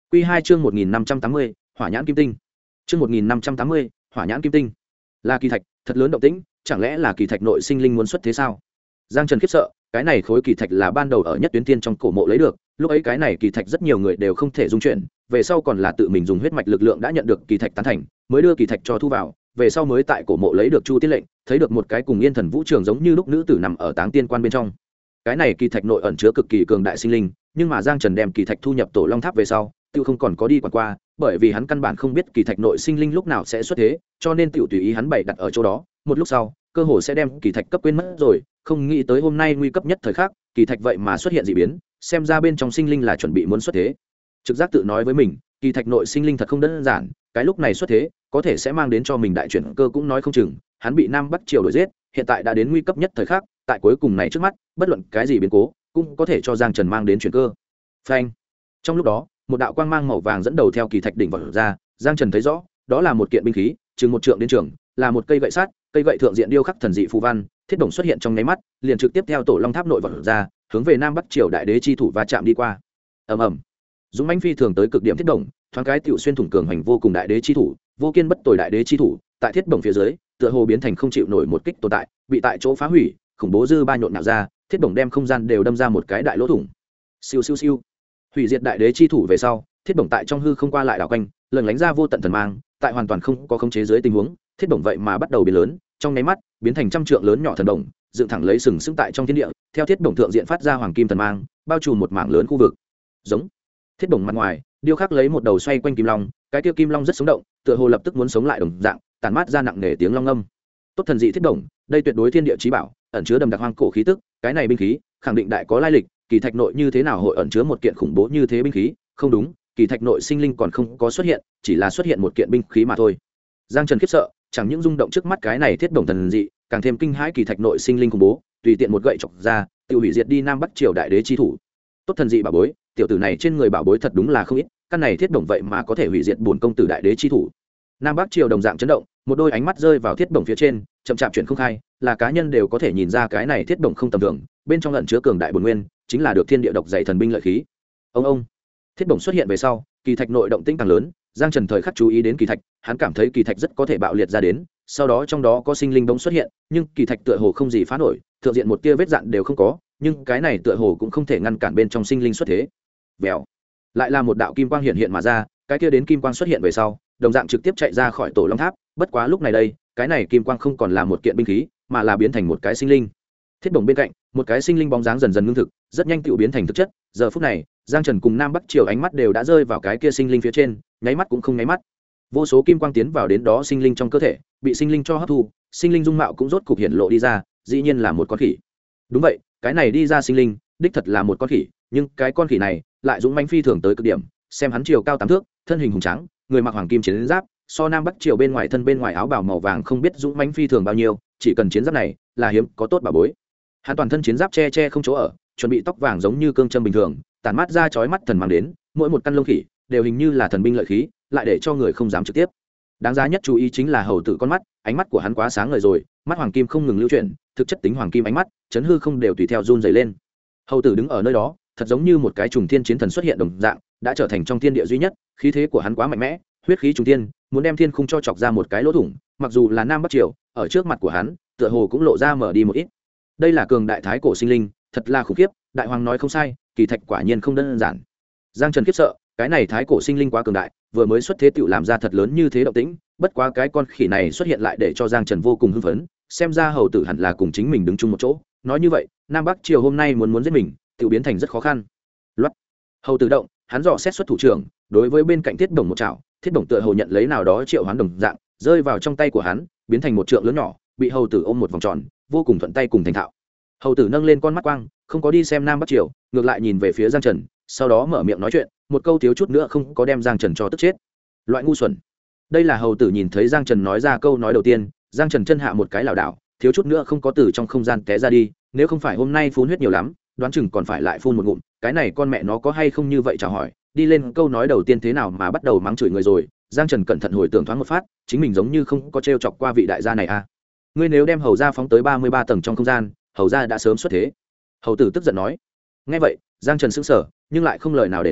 Quy 2 chương 1580, Hỏa nhãn kim tinh. Chương 1580, Hỏa nhãn kim tinh. Là kỳ thạch, thật lớn động tĩnh, chẳng lẽ là kỳ thạch nội sinh linh muốn xuất thế sao? Giang Trần khiếp sợ, cái này khối kỳ thạch là ban đầu ở Nhất Tuyến Tiên trong cổ mộ lấy được, lúc ấy cái này kỳ thạch rất nhiều người đều không thể dung chuyển, về sau còn là tự mình dùng huyết mạch lực lượng đã nhận được kỳ thạch tán thành, mới đưa kỳ thạch cho thu vào, về sau mới tại cổ mộ lấy được Chu Tiên lệnh, thấy được một cái cùng Yên Thần Vũ Trường giống như lúc nữ tử nằm ở Táng Tiên Quan bên trong. Cái này kỳ thạch nội ẩn chứa cực kỳ cường đại sinh linh, nhưng mà Giang Trần đem kỳ thạch thu nhập Tổ Long Tháp về sau, tiêu không còn có đi quản qua, bởi vì hắn căn bản không biết kỳ thạch nội sinh linh lúc nào sẽ xuất thế, cho nên tiểu tùy ý hắn bày đặt ở chỗ đó, một lúc sau, cơ hồ sẽ đem kỳ thạch cấp quên mất rồi, không nghĩ tới hôm nay nguy cấp nhất thời khắc, kỳ thạch vậy mà xuất hiện dị biến, xem ra bên trong sinh linh là chuẩn bị muốn xuất thế. Trực giác tự nói với mình, kỳ thạch nội sinh linh thật không đơn giản, cái lúc này xuất thế, có thể sẽ mang đến cho mình đại chuyển cơ cũng nói không chừng, hắn bị Nam Bắc Triều đuổi giết, hiện tại đã đến nguy cấp nhất thời khắc, tại cuối cùng này trước mắt, bất luận cái gì biến cố, cũng có thể cho Giang Trần mang đến chuyển cơ. Phanh. Trong lúc đó, một đạo quang mang màu vàng dẫn đầu theo kỳ thạch đỉnh vọt ra, Giang Trần thấy rõ, đó là một kiện binh khí, chừng một trượng đến trường, là một cây gậy sắt, cây gậy thượng diện điêu khắc thần dị phù văn, thiết đồng xuất hiện trong nháy mắt, liền trực tiếp theo Tổ Long Tháp nội vọt ra, hướng về Nam Bắc Triều đại đế chi thủ va chạm đi qua. Ầm ầm. Dũng mãnh phi thường tới cực điểm thiết đồng, thoáng cái tiểu xuyên thủng cường hành vô cùng đại đế chi thủ, vô kiên bất tồi đại đế chi thủ, tại thiết đồng phía dưới, tựa hồ biến thành không chịu nổi một kích tồn tại, bị tại chỗ phá hủy, khủng bố dư ba nhộn nhạo ra, thiết đồng đem không gian đều đâm ra một cái đại lỗ thủng. Siêu siêu siêu. Hủy diệt đại đế chi thủ về sau, thiết đồng tại trong hư không qua lại đảo quanh, lần lánh ra vô tận thần mang, tại hoàn toàn không có khống chế dưới tình huống, thiết đồng vậy mà bắt đầu biến lớn, trong nháy mắt biến thành trăm trượng lớn nhỏ thần đồng, dựng thẳng lấy sừng sững tại trong thiên địa, theo thiết đồng thượng diện phát ra hoàng kim thần mang, bao trùm một mảng lớn khu vực. Giống. Thiết đồng mặt ngoài điêu khắc lấy một đầu xoay quanh kim long, cái kia kim long rất sống động, tựa hồ lập tức muốn sống lại đồng dạng, tản mát ra nặng nề tiếng long âm. Tốt thần dị thiết đồng, đây tuyệt đối thiên địa chí bảo, ẩn chứa đậm đặc hoang cổ khí tức, cái này binh khí khẳng định đại có lai lịch, kỳ thạch nội như thế nào hội ẩn chứa một kiện khủng bố như thế binh khí, không đúng, kỳ thạch nội sinh linh còn không có xuất hiện, chỉ là xuất hiện một kiện binh khí mà thôi. Giang Trần khiếp sợ, chẳng những rung động trước mắt cái này thiết đồng thần dị, càng thêm kinh hãi kỳ thạch nội sinh linh khủng bố, tùy tiện một gậy chọc ra, tiêu hủy diệt đi Nam Bắc Triều đại đế chi thủ. Tốt thần dị bảo bối, tiểu tử này trên người bảo bối thật đúng là không ít, căn này thiết đồng vậy mà có thể hủy diệt bổn công tử đại đế chi thủ. Nam Bắc Triều đồng dạng chấn động, một đôi ánh mắt rơi vào thiết đồng phía trên, chậm chạp chuyển không khai, là cá nhân đều có thể nhìn ra cái này thiết đồng không tầm thường, bên trong ẩn chứa cường đại bổn nguyên, chính là được thiên địa độc dạy thần binh lợi khí. Ông thiết đồng xuất hiện về sau, kỳ thạch nội động tĩnh càng lớn, Giang Trần thời khắc chú ý đến kỳ thạch, hắn cảm thấy kỳ thạch rất có thể bạo liệt ra đến, sau đó trong đó có sinh linh bỗng xuất hiện, nhưng kỳ thạch tựa hồ không gì phá nổi, thượng diện một tia vết dạn đều không có, nhưng cái này tựa hồ cũng không thể ngăn cản bên trong sinh linh xuất thế. Vèo, lại là một đạo kim quang hiện hiện mà ra, cái kia đến kim quang xuất hiện về sau, đồng dạng trực tiếp chạy ra khỏi Tổ Long Tháp, bất quá lúc này đây, cái này kim quang không còn là một kiện binh khí, mà là biến thành một cái sinh linh. Thiết đồng bên cạnh, một cái sinh linh bóng dáng dần dần ngưng thực, rất nhanh tựu biến thành thực chất. Giờ phút này, Giang Trần cùng Nam Bắc Triều ánh mắt đều đã rơi vào cái kia sinh linh phía trên, nháy mắt cũng không nháy mắt. Vô số kim quang tiến vào đến đó sinh linh trong cơ thể, bị sinh linh cho hấp thu, sinh linh dung mạo cũng rốt cục hiện lộ đi ra, dĩ nhiên là một con khỉ. Đúng vậy, cái này đi ra sinh linh, đích thật là một con khỉ, nhưng cái con khỉ này lại dũng mãnh phi thường tới cực điểm, xem hắn chiều cao 8 thước, thân hình hùng tráng, người mặc hoàng kim chiến giáp, so Nam Bắc Triều bên ngoài thân bên ngoài áo bào màu vàng không biết dũng mãnh phi thường bao nhiêu, chỉ cần chiến giáp này là hiếm có tốt bà bối. Hắn toàn thân chiến giáp che không chỗ ở, chuẩn bị tóc vàng giống như cương châm bình thường, tản mát ra chói mắt thần mang đến, mỗi một căn lông khỉ đều hình như là thần binh lợi khí, lại để cho người không dám trực tiếp. Đáng giá nhất chú ý chính là hầu tử con mắt, ánh mắt của hắn quá sáng ngời rồi, mắt hoàng kim không ngừng lưu chuyển, thực chất tính hoàng kim ánh mắt, chấn hư không đều tùy theo run rẩy lên. Hầu tử đứng ở nơi đó, thật giống như một cái trùng thiên chiến thần xuất hiện đồng dạng, đã trở thành trong thiên địa duy nhất, khí thế của hắn quá mạnh mẽ, huyết khí trùng thiên, muốn đem thiên khung cho chọc ra một cái lỗ thủng, mặc dù là Nam Bắc Triều, ở trước mặt của hắn, tựa hồ cũng lộ ra mở đi một ít. Đây là cường đại thái cổ sinh linh, thật là khủng khiếp, đại hoàng nói không sai, kỳ thạch quả nhiên không đơn giản. Giang Trần khiếp sợ, cái này thái cổ sinh linh quá cường đại, vừa mới xuất thế tựu làm ra thật lớn như thế động tĩnh, bất quá cái con khỉ này xuất hiện lại để cho Giang Trần vô cùng hưng phấn, xem ra hầu tử hẳn là cùng chính mình đứng chung một chỗ, nói như vậy, Nam Bắc Triều hôm nay muốn giết mình, tựu biến thành rất khó khăn. Loát. Hầu tử động, hắn dò xét xuất thủ trưởng, đối với bên cạnh thiết đồng một chảo, thiết đồng tựa hồ nhận lấy nào đó triệu hoán đồng dạng, rơi vào trong tay của hắn, biến thành một trượng lớn nhỏ, bị hầu tử ôm một vòng tròn, vô cùng thuận tay cùng thành thạo. Hầu tử nâng lên con mắt quang, không có đi xem Nam Bắc Triều, ngược lại nhìn về phía Giang Trần, sau đó mở miệng nói chuyện, một câu thiếu chút nữa không có đem Giang Trần cho tức chết. Loại ngu xuẩn. Đây là hầu tử nhìn thấy Giang Trần nói ra câu nói đầu tiên, Giang Trần chân hạ một cái lảo đảo, thiếu chút nữa không có từ trong không gian té ra đi, nếu không phải hôm nay phun huyết nhiều lắm, đoán chừng còn phải lại phun một ngụm, cái này con mẹ nó có hay không như vậy chào hỏi, đi lên câu nói đầu tiên thế nào mà bắt đầu mắng chửi người rồi. Giang Trần cẩn thận hồi tưởng thoáng một phát, chính mình giống như không có trêu chọc qua vị đại gia này à. Ngươi nếu đem hầu gia phóng tới 33 tầng trong không gian, hầu gia đã sớm xuất thế. Hầu tử tức giận nói. Nghe vậy, Giang Trần sững sờ, nhưng lại không lời nào để nói,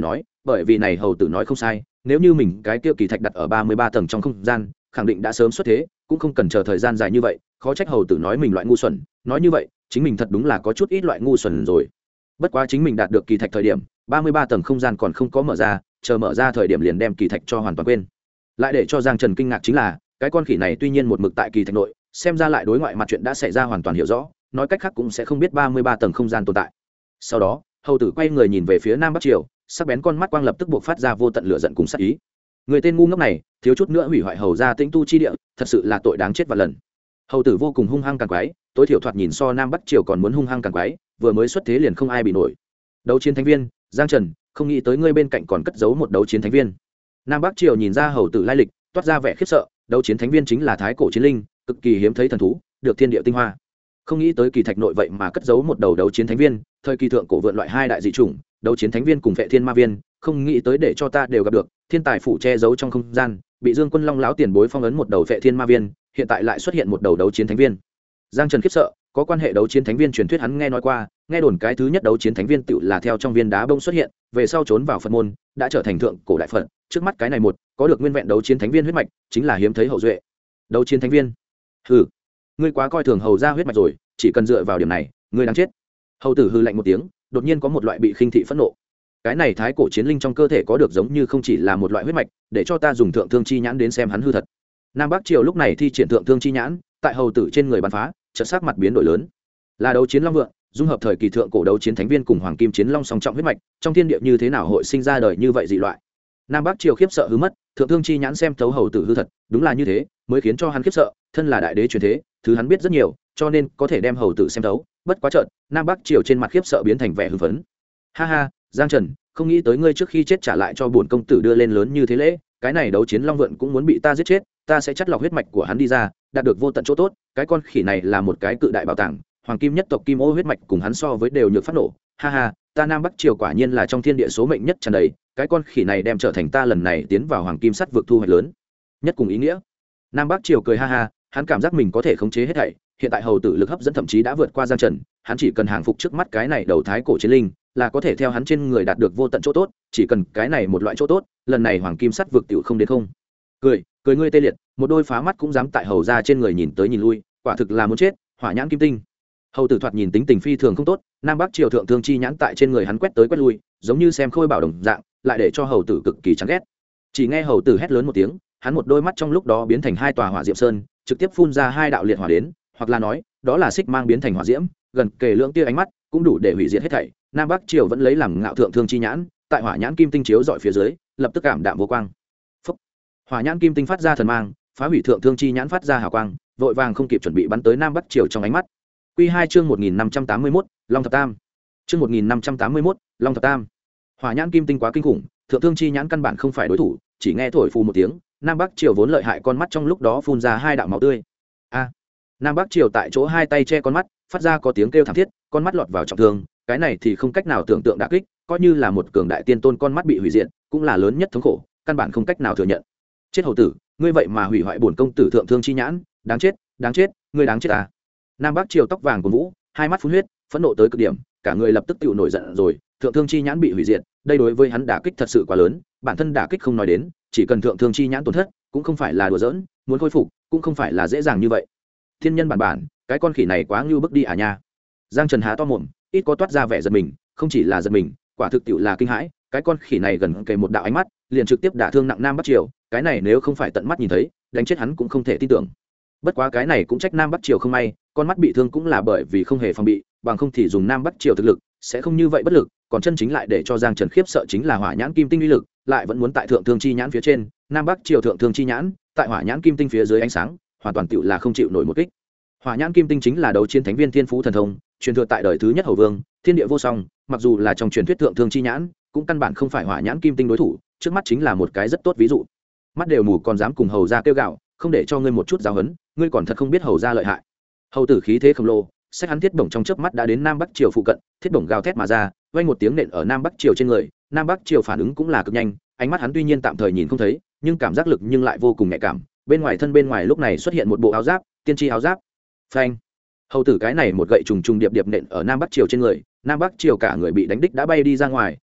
bởi vì này hầu tử nói không sai, nếu như mình cái kia kỳ thạch đặt ở 33 tầng trong không gian, khẳng định đã sớm xuất thế, cũng không cần chờ thời gian dài như vậy, khó trách hầu tử nói mình loại ngu xuẩn, nói như vậy, chính mình thật đúng là có chút ít loại ngu xuẩn rồi. Bất quá chính mình đạt được kỳ thạch thời điểm, 33 tầng không gian còn không có mở ra, chờ mở ra thời điểm liền đem kỳ thạch cho hoàn toàn quên. Lại để cho Giang Trần kinh ngạc chính là, cái con khỉ này tuy nhiên một mực tại kỳ thạch nội, xem ra lại đối ngoại mặt chuyện đã xảy ra hoàn toàn hiểu rõ, nói cách khác cũng sẽ không biết 33 tầng không gian tồn tại. Sau đó, hầu tử quay người nhìn về phía Nam Bắc Triều, sắc bén con mắt quang lập tức buộc phát ra vô tận lửa giận cùng sát ý. Người tên ngu ngốc này, thiếu chút nữa hủy hoại hầu gia Tĩnh Tu chi địa, thật sự là tội đáng chết vạn lần. Hầu tử vô cùng hung hăng càng quái, tối thiểu thoạt nhìn so Nam Bắc Triều còn muốn hung hăng càng quái, vừa mới xuất thế liền không ai bị nổi. Đấu chiến thánh viên, Giang Trần, không nghĩ tới ngươi bên cạnh còn cất giấu một đấu chiến thánh viên. Nam Bắc Triều nhìn ra hầu tử lai lịch, toát ra vẻ khiếp sợ, đấu chiến thánh viên chính là thái cổ chiến linh, cực kỳ hiếm thấy thần thú, được thiên địa tinh hoa. Không nghĩ tới kỳ thạch nội vậy mà cất giấu một đầu đấu chiến thánh viên, thời kỳ thượng cổ vượn loại hai đại dị chủng, đấu chiến thánh viên cùng vệ thiên ma viên, không nghĩ tới để cho ta đều gặp được, thiên tài phủ che giấu trong không gian, bị Dương Quân Long lão tiền bối phong ấn một đầu vệ thiên ma viên, hiện tại lại xuất hiện một đầu đấu chiến thánh viên. Giang Trần khiếp sợ, có quan hệ đấu chiến thánh viên truyền thuyết hắn nghe nói qua, nghe đồn cái thứ nhất đấu chiến thánh viên tựu là theo trong viên đá bông xuất hiện, về sau trốn vào Phật môn, đã trở thành thượng cổ đại Phật, trước mắt cái này một, có được nguyên vẹn đấu chiến thánh viên huyết mạch, chính là hiếm thấy hậu duệ. Đấu chiến thánh viên? Hừ, ngươi quá coi thường hầu gia huyết mạch rồi, chỉ cần dựa vào điểm này, ngươi đáng chết. Hầu tử hừ lạnh một tiếng, đột nhiên có một loại bị khinh thị phẫn nộ. Cái này thái cổ chiến linh trong cơ thể có được giống như không chỉ là một loại huyết mạch, để cho ta dùng thượng thương chi nhãn đến xem hắn hư thật. Nam Bắc Triều lúc này thi triển thượng thương chi nhãn, tại hầu tử trên người bắn phá, chợt sắc mặt biến đổi lớn. Là đấu chiến long vượng, dung hợp thời kỳ thượng cổ đấu chiến thánh viên cùng hoàng kim chiến long song trọng huyết mạch, trong thiên địa như thế nào hội sinh ra đời như vậy dị loại. Nam Bắc Triều khiếp sợ hứ mất, thượng thương chi nhãn xem thấu hầu tử hư thật, đúng là như thế, mới khiến cho hắn khiếp sợ, thân là đại đế truyền thế, thứ hắn biết rất nhiều, cho nên có thể đem hầu tử xem thấu. Bất quá chợt, Nam Bắc Triều trên mặt khiếp sợ biến thành vẻ hưng phấn. Ha ha, Giang Trần, không nghĩ tới ngươi trước khi chết trả lại cho bổn công tử đưa lên lớn như thế lễ, cái này đấu chiến long vượn cũng muốn bị ta giết chết, ta sẽ chắt lọc huyết mạch của hắn đi ra, đạt được vô tận chỗ tốt, cái con khỉ này là một cái cự đại bảo tàng, hoàng kim nhất tộc kim ô huyết mạch cùng hắn so với đều nhược phát nổ. Ha ha, ta Nam Bắc Triều quả nhiên là trong thiên địa số mệnh nhất tràn đầy, cái con khỉ này đem trở thành ta lần này tiến vào hoàng kim sắt vực thu hoạch lớn nhất cùng ý nghĩa. Nam Bắc Triều cười ha ha, hắn cảm giác mình có thể khống chế hết thảy, hiện tại hầu tử lực hấp dẫn thậm chí đã vượt qua Giang Trần, hắn chỉ cần hàng phục trước mắt cái này đầu thái cổ chiến linh, là có thể theo hắn trên người đạt được vô tận chỗ tốt, chỉ cần cái này một loại chỗ tốt, lần này hoàng kim sắt vực tiểu không đến không. Cười ngươi tê liệt, một đôi phá mắt cũng dám tại hầu ra trên người nhìn tới nhìn lui, quả thực là muốn chết, hỏa nhãn kim tinh. Hầu tử thoạt nhìn tính tình phi thường không tốt, Nam Bắc Triều thượng thương chi nhãn tại trên người hắn quét tới quét lui, giống như xem khôi bảo đồng dạng, lại để cho hầu tử cực kỳ chán ghét. Chỉ nghe hầu tử hét lớn một tiếng, hắn một đôi mắt trong lúc đó biến thành hai tòa hỏa diệm sơn, trực tiếp phun ra hai đạo liệt hỏa đến, hoặc là nói, đó là xích mang biến thành hỏa diễm, gần kề lượng tia ánh mắt, cũng đủ để hủy diệt hết thảy. Nam Bắc Triều vẫn lấy làm ngạo thượng thương chi nhãn, tại hỏa nhãn kim tinh chiếu dọi phía dưới, lập tức cảm đạm vô quang. Phúc. Hỏa nhãn kim tinh phát ra thần mang, phá hủy thượng thương chi nhãn phát ra hào quang, vội vàng không kịp chuẩn bị bắn tới Nam Bắc Triều trong ánh mắt. Quy 2 chương 1581, Long Thập Tam. Chương 1581, Long Thập Tam. Hỏa nhãn kim tinh quá kinh khủng, thượng thương chi nhãn căn bản không phải đối thủ, chỉ nghe thổi phù một tiếng, Nam Bắc Triều vốn lợi hại con mắt trong lúc đó phun ra hai đạo máu tươi. A! Nam Bắc Triều tại chỗ hai tay che con mắt, phát ra có tiếng kêu thảm thiết, con mắt lọt vào trọng thương, cái này thì không cách nào tưởng tượng đả kích, coi như là một cường đại tiên tôn con mắt bị hủy diệt, cũng là lớn nhất thống khổ, căn bản không cách nào thừa nhận. Chết hầu tử, ngươi vậy mà hủy hoại bổn công tử thượng thương chi nhãn, đáng chết, ngươi đáng chết à. Nam Bắc Triều tóc vàng của vũ, hai mắt phun huyết, phẫn nộ tới cực điểm, cả người lập tức tự nổi giận rồi, thượng thương chi nhãn bị hủy diệt, đây đối với hắn đả kích thật sự quá lớn, bản thân đả kích không nói đến, chỉ cần thượng thương chi nhãn tổn thất, cũng không phải là đùa giỡn, muốn khôi phục, cũng không phải là dễ dàng như vậy. Thiên nhân bản, cái con khỉ này quá ngưu bức đi à nha. Giang Trần há to mồm, ít có toát ra vẻ giật mình, không chỉ là giật mình, quả thực tiệu là kinh hãi, cái con khỉ này gần kề một đạo ánh mắt, liền trực tiếp đả thương nặng Nam Bắc Triều, cái này nếu không phải tận mắt nhìn thấy, đánh chết hắn cũng không thể tin tưởng. Bất quá cái này cũng trách Nam Bắc Triều không may, con mắt bị thương cũng là bởi vì không hề phòng bị, bằng không thì dùng Nam Bắc Triều thực lực, sẽ không như vậy bất lực, còn chân chính lại để cho Giang Trần khiếp sợ chính là hỏa nhãn kim tinh uy lực, lại vẫn muốn tại thượng thương chi nhãn phía trên, Nam Bắc Triều thượng thương chi nhãn, tại hỏa nhãn kim tinh phía dưới ánh sáng, hoàn toàn tựu là không chịu nổi một kích. Hỏa nhãn kim tinh chính là đấu chiến thánh viên thiên phú thần thông, truyền thừa tại đời thứ nhất hầu vương, thiên địa vô song, mặc dù là trong truyền thuyết thượng thương chi nhãn, cũng căn bản không phải hỏa nhãn kim tinh đối thủ, trước mắt chính là một cái rất tốt ví dụ. Mắt đều mù còn dám cùng hầu gia kêu gạo, không để cho ngươi một chút giáo huấn, ngươi còn thật không biết hầu gia lợi hại. Hầu tử khí thế khổng lồ, sách hắn thiết bổng trong chớp mắt đã đến Nam Bắc Triều phụ cận, thiết bổng gào thét mà ra, vang một tiếng nện ở Nam Bắc Triều trên người, Nam Bắc Triều phản ứng cũng là cực nhanh, ánh mắt hắn tuy nhiên tạm thời nhìn không thấy, nhưng cảm giác lực nhưng lại vô cùng nhạy cảm, bên ngoài lúc này xuất hiện một bộ áo giáp, tiên tri áo giáp. Phanh! Hầu tử cái này một gậy trùng trùng điệp điệp nện ở Nam Bắc Triều trên người, Nam Bắc Triều cả người bị đánh đích đã bay đi ra ngoài,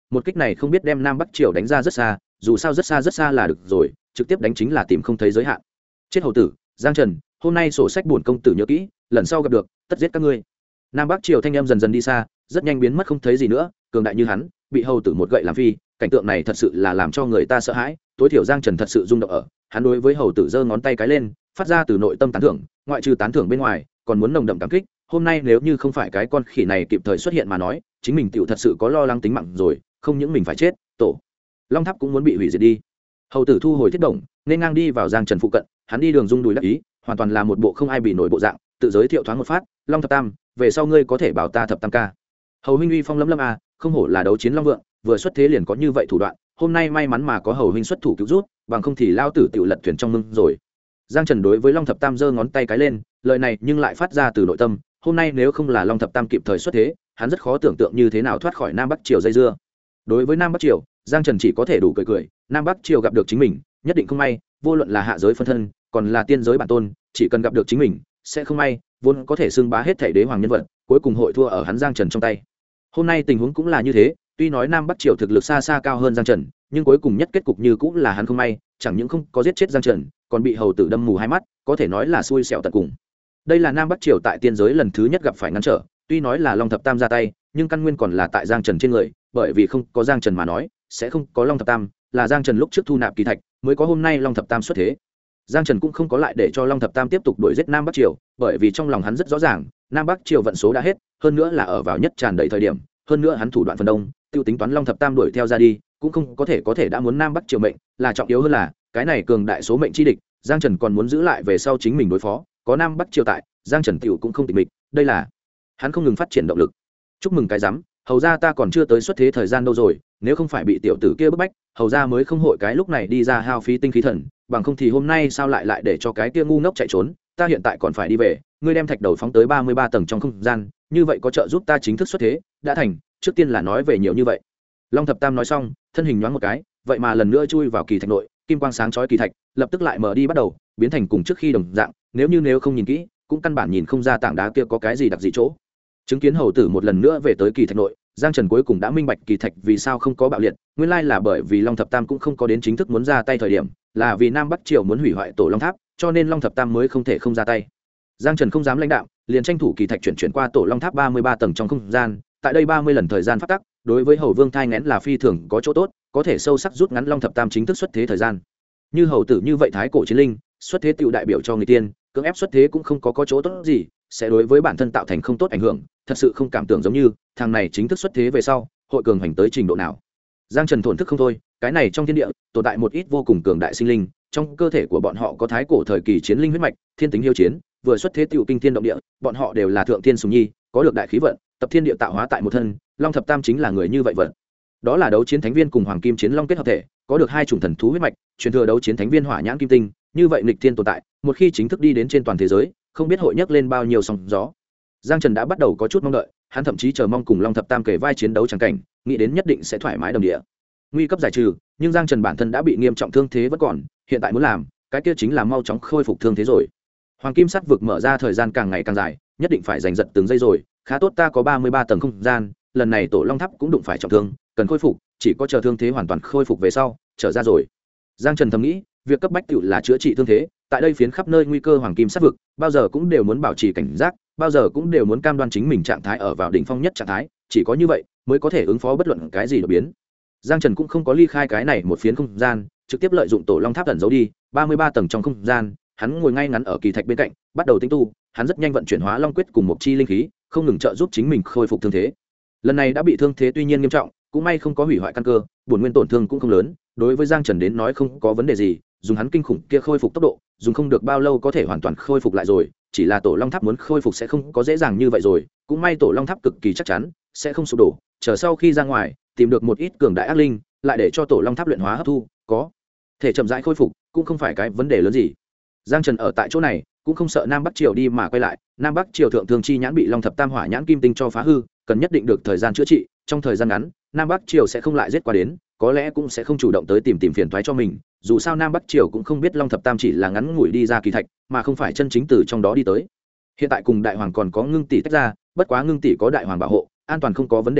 một kích này không biết đem nam bắc triều đánh ra rất xa, dù sao rất xa là được rồi, trực tiếp đánh chính là tìm không thấy giới hạn. Chết hầu tử, Giang Trần, hôm nay sổ sách bổn công tử nhớ kỹ, lần sau gặp được tất giết các ngươi. Nam bắc triều thanh em dần dần đi xa, rất nhanh biến mất không thấy gì nữa. Cường đại như hắn bị hầu tử một gậy làm phi, cảnh tượng này thật sự là làm cho người ta sợ hãi. Tối thiểu Giang Trần thật sự rung động ở, hắn đối với hầu tử giơ ngón tay cái lên, phát ra từ nội tâm tán thưởng, ngoại trừ tán thưởng bên ngoài còn muốn nồng đậm cảm kích. Hôm nay nếu như không phải cái con khỉ này kịp thời xuất hiện mà nói, chính mình tiểu thật sự có lo lắng tính mạng rồi, không những mình phải chết, tổ long tháp cũng muốn bị hủy diệt đi. Hầu tử thu hồi thiết động, nên ngang đi vào Giang Trần phụ cận, hắn đi đường rung đùi đắc ý, hoàn toàn là một bộ không ai bị nổi bộ dạng, tự giới thiệu thoáng một phát, Long thập tam, về sau ngươi có thể bảo ta thập tam ca. Hầu huynh uy phong lấm lấm a, không hổ là đấu chiến long vượng, vừa xuất thế liền có như vậy thủ đoạn, hôm nay may mắn mà có hầu huynh xuất thủ cứu rút, bằng không thì lao tử tiểu lật thuyền trong mưng rồi. Giang Trần đối với Long thập tam giơ ngón tay cái lên, lời này nhưng lại phát ra từ nội tâm, hôm nay nếu không là Long thập tam kịp thời xuất thế, hắn rất khó tưởng tượng như thế nào thoát khỏi Nam Bắc triều dây dưa. Đối với Nam Bắc triều, Giang Trần chỉ có thể đủ cười cười, Nam Bắc triều gặp được chính mình, nhất định không may, vô luận là hạ giới phân thân, còn là tiên giới bản tôn, chỉ cần gặp được chính mình, sẽ không may, vốn có thể xưng bá hết thảy đế hoàng nhân vật, cuối cùng hội thua ở hắn Giang Trần trong tay. Hôm nay tình huống cũng là như thế, tuy nói Nam Bắc triều thực lực xa xa cao hơn Giang Trần, nhưng cuối cùng nhất kết cục như cũng là hắn không may, chẳng những không có giết chết Giang Trần, còn bị hầu tử đâm mù hai mắt, có thể nói là xui xẻo tận cùng. Đây là Nam Bắc triều tại tiên giới lần thứ nhất gặp phải ngăn trở, tuy nói là Long thập tam ra tay, nhưng căn nguyên còn là tại Giang Trần trên người, bởi vì không có Giang Trần mà nói, sẽ không có Long thập tam, là Giang Trần lúc trước thu nạp kỳ thạch, mới có hôm nay Long thập tam xuất thế. Giang Trần cũng không có lại để cho Long thập tam tiếp tục đuổi giết Nam Bắc triều, bởi vì trong lòng hắn rất rõ ràng, Nam Bắc triều vận số đã hết, hơn nữa là ở vào nhất tràn đầy thời điểm, hơn nữa hắn thủ đoạn phần đông, tiêu tính toán Long thập tam đuổi theo ra đi, cũng không có thể đã muốn Nam Bắc triều mệnh, là trọng yếu hơn là, cái này cường đại số mệnh chi địch, Giang Trần còn muốn giữ lại về sau chính mình đối phó, có Nam Bắc triều tại, Giang Trần tiểu cũng không tịch mịch, đây là hắn không ngừng phát triển động lực. Chúc mừng cái rắm, hầu ra ta còn chưa tới xuất thế thời gian đâu rồi, nếu không phải bị tiểu tử kia bức bách, hầu ra mới không hội cái lúc này đi ra hao phí tinh khí thần, bằng không thì hôm nay sao lại để cho cái kia ngu ngốc chạy trốn, ta hiện tại còn phải đi về, ngươi đem thạch đầu phóng tới 33 tầng trong không gian, như vậy có trợ giúp ta chính thức xuất thế, đã thành, trước tiên là nói về nhiều như vậy. Long thập tam nói xong, thân hình nhoáng một cái, vậy mà lần nữa chui vào kỳ thạch nội, kim quang sáng chói kỳ thạch, lập tức lại mở đi bắt đầu, biến thành cùng trước khi đồng dạng, nếu không nhìn kỹ, cũng căn bản nhìn không ra tảng đá kia có cái gì đặc dị chỗ. Chứng kiến hầu tử một lần nữa về tới kỳ thạch nội, Giang Trần cuối cùng đã minh bạch kỳ thạch vì sao không có bạo liệt, nguyên lai là bởi vì Long thập tam cũng không có đến chính thức muốn ra tay thời điểm, là vì Nam Bắc triều muốn hủy hoại tổ Long tháp, cho nên Long thập tam mới không thể không ra tay. Giang Trần không dám lãnh đạo, liền tranh thủ kỳ thạch chuyển qua tổ Long tháp 33 tầng trong không gian, tại đây 30 lần thời gian phát tắc, đối với hầu vương thai nghén là phi thường có chỗ tốt, có thể sâu sắc rút ngắn Long thập tam chính thức xuất thế thời gian. Như hầu tử như vậy thái cổ chiến linh, xuất thế tiểu đại biểu cho người tiên, cưỡng ép xuất thế cũng không có chỗ tốt gì, sẽ đối với bản thân tạo thành không tốt ảnh hưởng, thật sự không cảm tưởng giống như thằng này chính thức xuất thế về sau hội cường hành tới trình độ nào. Giang Trần thổn thức không thôi, cái này trong thiên địa tồn tại một ít vô cùng cường đại sinh linh, trong cơ thể của bọn họ có thái cổ thời kỳ chiến linh huyết mạch, thiên tính hiếu chiến, vừa xuất thế tiểu kinh thiên động địa, bọn họ đều là thượng thiên sùng nhi, có được đại khí vận, tập thiên địa tạo hóa tại một thân, Long thập tam chính là người như vậy vận. Đó là đấu chiến thánh viên cùng hoàng kim chiến long kết hợp thể, có được hai chủng thần thú huyết mạch, truyền thừa đấu chiến thánh viên hỏa nhãn kim tinh, như vậy nghịch thiên tồn tại, một khi chính thức đi đến trên toàn thế giới, không biết hội nhấc lên bao nhiêu sóng gió. Giang Trần đã bắt đầu có chút mong đợi, hắn thậm chí chờ mong cùng Long thập tam kể vai chiến đấu chẳng cảnh, nghĩ đến nhất định sẽ thoải mái đồng địa. Nguy cấp giải trừ, nhưng Giang Trần bản thân đã bị nghiêm trọng thương thế vẫn còn, hiện tại muốn làm, cái kia chính là mau chóng khôi phục thương thế rồi. Hoàng kim sắt vực mở ra thời gian càng ngày càng dài, nhất định phải giành giật từng giây rồi, khá tốt ta có 33 tầng không gian, lần này tổ Long tháp cũng đụng phải trọng thương, cần khôi phục, chỉ có chờ thương thế hoàn toàn khôi phục về sau, trở ra rồi. Giang Trần thầm nghĩ, việc cấp bách tiểu là chữa trị thương thế, tại đây phiến khắp nơi nguy cơ hoàng kim sát vực, bao giờ cũng đều muốn bảo trì cảnh giác, bao giờ cũng đều muốn cam đoan chính mình trạng thái ở vào đỉnh phong nhất trạng thái, chỉ có như vậy mới có thể ứng phó bất luận cái gì đột biến. Giang Trần cũng không có ly khai cái này một phiến không gian, trực tiếp lợi dụng tổ Long tháp ẩn giấu đi 33 tầng trong không gian, hắn ngồi ngay ngắn ở kỳ thạch bên cạnh, bắt đầu tinh tu, hắn rất nhanh vận chuyển hóa long quyết cùng một chi linh khí, không ngừng trợ giúp chính mình khôi phục thương thế. Lần này đã bị thương thế tuy nhiên nghiêm trọng, cũng may không có hủy hoại căn cơ, bổn nguyên tổn thương cũng không lớn, đối với Giang Trần đến nói không có vấn đề gì, dùng hắn kinh khủng kia khôi phục tốc độ, dùng không được bao lâu có thể hoàn toàn khôi phục lại rồi, chỉ là tổ Long tháp muốn khôi phục sẽ không có dễ dàng như vậy rồi, cũng may tổ Long tháp cực kỳ chắc chắn sẽ không sụp đổ, chờ sau khi ra ngoài tìm được một ít cường đại ác linh, lại để cho tổ Long tháp luyện hóa hấp thu, có thể chậm rãi khôi phục, cũng không phải cái vấn đề lớn gì. Giang Trần ở tại chỗ này cũng không sợ Nam Bắc triều đi mà quay lại, Nam Bắc triều thượng thương chi nhãn bị Long thập tam hỏa nhãn kim tinh cho phá hư, cần nhất định được thời gian chữa trị, trong thời gian ngắn Nam Bắc triều sẽ không lại giết qua đến, có lẽ cũng sẽ không chủ động tới tìm phiền toái cho mình, dù sao Nam Bắc triều cũng không biết Long thập tam chỉ là ngắn ngủi đi ra kỳ thạch, mà không phải chân chính từ trong đó đi tới. Hiện tại cùng đại hoàng còn có ngưng tỷ tách ra, bất quá ngưng tỷ có đại hoàng bảo hộ, an toàn không có vấn đề gì,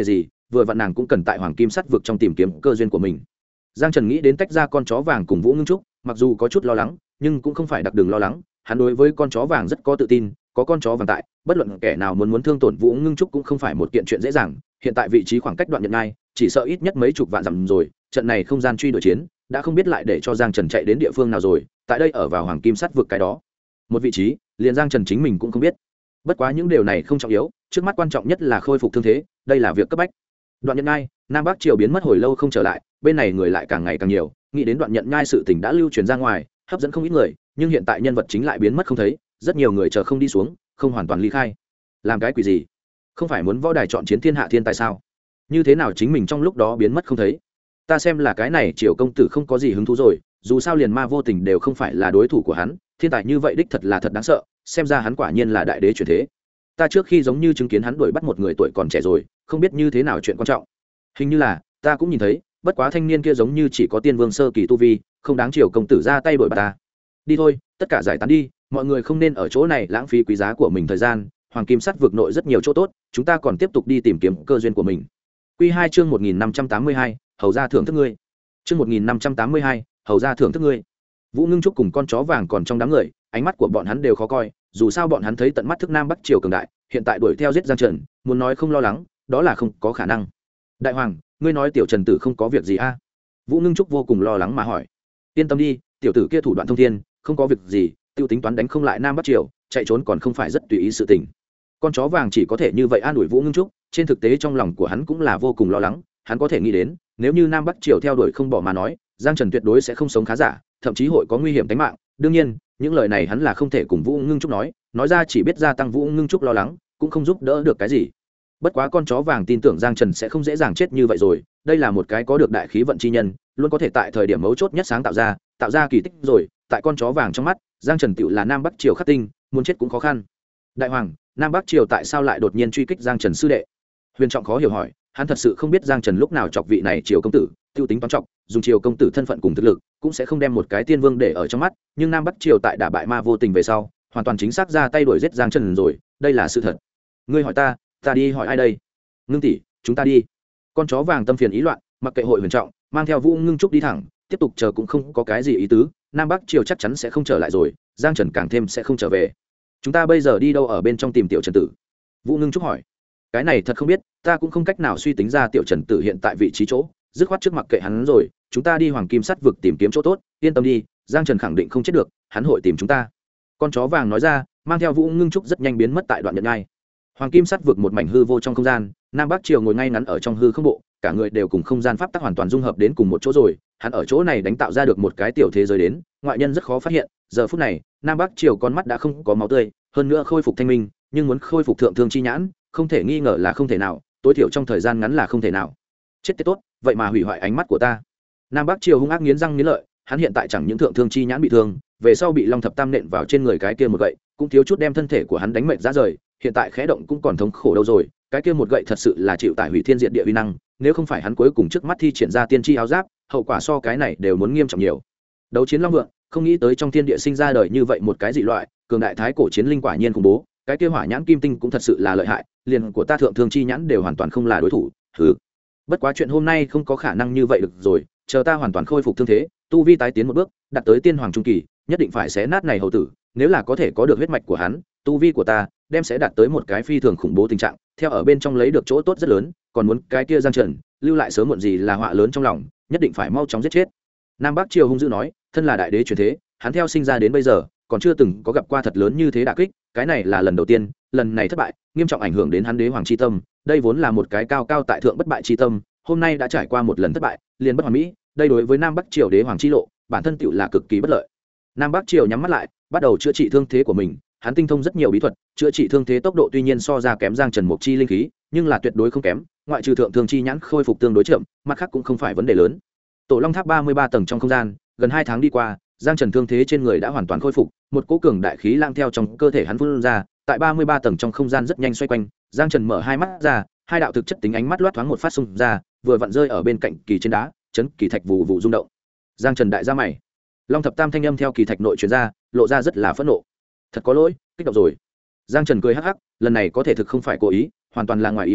vừa vặn nàng cũng cần tại hoàng kim sắt vực trong tìm kiếm cơ duyên của mình. Giang Trần nghĩ đến tách ra con chó vàng cùng Vũ Ngưng Trúc, mặc dù có chút lo lắng nhưng cũng không phải đặc đường lo lắng, hắn đối với con chó vàng rất có tự tin, có con chó vàng tại, bất luận kẻ nào muốn thương tổn Vũ Ngưng Trúc cũng không phải một kiện chuyện dễ dàng. Hiện tại vị trí khoảng cách Đoạn Nhận Ngai chỉ sợ ít nhất mấy chục vạn dặm rồi, trận này không gian truy đuổi chiến đã không biết lại để cho Giang Trần chạy đến địa phương nào rồi, tại đây ở vào hoàng kim sắt vực cái đó một vị trí liền Giang Trần chính mình cũng không biết. Bất quá những điều này không trọng yếu, trước mắt quan trọng nhất là khôi phục thương thế, đây là việc cấp bách. Đoạn Nhận Ngai, Nam Bắc Triều biến mất hồi lâu không trở lại, bên này người lại càng ngày càng nhiều, nghĩ đến Đoạn Nhận Ngai sự tình đã lưu truyền ra ngoài, hấp dẫn không ít người, nhưng hiện tại nhân vật chính lại biến mất không thấy, rất nhiều người chờ không đi xuống, không hoàn toàn ly khai. Làm cái quỷ gì? Không phải muốn võ đài chọn chiến thiên hạ thiên tài sao? Như thế nào chính mình trong lúc đó biến mất không thấy? Ta xem là cái này Triều công tử không có gì hứng thú rồi, dù sao liền ma vô tình đều không phải là đối thủ của hắn, thiên tài như vậy đích thật là thật đáng sợ, xem ra hắn quả nhiên là đại đế chuyển thế. Ta trước khi giống như chứng kiến hắn đuổi bắt một người tuổi còn trẻ rồi, không biết như thế nào chuyện quan trọng. Hình như là ta cũng nhìn thấy, bất quá thanh niên kia giống như chỉ có tiên vương sơ kỳ tu vi, không đáng Triều công tử ra tay đuổi bắt ta. Đi thôi, tất cả giải tán đi, mọi người không nên ở chỗ này lãng phí quý giá của mình thời gian, hoàng kim sắt vực nội rất nhiều chỗ tốt, chúng ta còn tiếp tục đi tìm kiếm cơ duyên của mình. Quy 2 chương 1582, hầu ra thưởng thức ngươi. Chương 1582, hầu ra thưởng thức ngươi. Vũ Ngưng Trúc cùng con chó vàng còn trong đám người, ánh mắt của bọn hắn đều khó coi, dù sao bọn hắn thấy tận mắt thức Nam Bắc Triều cường đại, hiện tại đuổi theo giết Giang Trần, muốn nói không lo lắng, đó là không có khả năng. Đại hoàng, ngươi nói tiểu Trần tử không có việc gì a? Vũ Ngưng Trúc vô cùng lo lắng mà hỏi. Yên tâm đi, tiểu tử kia thủ đoạn thông thiên, không có việc gì, tiêu tính toán đánh không lại Nam Bắc Triều, chạy trốn còn không phải rất tùy ý sự tình. Con chó vàng chỉ có thể như vậy an ủi Vũ Ngưng Trúc, trên thực tế trong lòng của hắn cũng là vô cùng lo lắng, hắn có thể nghĩ đến, nếu như Nam Bắc Triều theo đuổi không bỏ mà nói, Giang Trần tuyệt đối sẽ không sống khá giả, thậm chí hội có nguy hiểm tính mạng. Đương nhiên, những lời này hắn là không thể cùng Vũ Ngưng Trúc nói ra chỉ biết gia tăng Vũ Ngưng Trúc lo lắng, cũng không giúp đỡ được cái gì. Bất quá con chó vàng tin tưởng Giang Trần sẽ không dễ dàng chết như vậy rồi, đây là một cái có được đại khí vận chi nhân, luôn có thể tại thời điểm mấu chốt nhất sáng tạo ra kỳ tích rồi, tại con chó vàng trong mắt, Giang Trần tựu là Nam Bắc Triều khắc tinh, muốn chết cũng khó khăn. Đại hoàng, Nam Bắc Triều tại sao lại đột nhiên truy kích Giang Trần sư đệ? Huyền Trọng khó hiểu hỏi, hắn thật sự không biết Giang Trần lúc nào chọc vị này Triều công tử, tiêu tính toán trọng, dùng Triều công tử thân phận cùng thực lực, cũng sẽ không đem một cái tiên vương để ở trong mắt, nhưng Nam Bắc Triều tại đả bại ma vô tình về sau, hoàn toàn chính xác ra tay đuổi giết Giang Trần rồi, đây là sự thật. Ngươi hỏi ta đi hỏi ai đây? Ngưng tỷ, chúng ta đi. Con chó vàng tâm phiền ý loạn, mặc kệ Hội Huyền Trọng, mang theo Vũ Ngưng Trúc đi thẳng, tiếp tục chờ cũng không có cái gì ý tứ, Nam Bắc Triều chắc chắn sẽ không trở lại rồi, Giang Trần càng thêm sẽ không trở về. Chúng ta bây giờ đi đâu ở bên trong tìm tiểu Trần tử? Vũ Ngưng Trúc hỏi. Cái này thật không biết, ta cũng không cách nào suy tính ra tiểu Trần tử hiện tại vị trí chỗ, dứt khoát trước mặt kệ hắn rồi, chúng ta đi hoàng kim sắt vực tìm kiếm chỗ tốt, yên tâm đi, Giang Trần khẳng định không chết được, hắn hội tìm chúng ta. Con chó vàng nói ra, mang theo Vũ Ngưng Trúc rất nhanh biến mất tại Đoạn Nhận Ngai. Hoàng kim sắt vực một mảnh hư vô trong không gian, Nam Bắc Triều ngồi ngay ngắn ở trong hư không bộ, cả người đều cùng không gian pháp tắc hoàn toàn dung hợp đến cùng một chỗ rồi, hắn ở chỗ này đánh tạo ra được một cái tiểu thế giới đến, ngoại nhân rất khó phát hiện. Giờ phút này, Nam Bắc Triều con mắt đã không có máu tươi, hơn nữa khôi phục thanh minh, nhưng muốn khôi phục thượng thương chi nhãn, không thể nghi ngờ là không thể nào, tối thiểu trong thời gian ngắn là không thể nào. Chết tiệt tốt, vậy mà hủy hoại ánh mắt của ta. Nam Bắc Triều hung ác nghiến răng nghiến lợi, hắn hiện tại chẳng những thượng thương chi nhãn bị thương, về sau bị Long Thập Tam nện vào trên người cái kia một gậy, cũng thiếu chút đem thân thể của hắn đánh mệt ra rời, hiện tại khẽ động cũng còn thống khổ đâu rồi, cái kia một gậy thật sự là chịu tại hủy thiên diệt địa uy năng, nếu không phải hắn cuối cùng trước mắt thi triển ra tiên tri áo giáp, hậu quả so cái này đều muốn nghiêm trọng nhiều. Đấu chiến long vượng, không nghĩ tới trong thiên địa sinh ra đời như vậy một cái dị loại, cường đại thái cổ chiến linh quả nhiên khủng bố, cái kia hỏa nhãn kim tinh cũng thật sự là lợi hại, liền của ta thượng thương chi nhãn đều hoàn toàn không là đối thủ. Bất quá chuyện hôm nay không có khả năng như vậy được rồi, chờ ta hoàn toàn khôi phục thương thế, tu vi tái tiến một bước, đạt tới tiên hoàng trung kỳ, nhất định phải xé nát này hầu tử, nếu là có thể có được huyết mạch của hắn, tu vi của ta đem sẽ đạt tới một cái phi thường khủng bố tình trạng, theo ở bên trong lấy được chỗ tốt rất lớn, còn muốn cái kia Giang Trần lưu lại sớm muộn gì là họa lớn trong lòng, nhất định phải mau chóng giết chết. Nam Bắc Triều hung dữ nói, thân là đại đế truyền thế, hắn theo sinh ra đến bây giờ còn chưa từng có gặp qua thật lớn như thế đả kích, cái này là lần đầu tiên, lần này thất bại nghiêm trọng ảnh hưởng đến hắn đế hoàng chi tâm, đây vốn là một cái cao cao tại thượng bất bại chi tâm, hôm nay đã trải qua một lần thất bại, liền bất hoàn mỹ, đây đối với Nam Bắc Triều đế hoàng chi lộ, bản thân tựu là cực kỳ bất lợi. Nam Bắc Triều nhắm mắt lại, bắt đầu chữa trị thương thế của mình, hắn tinh thông rất nhiều bí thuật, chữa trị thương thế tốc độ tuy nhiên so ra kém Giang Trần Mục chi linh khí, nhưng là tuyệt đối không kém, ngoại trừ thượng thương chi nhãn khôi phục tương đối chậm, mặt khác cũng không phải vấn đề lớn. Tổ Long Tháp 33 tầng trong không gian, gần 2 tháng đi qua, Giang Trần thương thế trên người đã hoàn toàn khôi phục, một cỗ cường đại khí lang theo trong cơ thể hắn phun ra, tại 33 tầng trong không gian rất nhanh xoay quanh, Giang Trần mở hai mắt ra, hai đạo thực chất tính ánh mắt loát thoáng một phát xung ra, vừa vặn rơi ở bên cạnh kỳ trên đá, chấn kỳ thạch vụ vụ rung động. Giang Trần đại gia mày. Long Thập Tam thanh âm theo kỳ thạch nội truyền ra, lộ ra rất là phẫn nộ. Thật có lỗi, kích động rồi. Giang Trần cười hắc hắc, lần này có thể thực không phải cố ý, hoàn toàn là ngoài ý muốn,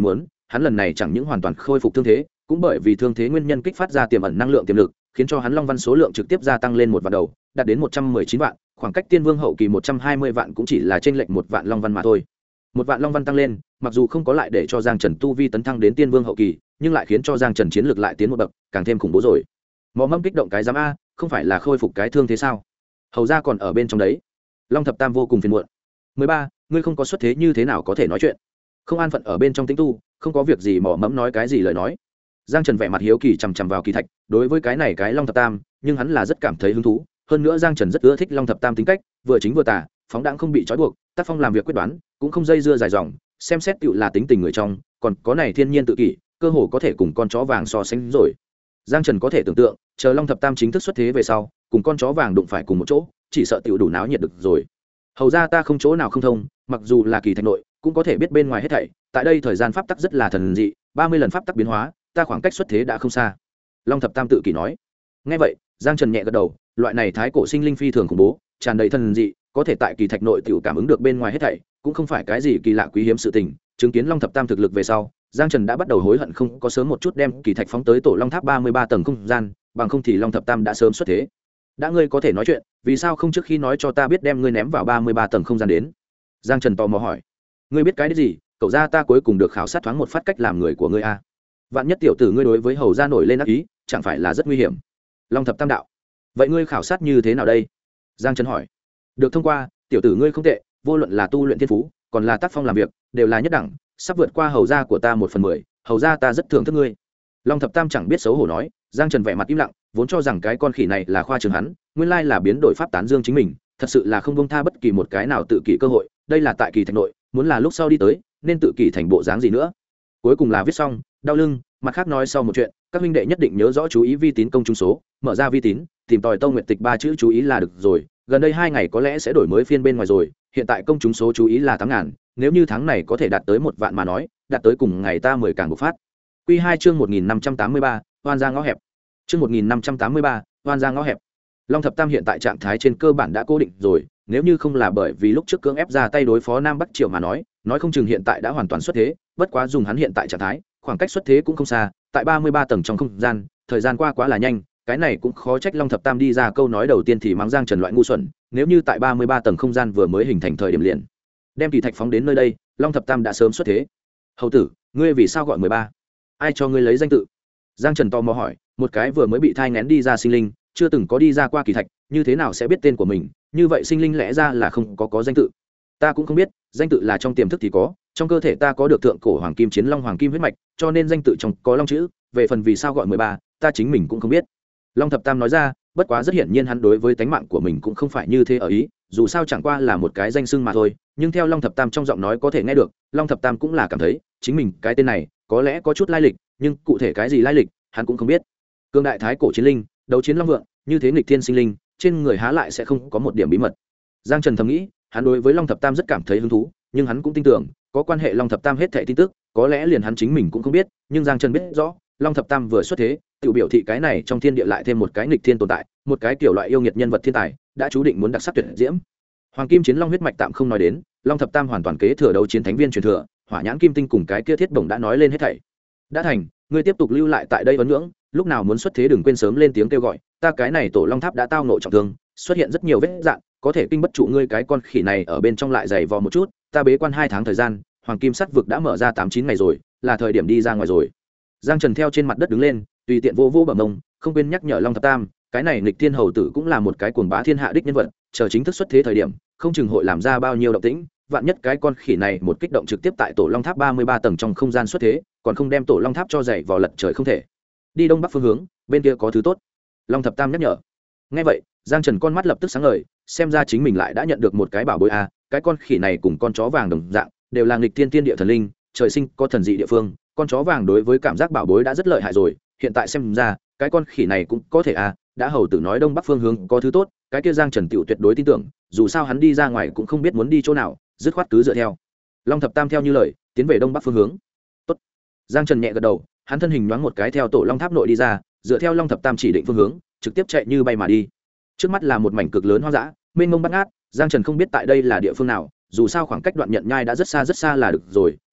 hắn lần này chẳng những hoàn toàn khôi phục thương thế, cũng bởi vì thương thế nguyên nhân kích phát ra tiềm ẩn năng lượng tiềm lực, khiến cho hắn long văn số lượng trực tiếp gia tăng lên 1 vạn đầu, đạt đến 119 vạn, khoảng cách tiên vương hậu kỳ 120 vạn cũng chỉ là chênh lệch 1 vạn long văn mà thôi. 1 vạn long văn tăng lên, mặc dù không có lại để cho Giang Trần tu vi tấn thăng đến tiên vương hậu kỳ, nhưng lại khiến cho Giang Trần chiến lược lại tiến một bậc, càng thêm khủng bố rồi. Mỏ Mẫm kích động cái giám a, không phải là khôi phục cái thương thế sao? Hầu ra còn ở bên trong đấy. Long Thập Tam vô cùng phiền muộn. 13, ngươi không có xuất thế như thế nào có thể nói chuyện? Không an phận ở bên trong tĩnh tu, không có việc gì Mỏ Mẫm nói cái gì lời nói. Giang Trần vẻ mặt hiếu kỳ chằm chằm vào Kỳ Thạch, đối với cái này cái Long Thập Tam, nhưng hắn là rất cảm thấy hứng thú, hơn nữa Giang Trần rất ưa thích Long Thập Tam tính cách, vừa chính vừa tà, phóng đãng không bị trói buộc, tác phong làm việc quyết đoán, cũng không dây dưa dài dòng, xem xét tựu là tính tình người trong, còn có này thiên nhiên tự kỷ, cơ hồ có thể cùng con chó vàng so sánh rồi. Giang Trần có thể tưởng tượng, chờ Long Thập Tam chính thức xuất thế về sau, cùng con chó vàng đụng phải cùng một chỗ, chỉ sợ tựu đủ náo nhiệt được rồi. Hầu ra ta không chỗ nào không thông, mặc dù là Kỳ Thạch nội, cũng có thể biết bên ngoài hết thảy, tại đây thời gian pháp tắc rất là thần dị, 30 lần pháp tắc biến hóa, ta khoảng cách xuất thế đã không xa. Long Thập Tam tự kỷ nói. Nghe vậy, Giang Trần nhẹ gật đầu, loại này thái cổ sinh linh phi thường khủng bố, tràn đầy thần dị, có thể tại Kỳ Thạch nội tiểu cảm ứng được bên ngoài hết thảy, cũng không phải cái gì kỳ lạ quý hiếm sự tình. Chứng kiến Long Thập Tam thực lực về sau, Giang Trần đã bắt đầu hối hận không có sớm một chút đem Kỳ Thạch phóng tới Tổ Long Tháp 33 tầng không gian, bằng không thì Long Thập Tam đã sớm xuất thế. Đã ngươi có thể nói chuyện, vì sao không trước khi nói cho ta biết đem ngươi ném vào 33 tầng không gian đến? Giang Trần tò mò hỏi. Ngươi biết cái gì? Cậu gia ta cuối cùng được khảo sát thoáng một phát cách làm người của ngươi a. Vạn nhất tiểu tử ngươi đối với hầu gia nổi lên ác ý, chẳng phải là rất nguy hiểm? Long Thập Tam đạo. Vậy ngươi khảo sát như thế nào đây? Giang Trần hỏi. Được thông qua, tiểu tử ngươi không tệ, vô luận là tu luyện thiên phú, còn là tác phong làm việc, đều là nhất đẳng, sắp vượt qua hầu gia của ta 1/10, hầu gia ta rất thưởng thức ngươi. Long Thập Tam chẳng biết xấu hổ nói. Giang Trần vẻ mặt im lặng, vốn cho rằng cái con khỉ này là khoa trương hắn, nguyên lai là biến đổi pháp tán dương chính mình, thật sự là không buông tha bất kỳ một cái nào tự kỷ cơ hội, đây là tại Kỳ Thạch nội, muốn là lúc sau đi tới, nên tự kỷ thành bộ dáng gì nữa. Cuối cùng là viết xong, đau lưng, mặt khác nói sau một chuyện, các huynh đệ nhất định nhớ rõ chú ý vi tín công chúng số, mở ra vi tín, tìm tòi Tâu Nguyệt Tịch 3 chữ chú ý là được rồi, gần đây 2 ngày có lẽ sẽ đổi mới phiên bên ngoài rồi, hiện tại công chúng số chú ý là 8.000, nếu như tháng này có thể đạt tới 1 vạn mà nói, đạt tới cùng ngày ta 10 càng bộc phát. Quy 2 chương 1583, oan ra ngõ hẹp. Chương 1583, oan ra ngõ hẹp. Long Thập Tam hiện tại trạng thái trên cơ bản đã cố định rồi, nếu như không là bởi vì lúc trước cưỡng ép ra tay đối phó Nam Bắc Triệu mà nói không chừng hiện tại đã hoàn toàn xuất thế, bất quá dùng hắn hiện tại trạng thái, khoảng cách xuất thế cũng không xa, tại 33 tầng trong không gian, thời gian qua quá là nhanh, cái này cũng khó trách Long Thập Tam đi ra câu nói đầu tiên thì mắng Giang Trần loại ngu xuẩn, nếu như tại 33 tầng không gian vừa mới hình thành thời điểm liền đem Kỳ Thạch phóng đến nơi đây, Long Thập Tam đã sớm xuất thế. Hầu tử, ngươi vì sao gọi 13? Ai cho ngươi lấy danh tự? Giang Trần tò mò hỏi, một cái vừa mới bị thai nghén đi ra sinh linh, chưa từng có đi ra qua Kỳ Thạch, như thế nào sẽ biết tên của mình, như vậy sinh linh lẽ ra là không có danh tự. Ta cũng không biết, danh tự là trong tiềm thức thì có, trong cơ thể ta có được thượng cổ hoàng kim chiến long hoàng kim huyết mạch, cho nên danh tự trong có long chữ, về phần vì sao gọi 13, ta chính mình cũng không biết. Long Thập Tam nói ra, bất quá rất hiển nhiên hắn đối với tánh mạng của mình cũng không phải như thế ở ý, dù sao chẳng qua là một cái danh xưng mà thôi, nhưng theo Long Thập Tam trong giọng nói có thể nghe được, Long Thập Tam cũng là cảm thấy, chính mình cái tên này có lẽ có chút lai lịch, nhưng cụ thể cái gì lai lịch, hắn cũng không biết. Cương đại thái cổ chiến linh, đấu chiến long vượng, như thế nghịch thiên sinh linh, trên người há lại sẽ không có một điểm bí mật. Giang Trần thầm nghĩ, hắn đối với Long Thập Tam rất cảm thấy hứng thú, nhưng hắn cũng tin tưởng, có quan hệ Long Thập Tam hết thảy tin tức, có lẽ liền hắn chính mình cũng không biết, nhưng Giang Trần biết rõ, Long Thập Tam vừa xuất thế, tự biểu thị cái này trong thiên địa lại thêm một cái nghịch thiên tồn tại, một cái kiểu loại yêu nghiệt nhân vật thiên tài, đã chú định muốn đặc sắc tuyệt diễm. Hoàng Kim Chiến Long huyết mạch tạm không nói đến, Long Thập Tam hoàn toàn kế thừa đấu chiến thánh viên truyền thừa, Hỏa Nhãn Kim Tinh cùng cái kia thiết bổng đã nói lên hết thảy. Đã thành, ngươi tiếp tục lưu lại tại đây vấn ngưỡng, lúc nào muốn xuất thế đừng quên sớm lên tiếng kêu gọi, ta cái này Tổ Long Tháp đã tao ngộ trọng thương, xuất hiện rất nhiều vết dạn, có thể kinh bất trụ ngươi cái con khỉ này ở bên trong lại dày vò một chút, ta bế quan 2 tháng thời gian, Hoàng Kim Sắt vực đã mở ra 8-9 ngày rồi, là thời điểm đi ra ngoài rồi. Giang Trần theo trên mặt đất đứng lên, tùy tiện vô bờ mông, không quên nhắc nhở Long Thập Tam, cái này nghịch thiên hầu tử cũng là một cái cuồng bá thiên hạ đích nhân vật, chờ chính thức xuất thế thời điểm, không chừng hội làm ra bao nhiêu động tĩnh, vạn nhất cái con khỉ này một kích động trực tiếp tại Tổ Long Tháp 33 tầng trong không gian xuất thế, còn không đem Tổ Long Tháp cho dày vò lật trời không thể. Đi đông bắc phương hướng, bên kia có thứ tốt. Long Thập Tam nhắc nhở. Nghe vậy, Giang Trần con mắt lập tức sáng ngời, xem ra chính mình lại đã nhận được một cái bảo bối a, cái con khỉ này cùng con chó vàng đồng dạng, đều là nghịch thiên tiên địa thần linh, trời sinh có thần dị địa phương, con chó vàng đối với cảm giác bảo bối đã rất lợi hại rồi, hiện tại xem ra, cái con khỉ này cũng có thể a, đã hầu tử nói đông bắc phương hướng có thứ tốt, cái kia Giang Trần tiểu tuyệt đối tin tưởng, dù sao hắn đi ra ngoài cũng không biết muốn đi chỗ nào, dứt khoát cứ dựa theo. Long Thập Tam theo như lời, tiến về đông bắc phương hướng. Tốt. Giang Trần nhẹ gật đầu, hắn thân hình nhoáng một cái theo Tổ Long Tháp nội đi ra, dựa theo Long Thập Tam chỉ định phương hướng, trực tiếp chạy như bay mà đi. Trước mắt là một mảnh cực lớn hoang dã, mênh mông bát ngát, Giang Trần không biết tại đây là địa phương nào, dù sao khoảng cách Đoạn Nhận Nhai đã rất xa là được rồi,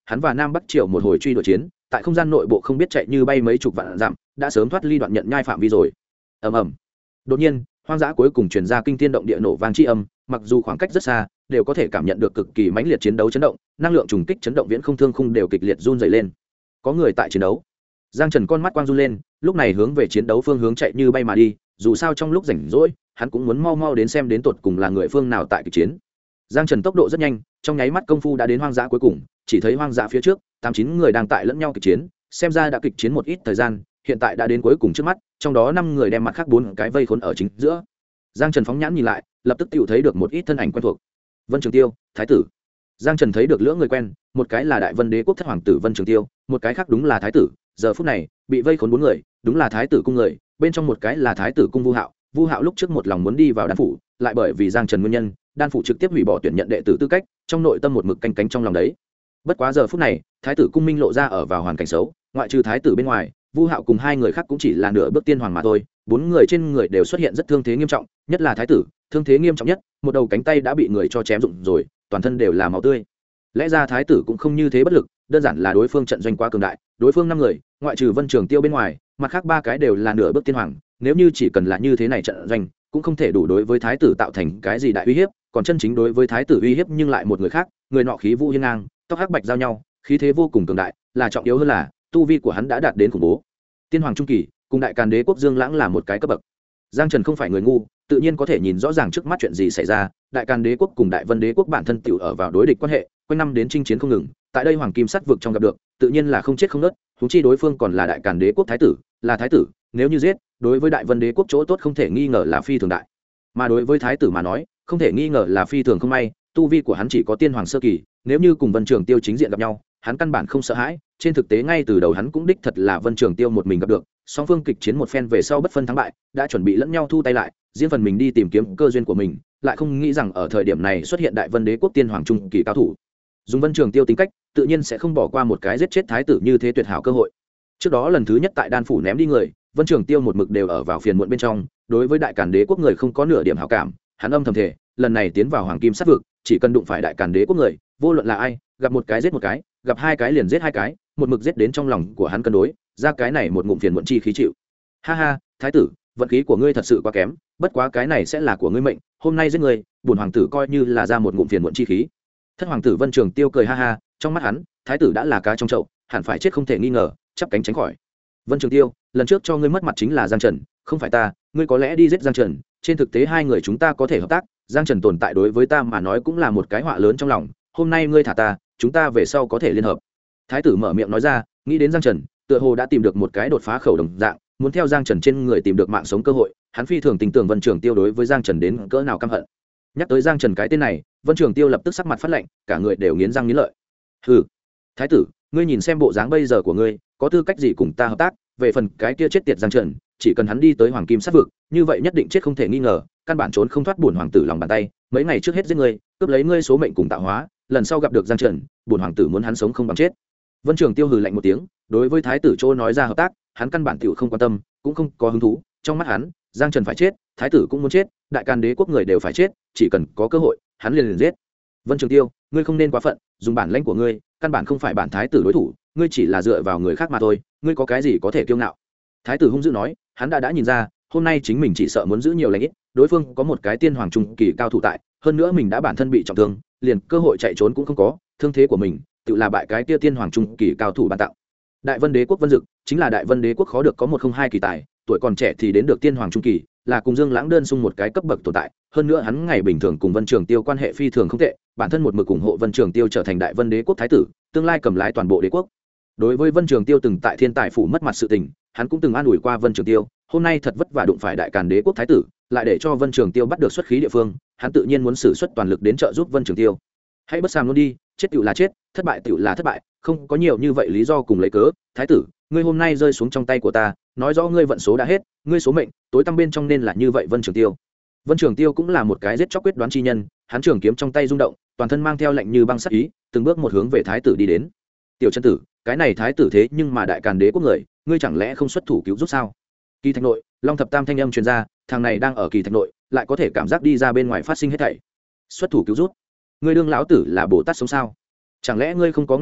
hắn và nam bắc triều một hồi truy đuổi chiến tại không gian nội bộ không biết chạy như bay mấy chục vạn dặm, đã sớm thoát ly đoạn nhận nhai phạm vi rồi. Ầm ầm. Đột nhiên hoang dã cuối cùng truyền ra kinh thiên động địa nổ vang chi âm, mặc dù khoảng cách rất xa đều có thể cảm nhận được cực kỳ mãnh liệt chiến đấu chấn động, năng lượng trùng kích chấn động viễn không thương khung đều kịch liệt run rẩy lên. Có người tại chiến đấu. Giang Trần con mắt quang run lên, lúc này hướng về chiến đấu phương hướng chạy như bay mà đi, dù sao trong lúc rảnh rỗi hắn cũng muốn mau mau đến xem đến tột cùng là người phương nào tại kịch chiến. Giang Trần tốc độ rất nhanh, trong nháy mắt công phu đã đến hoang dã cuối cùng, chỉ thấy hoang dã phía trước 8-9 người đang tại lẫn nhau kịch chiến, xem ra đã kịch chiến một ít thời gian, hiện tại đã đến cuối cùng trước mắt, trong đó 5 người đem mặt khác 4 cái vây khốn ở chính giữa. Giang Trần phóng nhãn nhìn lại, lập tức tự thấy được một ít thân ảnh quen thuộc. Vân Trường Tiêu, thái tử. Giang Trần thấy được lưỡng người quen, một cái là Đại Vân Đế quốc thất hoàng tử Vân Trường Tiêu, một cái khác đúng là thái tử. Giờ phút này bị vây khốn 4 người, đúng là thái tử cung người, bên trong một cái là thái tử cung Vu Hạo. Vu Hạo lúc trước một lòng muốn đi vào đan phủ, lại bởi vì Giang Trần nguyên nhân, đan phủ trực tiếp hủy bỏ tuyển nhận đệ tử tư cách, trong nội tâm một mực canh cánh trong lòng đấy. Bất quá giờ phút này thái tử cung minh lộ ra ở vào hoàn cảnh xấu, ngoại trừ thái tử bên ngoài, Vu Hạo cùng 2 người khác cũng chỉ là nửa bước tiên hoàng mà thôi. 4 người trên người đều xuất hiện rất thương thế nghiêm trọng, nhất là thái tử thương thế nghiêm trọng nhất, một đầu cánh tay đã bị người cho chém rụng rồi, toàn thân đều là máu tươi. Lẽ ra thái tử cũng không như thế bất lực, đơn giản là đối phương trận doanh quá cường đại, đối phương 5 người ngoại trừ Vân Trường Tiêu bên ngoài, mặt khác 3 cái đều là nửa bước tiên hoàng, nếu như chỉ cần là như thế này trận doanh cũng không thể đủ đối với thái tử tạo thành cái gì đại uy hiếp, còn chân chính đối với thái tử uy hiếp nhưng lại một người khác, người nọ khí vũ hiên ngang, tóc hắc bạch giao nhau, khí thế vô cùng cường đại, là trọng yếu hơn là tu vi của hắn đã đạt đến khủng bố tiên hoàng trung kỳ, cùng Đại Càn Đế quốc Dương Lãng là một cái cấp bậc. Giang Trần không phải người ngu, tự nhiên có thể nhìn rõ ràng trước mắt chuyện gì xảy ra. Đại Càn Đế quốc cùng Đại Vân Đế quốc bản thân tiểu ở vào đối địch quan hệ, quanh năm đến chinh chiến không ngừng, tại đây hoàng kim sắt vực trong gặp được, tự nhiên là không chết không nứt, huống chi đối phương còn là Đại Càn Đế quốc thái tử, là thái tử, nếu như giết, đối với Đại Vân Đế quốc chỗ tốt không thể nghi ngờ là phi thường đại. Mà đối với thái tử mà nói, không thể nghi ngờ là phi thường không may, tu vi của hắn chỉ có tiên hoàng sơ kỳ, nếu như cùng Vân Trường Tiêu chính diện gặp nhau, hắn căn bản không sợ hãi, trên thực tế ngay từ đầu hắn cũng đích thật là Vân Trường Tiêu một mình gặp được, song phương kịch chiến một phen về sau bất phân thắng bại, đã chuẩn bị lẫn nhau thu tay lại, riêng phần mình đi tìm kiếm cơ duyên của mình, lại không nghĩ rằng ở thời điểm này xuất hiện Đại Vân Đế quốc tiên hoàng trung kỳ cao thủ. Dùng Vân Trường Tiêu tính cách, tự nhiên sẽ không bỏ qua một cái giết chết thái tử như thế tuyệt hảo cơ hội. Trước đó lần thứ nhất tại đan phủ ném đi người, Vân Trường Tiêu một mực đều ở vào phiền muộn bên trong, đối với Đại Càn Đế quốc người không có nửa điểm hảo cảm, hắn âm thầm thề, lần này tiến vào hoàng kim sát vực, chỉ cần đụng phải Đại Càn Đế quốc người, vô luận là ai, gặp một cái giết một cái, gặp 2 cái liền giết 2 cái, một mực giết đến trong lòng của hắn cân đối, ra cái này một ngụm phiền muộn chi khí chịu. Ha ha, thái tử, vận khí của ngươi thật sự quá kém, bất quá cái này sẽ là của ngươi mệnh, hôm nay giết ngươi, bổn hoàng tử coi như là ra một ngụm phiền muộn chi khí. Thất hoàng tử Vân Trường Tiêu cười ha ha, trong mắt hắn, thái tử đã là cá trong chậu, hẳn phải chết không thể nghi ngờ, chắp cánh tránh khỏi. Vân Trường Tiêu, lần trước cho ngươi mất mặt chính là Giang Trần, không phải ta, ngươi có lẽ đi giết Giang Trần, trên thực tế 2 người chúng ta có thể hợp tác, Giang Trần tồn tại đối với ta mà nói cũng là một cái họa lớn trong lòng, hôm nay ngươi thả ta, chúng ta về sau có thể liên hợp. Thái tử mở miệng nói ra, nghĩ đến Giang Trần, tựa hồ đã tìm được một cái đột phá khẩu đồng dạng, muốn theo Giang Trần trên người tìm được mạng sống cơ hội, hắn phi thường tin tưởng Vân Trường Tiêu đối với Giang Trần đến cỡ nào căm hận. Nhắc tới Giang Trần cái tên này, Vân Trường Tiêu lập tức sắc mặt phát lạnh, cả người đều nghiến răng nghiến lợi. Hừ, thái tử, ngươi nhìn xem bộ dáng bây giờ của ngươi, có tư cách gì cùng ta hợp tác? Về phần cái kia chết tiệt Giang Trần, chỉ cần hắn đi tới hoàng kim sát vực, như vậy nhất định chết không thể nghi ngờ, căn bản trốn không thoát bổn hoàng tử lòng bàn tay. Mấy ngày trước hết giết ngươi, cướp lấy ngươi số mệnh cùng tạo hóa, lần sau gặp được Giang Trần, bổn hoàng tử muốn hắn sống không bằng chết. Vân Trường Tiêu hừ lạnh một tiếng, đối với thái tử Trô nói ra hợp tác, hắn căn bản tiểu không quan tâm, cũng không có hứng thú. Trong mắt hắn, Giang Trần phải chết, thái tử cũng muốn chết, Đại Càn Đế quốc người đều phải chết, chỉ cần có cơ hội, hắn liền giết. Vân Trường Tiêu, ngươi không nên quá phận, dùng bản lãnh của ngươi, căn bản không phải bản thái tử đối thủ, ngươi chỉ là dựa vào người khác mà thôi, ngươi có cái gì có thể kiêu ngạo? Thái tử hung dữ nói, hắn đã nhìn ra, hôm nay chính mình chỉ sợ muốn giữ nhiều lãnh ít, đối phương có một cái tiên hoàng trung kỳ cao thủ tại, hơn nữa mình đã bản thân bị trọng thương, liền cơ hội chạy trốn cũng không có, thương thế của mình tự là bại cái tia tiên hoàng trung kỳ cao thủ ban tặng. Đại Vân Đế quốc Vân Dực chính là Đại Vân Đế quốc khó được có 102 kỳ tài, tuổi còn trẻ thì đến được tiên hoàng trung kỳ, là cùng Dương Lãng đơn xung một cái cấp bậc tồn tại, hơn nữa hắn ngày bình thường cùng Vân Trường Tiêu quan hệ phi thường không tệ, bản thân một mực ủng hộ Vân Trường Tiêu trở thành Đại Vân Đế quốc thái tử, tương lai cầm lái toàn bộ đế quốc. Đối với Vân Trường Tiêu từng tại Thiên Tài phủ mất mặt sự tình, hắn cũng từng an ủi qua Vân Trường Tiêu, hôm nay thật vất vả đụng phải Đại Càn Đế quốc thái tử, lại để cho Vân Trường Tiêu bắt được xuất khí địa phương, hắn tự nhiên muốn sử xuất toàn lực đến trợ giúp Vân Trường Tiêu. Hãy bất sàm luôn đi, chết tựu là chết, thất bại tựu là thất bại, không có nhiều như vậy lý do cùng lấy cớ. Thái tử, ngươi hôm nay rơi xuống trong tay của ta, nói rõ ngươi vận số đã hết, ngươi số mệnh tối tăm bên trong nên là như vậy. Vân Trường Tiêu, Vân Trường Tiêu cũng là một cái giết chóc quyết đoán chi nhân, hắn trường kiếm trong tay rung động, toàn thân mang theo lệnh như băng sắc ý, từng bước một hướng về thái tử đi đến. Tiểu chân tử, cái này thái tử thế nhưng mà Đại Càn Đế quốc người, ngươi chẳng lẽ không xuất thủ cứu giúp sao? Kỳ Thạch nội, Long Thập Tam thanh âm truyền ra, thằng này đang ở Kỳ Thạch nội, lại có thể cảm giác đi ra bên ngoài phát sinh hết thảy. Xuất thủ cứu giúp? Ngươi đương lão tử là Bồ Tát sống sao? Chẳng lẽ ngươi không có nghe được,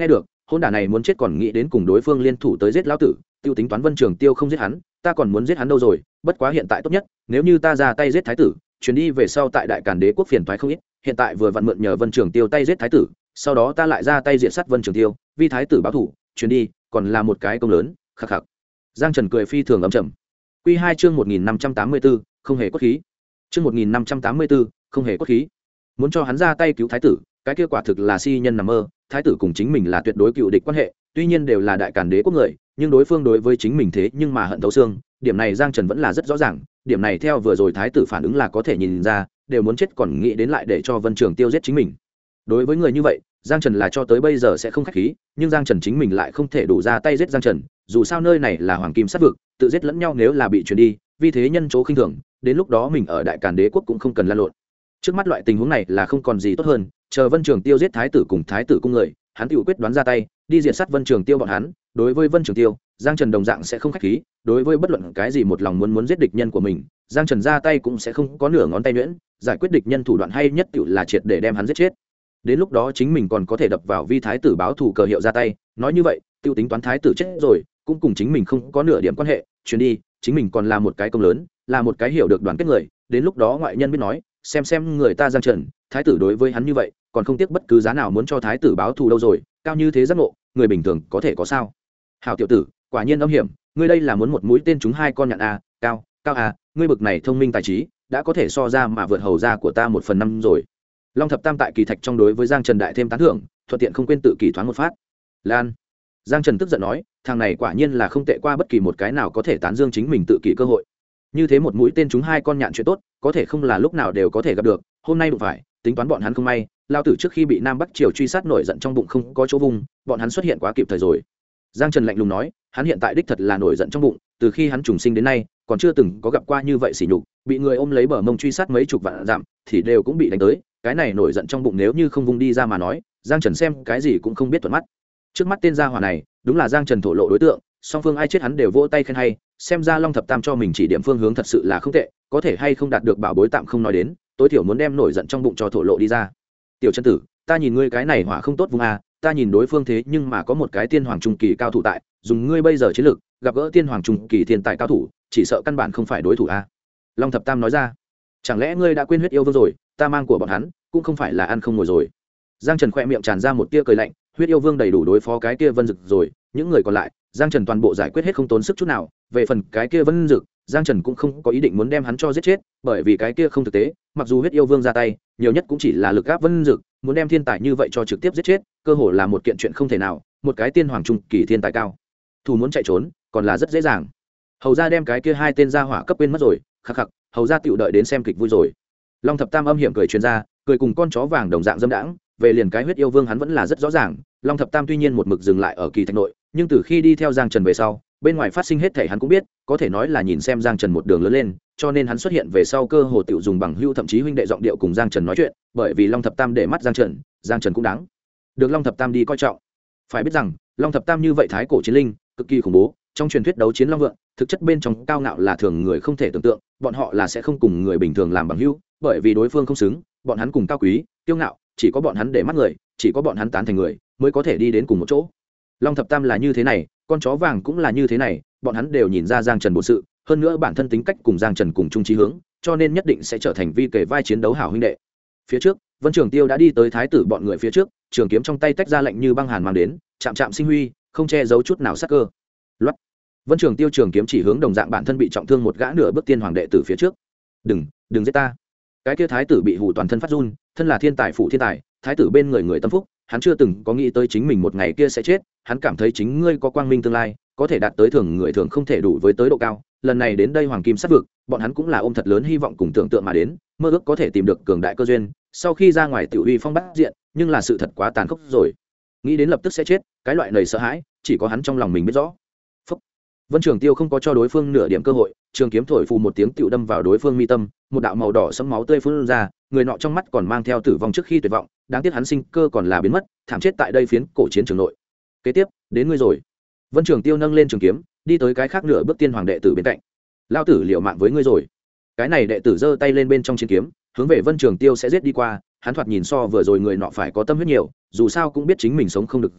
hôn đả này muốn chết còn nghĩ đến cùng đối phương liên thủ tới giết lão tử, tiêu tính toán Vân Trường Tiêu không giết hắn, ta còn muốn giết hắn đâu rồi, bất quá hiện tại tốt nhất, nếu như ta ra tay giết thái tử, chuyến đi về sau tại Đại Càn Đế quốc phiền toái không ít, hiện tại vừa vặn mượn nhờ Vân Trường Tiêu tay giết thái tử, sau đó ta lại ra tay diệt sát Vân Trường Tiêu, vì thái tử báo thủ, chuyến đi còn là một cái công lớn, khắc khắc. Giang Trần cười phi thường ấm trầm. Quy 2 chương 1584, không hề cốt khí. Chương 1584, không hề cốt khí. Muốn cho hắn ra tay cứu thái tử, cái kia quả thực là si nhân nằm mơ, thái tử cùng chính mình là tuyệt đối cựu địch quan hệ, tuy nhiên đều là Đại Càn Đế quốc người, nhưng đối phương đối với chính mình thế nhưng mà hận thấu xương, điểm này Giang Trần vẫn là rất rõ ràng, điểm này theo vừa rồi thái tử phản ứng là có thể nhìn ra, đều muốn chết còn nghĩ đến lại để cho Vân Trường Tiêu giết chính mình. Đối với người như vậy, Giang Trần là cho tới bây giờ sẽ không khách khí, nhưng Giang Trần chính mình lại không thể đủ ra tay giết Giang Trần, dù sao nơi này là hoàng kim sát vực, tự giết lẫn nhau nếu là bị truyền đi, vì thế nhân chỗ khinh thường, đến lúc đó mình ở Đại Càn Đế quốc cũng không cần lan lộn. Trước mắt loại tình huống này là không còn gì tốt hơn, chờ Vân Trường Tiêu giết thái tử cùng thái tử cung người, hắn tự quyết đoán ra tay, đi diệt sát Vân Trường Tiêu bọn hắn, đối với Vân Trường Tiêu, Giang Trần đồng dạng sẽ không khách khí, đối với bất luận cái gì một lòng muốn giết địch nhân của mình, Giang Trần ra tay cũng sẽ không có nửa ngón tay nhuyễn, giải quyết địch nhân thủ đoạn hay nhất tự là triệt để đem hắn giết chết. Đến lúc đó chính mình còn có thể đập vào vi thái tử báo thù cờ hiệu ra tay, nói như vậy, tiêu tính toán thái tử chết rồi, cũng cùng chính mình không có nửa điểm quan hệ, chuyến đi, chính mình còn là một cái công lớn, là một cái hiểu được đoàn kết người, đến lúc đó ngoại nhân biết nói, xem người ta Giang Trần, thái tử đối với hắn như vậy, còn không tiếc bất cứ giá nào muốn cho thái tử báo thù đâu rồi, cao như thế giác ngộ, người bình thường có thể có sao? Hảo tiểu tử, quả nhiên âm hiểm, ngươi đây là muốn một mũi tên trúng hai con nhạn a, cao a, ngươi bực này thông minh tài trí, đã có thể so ra mà vượt hầu ra của ta 1/5 rồi. Long Thập Tam tại kỳ thạch trong đối với Giang Trần đại thêm tán thưởng, thuận tiện không quên tự kỳ thoáng một phát. Lan. Giang Trần tức giận nói, thằng này quả nhiên là không tệ qua bất kỳ một cái nào có thể tán dương chính mình tự kỷ cơ hội. Như thế một mũi tên trúng hai con nhạn chuyện tốt, có thể không là lúc nào đều có thể gặp được, hôm nay đụng phải, tính toán bọn hắn không may, lao tử trước khi bị Nam Bắc Triều truy sát nổi giận trong bụng không có chỗ vùng, bọn hắn xuất hiện quá kịp thời rồi. Giang Trần lạnh lùng nói, hắn hiện tại đích thật là nổi giận trong bụng, từ khi hắn trùng sinh đến nay, còn chưa từng có gặp qua như vậy sỉ nhục, bị người ôm lấy bờ mông truy sát mấy chục vạn dặm, thì đều cũng bị đánh tới, cái này nổi giận trong bụng nếu như không vung đi ra mà nói, Giang Trần xem cái gì cũng không biết thuận mắt. Trước mắt tên gia hỏa này, đúng là Giang Trần thổ lộ đối tượng, song phương ai chết hắn đều vỗ tay khen hay, xem ra Long Thập Tam cho mình chỉ điểm phương hướng thật sự là không tệ, có thể hay không đạt được bảo bối tạm không nói đến, tối thiểu muốn đem nổi giận trong bụng cho thổ lộ đi ra. Tiểu chân tử, ta nhìn ngươi cái này hỏa không tốt vùng a, ta nhìn đối phương thế nhưng mà có một cái tiên hoàng trung kỳ cao thủ tại, dùng ngươi bây giờ chiến lực, gặp gỡ tiên hoàng trung kỳ thiên tài cao thủ, chỉ sợ căn bản không phải đối thủ a. Long Thập Tam nói ra, chẳng lẽ ngươi đã quên huyết yêu vương rồi, ta mang của bọn hắn, cũng không phải là ăn không ngồi rồi. Giang Trần khẽ miệng tràn ra một tia cười lạnh, huyết yêu vương đầy đủ đối phó cái kia Vân Dực rồi, những người còn lại, Giang Trần toàn bộ giải quyết hết không tốn sức chút nào, về phần cái kia Vân Dực, Giang Trần cũng không có ý định muốn đem hắn cho giết chết, bởi vì cái kia không thực tế, mặc dù huyết yêu vương ra tay, nhiều nhất cũng chỉ là lực áp Vân Dực, muốn đem thiên tài như vậy cho trực tiếp giết chết, cơ hồ là một kiện chuyện không thể nào, một cái tiên hoàng trung kỳ thiên tài cao, thủ muốn chạy trốn, còn là rất dễ dàng. Hầu gia đem cái kia hai tên gia hỏa cấp quên mất rồi, khắc khắc, hầu gia tiểu đợi đến xem kịch vui rồi. Long Thập Tam âm hiểm cười truyền ra, cười cùng con chó vàng đồng dạng dâm đãng, về liền cái huyết yêu vương hắn vẫn là rất rõ ràng, Long Thập Tam tuy nhiên một mực dừng lại ở kỳ thạch nội, nhưng từ khi đi theo Giang Trần về sau, bên ngoài phát sinh hết thảy hắn cũng biết, có thể nói là nhìn xem Giang Trần một đường lớn lên, cho nên hắn xuất hiện về sau cơ hồ tiểu dùng bằng hữu thậm chí huynh đệ giọng điệu cùng Giang Trần nói chuyện, bởi vì Long Thập Tam để mắt Giang Trần cũng đáng được Long Thập Tam đi coi trọng. Phải biết rằng, Long Thập Tam như vậy thái cổ chiến linh, cực kỳ khủng bố, trong truyền thuyết đấu chiến long vượng, thực chất bên trong cao ngạo là thường người không thể tưởng tượng, bọn họ là sẽ không cùng người bình thường làm bằng hữu, bởi vì đối phương không xứng, bọn hắn cùng cao quý, kiêu ngạo, chỉ có bọn hắn để mắt người, chỉ có bọn hắn tán thành người, mới có thể đi đến cùng một chỗ. Long Thập Tam là như thế này, con chó vàng cũng là như thế này, bọn hắn đều nhìn ra Giang Trần bổn sự, hơn nữa bản thân tính cách cùng Giang Trần cùng chung chí hướng, cho nên nhất định sẽ trở thành vi kể vai chiến đấu hảo huynh đệ. Phía trước, Vân Trường Tiêu đã đi tới thái tử bọn người phía trước, trường kiếm trong tay tách ra lạnh như băng hàn mang đến, chạm chạm sinh huy, không che giấu chút nào sát cơ. Loát. Vân Trường Tiêu trường kiếm chỉ hướng đồng dạng bản thân bị trọng thương một gã nửa bước tiên hoàng đệ tử phía trước. Đừng giết ta. Cái kia thái tử bị hù toàn thân phát run, thân là thiên tài phụ thiên tài, thái tử bên người người tâm phúc, hắn chưa từng có nghĩ tới chính mình một ngày kia sẽ chết, hắn cảm thấy chính ngươi có quang minh tương lai, có thể đạt tới thường người thường không thể đủ với tới độ cao, lần này đến đây hoàng kim sát vực, bọn hắn cũng là ôm thật lớn hy vọng cùng tưởng tượng mà đến, mơ ước có thể tìm được cường đại cơ duyên, sau khi ra ngoài tiểu uy phong bát diện, nhưng là sự thật quá tàn khốc rồi. Nghĩ đến lập tức sẽ chết, cái loại nầy sợ hãi, chỉ có hắn trong lòng mình biết rõ. Phúc. Vân Trường Tiêu không có cho đối phương nửa điểm cơ hội, trường kiếm thổi phù một tiếng tiểu đâm vào đối phương mi tâm, một đạo màu đỏ sẫm máu tươi phun ra, người nọ trong mắt còn mang theo tử vong trước khi tuyệt vọng, đáng tiếc hắn sinh cơ còn là biến mất, thảm chết tại đây phiến cổ chiến trường nội. Kế tiếp, đến ngươi rồi. Vân Trường Tiêu nâng lên trường kiếm, đi tới cái khác nửa bước tiên hoàng đệ tử bên cạnh. Lão tử liều mạng với ngươi rồi. Cái này đệ tử giơ tay lên bên trong chiến kiếm, hướng về Vân Trường Tiêu sẽ giết đi qua, hắn thoạt nhìn so vừa rồi người nọ phải có tâm huyết nhiều, dù sao cũng biết chính mình sống không được rồi,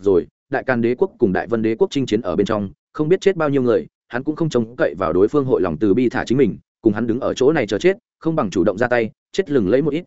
đại càn đế quốc cùng đại vân đế quốc chinh chiến ở bên trong không biết chết bao nhiêu người, hắn cũng không trông cậy vào đối phương hội lòng từ bi thả chính mình, cùng hắn đứng ở chỗ này chờ chết không bằng chủ động ra tay chết lừng lấy một ít.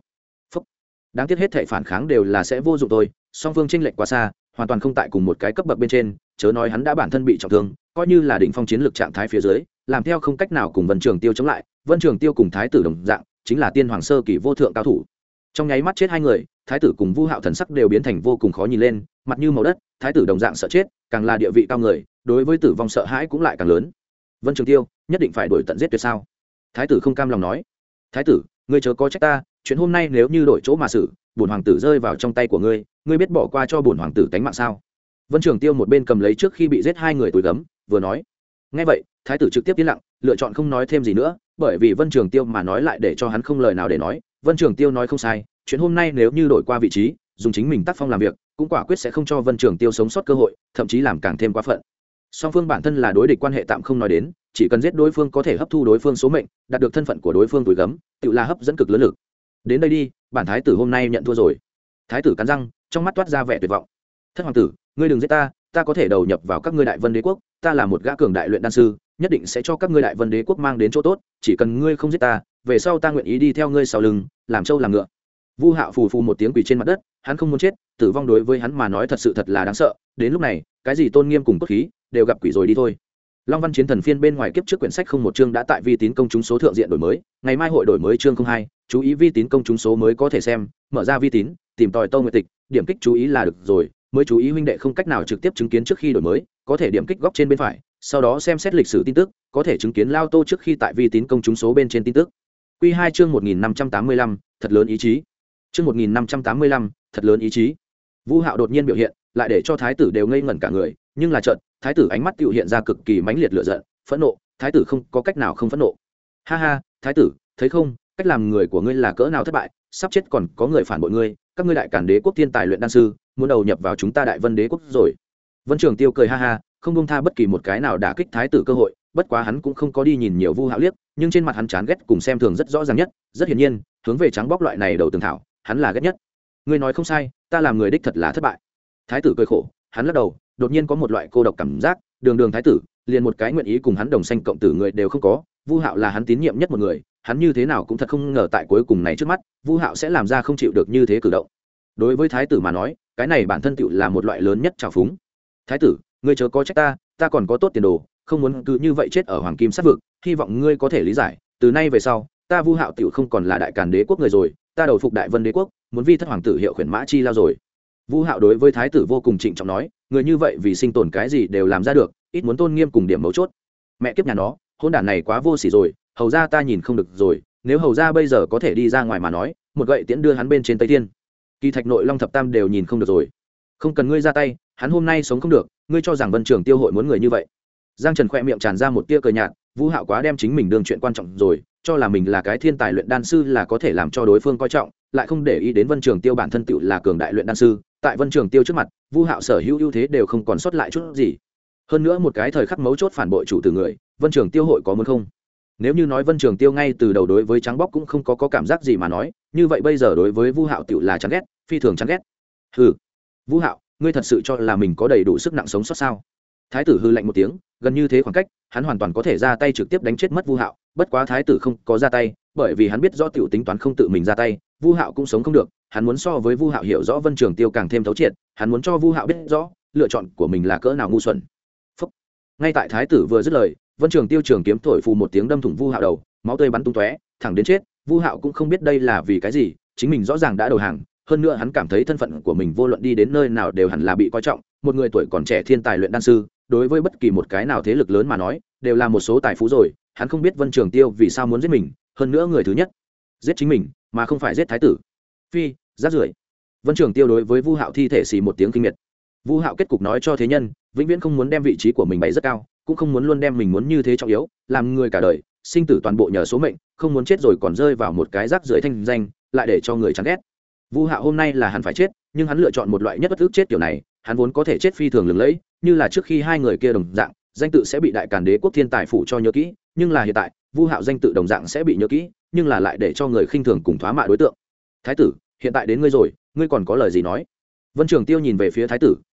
Đáng tiếc hết thảy phản kháng đều là sẽ vô dụng thôi, song phương chênh lệch quá xa, hoàn toàn không tại cùng một cái cấp bậc bên trên, chớ nói hắn đã bản thân bị trọng thương, coi như là đỉnh phong chiến lược trạng thái phía dưới, làm theo không cách nào cùng Vân Trường Tiêu chống lại. Vân Trường Tiêu cùng thái tử đồng dạng, chính là tiên hoàng sơ kỳ vô thượng cao thủ. Trong nháy mắt chết hai người, thái tử cùng Vu Hạo thần sắc đều biến thành vô cùng khó nhìn lên, mặt như màu đất. Thái tử đồng dạng sợ chết, càng là địa vị cao người, đối với tử vong sợ hãi cũng lại càng lớn. Vân Trường Tiêu nhất định phải đuổi tận giết tuyệt sao? Thái tử không cam lòng nói. Thái tử, ngươi chớ có trách ta, chuyện hôm nay nếu như đổi chỗ mà xử, bổn hoàng tử rơi vào trong tay của ngươi, ngươi biết bỏ qua cho bổn hoàng tử tánh mạng sao? Vân Trường Tiêu một bên cầm lấy trước khi bị giết hai người túi gấm, vừa nói. Nghe vậy, thái tử trực tiếp yên lặng, lựa chọn không nói thêm gì nữa, bởi vì Vân Trường Tiêu mà nói lại để cho hắn không lời nào để nói. Vân Trường Tiêu nói không sai, chuyện hôm nay nếu như đổi qua vị trí, dùng chính mình tác phong làm việc, cũng quả quyết sẽ không cho Vân Trường Tiêu sống sót cơ hội, thậm chí làm càng thêm quá phận. Song phương bản thân là đối địch quan hệ tạm không nói đến, chỉ cần giết đối phương có thể hấp thu đối phương số mệnh, đạt được thân phận của đối phương túi gấm, tự là hấp dẫn cực lớn lực. Đến đây đi, bản thái tử hôm nay nhận thua rồi. Thái tử cắn răng, trong mắt toát ra vẻ tuyệt vọng. Thất hoàng tử, ngươi đừng giết ta, ta có thể đầu nhập vào các ngươi đại vân đế quốc, ta là một gã cường đại luyện đan sư, nhất định sẽ cho các ngươi đại vân đế quốc mang đến chỗ tốt, chỉ cần ngươi không giết ta, về sau ta nguyện ý đi theo ngươi sau lưng, làm trâu làm ngựa. Vu Hạo phù phù một tiếng quỳ trên mặt đất, hắn không muốn chết, tử vong đối với hắn mà nói thật sự thật là đáng sợ, đến lúc này, cái gì tôn nghiêm cùng cốt khí, đều gặp quỷ rồi đi thôi. Long Văn Chiến Thần Phiên bên ngoài kiếp trước quyển sách không một chương đã tại Vi Tín công chúng số thượng diện đổi mới, ngày mai hội đổi mới chương 02, chú ý Vi Tín công chúng số mới có thể xem, mở ra Vi Tín, tìm tòi Tâu Nguyệt Tịch, điểm kích chú ý là được rồi, mới chú ý huynh đệ không cách nào trực tiếp chứng kiến trước khi đổi mới, có thể điểm kích góc trên bên phải, sau đó xem xét lịch sử tin tức, có thể chứng kiến Lao Tô trước khi tại Vi Tín công chúng số bên trên tin tức. Quy 2 chương 1585, thật lớn ý chí. Chương 1585, thật lớn ý chí. Vu Hạo đột nhiên biểu hiện, lại để cho thái tử đều ngây ngẩn cả người, nhưng là chợt, thái tử ánh mắt tựu hiện ra cực kỳ mãnh liệt lửa giận, phẫn nộ, thái tử không có cách nào không phẫn nộ. Ha ha, thái tử, thấy không, cách làm người của ngươi là cỡ nào thất bại, sắp chết còn có người phản bội ngươi, các ngươi đại càn đế quốc thiên tài luyện đan sư, muốn đầu nhập vào chúng ta đại vân đế quốc rồi. Vân Trường Tiêu cười ha ha, không buông tha bất kỳ một cái nào đả kích thái tử cơ hội, bất quá hắn cũng không có đi nhìn nhiều Vu Hạo liếc, nhưng trên mặt hắn chán ghét cùng xem thường rất rõ ràng nhất, rất hiển nhiên, hướng về trắng bóc loại này đầu tường thảo, hắn là ghét nhất. Ngươi nói không sai, ta làm người đích thật là thất bại. Thái tử cười khổ, hắn lắc đầu, đột nhiên có một loại cô độc cảm giác, đường thái tử, liền một cái nguyện ý cùng hắn đồng sanh cộng tử người đều không có, Vu Hạo là hắn tín nhiệm nhất một người, hắn như thế nào cũng thật không ngờ tại cuối cùng này trước mắt, Vu Hạo sẽ làm ra không chịu được như thế cử động. Đối với thái tử mà nói, cái này bản thân tựu là một loại lớn nhất trào phúng. Thái tử, ngươi chớ có trách ta, ta còn có tốt tiền đồ, không muốn cứ như vậy chết ở hoàng kim sát vực, hy vọng ngươi có thể lý giải, từ nay về sau, ta Vu Hạo tựu không còn là đại càn đế quốc người rồi, ta đầu phục đại vân đế quốc, muốn vi thất hoàng tử hiệu khuyển mã chi lao rồi. Vu Hạo đối với thái tử vô cùng trịnh trọng nói, người như vậy vì sinh tồn cái gì đều làm ra được, ít muốn tôn nghiêm cùng điểm mấu chốt. Mẹ kiếp nhà nó, hôn đản này quá vô sỉ rồi, hầu ra ta nhìn không được rồi, nếu hầu ra bây giờ có thể đi ra ngoài mà nói, một gậy tiễn đưa hắn bên trên Tây Thiên. Kỳ Thạch Nội Long thập tam đều nhìn không được rồi. Không cần ngươi ra tay, hắn hôm nay sống không được, ngươi cho rằng Vân Trường Tiêu hội muốn người như vậy? Giang Trần khẽ miệng tràn ra một tia cười nhạt, Vu Hạo quá đem chính mình đương chuyện quan trọng rồi, cho là mình là cái thiên tài luyện đan sư là có thể làm cho đối phương coi trọng, lại không để ý đến Vân Trường Tiêu bản thân tựu là cường đại luyện đan sư, tại Vân Trường Tiêu trước mặt, Vu Hạo sở hữu ưu thế đều không còn sót lại chút gì. Hơn nữa một cái thời khắc mấu chốt phản bội chủ tử người, Vân Trường Tiêu hội có muốn không? Nếu như nói Vân Trường Tiêu ngay từ đầu đối với Trắng Bóc cũng không có cảm giác gì mà nói, như vậy bây giờ đối với Vu Hạo tựu là chán ghét, phi thường chán ghét. Hừ, Vu Hạo, ngươi thật sự cho là mình có đầy đủ sức nặng sống sót sao? Thái tử hừ lạnh một tiếng, gần như thế khoảng cách, hắn hoàn toàn có thể ra tay trực tiếp đánh chết mất Vu Hạo, bất quá thái tử không có ra tay, bởi vì hắn biết rõ tiểu tính toán không tự mình ra tay, Vu Hạo cũng sống không được, hắn muốn so với Vu Hạo hiểu rõ Vân Trường Tiêu càng thêm thấu triệt, hắn muốn cho Vu Hạo biết rõ, lựa chọn của mình là cỡ nào ngu xuẩn. Phúc. Ngay tại thái tử vừa dứt lời, Vân Trường Tiêu trường kiếm thổi phù một tiếng đâm thủng Vu Hạo đầu, máu tươi bắn tung tóe, thẳng đến chết. Vu Hạo cũng không biết đây là vì cái gì, chính mình rõ ràng đã đầu hàng, hơn nữa hắn cảm thấy thân phận của mình vô luận đi đến nơi nào đều hẳn là bị coi trọng, một người tuổi còn trẻ thiên tài luyện đan sư, đối với bất kỳ một cái nào thế lực lớn mà nói, đều là một số tài phú rồi, hắn không biết Vân Trường Tiêu vì sao muốn giết mình, hơn nữa người thứ nhất giết chính mình, mà không phải giết thái tử. Phi, rác rưởi. Vân Trường Tiêu đối với Vu Hạo thi thể xì một tiếng kinh miệt. Vu Hạo kết cục nói cho thế nhân, vĩnh viễn không muốn đem vị trí của mình bày rất cao, cũng không muốn luôn đem mình muốn như thế trọng yếu, làm người cả đời, sinh tử toàn bộ nhờ số mệnh, không muốn chết rồi còn rơi vào một cái rác rưởi thanh danh, lại để cho người chán ghét. Vu Hạo hôm nay là hắn phải chết, nhưng hắn lựa chọn một loại nhất bất ức chết kiểu này, hắn vốn có thể chết phi thường lừng lẫy, như là trước khi hai người kia đồng dạng, danh tự sẽ bị đại càn đế quốc thiên tài phụ cho nhớ kỹ, nhưng là hiện tại, Vu Hạo danh tự đồng dạng sẽ bị nhớ kỹ, nhưng là lại để cho người khinh thường cùng thoá mạ đối tượng. Thái tử, hiện tại đến ngươi rồi, ngươi còn có lời gì nói? Vân Trường Tiêu nhìn về phía thái tử,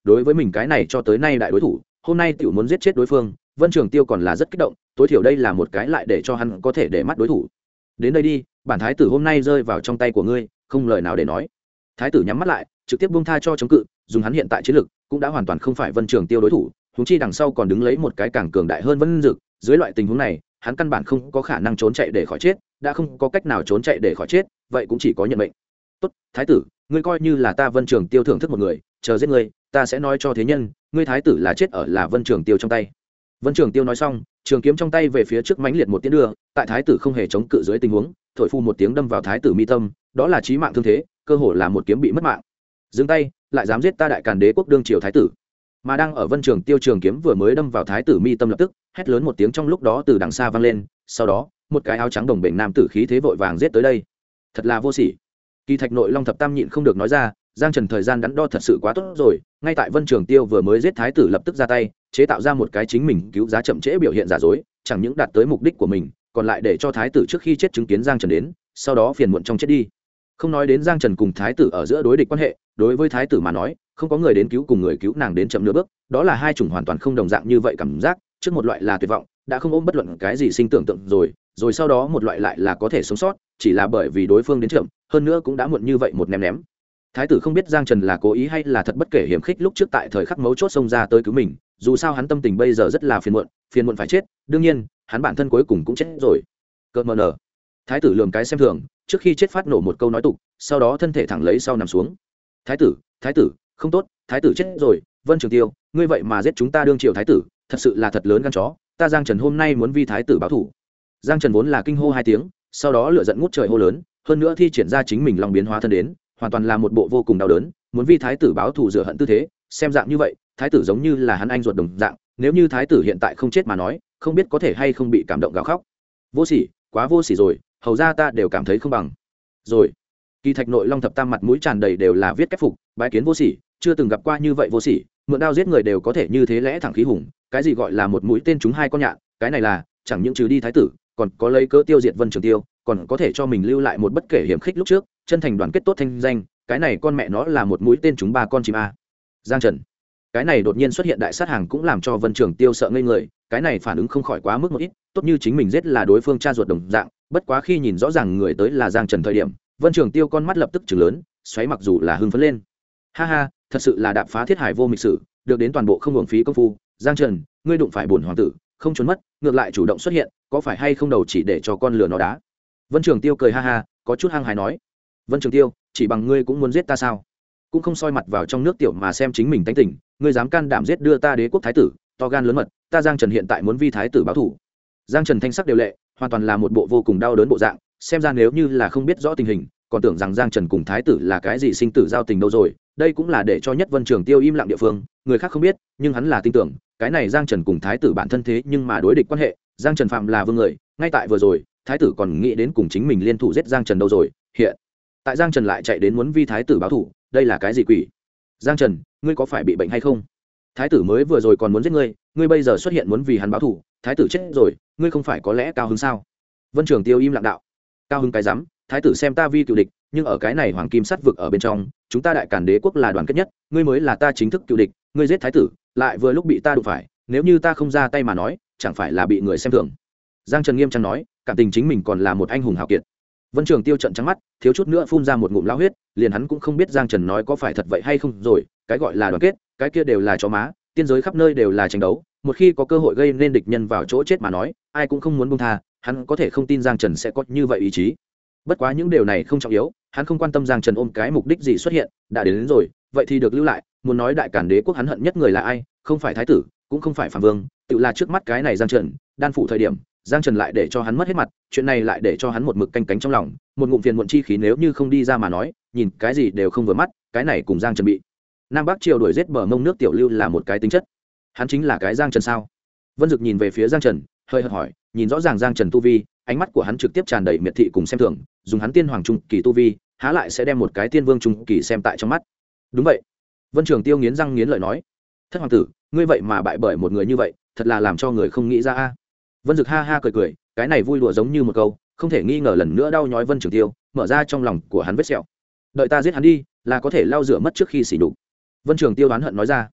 đối với mình cái này cho tới nay đại đối thủ hôm nay tiểu muốn giết chết đối phương. Vân Trường Tiêu còn là rất kích động, tối thiểu đây là một cái lại để cho hắn có thể để mắt đối thủ. Đến đây đi, bản thái tử hôm nay rơi vào trong tay của ngươi, không lời nào để nói. Thái tử nhắm mắt lại, trực tiếp buông tha cho chống cự, dùng hắn hiện tại chiến lực cũng đã hoàn toàn không phải Vân Trường Tiêu đối thủ, huống chi đằng sau còn đứng lấy một cái càng cường đại hơn Vân Dực, dưới loại tình huống này, hắn căn bản không có khả năng trốn chạy để khỏi chết, đã không có cách nào trốn chạy để khỏi chết, vậy cũng chỉ có nhận mệnh. Tốt, thái tử, ngươi coi như là ta Vân Trường Tiêu thưởng thức một người, chờ giết ngươi, ta sẽ nói cho thế nhân, ngươi thái tử là chết ở là Vân Trường Tiêu trong tay. Vân Trường Tiêu nói xong, trường kiếm trong tay về phía trước mãnh liệt một tiến đưa, tại thái tử không hề chống cự dưới tình huống, thổi phu một tiếng đâm vào thái tử mi tâm, đó là chí mạng thương thế, cơ hồ là một kiếm bị mất mạng. Dừng tay, lại dám giết ta Đại Càn Đế quốc đương triều thái tử. Mà đang ở Vân Trường Tiêu trường kiếm vừa mới đâm vào thái tử mi tâm lập tức, hét lớn một tiếng trong lúc đó từ đằng xa vang lên, sau đó, một cái áo trắng đồng bền nam tử khí thế vội vàng giết tới đây. Thật là vô sỉ. Kỳ Thạch Nội Long Thập Tam nhịn không được nói ra, Giang Trần thời gian đắn đo thật sự quá tốt rồi, ngay tại Vân Trường Tiêu vừa mới giết thái tử lập tức ra tay, chế tạo ra một cái chính mình cứu giá chậm trễ biểu hiện giả dối, chẳng những đạt tới mục đích của mình, còn lại để cho thái tử trước khi chết chứng kiến Giang Trần đến, sau đó phiền muộn trong chết đi. Không nói đến Giang Trần cùng thái tử ở giữa đối địch quan hệ, đối với thái tử mà nói, không có người đến cứu cùng người cứu nàng đến chậm nửa bước, đó là hai chủng hoàn toàn không đồng dạng như vậy cảm giác, trước một loại là tuyệt vọng, đã không ôm bất luận cái gì sinh tưởng tượng rồi sau đó một loại lại là có thể sống sót, chỉ là bởi vì đối phương đến chậm, hơn nữa cũng đã muộn như vậy một ném. Thái tử không biết Giang Trần là cố ý hay là thật bất kể hiểm khích lúc trước tại thời khắc mấu chốt xông ra tới cứu mình, dù sao hắn tâm tình bây giờ rất là phiền muộn phải chết, đương nhiên, hắn bản thân cuối cùng cũng chết rồi. Cơn mờ nở. Thái tử lườm cái xem thường, trước khi chết phát nổ một câu nói tục, sau đó thân thể thẳng lấy sau nằm xuống. Thái tử, không tốt, thái tử chết rồi, Vân Trường Tiêu, ngươi vậy mà giết chúng ta đương triều thái tử, thật sự là thật lớn gan chó, ta Giang Trần hôm nay muốn vi thái tử báo thù. Giang Trần vốn là kinh hô hai tiếng, sau đó lửa giận ngút trời hô lớn, hơn nữa thi triển ra chính mình long biến hóa thân đến, hoàn toàn là một bộ vô cùng đau đớn, muốn vi thái tử báo thù rửa hận tư thế, xem dạng như vậy, thái tử giống như là hắn anh ruột đồng dạng, nếu như thái tử hiện tại không chết mà nói, không biết có thể hay không bị cảm động gào khóc. Vô sỉ, quá vô sỉ rồi, hầu ra ta đều cảm thấy không bằng. Rồi. Kỳ Thạch Nội Long Thập Tam mặt mũi tràn đầy đều là viết cách phục, bái kiến vô sỉ, chưa từng gặp qua như vậy vô sỉ, mượn đao giết người đều có thể như thế lẽ thẳng khí hùng, cái gì gọi là một mũi tên trúng hai con nhạn, cái này là chẳng những trừ đi thái tử, còn có lấy cớ tiêu diệt Vân Trường Tiêu, còn có thể cho mình lưu lại một bất kể hiểm khích lúc trước, chân thành đoàn kết tốt thanh danh, cái này con mẹ nó là một mũi tên trúng ba con chim a. Giang Trần, cái này đột nhiên xuất hiện đại sát hàng cũng làm cho Vân Trường Tiêu sợ ngây người, cái này phản ứng không khỏi quá mức một ít, tốt như chính mình giết là đối phương cha ruột đồng dạng, bất quá khi nhìn rõ ràng người tới là Giang Trần thời điểm, Vân Trường Tiêu con mắt lập tức trừng lớn, xoáy mặc dù là hưng phấn lên. Ha ha, thật sự là đạp phá thiết hải vô mịch sử, được đến toàn bộ không uổng phí công phu, Giang Trần, ngươi đụng phải bổn hoàng tử, không trốn mất, ngược lại chủ động xuất hiện, có phải hay không đầu chỉ để cho con lừa nó đá. Vân Trường Tiêu cười ha ha, có chút hăng hái nói, Vân Trường Tiêu, chỉ bằng ngươi cũng muốn giết ta sao? Cũng không soi mặt vào trong nước tiểu mà xem chính mình tánh tình, ngươi dám can đảm giết đưa ta đế quốc thái tử, to gan lớn mật, ta Giang Trần hiện tại muốn vi thái tử báo thù. Giang Trần thanh sắc đều lệ, hoàn toàn là một bộ vô cùng đau đớn bộ dạng, xem ra nếu như là không biết rõ tình hình, còn tưởng rằng Giang Trần cùng thái tử là cái gì sinh tử giao tình đâu rồi, đây cũng là để cho nhất Vân Trường Tiêu im lặng địa phương, người khác không biết, nhưng hắn là tin tưởng, cái này Giang Trần cùng thái tử bản thân thế nhưng mà đối địch quan hệ, Giang Trần phạm là vương người, ngay tại vừa rồi, thái tử còn nghĩ đến cùng chính mình liên thủ giết Giang Trần đâu rồi, hiện tại Giang Trần lại chạy đến muốn vi thái tử báo thù, đây là cái gì quỷ? Giang Trần, ngươi có phải bị bệnh hay không? Thái tử mới vừa rồi còn muốn giết ngươi, ngươi bây giờ xuất hiện muốn vì hắn báo thù, thái tử chết rồi, ngươi không phải có lẽ cao hứng sao? Vân Trường Tiêu im lặng đạo, cao hứng cái rắm, thái tử xem ta vi cựu địch, nhưng ở cái này hoàng kim sắt vực ở bên trong, chúng ta Đại Càn Đế quốc là đoàn kết nhất, ngươi mới là ta chính thức cựu địch, ngươi giết thái tử, lại vừa lúc bị ta đụng phải, nếu như ta không ra tay mà nói, chẳng phải là bị người xem thường. Giang Trần nghiêm trang nói, cảm tình chính mình còn là một anh hùng hào kiệt. Vân Trường Tiêu trợn trắng mắt, thiếu chút nữa phun ra một ngụm lao huyết, liền hắn cũng không biết Giang Trần nói có phải thật vậy hay không rồi, cái gọi là đoàn kết, cái kia đều là chó má, tiên giới khắp nơi đều là tranh đấu, một khi có cơ hội gây nên địch nhân vào chỗ chết mà nói, ai cũng không muốn buông tha, hắn có thể không tin Giang Trần sẽ có như vậy ý chí. Bất quá những điều này không trọng yếu, hắn không quan tâm Giang Trần ôm cái mục đích gì xuất hiện, đã đến rồi, vậy thì được lưu lại, muốn nói Đại Càn Đế quốc hắn hận nhất người là ai, không phải thái tử, cũng không phải Phạm Vương, tự là trước mắt cái này Giang Trần, đan phụ thời điểm, Giang Trần lại để cho hắn mất hết mặt, chuyện này lại để cho hắn một mực canh cánh trong lòng, một ngụm phiền muộn chi khí nếu như không đi ra mà nói, nhìn cái gì đều không vừa mắt, cái này cùng Giang Trần bị Nam Bắc triều đuổi giết bờ mông nước tiểu lưu là một cái tính chất. Hắn chính là cái Giang Trần sao? Vân Dực nhìn về phía Giang Trần, hơi hợt hỏi, nhìn rõ ràng Giang Trần tu vi, ánh mắt của hắn trực tiếp tràn đầy miệt thị cùng xem thường, dùng hắn tiên hoàng trung kỳ tu vi, há lại sẽ đem một cái tiên vương trung kỳ xem tại trong mắt. Đúng vậy. Vân Trường Tiêu nghiến răng nghiến lợi nói, thất hoàng tử, ngươi vậy mà bại bởi một người như vậy, thật là làm cho người không nghĩ ra a. Vân Dực ha ha cười cười, cái này vui đùa giống như một câu, không thể nghi ngờ lần nữa đau nhói Vân Trường Tiêu, mở ra trong lòng của hắn vết sẹo. Đợi ta giết hắn đi, là có thể lau rửa mất trước khi xỉ nhục. Vân Trường Tiêu oán hận nói ra.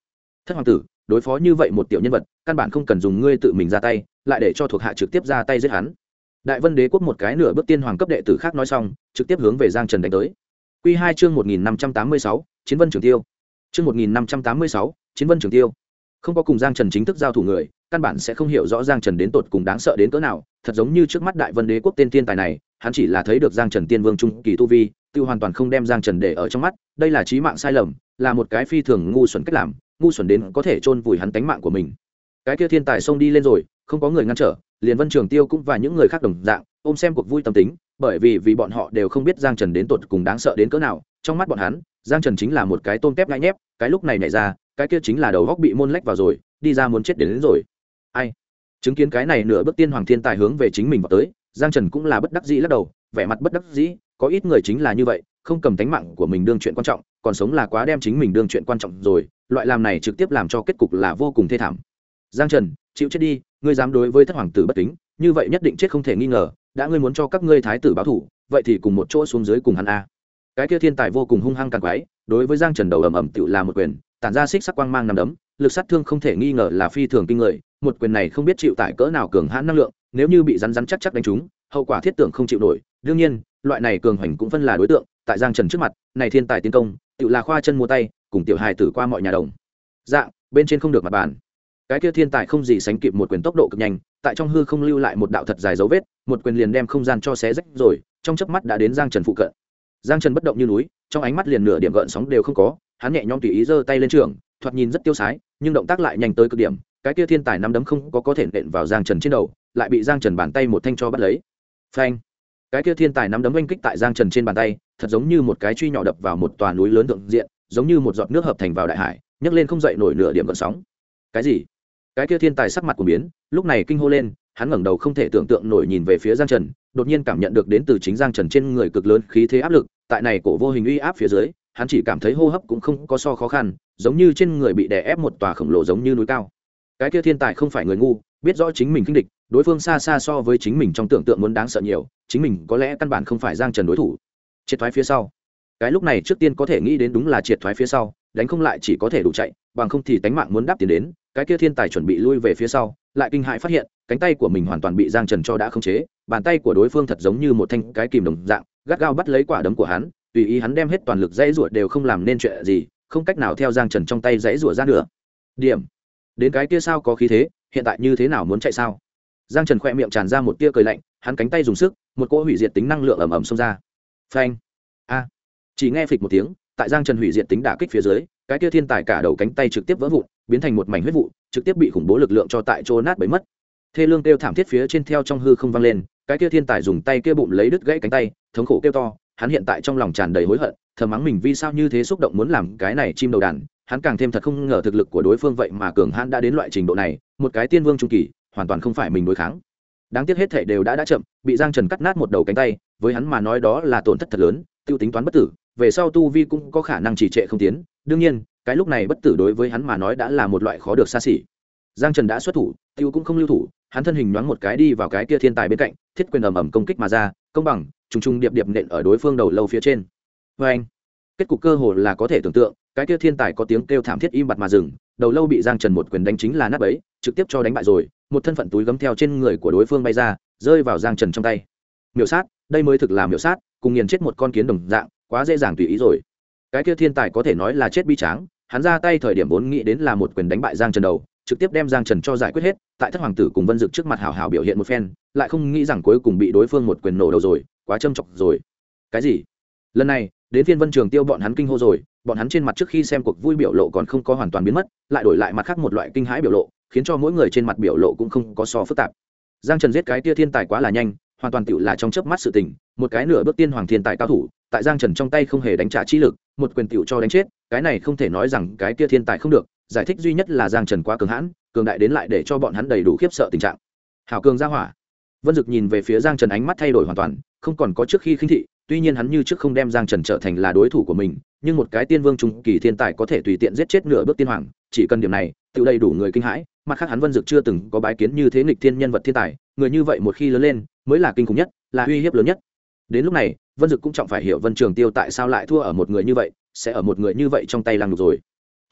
Thất hoàng tử, đối phó như vậy một tiểu nhân vật, căn bản không cần dùng ngươi tự mình ra tay, lại để cho thuộc hạ trực tiếp ra tay giết hắn. Đại Vân Đế quốc một cái nửa bước tiên hoàng cấp đệ tử khác nói xong, trực tiếp hướng về Giang Trần đánh tới. Quy 2 chương 1586, Chiến Vân Trường Tiêu. Chương 1586, Chiến Vân Trường Tiêu. Không có cùng Giang Trần chính thức giao thủ người, căn bản sẽ không hiểu rõ Giang Trần đến tột cùng đáng sợ đến cỡ nào, thật giống như trước mắt Đại Vân Đế quốc tên thiên tài này, hắn chỉ là thấy được Giang Trần tiên vương trung kỳ tu vi, tiêu hoàn toàn không đem Giang Trần để ở trong mắt, đây là chí mạng sai lầm, là một cái phi thường ngu xuẩn cách làm, ngu xuẩn đến có thể chôn vùi hắn tánh mạng của mình. Cái kia thiên tài xông đi lên rồi, không có người ngăn trở, liền Vân Trường Tiêu cũng và những người khác đồng dạng, ôm xem cuộc vui tâm tính, bởi vì bọn họ đều không biết Giang Trần đến tột cùng đáng sợ đến cỡ nào, trong mắt bọn hắn, Giang Trần chính là một cái tôm tép ngại nhép, cái lúc này nhảy ra, cái kia chính là đầu góc bị môn lách vào rồi, đi ra muốn chết đến rồi. Ai? Chứng kiến cái này nửa bước tiên hoàng thiên tài hướng về chính mình vào tới, Giang Trần cũng là bất đắc dĩ lắc đầu, vẻ mặt bất đắc dĩ, có ít người chính là như vậy, không cầm tánh mạng của mình đương chuyện quan trọng, còn sống là quá đem chính mình đương chuyện quan trọng rồi, loại làm này trực tiếp làm cho kết cục là vô cùng thê thảm. Giang Trần, chịu chết đi, ngươi dám đối với thất hoàng tử bất kính, như vậy nhất định chết không thể nghi ngờ, đã ngươi muốn cho các ngươi thái tử báo thủ, vậy thì cùng một chỗ xuống dưới cùng hắn a. Cái kia thiên tài vô cùng hung hăng càng quái, đối với Giang Trần đầu ầm ầm tựu là một quyền, tản ra xích sắc quang mang nằm đấm, lực sát thương không thể nghi ngờ là phi thường kinh người, một quyền này không biết chịu tải cỡ nào cường hãn năng lượng, nếu như bị rắn chắc chắc đánh trúng, hậu quả thiết tưởng không chịu nổi. Đương nhiên, loại này cường hành cũng phân là đối tượng, tại Giang Trần trước mặt, này thiên tài tiến công, tựu là khoa chân mua tay, cùng tiểu hài tử qua mọi nhà đồng. Dạng, bên trên không được mặt bàn. Cái kia thiên tài không gì sánh kịp một quyền tốc độ cực nhanh, tại trong hư không lưu lại một đạo thật dài dấu vết, một quyền liền đem không gian cho xé rách rồi, trong chớp mắt đã đến Giang Trần phụ cận. Giang Trần bất động như núi, trong ánh mắt liền nửa điểm gợn sóng đều không có, hắn nhẹ nhõm tùy ý giơ tay lên trường, thoạt nhìn rất tiêu sái, nhưng động tác lại nhanh tới cực điểm. Cái kia thiên tài nắm đấm không có thể nện vào Giang Trần trên đầu, lại bị Giang Trần bàn tay một thanh cho bắt lấy. Phanh! Cái kia thiên tài nắm đấm oanh kích tại Giang Trần trên bàn tay, thật giống như một cái truy nhỏ đập vào một tòa núi lớn thượng diện, giống như một giọt nước hợp thành vào đại hải, nhấc lên không dậy nổi nửa điểm gợn sóng. Cái gì? Cái kia thiên tài sắc mặt của biến, lúc này kinh hô lên, hắn ngẩng đầu không thể tưởng tượng nổi nhìn về phía Giang Trần, đột nhiên cảm nhận được đến từ chính Giang Trần trên người cực lớn khí thế áp lực, tại này cổ vô hình uy áp phía dưới, hắn chỉ cảm thấy hô hấp cũng không có so khó khăn, giống như trên người bị đè ép một tòa khổng lồ giống như núi cao. Cái kia thiên tài không phải người ngu, biết rõ chính mình khinh địch, đối phương xa xa so với chính mình trong tưởng tượng muốn đáng sợ nhiều, chính mình có lẽ căn bản không phải Giang Trần đối thủ. Triệt thoái phía sau. Cái lúc này trước tiên có thể nghĩ đến đúng là triệt thoái phía sau, đánh không lại chỉ có thể đủ chạy, bằng không thì tánh mạng muốn đáp tiền đến. Cái kia thiên tài chuẩn bị lui về phía sau, lại kinh hãi phát hiện, cánh tay của mình hoàn toàn bị Giang Trần cho đã khống chế, bàn tay của đối phương thật giống như một thanh cái kìm đồng dạng, gắt gao bắt lấy quả đấm của hắn, tùy ý hắn đem hết toàn lực dãy rủa đều không làm nên chuyện gì, không cách nào theo Giang Trần trong tay dãy rủa ra nữa. Điểm. Đến cái kia sao có khí thế, hiện tại như thế nào muốn chạy sao? Giang Trần khẽ miệng tràn ra một tia cười lạnh, hắn cánh tay dùng sức, một cỗ hủy diệt tính năng lượng ầm ầm xông ra. Phanh. A. Chỉ nghe phịch một tiếng, tại Giang Trần hủy diệt tính đả kích phía dưới, cái kia thiên tài cả đầu cánh tay trực tiếp vỡ vụn, biến thành một mảnh huyết vụ, trực tiếp bị khủng bố lực lượng cho tại chỗ nát bấy mất. Thê lương kêu thảm thiết phía trên theo trong hư không vang lên, cái kia thiên tài dùng tay kia bụng lấy đứt gãy cánh tay, thống khổ kêu to, hắn hiện tại trong lòng tràn đầy hối hận, thầm mắng mình vì sao như thế xúc động muốn làm cái này chim đầu đàn, hắn càng thêm thật không ngờ thực lực của đối phương vậy mà cường hãn đã đến loại trình độ này, một cái tiên vương trung kỳ, hoàn toàn không phải mình đối kháng. Đáng tiếc hết thảy đều đã chậm, bị Giang Trần cắt nát một đầu cánh tay, với hắn mà nói đó là tổn thất thật lớn, tiêu tính toán bất tử, về sau tu vi cũng có khả năng trì trệ không tiến, đương nhiên, cái lúc này bất tử đối với hắn mà nói đã là một loại khó được xa xỉ. Giang Trần đã xuất thủ, tiêu cũng không lưu thủ, hắn thân hình nhoáng một cái đi vào cái kia thiên tài bên cạnh, thiết quyền ầm ầm công kích mà ra, công bằng, trùng trùng điệp điệp nện ở đối phương đầu lâu phía trên. Và anh, kết cục cơ hồ là có thể tưởng tượng, cái kia thiên tài có tiếng kêu thảm thiết im bặt mà dừng, đầu lâu bị Giang Trần một quyền đánh chính là nát bấy, trực tiếp cho đánh bại rồi, một thân phận túi gấm theo trên người của đối phương bay ra, rơi vào Giang Trần trong tay. Miểu sát, đây mới thực là miểu sát, cùng nghiền chết một con kiến đồng dạng, quá dễ dàng tùy ý rồi. Cái kia thiên tài có thể nói là chết bi tráng, hắn ra tay thời điểm vốn nghĩ đến là một quyền đánh bại Giang Trần đầu, trực tiếp đem Giang Trần cho giải quyết hết, tại thất hoàng tử cùng Vân Dực trước mặt hảo hảo biểu hiện một phen, lại không nghĩ rằng cuối cùng bị đối phương một quyền nổ đầu rồi, quá châm chọc rồi. Cái gì? Lần này, đến phiên Vân Trường Tiêu bọn hắn kinh hô rồi, bọn hắn trên mặt trước khi xem cuộc vui biểu lộ còn không có hoàn toàn biến mất, lại đổi lại mặt khác một loại kinh hãi biểu lộ, khiến cho mỗi người trên mặt biểu lộ cũng không có so phức tạp. Giang Trần giết cái kia thiên tài quá là nhanh, hoàn toàn tựu là trong chớp mắt sự tình, một cái nửa bước tiên hoàng thiên tài cao thủ, tại Giang Trần trong tay không hề đánh trả chi lực, một quyền tựu cho đánh chết, cái này không thể nói rằng cái kia thiên tài không được, giải thích duy nhất là Giang Trần quá cường hãn, cường đại đến lại để cho bọn hắn đầy đủ khiếp sợ tình trạng. Hảo cường gia hỏa. Vân Dực nhìn về phía Giang Trần ánh mắt thay đổi hoàn toàn, không còn có trước khi khinh thị, tuy nhiên hắn như trước không đem Giang Trần trở thành là đối thủ của mình, nhưng một cái tiên vương trung kỳ thiên tài có thể tùy tiện giết chết nửa bước tiên hoàng, chỉ cần điểm này, tựu đầy đủ người kinh hãi, mặt khác hắn Vân Dực chưa từng có bái kiến như thế nghịch thiên nhân vật thiên tài, người như vậy một khi lớn lên, mới là kinh khủng nhất, là uy hiếp lớn nhất. Đến lúc này, Vân Dực cũng trọng phải hiểu Vân Trường Tiêu tại sao lại thua ở một người như vậy, sẽ ở một người như vậy trong tay lăng nhục rồi.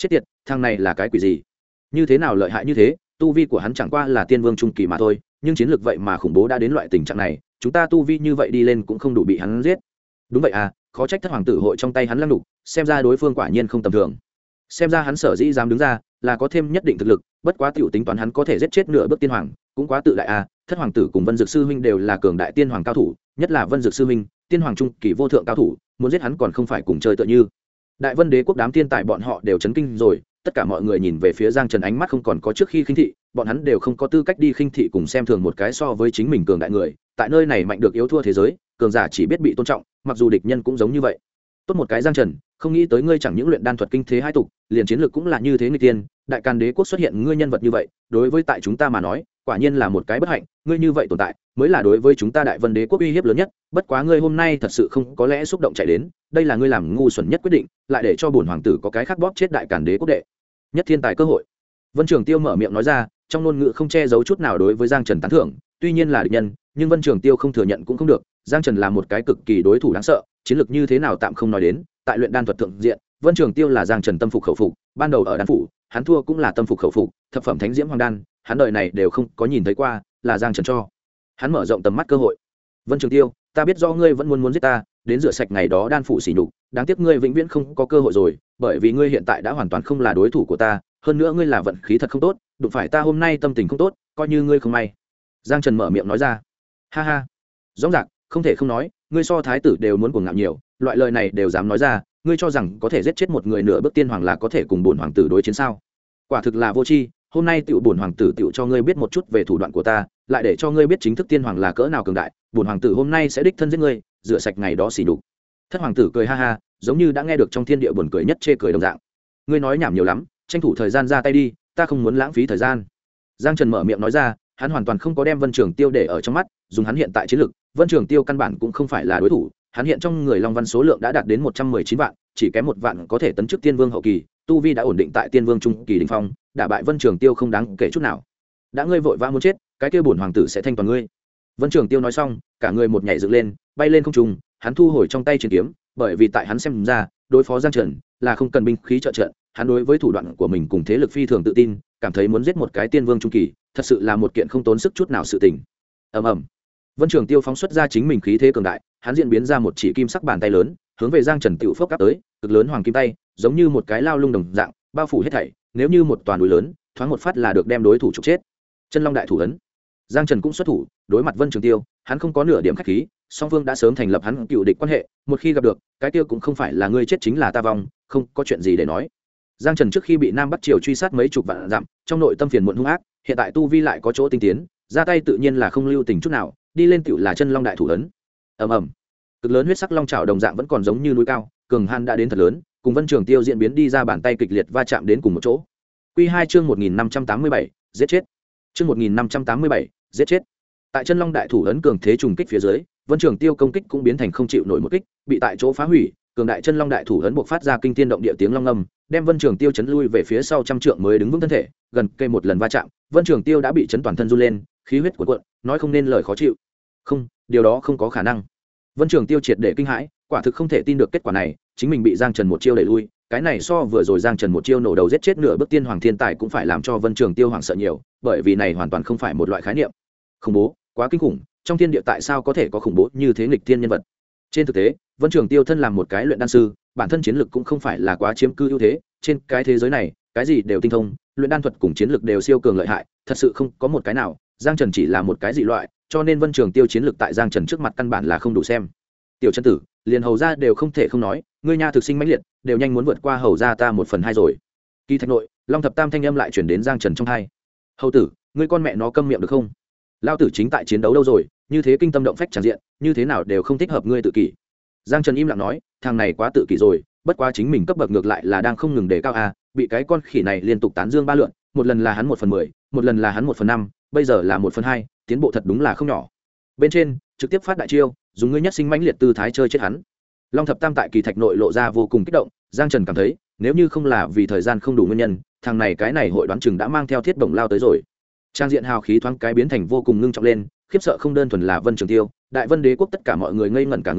chết tiệt, thằng này là cái quỷ gì? Như thế nào lợi hại như thế? Tu vi của hắn chẳng qua là tiên vương trung kỳ mà thôi, nhưng chiến lược vậy mà khủng bố đã đến loại tình trạng này, chúng ta tu vi như vậy đi lên cũng không đủ bị hắn giết. Đúng vậy à, khó trách thất hoàng tử hội trong tay hắn lăng đục, xem ra đối phương quả nhiên không tầm thường. Xem ra hắn sở dĩ dám đứng ra là có thêm nhất định thực lực, bất quá tiểu tính toán hắn có thể giết chết nửa bước tiên hoàng cũng quá tự đại à. Thất hoàng tử cùng Vân Dực sư huynh đều là cường đại tiên hoàng cao thủ, nhất là Vân Dực sư huynh tiên hoàng trung kỳ vô thượng cao thủ, muốn giết hắn còn không phải cùng chơi tựa như. Đại Vân đế quốc đám tiên tài bọn họ đều chấn kinh rồi, tất cả mọi người nhìn về phía Giang Trần ánh mắt không còn có trước khi khinh thị, bọn hắn đều không có tư cách đi khinh thị cùng xem thường một cái so với chính mình cường đại người, tại nơi này mạnh được yếu thua thế giới, cường giả chỉ biết bị tôn trọng, mặc dù địch nhân cũng giống như vậy. Tốt một cái Giang Trần, không nghĩ tới ngươi chẳng những luyện đan thuật kinh thế hai tục, liền chiến lược cũng là như thế người tiên, đại Càn đế quốc xuất hiện ngươi nhân vật như vậy, đối với tại chúng ta mà nói, quả nhiên là một cái bất hạnh, ngươi như vậy tồn tại, mới là đối với chúng ta Đại Vân đế quốc uy hiếp lớn nhất, bất quá ngươi hôm nay thật sự không có lẽ xúc động chạy đến, đây là ngươi làm ngu xuẩn nhất quyết định, lại để cho bổn hoàng tử có cái khác bóp chết đại Càn đế quốc đệ nhất thiên tài cơ hội. Vân Trường Tiêu mở miệng nói ra, trong ngôn ngữ không che giấu chút nào đối với Giang Trần tán thưởng, tuy nhiên là địch nhân, nhưng Vân Trường Tiêu không thừa nhận cũng không được, Giang Trần là một cái cực kỳ đối thủ đáng sợ, chiến lược như thế nào tạm không nói đến, tại luyện đan thuật thượng diện, Vân Trường Tiêu là Giang Trần tâm phục khẩu phục, ban đầu ở đan phủ, hắn thua cũng là tâm phục khẩu phục, thập phẩm thánh diễm hoàng đan, hắn đời này đều không có nhìn thấy qua, là Giang Trần cho hắn mở rộng tầm mắt cơ hội. Vân Trường Tiêu, ta biết do ngươi vẫn muốn giết ta, đến rửa sạch ngày đó đan phủ sỉ nhục, đáng tiếc ngươi vĩnh viễn không có cơ hội rồi, bởi vì ngươi hiện tại đã hoàn toàn không là đối thủ của ta, hơn nữa ngươi là vận khí thật không tốt, đụng phải ta hôm nay tâm tình không tốt, coi như ngươi không may. Giang Trần mở miệng nói ra. Ha ha, rõ ràng không thể không nói, ngươi so thái tử đều muốn cuồng ngạo nhiều, loại lời này đều dám nói ra, ngươi cho rằng có thể giết chết một người nửa bước tiên hoàng là có thể cùng bổn hoàng tử đối chiến sao? Quả thực là vô tri, hôm nay tiểu bổn hoàng tử tiểu cho ngươi biết một chút về thủ đoạn của ta, lại để cho ngươi biết chính thức tiên hoàng là cỡ nào cường đại, bổn hoàng tử hôm nay sẽ đích thân giết ngươi, rửa sạch ngày đó xỉ nhục. Thất hoàng tử cười ha ha, giống như đã nghe được trong thiên địa buồn cười nhất chê cười đồng dạng. Ngươi nói nhảm nhiều lắm, tranh thủ thời gian ra tay đi, ta không muốn lãng phí thời gian. Giang Trần mở miệng nói ra, hắn hoàn toàn không có đem Vân Trường Tiêu để ở trong mắt, dùng hắn hiện tại chiến lực, Vân Trường Tiêu căn bản cũng không phải là đối thủ, hắn hiện trong người Long Văn số lượng đã đạt đến 119 vạn, chỉ kém 1 vạn có thể tấn chức Tiên Vương hậu kỳ, tu vi đã ổn định tại Tiên Vương trung kỳ đỉnh phong, đả bại Vân Trường Tiêu không đáng kể chút nào. Đã ngươi vội vã muốn chết, cái kia bổn hoàng tử sẽ thanh toàn ngươi. Vân Trường Tiêu nói xong, cả người một nhảy dựng lên, bay lên không trung, hắn thu hồi trong tay chiến kiếm, bởi vì tại hắn xem ra, đối phó Giang Trần là không cần binh khí trợ trận, hắn đối với thủ đoạn của mình cùng thế lực phi thường tự tin, cảm thấy muốn giết một cái Tiên Vương trung kỳ, thật sự là một kiện không tốn sức chút nào sự tình. Ầm ầm. Vân Trường Tiêu phóng xuất ra chính mình khí thế cường đại, hắn diễn biến ra một chỉ kim sắc bàn tay lớn, hướng về Giang Trần tiểu phốc áp tới, cực lớn hoàng kim tay, giống như một cái lao lung đồng dạng, bao phủ hết thảy, nếu như một toàn núi lớn, thoáng một phát là được đem đối thủ trục chết. Chân Long đại thủ ấn. Giang Trần cũng xuất thủ, đối mặt Vân Trường Tiêu, hắn không có nửa điểm khách khí, song phương đã sớm thành lập hắn cựu địch quan hệ, một khi gặp được, cái kia cũng không phải là ngươi chết chính là ta vong, không có chuyện gì để nói. Giang Trần trước khi bị Nam Bắc Triều truy sát mấy chục vạn dặm, trong nội tâm phiền muộn hung ác, hiện tại tu vi lại có chỗ tinh tiến, ra tay tự nhiên là không lưu tình chút nào, đi lên tựu là Chân Long đại thủ ấn. Ầm ầm. Cực lớn huyết sắc long trảo đồng dạng vẫn còn giống như núi cao, cường han đã đến thật lớn, cùng Vân Trường Tiêu diễn biến đi ra bàn tay kịch liệt va chạm đến cùng một chỗ. Quy 2 chương 1587, giết chết. Chương 1587, giết chết. Tại Chân Long đại thủ ấn cường thế trùng kích phía dưới, Vân Trường Tiêu công kích cũng biến thành không chịu nổi một kích, bị tại chỗ phá hủy, cường đại Chân Long đại thủ ấn buộc phát ra kinh thiên động địa tiếng long ngâm, đem Vân Trường Tiêu chấn lui về phía sau trăm trượng mới đứng vững thân thể, gần cây một lần va chạm, Vân Trường Tiêu đã bị chấn toàn thân run lên, khí huyết cuộn cuộn, nói không nên lời khó chịu. Không, điều đó không có khả năng. Vân Trường Tiêu triệt để kinh hãi, quả thực không thể tin được kết quả này, chính mình bị Giang Trần một chiêu đẩy lui, cái này so vừa rồi Giang Trần một chiêu nổ đầu giết chết nửa bước tiên hoàng thiên tài cũng phải làm cho Vân Trường Tiêu hoảng sợ nhiều, bởi vì này hoàn toàn không phải một loại khái niệm. Khủng bố, quá kinh khủng, trong thiên địa tại sao có thể có khủng bố như thế nghịch thiên nhân vật? Trên thực tế, Vân Trường Tiêu thân làm một cái luyện đan sư, bản thân chiến lực cũng không phải là quá chiếm cư ưu thế, trên cái thế giới này, cái gì đều tinh thông, luyện đan thuật cùng chiến lực đều siêu cường lợi hại, thật sự không có một cái nào, Giang Trần chỉ là một cái dị loại, cho nên Vân Trường Tiêu chiến lực tại Giang Trần trước mặt căn bản là không đủ xem. Tiểu chân tử, liền hầu ra đều không thể không nói, ngươi nha thực sinh mãnh liệt, đều nhanh muốn vượt qua hầu ra ta 1/2 rồi. Kỳ Thạch nội, Long Thập Tam thanh âm lại truyền đến Giang Trần trong tai. Hầu tử, ngươi con mẹ nó câm miệng được không? Lão tử chính tại chiến đấu đâu rồi, như thế kinh tâm động phách tràn diện, như thế nào đều không thích hợp ngươi tự kỷ. Giang Trần im lặng nói, thằng này quá tự kỷ rồi, bất quá chính mình cấp bậc ngược lại là đang không ngừng đề cao a, bị cái con khỉ này liên tục tán dương 3 lượt, một lần là hắn 1/10, một lần là hắn 1/5, bây giờ là 1/2, tiến bộ thật đúng là không nhỏ. Bên trên, trực tiếp phát đại chiêu, dùng ngươi nhất sinh mãnh liệt tư thái chơi chết hắn. Long Thập Tam tại Kỳ Thạch nội lộ ra vô cùng kích động, Giang Trần cảm thấy, nếu như không là vì thời gian không đủ nguyên nhân, thằng này cái này hội đoán chừng đã mang theo thiết bổng lao tới rồi. Trang diện hào khí thoáng cái biến thành vô cùng ngưng trọng lên, khiếp sợ không đơn thuần là Vân Trường Tiêu, Đại Vân đế quốc tất cả mọi người ngây ngẩn cả người,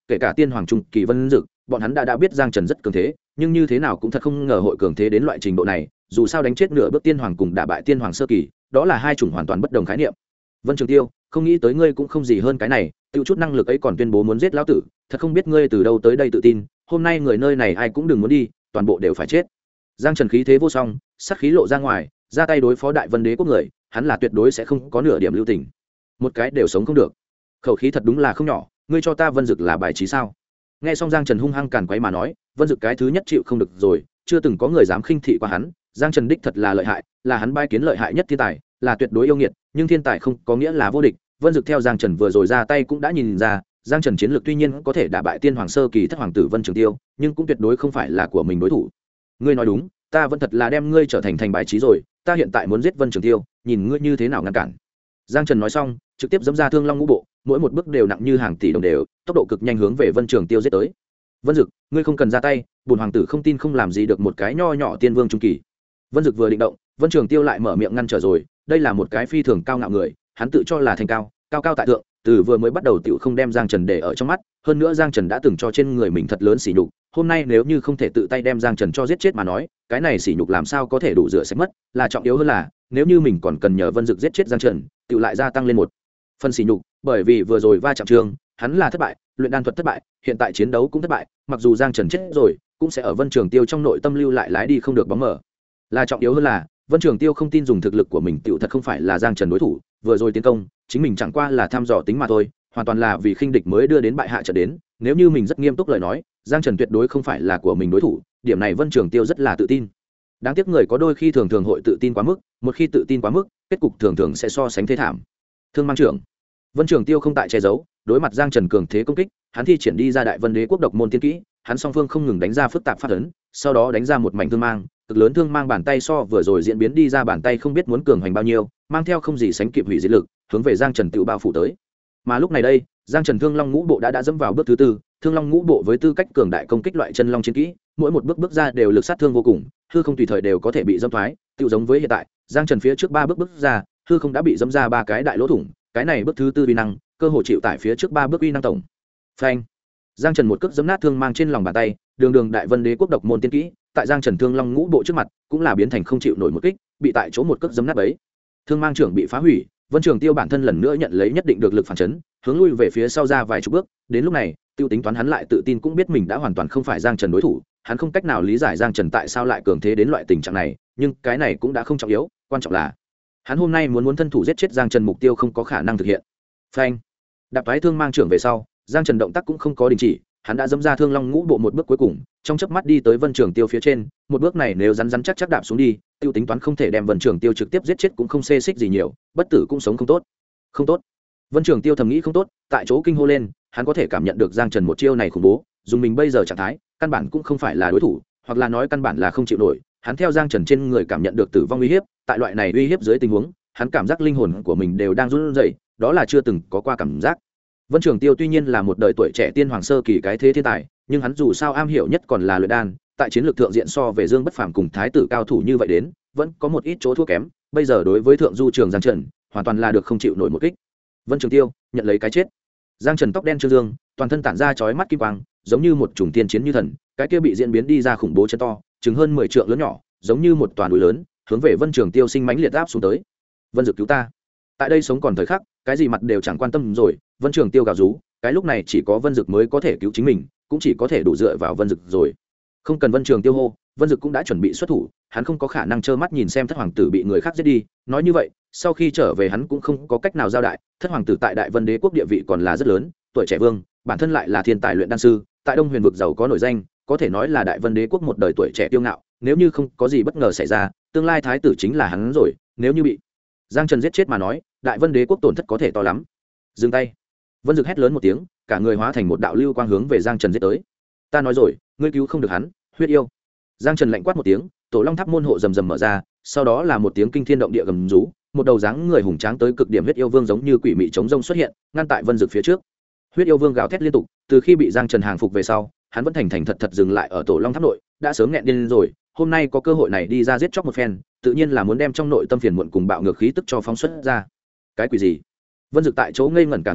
kể cả tiên hoàng trung kỳ Vân Dực, bọn hắn đã biết Giang Trần rất cường thế, nhưng như thế nào cũng thật không ngờ hội cường thế đến loại trình độ này, dù sao đánh chết nửa bước tiên hoàng cùng đả bại tiên hoàng sơ kỳ, đó là hai chủng hoàn toàn bất đồng khái niệm. Vân Trường Tiêu, không nghĩ tới ngươi cũng không gì hơn cái này, tiêu chút năng lực ấy còn tuyên bố muốn giết lão tử, thật không biết ngươi từ đâu tới đây tự tin, hôm nay người nơi này ai cũng đừng muốn đi, toàn bộ đều phải chết. Giang Trần khí thế vô song, sát khí lộ ra ngoài, ra tay đối phó Đại Vân Đế quốc người, hắn là tuyệt đối sẽ không có nửa điểm lưu tình, một cái đều sống không được. Khẩu khí thật đúng là không nhỏ, ngươi cho ta Vân Dực là bài trí sao? Nghe xong Giang Trần hung hăng càn quấy mà nói, Vân Dực cái thứ nhất chịu không được rồi, chưa từng có người dám khinh thị qua hắn, Giang Trần đích thật là lợi hại, là hắn bái kiến lợi hại nhất thiên tài, là tuyệt đối yêu nghiệt, nhưng thiên tài không có nghĩa là vô địch. Vân Dực theo Giang Trần vừa rồi ra tay cũng đã nhìn ra, Giang Trần chiến lược tuy nhiên có thể đả bại tiên hoàng sơ kỳ thất hoàng tử Vân Trường Tiêu, nhưng cũng tuyệt đối không phải là của mình đối thủ. Ngươi nói đúng, ta vẫn thật là đem ngươi trở thành bài trí rồi, ta hiện tại muốn giết Vân Trường Tiêu, nhìn ngươi như thế nào ngăn cản. Giang Trần nói xong, trực tiếp giẫm ra Thương Long Ngũ Bộ, mỗi một bước đều nặng như hàng tỷ đồng đều, tốc độ cực nhanh hướng về Vân Trường Tiêu giết tới. Vân Dực, ngươi không cần ra tay, bổn hoàng tử không tin không làm gì được một cái nho nhỏ tiên vương trung kỳ. Vân Dực vừa định động, Vân Trường Tiêu lại mở miệng ngăn trở rồi, đây là một cái phi thường cao ngạo người, hắn tự cho là thành cao, cao cao tại thượng, từ vừa mới bắt đầu tiểu không đem Giang Trần để ở trong mắt, hơn nữa Giang Trần đã từng cho trên người mình thật lớn sỉ nhục, hôm nay nếu như không thể tự tay đem Giang Trần cho giết chết mà nói, cái này sỉ nhục làm sao có thể đủ rửa sạch mất, là trọng yếu hơn là, nếu như mình còn cần nhờ Vân Dực giết chết Giang Trần, tiểu lại gia tăng lên một phần sỉ nhục, bởi vì vừa rồi va chạm trường, hắn là thất bại, luyện đan thuật thất bại, hiện tại chiến đấu cũng thất bại, mặc dù Giang Trần chết rồi, cũng sẽ ở Vân Trường Tiêu trong nội tâm lưu lại lái đi không được bóng mờ. Là trọng yếu hơn là, Vân Trường Tiêu không tin dùng thực lực của mình tiểu thật không phải là Giang Trần đối thủ, vừa rồi tiến công, chính mình chẳng qua là thăm dò tính mà thôi, hoàn toàn là vì khinh địch mới đưa đến bại hạ trận đến, nếu như mình rất nghiêm túc lời nói, Giang Trần tuyệt đối không phải là của mình đối thủ, điểm này Vân Trường Tiêu rất là tự tin. Đáng tiếc người có đôi khi thường thường hội tự tin quá mức, một khi tự tin quá mức, kết cục thường thường sẽ so sánh thế thảm. Thương Mang trưởng, Vân Trường Tiêu không tại che giấu, đối mặt Giang Trần cường thế công kích, hắn thi triển đi ra Đại Vân Đế quốc độc môn tiên kỹ, hắn song phương không ngừng đánh ra phức tạp phát ấn, sau đó đánh ra một mảnh thương mang, cực lớn thương mang bàn tay so vừa rồi diễn biến đi ra bàn tay không biết muốn cường hành bao nhiêu, mang theo không gì sánh kịp hủy diệt lực, hướng về Giang Trần tự bao phủ tới. Mà lúc này đây, Giang Trần Thương Long Ngũ Bộ đã dẫm vào bước thứ tư, Thương Long Ngũ Bộ với tư cách cường đại công kích loại chân long chiến kỹ, mỗi một bước bước ra đều lực sát thương vô cùng, hư không tùy thời đều có thể bị dẫm thoái, tựu giống với hiện tại, Giang Trần phía trước 3 bước bước ra, hư không đã bị dẫm ra 3 cái đại lỗ thủng, cái này bước thứ tư uy năng, cơ hội chịu tại phía trước 3 bước uy năng tổng. Phanh. Giang Trần một cước giẫm nát thương mang trên lòng bàn tay, đường Đại Vân Đế quốc độc môn tiên kỹ, tại Giang Trần Thương Long Ngũ Bộ trước mặt, cũng là biến thành không chịu nổi một kích, bị tại chỗ một cước giẫm nát bấy. Thương mang trưởng bị phá hủy, Vân Trường Tiêu bản thân lần nữa nhận lấy nhất định được lực phản chấn, hướng lui về phía sau ra vài chục bước, đến lúc này, tiêu tính toán hắn lại tự tin cũng biết mình đã hoàn toàn không phải Giang Trần đối thủ, hắn không cách nào lý giải Giang Trần tại sao lại cường thế đến loại tình trạng này, nhưng cái này cũng đã không trọng yếu, quan trọng là hắn hôm nay muốn thân thủ giết chết Giang Trần mục tiêu không có khả năng thực hiện. Phanh. Đạp toái thương mang trưởng về sau, Giang Trần động tác cũng không có đình chỉ, hắn đã dẫm ra Thương Long Ngũ Bộ một bước cuối cùng, trong chớp mắt đi tới Vân Trường Tiêu phía trên, một bước này nếu rắn chắc đạp xuống đi, tiêu tính toán không thể đem Vân Trường Tiêu trực tiếp giết chết cũng không xê xích gì nhiều, bất tử cũng sống không tốt. Không tốt. Vân Trường Tiêu thầm nghĩ không tốt, tại chỗ kinh hô lên, hắn có thể cảm nhận được Giang Trần một chiêu này khủng bố, dùng mình bây giờ trạng thái, căn bản cũng không phải là đối thủ, hoặc là nói căn bản là không chịu nổi, hắn theo Giang Trần trên người cảm nhận được tử vong uy hiếp, tại loại này uy hiếp dưới tình huống, hắn cảm giác linh hồn của mình đều đang run rẩy, đó là chưa từng có qua cảm giác. Vân Trường Tiêu tuy nhiên là một đời tuổi trẻ tiên hoàng sơ kỳ cái thế thiên tài, nhưng hắn dù sao am hiểu nhất còn là luyện đan, tại chiến lược thượng diện so về Dương Bất Phàm cùng thái tử cao thủ như vậy đến, vẫn có một ít chỗ thua kém, bây giờ đối với thượng du trường Giang Trần, hoàn toàn là được không chịu nổi một kích. Vân Trường Tiêu nhận lấy cái chết. Giang Trần tóc đen trương dương, toàn thân tản ra chói mắt kim quang, giống như một chủng tiên chiến như thần, cái kia bị diễn biến đi ra khủng bố chân to, chừng hơn 10 trượng lớn nhỏ, giống như một toàn núi lớn, hướng về Vân Trường Tiêu sinh mãnh liệt áp xuống tới. Vân Dực cứu ta. Tại đây sống còn thời khắc, cái gì mặt đều chẳng quan tâm rồi, Vân Trường Tiêu gào rú, cái lúc này chỉ có Vân Dực mới có thể cứu chính mình, cũng chỉ có thể đủ dựa vào Vân Dực rồi. Không cần Vân Trường Tiêu hô, Vân Dực cũng đã chuẩn bị xuất thủ, hắn không có khả năng trơ mắt nhìn xem thất hoàng tử bị người khác giết đi, nói như vậy, sau khi trở về hắn cũng không có cách nào giao đại, thất hoàng tử tại Đại Vân Đế quốc địa vị còn là rất lớn, tuổi trẻ vương, bản thân lại là thiên tài luyện đan sư, tại Đông Huyền vực giàu có nổi danh, có thể nói là Đại Vân Đế quốc một đời tuổi trẻ tiêu ngạo, nếu như không có gì bất ngờ xảy ra, tương lai thái tử chính là hắn rồi, nếu như bị Giang Trần giết chết mà nói, Đại Vân Đế quốc tổn thất có thể to lắm. Dừng tay. Vân Dực hét lớn một tiếng, cả người hóa thành một đạo lưu quang hướng về Giang Trần giết tới. Ta nói rồi, ngươi cứu không được hắn, huyết yêu. Giang Trần lạnh quát một tiếng, tổ long tháp môn hộ rầm rầm mở ra, sau đó là một tiếng kinh thiên động địa gầm rú, một đầu dáng người hùng tráng tới cực điểm huyết yêu vương giống như quỷ mị chống rông xuất hiện, ngăn tại Vân Dực phía trước. Huyết yêu vương gào thét liên tục, từ khi bị Giang Trần hàng phục về sau, hắn vẫn thành thành thật thật dừng lại ở tổ long tháp nội, đã sớm nghẹn điên rồi, hôm nay có cơ hội này đi ra giết chóc một phen, tự nhiên là muốn đem trong nội tâm phiền muộn cùng bạo ngược khí tức cho phóng xuất ra. Cái quỷ gì? Vân Dực tại chỗ ngây ngẩn cả người,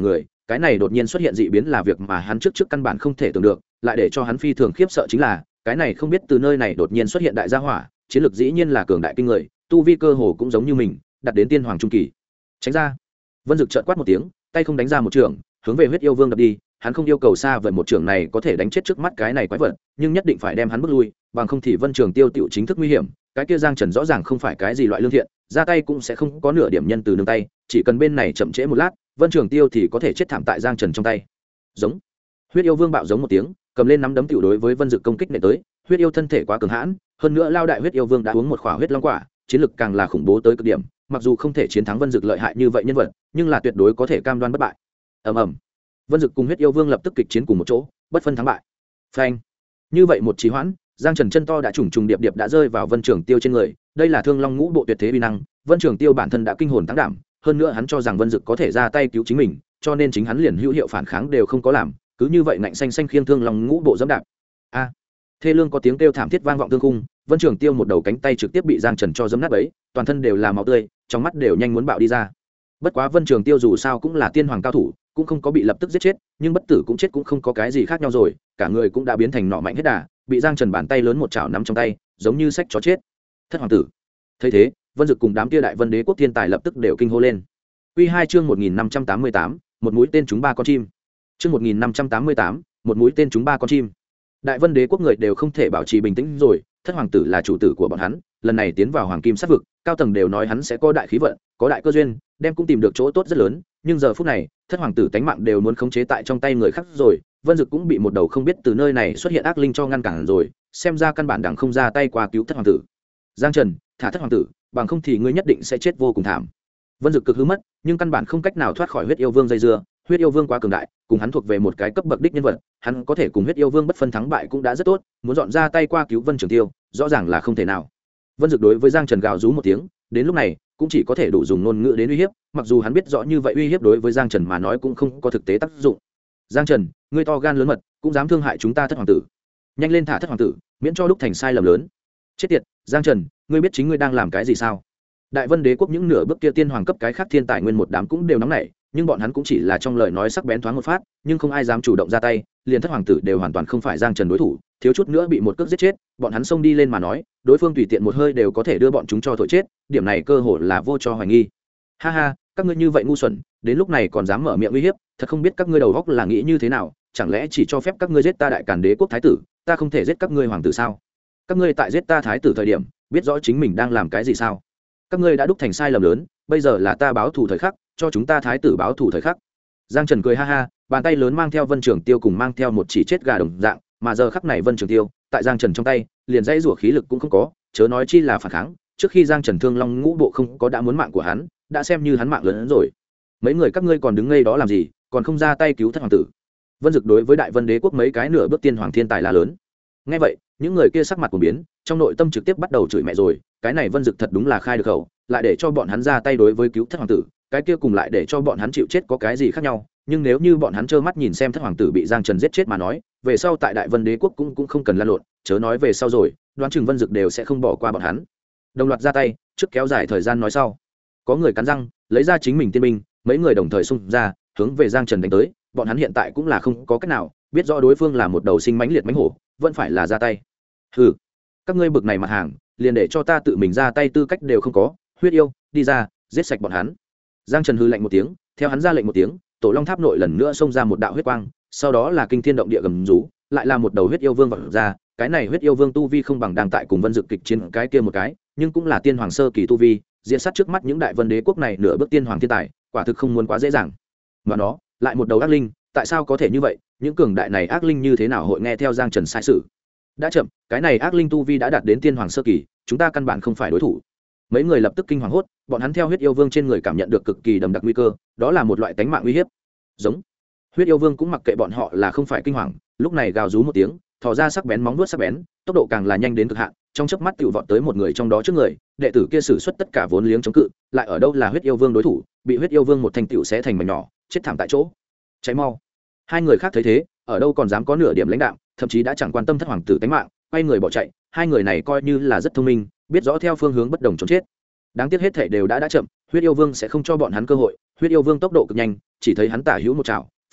cái này đột nhiên xuất hiện dị biến là việc mà hắn trước căn bản không thể tưởng được, lại để cho hắn phi thường khiếp sợ chính là cái này không biết từ nơi này đột nhiên xuất hiện đại gia hỏa, chiến lược dĩ nhiên là cường đại kinh người, tu vi cơ hồ cũng giống như mình, đạt đến tiên hoàng trung kỳ. Tránh ra! Vân Dực chợt quát một tiếng, tay không đánh ra một trường, hướng về huyết yêu vương đập đi. Hắn không yêu cầu xa vời một trường này có thể đánh chết trước mắt cái này quái vật, nhưng nhất định phải đem hắn bước lui, bằng không thì Vân Trường Tiêu tiểu chính thức nguy hiểm. Cái kia Giang Trần rõ ràng không phải cái gì loại lương thiện, ra tay cũng sẽ không có nửa điểm nhân từ nương tay, chỉ cần bên này chậm trễ một lát, Vân Trường Tiêu thì có thể chết thảm tại Giang Trần trong tay. Giống. Huyết yêu vương bạo giống một tiếng, cầm lên nắm đấm tiểu đối với Vân Dực công kích này tới. Huyết yêu thân thể quá cường hãn, hơn nữa lao đại huyết yêu vương đã uống một khỏa huyết long quả, chiến lực càng là khủng bố tới cực điểm, mặc dù không thể chiến thắng Vân Dực lợi hại như vậy nhân vật, nhưng là tuyệt đối có thể cam đoan bất bại. Ầm ầm. Vân Dực cùng huyết yêu vương lập tức kịch chiến cùng một chỗ, bất phân thắng bại. Phanh. Như vậy một trì hoãn, Giang Trần chân to đã trùng trùng điệp điệp đã rơi vào Vân Trường Tiêu trên người, đây là Thương Long Ngũ Bộ tuyệt thế uy năng, Vân Trường Tiêu bản thân đã kinh hồn tăng đảm, hơn nữa hắn cho rằng Vân Dực có thể ra tay cứu chính mình, cho nên chính hắn liền hữu hiệu phản kháng đều không có làm, cứ như vậy ngạnh xanh xanh khiêng Thương Long Ngũ Bộ dẫm đạp. A! Thê lương có tiếng kêu thảm thiết vang vọng thương khung, Vân Trường Tiêu một đầu cánh tay trực tiếp bị Giang Trần cho dẫm nát bấy, toàn thân đều là máu tươi, trong mắt đều nhanh muốn bạo đi ra. Bất quá Vân Trường Tiêu dù sao cũng là tiên hoàng cao thủ, cũng không có bị lập tức giết chết, nhưng bất tử cũng chết cũng không có cái gì khác nhau rồi, cả người cũng đã biến thành nọ mạnh hết đà, bị Giang Trần bàn tay lớn một chảo nắm trong tay, giống như sách chó chết. Thất hoàng tử. Thấy thế, Vân Dực cùng đám kia đại Vân Đế quốc thiên tài lập tức đều kinh hô lên. Quy 2 chương 1588, một mũi tên trúng ba con chim. Chương 1588, một mũi tên trúng ba con chim. Đại Vân Đế quốc người đều không thể bảo trì bình tĩnh rồi, Thất hoàng tử là chủ tử của bọn hắn, lần này tiến vào Hoàng Kim Sát vực, cao tầng đều nói hắn sẽ có đại khí vận, có đại cơ duyên, đem cũng tìm được chỗ tốt rất lớn, nhưng giờ phút này, Thất hoàng tử tánh mạng đều muốn khống chế tại trong tay người khác rồi, Vân Dực cũng bị một đầu không biết từ nơi này xuất hiện ác linh cho ngăn cản rồi, xem ra căn bản đẳng không ra tay qua cứu Thất hoàng tử. Giang Trần, thả Thất hoàng tử, bằng không thì ngươi nhất định sẽ chết vô cùng thảm. Vân Dực cực hư mất, nhưng căn bản không cách nào thoát khỏi huyết yêu vương dây dưa, huyết yêu vương quá cường đại, cùng hắn thuộc về một cái cấp bậc đích nhân vật, hắn có thể cùng huyết yêu vương bất phân thắng bại cũng đã rất tốt, muốn dọn ra tay qua cứu Vân Trường Tiêu, rõ ràng là không thể nào. Vân Dực đối với Giang Trần gào rú một tiếng, đến lúc này cũng chỉ có thể đủ dùng ngôn ngữ đến uy hiếp, mặc dù hắn biết rõ như vậy uy hiếp đối với Giang Trần mà nói cũng không có thực tế tác dụng. Giang Trần, ngươi to gan lớn mật, cũng dám thương hại chúng ta Thất hoàng tử, nhanh lên thả Thất hoàng tử, miễn cho lúc thành sai lầm lớn. Chết tiệt, Giang Trần, ngươi biết chính ngươi đang làm cái gì sao? Đại Vân Đế quốc những nửa bước kia tiên hoàng cấp cái khác thiên tài nguyên một đám cũng đều nóng nảy, nhưng bọn hắn cũng chỉ là trong lời nói sắc bén thoáng một phát, nhưng không ai dám chủ động ra tay, liền Thất hoàng tử đều hoàn toàn không phải Giang Trần đối thủ, thiếu chút nữa bị một cước giết chết, bọn hắn xông đi lên mà nói, đối phương tùy tiện một hơi đều có thể đưa bọn chúng cho thổi chết, điểm này cơ hội là vô cho hoài nghi. Ha ha, các ngươi như vậy ngu xuẩn, đến lúc này còn dám mở miệng uy hiếp, thật không biết các ngươi đầu óc là nghĩ như thế nào, chẳng lẽ chỉ cho phép các ngươi giết ta Đại Càn Đế quốc thái tử, ta không thể giết các ngươi hoàng tử sao? Các ngươi tại giết ta thái tử thời điểm, biết rõ chính mình đang làm cái gì sao? Các ngươi đã đúc thành sai lầm lớn, bây giờ là ta báo thù thời khắc, cho chúng ta thái tử báo thù thời khắc. Giang Trần cười ha ha, bàn tay lớn mang theo Vân Trường Tiêu cùng mang theo một chỉ chết gà đồng dạng, mà giờ khắc này Vân Trường Tiêu, tại Giang Trần trong tay, liền dãy rủa khí lực cũng không có, chớ nói chi là phản kháng, trước khi Giang Trần Thương Long Ngũ Bộ không có đã muốn mạng của hắn, đã xem như hắn mạng lớn hơn rồi. Mấy người các ngươi còn đứng ngây đó làm gì, còn không ra tay cứu Thất hoàng tử? Vân Dực đối với Đại Vân Đế quốc mấy cái nửa bước tiên hoàng thiên tài là lớn. Nghe vậy, những người kia sắc mặt của biến, trong nội tâm trực tiếp bắt đầu chửi mẹ rồi, cái này Vân Dực thật đúng là khai được khẩu, lại để cho bọn hắn ra tay đối với cứu Thất hoàng tử, cái kia cùng lại để cho bọn hắn chịu chết có cái gì khác nhau, nhưng nếu như bọn hắn trơ mắt nhìn xem Thất hoàng tử bị Giang Trần giết chết mà nói, về sau tại Đại Vân Đế quốc cũng không cần lăn lộn, chớ nói về sau rồi, đoán chừng Vân Dực đều sẽ không bỏ qua bọn hắn. Đồng loạt ra tay, trước kéo dài thời gian nói sau. Có người cắn răng, lấy ra chính mình tiên binh, mấy người đồng thời xung ra, hướng về Giang Trần đánh tới, bọn hắn hiện tại cũng là không có cách nào, biết rõ đối phương là một đầu sinh mãnh liệt mãnh hổ, vẫn phải là ra tay. Hừ, các ngươi bực này mặt hàng, liền để cho ta tự mình ra tay tư cách đều không có, huyết yêu, đi ra, giết sạch bọn hắn. Giang Trần hừ lạnh một tiếng, theo hắn ra lệnh một tiếng, Tổ Long Tháp nội lần nữa xông ra một đạo huyết quang, sau đó là kinh thiên động địa gầm rú, lại là một đầu huyết yêu vương vọt ra, cái này huyết yêu vương tu vi không bằng đang tại cùng Vân Dực kịch chiến cái kia một cái, nhưng cũng là tiên hoàng sơ kỳ tu vi, diện sát trước mắt những đại Vân Đế quốc này nửa bước tiên hoàng thiên tài, quả thực không muốn quá dễ dàng. Mà nó, lại một đầu ác linh, tại sao có thể như vậy, những cường đại này ác linh như thế nào hội nghe theo Giang Trần sai sự? Đã chậm, cái này ác linh tu vi đã đạt đến tiên hoàng sơ kỳ, chúng ta căn bản không phải đối thủ. Mấy người lập tức kinh hoàng hốt, bọn hắn theo huyết yêu vương trên người cảm nhận được cực kỳ đậm đặc nguy cơ, đó là một loại tánh mạng uy hiếp. Giống. Huyết yêu vương cũng mặc kệ bọn họ là không phải kinh hoàng, lúc này gào rú một tiếng, thò ra sắc bén móng vuốt sắc bén, tốc độ càng là nhanh đến cực hạn, trong chớp mắt tiểu vọt tới một người trong đó trước người, đệ tử kia sử xuất tất cả vốn liếng chống cự, lại ở đâu là huyết yêu vương đối thủ, bị huyết yêu vương một thanh tiểu xé thành mảnh nhỏ, chết thảm tại chỗ. Cháy mau. Hai người khác thấy thế, ở đâu còn dám có nửa điểm lãnh đạm, thậm chí đã chẳng quan tâm Thất hoàng tử tính mạng, quay người bỏ chạy. Hai người này coi như là rất thông minh, biết rõ theo phương hướng bất đồng trốn chết. Đáng tiếc hết thảy đều đã chậm, huyết yêu vương sẽ không cho bọn hắn cơ hội. Huyết yêu vương tốc độ cực nhanh, chỉ thấy hắn tả hữu một chảo,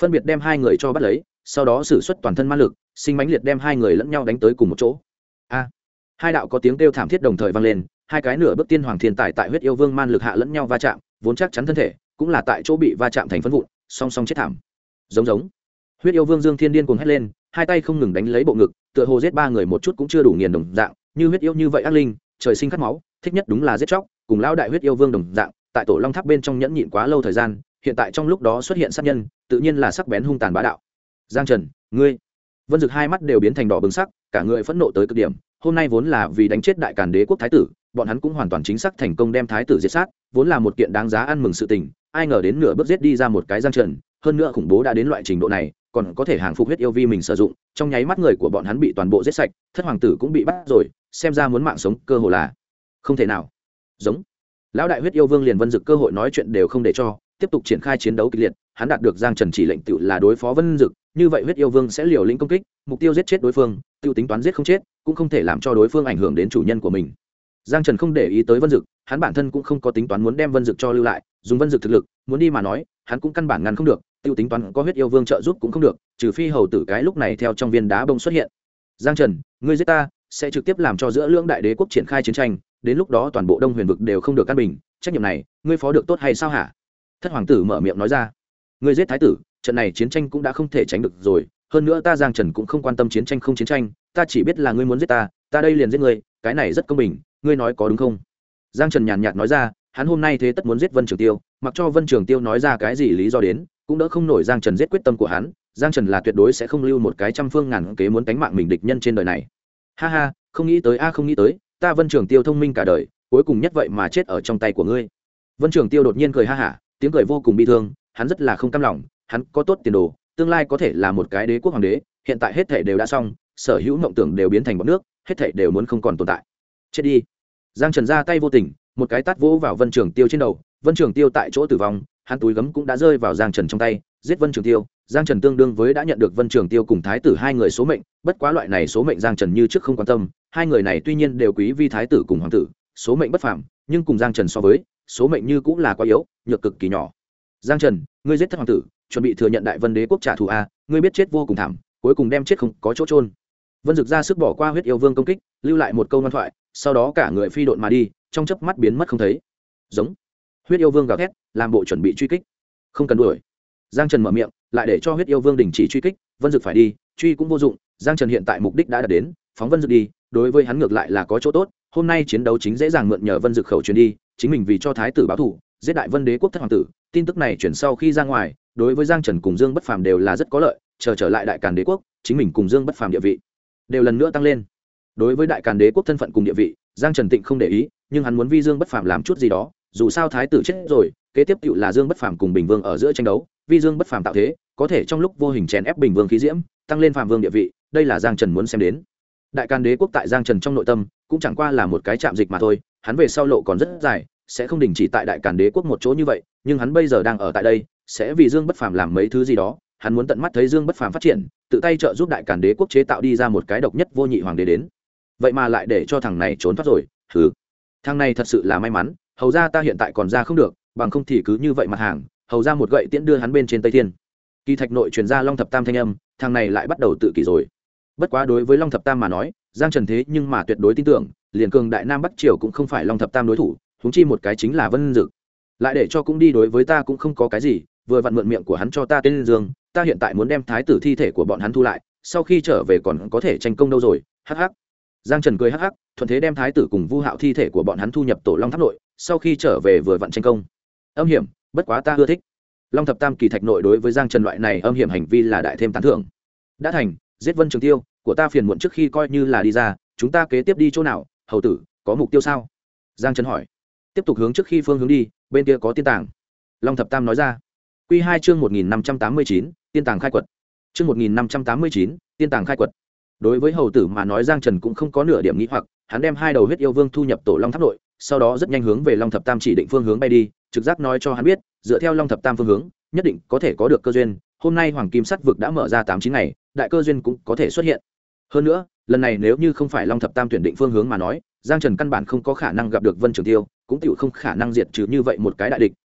phân biệt đem hai người cho bắt lấy, sau đó sử xuất toàn thân ma lực, sinh mãnh liệt đem hai người lẫn nhau đánh tới cùng một chỗ. A! Hai đạo có tiếng kêu thảm thiết đồng thời vang lên, hai cái nửa bước tiên hoàng thiên tài tại huyết yêu vương man lực hạ lẫn nhau va chạm, vốn chắc chắn thân thể, cũng là tại chỗ bị va chạm thành phấn vụn, song song chết thảm. Giống. Huyết yêu vương Dương Thiên điên cuồng hét lên, hai tay không ngừng đánh lấy bộ ngực, tựa hồ giết ba người một chút cũng chưa đủ nghiền đồng dạng, như huyết yêu như vậy ác linh, trời sinh khát máu, thích nhất đúng là giết chóc, cùng lão đại huyết yêu vương đồng dạng, tại tổ long tháp bên trong nhẫn nhịn quá lâu thời gian, hiện tại trong lúc đó xuất hiện sát nhân, tự nhiên là sắc bén hung tàn bá đạo. Giang Trần, ngươi! Vân Dực hai mắt đều biến thành đỏ bừng sắc, cả người phẫn nộ tới cực điểm, hôm nay vốn là vì đánh chết đại càn đế quốc thái tử, bọn hắn cũng hoàn toàn chính xác thành công đem thái tử diệt sát, vốn là một kiện đáng giá ăn mừng sự tình, ai ngờ đến nửa bước giết đi ra một cái Giang Trần, hơn nữa khủng bố đã đến loại trình độ này, còn có thể hàng phục huyết yêu vi mình sử dụng, trong nháy mắt người của bọn hắn bị toàn bộ giết sạch, thất hoàng tử cũng bị bắt rồi, xem ra muốn mạng sống cơ hội là không thể nào. Giống lão đại huyết yêu vương liền Vân Dực cơ hội nói chuyện đều không để cho, tiếp tục triển khai chiến đấu kịch liệt, hắn đạt được Giang Trần chỉ lệnh tự là đối phó Vân Dực, như vậy huyết yêu vương sẽ liều lĩnh công kích, mục tiêu giết chết đối phương, tiêu tính toán giết không chết, cũng không thể làm cho đối phương ảnh hưởng đến chủ nhân của mình. Giang Trần không để ý tới Vân Dực, hắn bản thân cũng không có tính toán muốn đem Vân Dực cho lưu lại, dùng Vân Dực thực lực, muốn đi mà nói, hắn cũng căn bản ngăn không được, tiêu tính toán có huyết yêu vương trợ giúp cũng không được, trừ phi hầu tử cái lúc này theo trong viên đá bông xuất hiện. Giang Trần, ngươi giết ta, sẽ trực tiếp làm cho giữa lưỡng đại đế quốc triển khai chiến tranh, đến lúc đó toàn bộ Đông Huyền vực đều không được căn bình, trách nhiệm này, ngươi phó được tốt hay sao hả? Thất hoàng tử mở miệng nói ra. Ngươi giết thái tử, trận này chiến tranh cũng đã không thể tránh được rồi, hơn nữa ta Giang Trần cũng không quan tâm chiến tranh không chiến tranh, ta chỉ biết là ngươi muốn giết ta, ta đây liền giết ngươi, cái này rất công bình, ngươi nói có đúng không? Giang Trần nhàn nhạt nói ra, hắn hôm nay thế tất muốn giết Vân Trường Tiêu, mặc cho Vân Trường Tiêu nói ra cái gì lý do đến, cũng đỡ không nổi Giang Trần giết quyết tâm của hắn, Giang Trần là tuyệt đối sẽ không lưu một cái trăm phương ngàn kế muốn đánh mạng mình địch nhân trên đời này. Ha ha, không nghĩ tới không nghĩ tới, ta Vân Trường Tiêu thông minh cả đời, cuối cùng nhất vậy mà chết ở trong tay của ngươi. Vân Trường Tiêu đột nhiên cười ha hả, tiếng cười vô cùng bi thương, hắn rất là không cam lòng, hắn có tốt tiền đồ, tương lai có thể là một cái đế quốc hoàng đế, hiện tại hết thảy đều đã xong, sở hữu mộng tưởng đều biến thành bọt nước, hết thảy đều muốn không còn tồn tại. Chết đi. Giang Trần ra tay vô tình, một cái tát vỗ vào Vân Trường Tiêu trên đầu, Vân Trường Tiêu tại chỗ tử vong, hắn túi gấm cũng đã rơi vào Giang Trần trong tay, giết Vân Trường Tiêu, Giang Trần tương đương với đã nhận được Vân Trường Tiêu cùng thái tử hai người số mệnh, bất quá loại này số mệnh Giang Trần như trước không quan tâm, hai người này tuy nhiên đều quý vi thái tử cùng hoàng tử, số mệnh bất phàm, nhưng cùng Giang Trần so với, số mệnh như cũng là quá yếu, nhược cực kỳ nhỏ. Giang Trần, ngươi giết thất hoàng tử, chuẩn bị thừa nhận đại Vân đế quốc trả thù a, ngươi biết chết vô cùng thảm, cuối cùng đem chết không có chỗ trôn. Vân Dực ra sức bỏ qua huyết yêu vương công kích, lưu lại một câu ngoan thoại, sau đó cả người phi độn mà đi, trong chớp mắt biến mất không thấy. Giống. Huyết yêu vương gào thét, làm bộ chuẩn bị truy kích. Không cần đuổi. Giang Trần mở miệng, lại để cho huyết yêu vương đình chỉ truy kích, Vân Dực phải đi, truy cũng vô dụng, Giang Trần hiện tại mục đích đã đạt đến, phóng Vân Dực đi, đối với hắn ngược lại là có chỗ tốt, hôm nay chiến đấu chính dễ dàng mượn nhờ Vân Dực khẩu truyền đi, chính mình vì cho thái tử báo thù, giết đại Vân đế quốc thất hoàng tử, tin tức này chuyển sau khi ra ngoài, đối với Giang Trần cùng Dương Bất Phàm đều là rất có lợi, trở lại đại Càn đế quốc, chính mình cùng Dương Bất Phàm địa vị đều lần nữa tăng lên. Đối với đại Càn đế quốc thân phận cùng địa vị, Giang Trần Tịnh không để ý, nhưng hắn muốn vi Dương Bất Phàm làm chút gì đó, dù sao thái tử chết rồi, kế tiếp tựu là Dương Bất Phàm cùng Bình Vương ở giữa tranh đấu, vi Dương Bất Phàm tạo thế, có thể trong lúc vô hình chèn ép Bình Vương khí diễm, tăng lên Phàm Vương địa vị, đây là Giang Trần muốn xem đến. Đại Càn đế quốc tại Giang Trần trong nội tâm, cũng chẳng qua là một cái trạm dịch mà thôi, hắn về sau lộ còn rất dài, sẽ không đình chỉ tại đại Càn đế quốc một chỗ như vậy, nhưng hắn bây giờ đang ở tại đây, sẽ vì Dương Bất Phàm làm mấy thứ gì đó, hắn muốn tận mắt thấy Dương Bất Phàm phát triển, tự tay trợ giúp đại Càn đế quốc chế tạo đi ra một cái độc nhất vô nhị hoàng đế đến. Vậy mà lại để cho thằng này trốn thoát rồi, hừ. Thằng này thật sự là may mắn, hầu ra ta hiện tại còn ra không được, bằng không thì cứ như vậy mặt hàng, hầu ra một gậy tiễn đưa hắn bên trên Tây Thiên. Kỳ Thạch nội truyền ra Long Thập Tam thanh âm, thằng này lại bắt đầu tự kỷ rồi. Bất quá đối với Long Thập Tam mà nói, Giang Trần thế nhưng mà tuyệt đối tin tưởng, liền cường đại Nam Bắc Triều cũng không phải Long Thập Tam đối thủ, huống chi một cái chính là Vân Dực. Lại để cho cũng đi đối với ta cũng không có cái gì, vừa vặn mượn miệng của hắn cho ta tên Dương, ta hiện tại muốn đem thái tử thi thể của bọn hắn thu lại, sau khi trở về còn có thể tranh công đâu rồi, hắc hắc. Giang Trần cười hắc hắc, thuận thế đem thái tử cùng Vu Hạo thi thể của bọn hắn thu nhập Tổ Long Tháp nội, sau khi trở về vừa vặn tranh công. Âm hiểm, bất quá ta ưa thích. Long Thập Tam Kỳ Thạch nội đối với Giang Trần loại này âm hiểm hành vi là đại thêm tán thưởng. Đã thành, giết Vân Trường Tiêu, của ta phiền muộn trước khi coi như là đi ra, chúng ta kế tiếp đi chỗ nào, hầu tử, có mục tiêu sao? Giang Trần hỏi. Tiếp tục hướng trước khi phương hướng đi, bên kia có tiên tàng. Long Thập Tam nói ra. Quy 2 chương 1589, tiên tàng khai quật. Chương 1589, tiên tàng khai quật. Đối với hầu tử mà nói Giang Trần cũng không có nửa điểm nghi hoặc, hắn đem hai đầu huyết yêu vương thu nhập Tổ Long Tháp nội, sau đó rất nhanh hướng về Long Thập Tam chỉ định phương hướng bay đi, trực giác nói cho hắn biết, dựa theo Long Thập Tam phương hướng, nhất định có thể có được cơ duyên, hôm nay Hoàng Kim Sắt vực đã mở ra 8-9 ngày, đại cơ duyên cũng có thể xuất hiện. Hơn nữa, lần này nếu như không phải Long Thập Tam tuyển định phương hướng mà nói, Giang Trần căn bản không có khả năng gặp được Vân Trường Tiêu, cũng tiểu không khả năng diệt trừ như vậy một cái đại địch,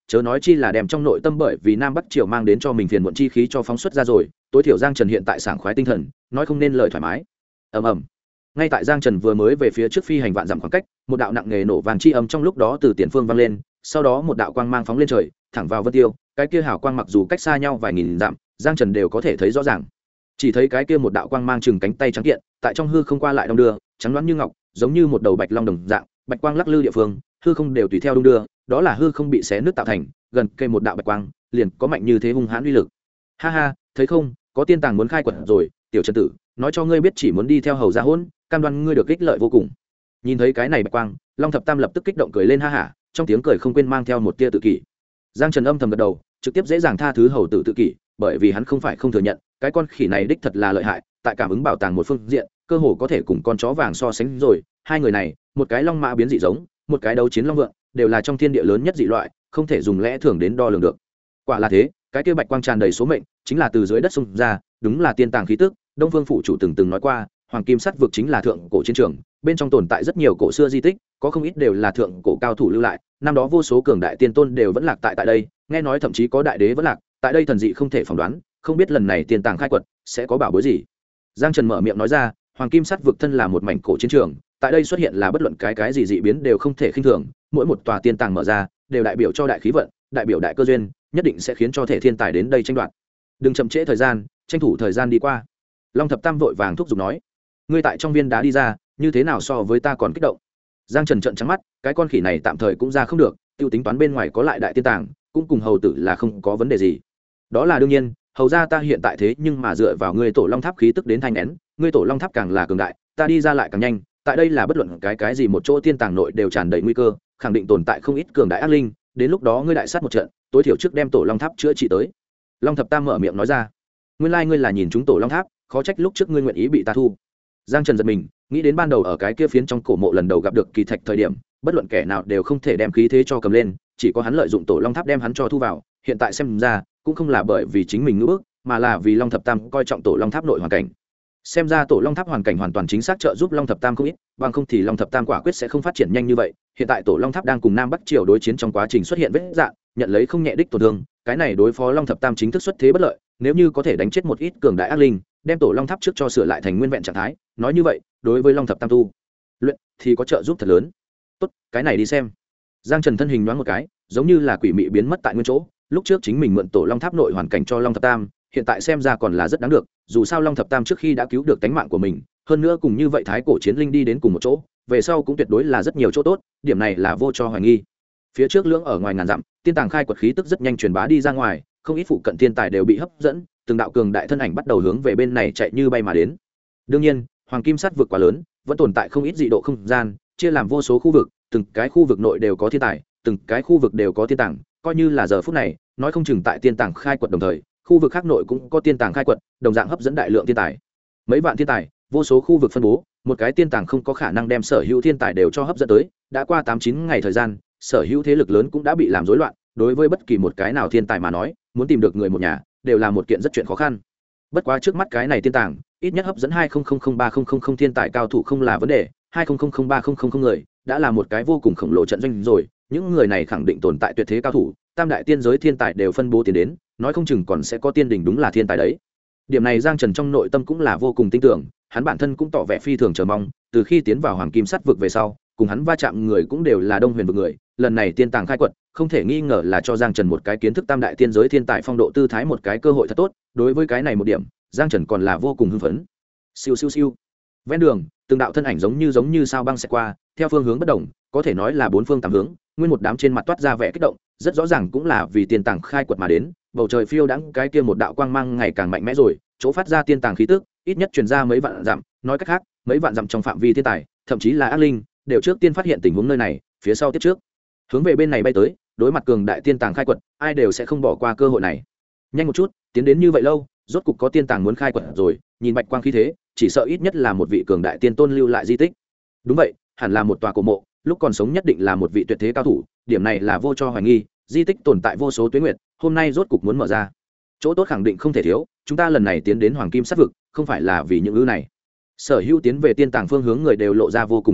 chớ nói chi là đem trong nội tâm bởi vì nam bắc triều mang đến cho mình phiền muộn chi khí cho phóng xuất ra rồi. Tối thiểu Giang Trần hiện tại sảng khoái tinh thần, nói không nên lời thoải mái. Ầm ầm. Ngay tại Giang Trần vừa mới về phía trước phi hành vạn dặm khoảng cách, một đạo nặng nề nổ vàng chi âm trong lúc đó từ tiền phương vang lên, sau đó một đạo quang mang phóng lên trời, thẳng vào Vân Tiêu. Cái kia hào quang mặc dù cách xa nhau vài nghìn dặm, Giang Trần đều có thể thấy rõ ràng. Chỉ thấy cái kia một đạo quang mang chừng cánh tay trắng kiện, tại trong hư không qua lại đong đưa, trắng loáng như ngọc, giống như một đầu bạch long đồng dạng, bạch quang lắc lư địa phương, hư không đều tùy theo đung đưa, đó là hư không bị xé nứt tạo thành, gần cây một đạo bạch quang, liền có mạnh như thế hung hãn uy lực. Ha ha, thấy không, có tiên tàng muốn khai quật rồi, tiểu Trần tử, nói cho ngươi biết chỉ muốn đi theo hầu gia hôn, cam đoan ngươi được ích lợi vô cùng. Nhìn thấy cái này bạch quang, Long Thập Tam lập tức kích động cười lên ha hả, trong tiếng cười không quên mang theo một tia tự kỷ. Giang Trần âm thầm gật đầu, trực tiếp dễ dàng tha thứ hầu tử tự kỷ, bởi vì hắn không phải không thừa nhận, cái con khỉ này đích thật là lợi hại, tại cảm ứng bảo tàng một phương diện, cơ hồ có thể cùng con chó vàng so sánh rồi. Hai người này, một cái long mã biến dị giống, một cái đấu chiến long vượn, đều là trong thiên địa lớn nhất dị loại, không thể dùng lẽ thường đến đo lường được. Quả là thế, cái kia bạch quang tràn đầy số mệnh, chính là từ dưới đất xung ra, đúng là tiên tàng khí tức. Đông Phương phụ chủ từng nói qua, Hoàng Kim Sắt vực chính là thượng cổ chiến trường, bên trong tồn tại rất nhiều cổ xưa di tích, có không ít đều là thượng cổ cao thủ lưu lại, năm đó vô số cường đại tiên tôn đều vẫn lạc tại đây, nghe nói thậm chí có đại đế vẫn lạc, tại đây thần dị không thể phỏng đoán, không biết lần này tiên tàng khai quật sẽ có bảo bối gì. Giang Trần mở miệng nói ra, Hoàng Kim Sắt vực thân là một mảnh cổ chiến trường, tại đây xuất hiện là bất luận cái gì dị biến đều không thể khinh thường, mỗi một tòa tiên tàng mở ra, đều đại biểu cho đại khí vận, đại biểu đại cơ duyên, nhất định sẽ khiến cho thể thiên tài đến đây tranh đoạt. Đừng chậm trễ thời gian, tranh thủ thời gian đi qua. Long Thập Tam vội vàng thúc giục nói, ngươi tại trong viên đá đi ra, như thế nào so với ta còn kích động. Giang Trần trợn trắng mắt, cái con khỉ này tạm thời cũng ra không được, tiêu tính toán bên ngoài có lại đại tiên tàng, cũng cùng hầu tử là không có vấn đề gì. Đó là đương nhiên, hầu ra ta hiện tại thế nhưng mà dựa vào ngươi tổ long tháp khí tức đến thanh nén, ngươi tổ long tháp càng là cường đại, ta đi ra lại càng nhanh, tại đây là bất luận cái gì một chỗ tiên tàng nội đều tràn đầy nguy cơ, khẳng định tồn tại không ít cường đại ác linh, đến lúc đó ngươi đại sát một trận, tối thiểu trước đem tổ long tháp chữa trị tới. Long Thập Tam mở miệng nói ra, nguyên lai ngươi là nhìn chúng tổ long tháp, khó trách lúc trước ngươi nguyện ý bị ta thu. Giang Trần giật mình, nghĩ đến ban đầu ở cái kia phiến trong cổ mộ lần đầu gặp được kỳ thạch thời điểm, bất luận kẻ nào đều không thể đem khí thế cho cầm lên, chỉ có hắn lợi dụng tổ long tháp đem hắn cho thu vào, hiện tại xem ra cũng không là bởi vì chính mình ngữ bức, mà là vì Long Thập Tam coi trọng tổ long tháp nội hoàn cảnh. Xem ra tổ long tháp hoàn cảnh hoàn toàn chính xác trợ giúp Long Thập Tam không ít, bằng không thì Long Thập Tam quả quyết sẽ không phát triển nhanh như vậy. Hiện tại tổ long tháp đang cùng Nam Bắc triều đối chiến trong quá trình xuất hiện vết rạn, nhận lấy không nhẹ đích tổn thương, cái này đối phó Long Thập Tam chính thức xuất thế bất lợi, nếu như có thể đánh chết một ít cường đại ác linh, đem tổ long tháp trước cho sửa lại thành nguyên vẹn trạng thái, nói như vậy đối với Long Thập Tam tu luyện thì có trợ giúp thật lớn. Tốt, cái này đi xem. Giang Trần thân hình nhoáng một cái, giống như là quỷ mị biến mất tại nguyên chỗ, lúc trước chính mình mượn tổ long tháp nội hoàn cảnh cho Long Thập Tam, hiện tại xem ra còn là rất đáng được, dù sao Long Thập Tam trước khi đã cứu được tánh mạng của mình, hơn nữa cùng như vậy thái cổ chiến linh đi đến cùng một chỗ, về sau cũng tuyệt đối là rất nhiều chỗ tốt, điểm này là vô cho hoài nghi. Phía trước lưỡng ở ngoài ngàn dặm, tiên tàng khai quật khí tức rất nhanh truyền bá đi ra ngoài, không ít phụ cận thiên tài đều bị hấp dẫn, từng đạo cường đại thân ảnh bắt đầu hướng về bên này chạy như bay mà đến. Đương nhiên, Hoàng Kim Sắt vực quá lớn, vẫn tồn tại không ít dị độ không gian, chia làm vô số khu vực, từng cái khu vực nội đều có thiên tài, từng cái khu vực đều có tiên tàng, coi như là giờ phút này, nói không chừng tại tiên tàng khai quật đồng thời, khu vực khác nội cũng có tiên tàng khai quật, đồng dạng hấp dẫn đại lượng thiên tài. Mấy vạn thiên tài, vô số khu vực phân bố, một cái tiên tàng không có khả năng đem sở hữu thiên tài đều cho hấp dẫn tới, đã qua 8-9 ngày thời gian, sở hữu thế lực lớn cũng đã bị làm rối loạn, đối với bất kỳ một cái nào thiên tài mà nói, muốn tìm được người một nhà, đều là một kiện rất chuyện khó khăn. Bất quá trước mắt cái này tiên tàng, ít nhất hấp dẫn 20003000 thiên tài cao thủ không là vấn đề, 20003000 người, đã là một cái vô cùng khổng lồ trận doanh rồi, những người này khẳng định tồn tại tuyệt thế cao thủ, tam đại tiên giới thiên tài đều phân bố tiền đến, nói không chừng còn sẽ có tiên đỉnh đúng là thiên tài đấy. Điểm này Giang Trần trong nội tâm cũng là vô cùng tin tưởng, hắn bản thân cũng tỏ vẻ phi thường chờ mong, từ khi tiến vào Hoàng Kim Sắt vực về sau, cùng hắn va chạm người cũng đều là Đông Huyền vực người, lần này tiên tàng khai quật, không thể nghi ngờ là cho Giang Trần một cái kiến thức tam đại tiên giới thiên tài phong độ tư thái một cái cơ hội thật tốt, đối với cái này một điểm, Giang Trần còn là vô cùng hưng phấn. Siêu siêu siêu. Ven đường, từng đạo thân ảnh giống như sao băng sẽ qua, theo phương hướng bất đồng, có thể nói là bốn phương tám hướng, nguyên một đám trên mặt toát ra vẻ kích động, rất rõ ràng cũng là vì tiên tàng khai quật mà đến, bầu trời phiêu đãng cái kia một đạo quang mang ngày càng mạnh mẽ rồi, chỗ phát ra tiên tàng khí tức, ít nhất truyền ra mấy vạn dặm, nói cách khác, mấy vạn dặm trong phạm vi thiên tài, thậm chí là ác linh, đều trước tiên phát hiện tình huống nơi này, phía sau tiếp trước, hướng về bên này bay tới, đối mặt cường đại tiên tàng khai quật, ai đều sẽ không bỏ qua cơ hội này. Nhanh một chút, tiến đến như vậy lâu, rốt cục có tiên tàng muốn khai quật rồi, nhìn bạch quang khí thế, chỉ sợ ít nhất là một vị cường đại tiên tôn lưu lại di tích. Đúng vậy, hẳn là một tòa cổ mộ, lúc còn sống nhất định là một vị tuyệt thế cao thủ, điểm này là vô cho hoài nghi, di tích tồn tại vô số tuyến nguyệt, hôm nay rốt cục muốn mở ra. Chỗ tốt khẳng định không thể thiếu, chúng ta lần này tiến đến Hoàng Kim Sắt vực, không phải là vì những thứ này. Sở hữu tiến về tiên tàng phương hướng người đều lộ ra vô cùng kích động,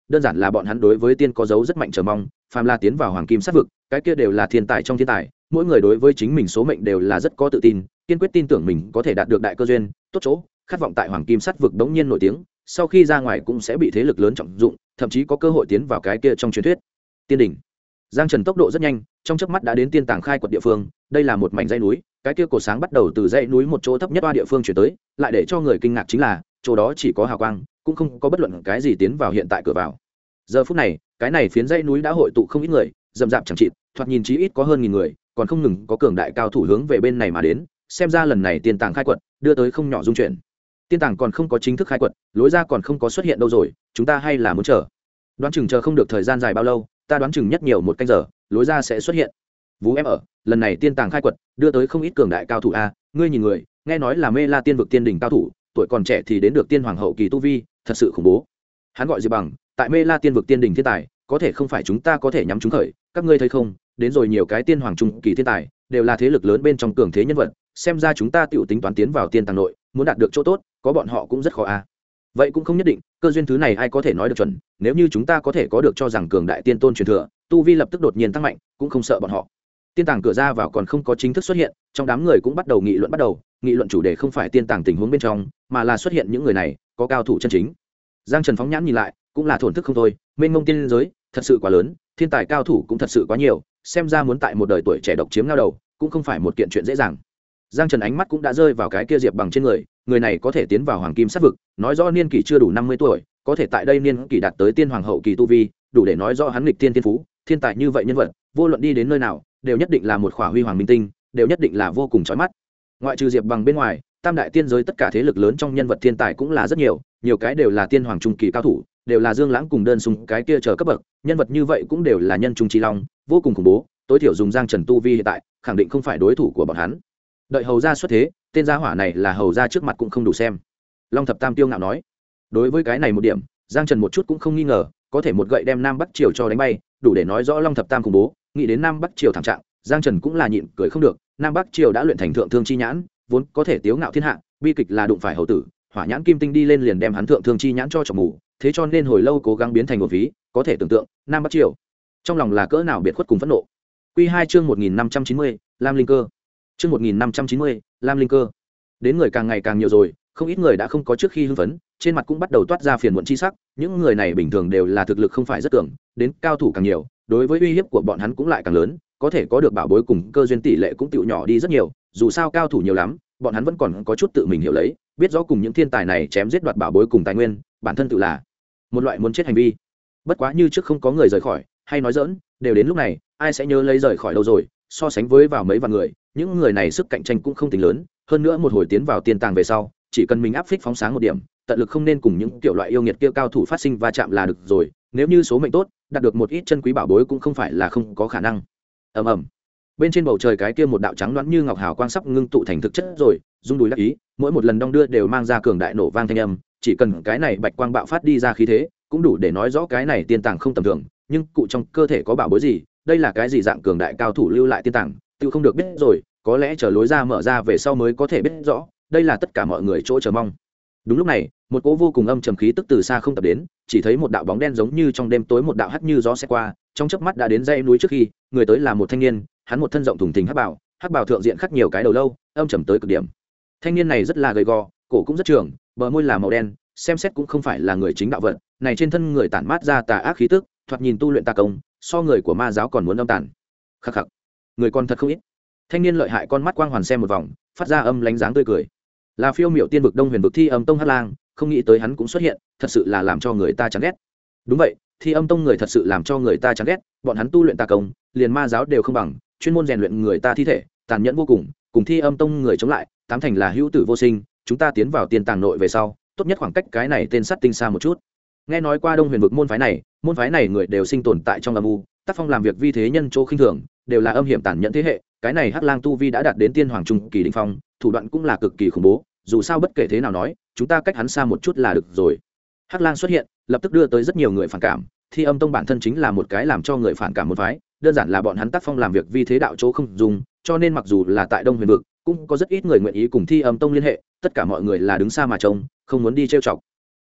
đơn giản là bọn hắn đối với tiên có dấu rất mạnh chờ mong, phàm là tiến vào hoàng kim sát vực cái kia đều là thiên tài trong thiên tài, mỗi người đối với chính mình số mệnh đều là rất có tự tin, kiên quyết tin tưởng mình có thể đạt được đại cơ duyên tốt chỗ, khát vọng tại hoàng kim sát vực đống nhiên nổi tiếng, sau khi ra ngoài cũng sẽ bị thế lực lớn trọng dụng, thậm chí có cơ hội tiến vào cái kia trong truyền thuyết tiên đỉnh. Giang Trần tốc độ rất nhanh, trong chớp mắt đã đến tiên tàng khai quật địa phương. Đây là một mảnh dãy núi, cái kia cổ sáng bắt đầu từ dãy núi một chỗ thấp nhất toa địa phương chuyển tới, lại để cho người kinh ngạc chính là chỗ đó chỉ có hào quang, cũng không có bất luận cái gì tiến vào hiện tại cửa vào. Giờ phút này, cái này phiến dãy núi đã hội tụ không ít người, rậm rạp chẳng chịt, thoạt nhìn chí ít có hơn 1000 người, còn không ngừng có cường đại cao thủ hướng về bên này mà đến, xem ra lần này tiên tàng khai quật đưa tới không nhỏ dung chuyển. Tiên tàng còn không có chính thức khai quật, lối ra còn không có xuất hiện đâu rồi, chúng ta hay là muốn chờ. Đoán chừng chờ không được thời gian dài bao lâu, ta đoán chừng nhất nhiều một canh giờ, lối ra sẽ xuất hiện. Vú em ở, lần này tiên tàng khai quật đưa tới không ít cường đại cao thủ a, ngươi nhìn người, nghe nói là Mê La tiên vực tiên đỉnh cao thủ, tuổi còn trẻ thì đến được tiên hoàng hậu kỳ tu vi, thật sự khủng bố. Hắn gọi Diệp Bằng, tại Mê La tiên vực tiên đỉnh thiên tài, có thể không phải chúng ta có thể nhắm trúng khởi, các ngươi thấy không, đến rồi nhiều cái tiên hoàng trung kỳ thiên tài, đều là thế lực lớn bên trong cường thế nhân vật, xem ra chúng ta tiểu tính toán tiến vào tiên tàng nội, muốn đạt được chỗ tốt, có bọn họ cũng rất khó a. Vậy cũng không nhất định, cơ duyên thứ này ai có thể nói được chuẩn, nếu như chúng ta có thể có được cho rằng cường đại tiên tôn truyền thừa, tu vi lập tức đột nhiên tăng mạnh, cũng không sợ bọn họ. Tiên tàng cửa ra vào còn không có chính thức xuất hiện, trong đám người cũng bắt đầu nghị luận chủ đề không phải tiên tàng tình huống bên trong, mà là xuất hiện những người này có cao thủ chân chính. Giang Trần phóng nhãn nhìn lại, cũng là thổn thức không thôi, mênh mông tiên giới thật sự quá lớn, thiên tài cao thủ cũng thật sự quá nhiều, xem ra muốn tại một đời tuổi trẻ độc chiếm ngao đầu cũng không phải một kiện chuyện dễ dàng. Giang Trần ánh mắt cũng đã rơi vào cái kia Diệp Bằng trên người, người này có thể tiến vào hoàng kim sát vực, nói rõ niên kỷ chưa đủ 50 tuổi, có thể tại đây niên kỷ đạt tới tiên hoàng hậu kỳ tu vi, đủ để nói rõ hắn nghịch tiên thiên phú, thiên tài như vậy nhân vật, vô luận đi đến nơi nào, đều nhất định là một khỏa huy hoàng minh tinh, đều nhất định là vô cùng chói mắt. Ngoại trừ Diệp Bằng bên ngoài, tam đại tiên giới tất cả thế lực lớn trong nhân vật thiên tài cũng là rất nhiều, nhiều cái đều là tiên hoàng trung kỳ cao thủ, đều là Dương Lãng cùng Đơn Sung cái kia chờ cấp bậc, nhân vật như vậy cũng đều là nhân trung trí long, vô cùng khủng bố, tối thiểu dùng Giang Trần tu vi hiện tại, khẳng định không phải đối thủ của bọn hắn. Đợi hầu gia xuất thế, tên gia hỏa này là hầu gia trước mặt cũng không đủ xem. Long Thập Tam tiêu ngạo nói. Đối với cái này một điểm, Giang Trần một chút cũng không nghi ngờ, có thể một gậy đem Nam Bắc Triều cho đánh bay, đủ để nói rõ Long Thập Tam khủng bố. Nghĩ đến Nam Bắc Triều thảm trạng, Giang Trần cũng là nhịn cười không được. Nam Bắc Triều đã luyện thành thượng thương chi nhãn, vốn có thể tiếu ngạo thiên hạ, bi kịch là đụng phải hầu tử, hỏa nhãn kim tinh đi lên liền đem hắn thượng thương chi nhãn cho chọc mù, thế cho nên hồi lâu cố gắng biến thành một ví, có thể tưởng tượng Nam Bắc Triều trong lòng là cỡ nào biệt khuất cùng phẫn nộ. Quy 2 chương 1590, Lam Linh Cơ. Chương 1590, Lam Linh Cơ. Đến người càng ngày càng nhiều rồi, không ít người đã không có trước khi hưng phấn, trên mặt cũng bắt đầu toát ra phiền muộn chi sắc, những người này bình thường đều là thực lực không phải rất cường, đến cao thủ càng nhiều, đối với uy hiếp của bọn hắn cũng lại càng lớn, có thể có được bảo bối cùng cơ duyên tỷ lệ cũng tiểu nhỏ đi rất nhiều, dù sao cao thủ nhiều lắm, bọn hắn vẫn còn có chút tự mình hiểu lấy, biết rõ cùng những thiên tài này chém giết đoạt bảo bối cùng tài nguyên, bản thân tự là một loại muốn chết hành vi. Bất quá như trước không có người rời khỏi, hay nói giỡn, đều đến lúc này, ai sẽ nhớ lấy rời khỏi đâu rồi, so sánh với vào mấy vạn người, những người này sức cạnh tranh cũng không tính lớn, hơn nữa một hồi tiến vào tiên tàng về sau, chỉ cần mình áp phích phóng sáng một điểm, tận lực không nên cùng những kiểu loại yêu nghiệt kia cao thủ phát sinh va chạm là được rồi, nếu như số mệnh tốt, đạt được một ít chân quý bảo bối cũng không phải là không có khả năng. Ầm ầm. Bên trên bầu trời cái kia một đạo trắng loãng như ngọc hào quang sắp ngưng tụ thành thực chất rồi, rung đùi đắc ý, mỗi một lần đong đưa đều mang ra cường đại nổ vang thanh âm, chỉ cần cái này bạch quang bạo phát đi ra khí thế, cũng đủ để nói rõ cái này tiên tàng không tầm thường, nhưng cụ trong cơ thể có bảo bối gì, đây là cái gì dạng cường đại cao thủ lưu lại tiên tàng, tự không được biết rồi, có lẽ chờ lối ra mở ra về sau mới có thể biết rõ, đây là tất cả mọi người chỗ chờ mong. Đúng lúc này, một cỗ vô cùng âm trầm khí tức từ xa không tập đến, chỉ thấy một đạo bóng đen giống như trong đêm tối một đạo hắt như gió sẽ qua, trong chớp mắt đã đến dãy núi trước khi, người tới là một thanh niên, hắn một thân rộng thùng thình hắc bào thượng diện khắc nhiều cái đầu lâu, âm trầm tới cực điểm. Thanh niên này rất là gầy gò, cổ cũng rất trường, bờ môi là màu đen, xem xét cũng không phải là người chính đạo vận, này trên thân người tản mát ra tà ác khí tức, thoạt nhìn tu luyện tà công, so người của ma giáo còn muốn âm tàn. Khắc khắc, người còn thật không ít. Thanh niên lợi hại con mắt quang hoàn xem một vòng, phát ra âm lánh dáng tươi cười. Là phiêu miểu tiên vực Đông Huyền vực Thi Âm Tông Hắc Lang, không nghĩ tới hắn cũng xuất hiện, thật sự là làm cho người ta chán ghét. Đúng vậy, Thi Âm Tông người thật sự làm cho người ta chán ghét, bọn hắn tu luyện tà công, liền ma giáo đều không bằng, chuyên môn rèn luyện người ta thi thể, tàn nhẫn vô cùng, cùng Thi Âm Tông người chống lại, tám thành là hữu tử vô sinh, chúng ta tiến vào tiên tàng nội về sau, tốt nhất khoảng cách cái này tên sát tinh xa một chút. Nghe nói qua Đông Huyền vực môn phái này người đều sinh tồn tại trong âm u, tác phong làm việc vi thế nhân chỗ khinh thường, đều là âm hiểm tàn nhẫn thế hệ, cái này Hắc Lang tu vi đã đạt đến tiên hoàng trung kỳ đỉnh phong, thủ đoạn cũng là cực kỳ khủng bố, dù sao bất kể thế nào nói, chúng ta cách hắn xa một chút là được rồi. Hắc Lang xuất hiện, lập tức đưa tới rất nhiều người phản cảm, Thi Âm Tông bản thân chính là một cái làm cho người phản cảm một phái, đơn giản là bọn hắn tác phong làm việc vi thế đạo chỗ không dùng, cho nên mặc dù là tại Đông Huyền vực, cũng có rất ít người nguyện ý cùng Thi Âm Tông liên hệ, tất cả mọi người là đứng xa mà trông, không muốn đi trêu chọc.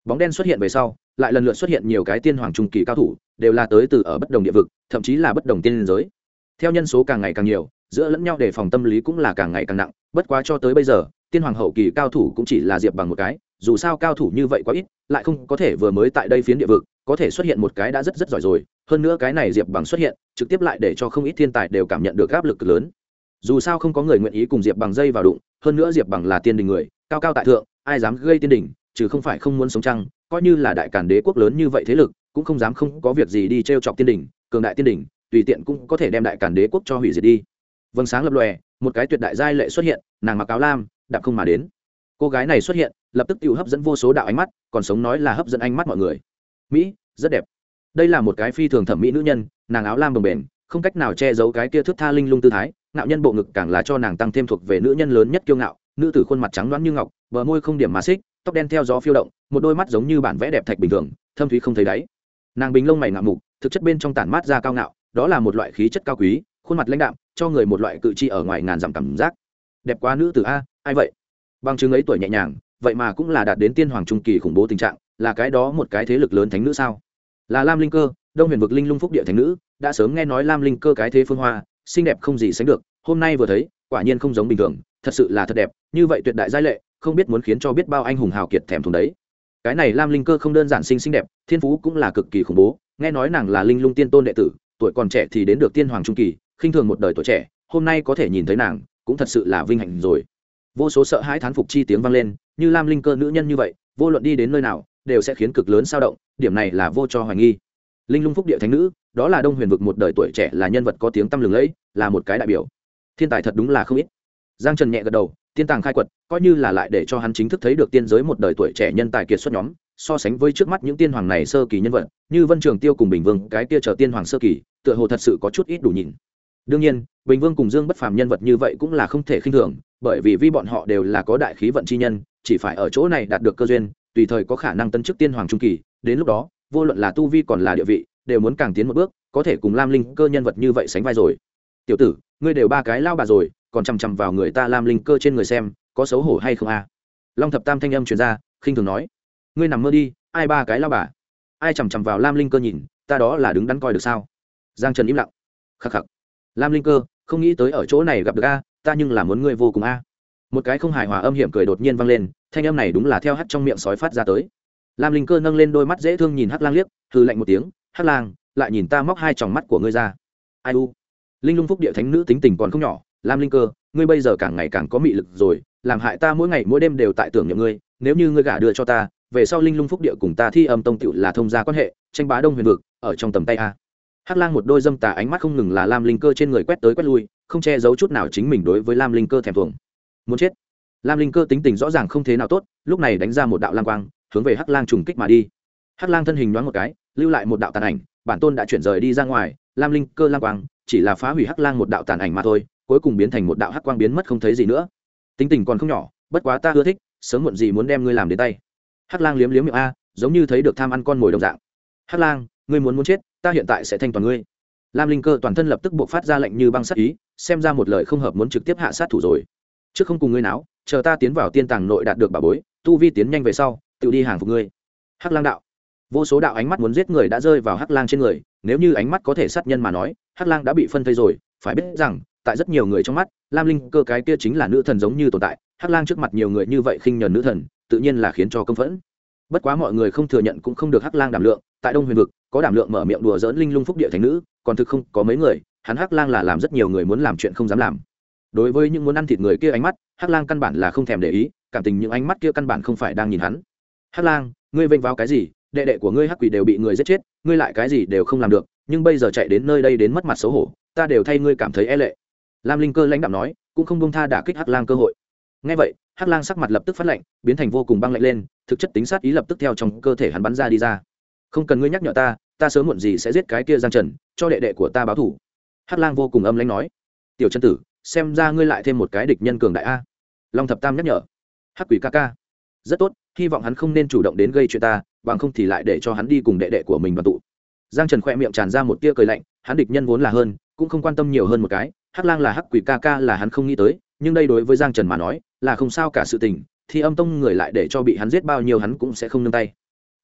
bóng đen xuất hiện về sau lại lần lượt xuất hiện nhiều cái tiên hoàng trung kỳ cao thủ, đều là tới từ ở bất đồng địa vực, thậm chí là bất đồng tiên giới. Theo nhân số càng ngày càng nhiều, giữa lẫn nhau đề phòng tâm lý cũng là càng ngày càng nặng. Bất quá cho tới bây giờ, tiên hoàng hậu kỳ cao thủ cũng chỉ là Diệp Bằng một cái, dù sao cao thủ như vậy quá ít, lại không có thể vừa mới tại đây phiến địa vực có thể xuất hiện một cái đã rất giỏi rồi. Hơn nữa cái này Diệp Bằng xuất hiện, trực tiếp lại để cho không ít thiên tài đều cảm nhận được áp lực cực lớn. Dù sao không có người nguyện ý cùng Diệp Bằng dây vào đụng, hơn nữa Diệp Bằng là tiên đình người, cao cao tại thượng, ai dám gây tiên đình, trừ không phải không muốn sống chăng, coi như là đại càn đế quốc lớn như vậy thế lực, cũng không dám không có việc gì đi trêu chọc tiên đình, cường đại tiên đình, tùy tiện cũng có thể đem đại càn đế quốc cho hủy diệt đi. Vầng sáng lập lòe, một cái tuyệt đại giai lệ xuất hiện, nàng mặc áo lam, đạp không mà đến. Cô gái này xuất hiện, lập tức tiêu hấp dẫn vô số đạo ánh mắt, còn sống nói là hấp dẫn ánh mắt mọi người. Mỹ, rất đẹp. Đây là một cái phi thường thẩm mỹ nữ nhân, nàng áo lam bồng bềnh, không cách nào che giấu cái kia thước tha linh lung tư thái, ngạo nhân bộ ngực càng là cho nàng tăng thêm thuộc về nữ nhân lớn nhất kiêu ngạo. Nữ tử khuôn mặt trắng đoán như ngọc, bờ môi không điểm mà xích, tóc đen theo gió phiêu động, một đôi mắt giống như bản vẽ đẹp thạch bình thường, thâm thúy không thấy đáy. Nàng bình lông mày ngạo mục, thực chất bên trong tản mát ra cao ngạo, đó là một loại khí chất cao quý, khuôn mặt lãnh đạm, cho người một loại cự chi ở ngoài ngàn dặm cảm giác. Đẹp quá nữ tử a, ai vậy? Bằng chứng ấy tuổi nhẹ nhàng, vậy mà cũng là đạt đến tiên hoàng trung kỳ khủng bố tình trạng, là cái đó một cái thế lực lớn thánh nữ sao? Là Lam Linh Cơ, Đông Huyền vực linh lung phúc địa thánh nữ, đã sớm nghe nói Lam Linh Cơ cái thế phương hoa, xinh đẹp không gì sánh được, hôm nay vừa thấy, quả nhiên không giống bình thường, thật sự là thật đẹp, như vậy tuyệt đại giai lệ, không biết muốn khiến cho biết bao anh hùng hào kiệt thèm thuồng đấy. Cái này Lam Linh Cơ không đơn giản xinh đẹp, thiên phú cũng là cực kỳ khủng bố, nghe nói nàng là linh lung tiên tôn đệ tử, tuổi còn trẻ thì đến được tiên hoàng trung kỳ, khinh thường một đời tuổi trẻ, hôm nay có thể nhìn thấy nàng, cũng thật sự là vinh hạnh rồi. Vô số sợ hãi thán phục chi tiếng vang lên, như Lam Linh Cơ nữ nhân như vậy, vô luận đi đến nơi nào, đều sẽ khiến cực lớn sao động, điểm này là vô cho hoài nghi. Linh lung phúc địa thánh nữ, đó là Đông Huyền vực một đời tuổi trẻ, là nhân vật có tiếng tăm lừng lẫy, là một cái đại biểu. Thiên tài thật đúng là không ít. Giang Trần nhẹ gật đầu, tiên tàng khai quật, coi như là lại để cho hắn chính thức thấy được tiên giới một đời tuổi trẻ nhân tài kiệt xuất nhóm, so sánh với trước mắt những tiên hoàng này sơ kỳ nhân vật, như Vân Trường Tiêu cùng Bình Vương, cái kia trở tiên hoàng sơ kỳ, tựa hồ thật sự có chút ít đủ nhìn. Đương nhiên, Bình Vương cùng Dương Bất Phàm nhân vật như vậy cũng là không thể khinh thường, bởi vì vi bọn họ đều là có đại khí vận chi nhân, chỉ phải ở chỗ này đạt được cơ duyên, tùy thời có khả năng tấn chức tiên hoàng trung kỳ, đến lúc đó, vô luận là tu vi còn là địa vị, đều muốn càng tiến một bước, có thể cùng Lam Linh Cơ nhân vật như vậy sánh vai rồi. Tiểu tử, ngươi đều ba cái lao bà rồi, còn chằm chằm vào người ta Lam Linh Cơ trên người xem, có xấu hổ hay không a? Long Thập Tam thanh âm truyền ra, khinh thường nói, ngươi nằm mơ đi, ai ba cái lao bà, ai chằm chằm vào Lam Linh Cơ nhìn, ta đó là đứng đắn coi được sao? Giang Trần im lặng, khắc khắc. Lam Linh Cơ, không nghĩ tới ở chỗ này gặp được a, ta nhưng là muốn ngươi vô cùng a. Một cái không hài hòa âm hiểm cười đột nhiên vang lên, thanh âm này đúng là theo hắt trong miệng sói phát ra tới. Lam Linh Cơ nâng lên đôi mắt dễ thương nhìn Hắc Lang liếc, hừ lạnh một tiếng, Hắc Lang, lại nhìn ta móc hai tròng mắt của ngươi ra. Ai u? Linh lung phúc địa thánh nữ tính tình còn không nhỏ, Lam Linh Cơ, ngươi bây giờ càng ngày càng có mị lực rồi, làm hại ta mỗi ngày mỗi đêm đều tại tưởng niệm ngươi, nếu như ngươi gả đưa cho ta, về sau Linh lung phúc địa cùng ta Thi Âm tông tựu là thông gia quan hệ, tranh bá Đông Huyền vực, ở trong tầm tay a. Hắc Lang một đôi dâm tà ánh mắt không ngừng là Lam Linh Cơ trên người quét tới quét lui, không che giấu chút nào chính mình đối với Lam Linh Cơ thèm thuồng. Muốn chết. Lam Linh Cơ tính tình rõ ràng không thế nào tốt, lúc này đánh ra một đạo lam quang, hướng về Hắc Lang trùng kích mà đi. Hắc Lang thân hình nhoáng một cái, lưu lại một đạo tàn ảnh, bản tôn đã chuyển rời đi ra ngoài, Lam Linh Cơ lam quang chỉ là phá hủy Hắc Lang một đạo tàn ảnh mà thôi, cuối cùng biến thành một đạo hắc quang biến mất không thấy gì nữa. Tính tình còn không nhỏ, bất quá ta ưa thích, sớm muộn gì muốn đem ngươi làm đến tay. Hắc Lang liếm liếm miệng a, giống như thấy được tham ăn con mồi đồng dạng. Hắc Lang, ngươi muốn chết, ta hiện tại sẽ thanh toàn ngươi. Lam Linh Cơ toàn thân lập tức buộc phát ra lệnh như băng sát ý, xem ra một lời không hợp muốn trực tiếp hạ sát thủ rồi. Trước không cùng ngươi náo, chờ ta tiến vào tiên tàng nội đạt được bảo bối, tu vi tiến nhanh về sau, tự đi hàng phục ngươi. Hắc Lang đạo. Vô số đạo ánh mắt muốn giết người đã rơi vào Hắc Lang trên người, nếu như ánh mắt có thể sát nhân mà nói, Hắc Lang đã bị phân thây rồi, phải biết rằng, tại rất nhiều người trong mắt, Lam Linh Cơ cái kia chính là nữ thần giống như tồn tại, Hắc Lang trước mặt nhiều người như vậy khinh nhẫn nữ thần, tự nhiên là khiến cho căm phẫn. Bất quá mọi người không thừa nhận cũng không được Hắc Lang đảm lượng, tại Đông Huyền vực, có đảm lượng mở miệng đùa giỡn linh lung phúc địa thánh nữ, còn thực không có mấy người, hắn Hắc Lang là làm rất nhiều người muốn làm chuyện không dám làm. Đối với những muốn ăn thịt người kia ánh mắt, Hắc Lang căn bản là không thèm để ý, cảm tình những ánh mắt kia căn bản không phải đang nhìn hắn. Hắc Lang, ngươi vênh váo cái gì? Đệ đệ của ngươi Hắc Quỷ đều bị người giết chết, ngươi lại cái gì đều không làm được, nhưng bây giờ chạy đến nơi đây đến mất mặt xấu hổ, ta đều thay ngươi cảm thấy e lệ. Lam Linh Cơ lãnh đạm nói, cũng không buông tha đả kích Hắc Lang cơ hội. Nghe vậy, Hắc Lang sắc mặt lập tức phát lạnh, biến thành vô cùng băng lạnh lên, thực chất tính sát ý lập tức theo trong cơ thể hắn bắn ra đi ra. Không cần ngươi nhắc nhở ta, ta sớm muộn gì sẽ giết cái kia Giang Trần, cho đệ đệ của ta báo thù. Hắc Lang vô cùng âm lãnh nói, tiểu chân tử, xem ra ngươi lại thêm một cái địch nhân cường đại a. Long Thập Tam nhắc nhở, Hắc Quỷ ca ca, rất tốt, hy vọng hắn không nên chủ động đến gây chuyện ta, bằng không thì lại để cho hắn đi cùng đệ đệ của mình đoàn tụ. Giang Trần khẽ miệng tràn ra một tia cười lạnh, hắn địch nhân vốn là hơn, cũng không quan tâm nhiều hơn một cái, Hắc Lang là Hắc Quỷ ca ca là hắn không nghĩ tới, nhưng đây đối với Giang Trần mà nói, là không sao cả sự tình, thì Âm tông người lại để cho bị hắn giết bao nhiêu hắn cũng sẽ không nương tay.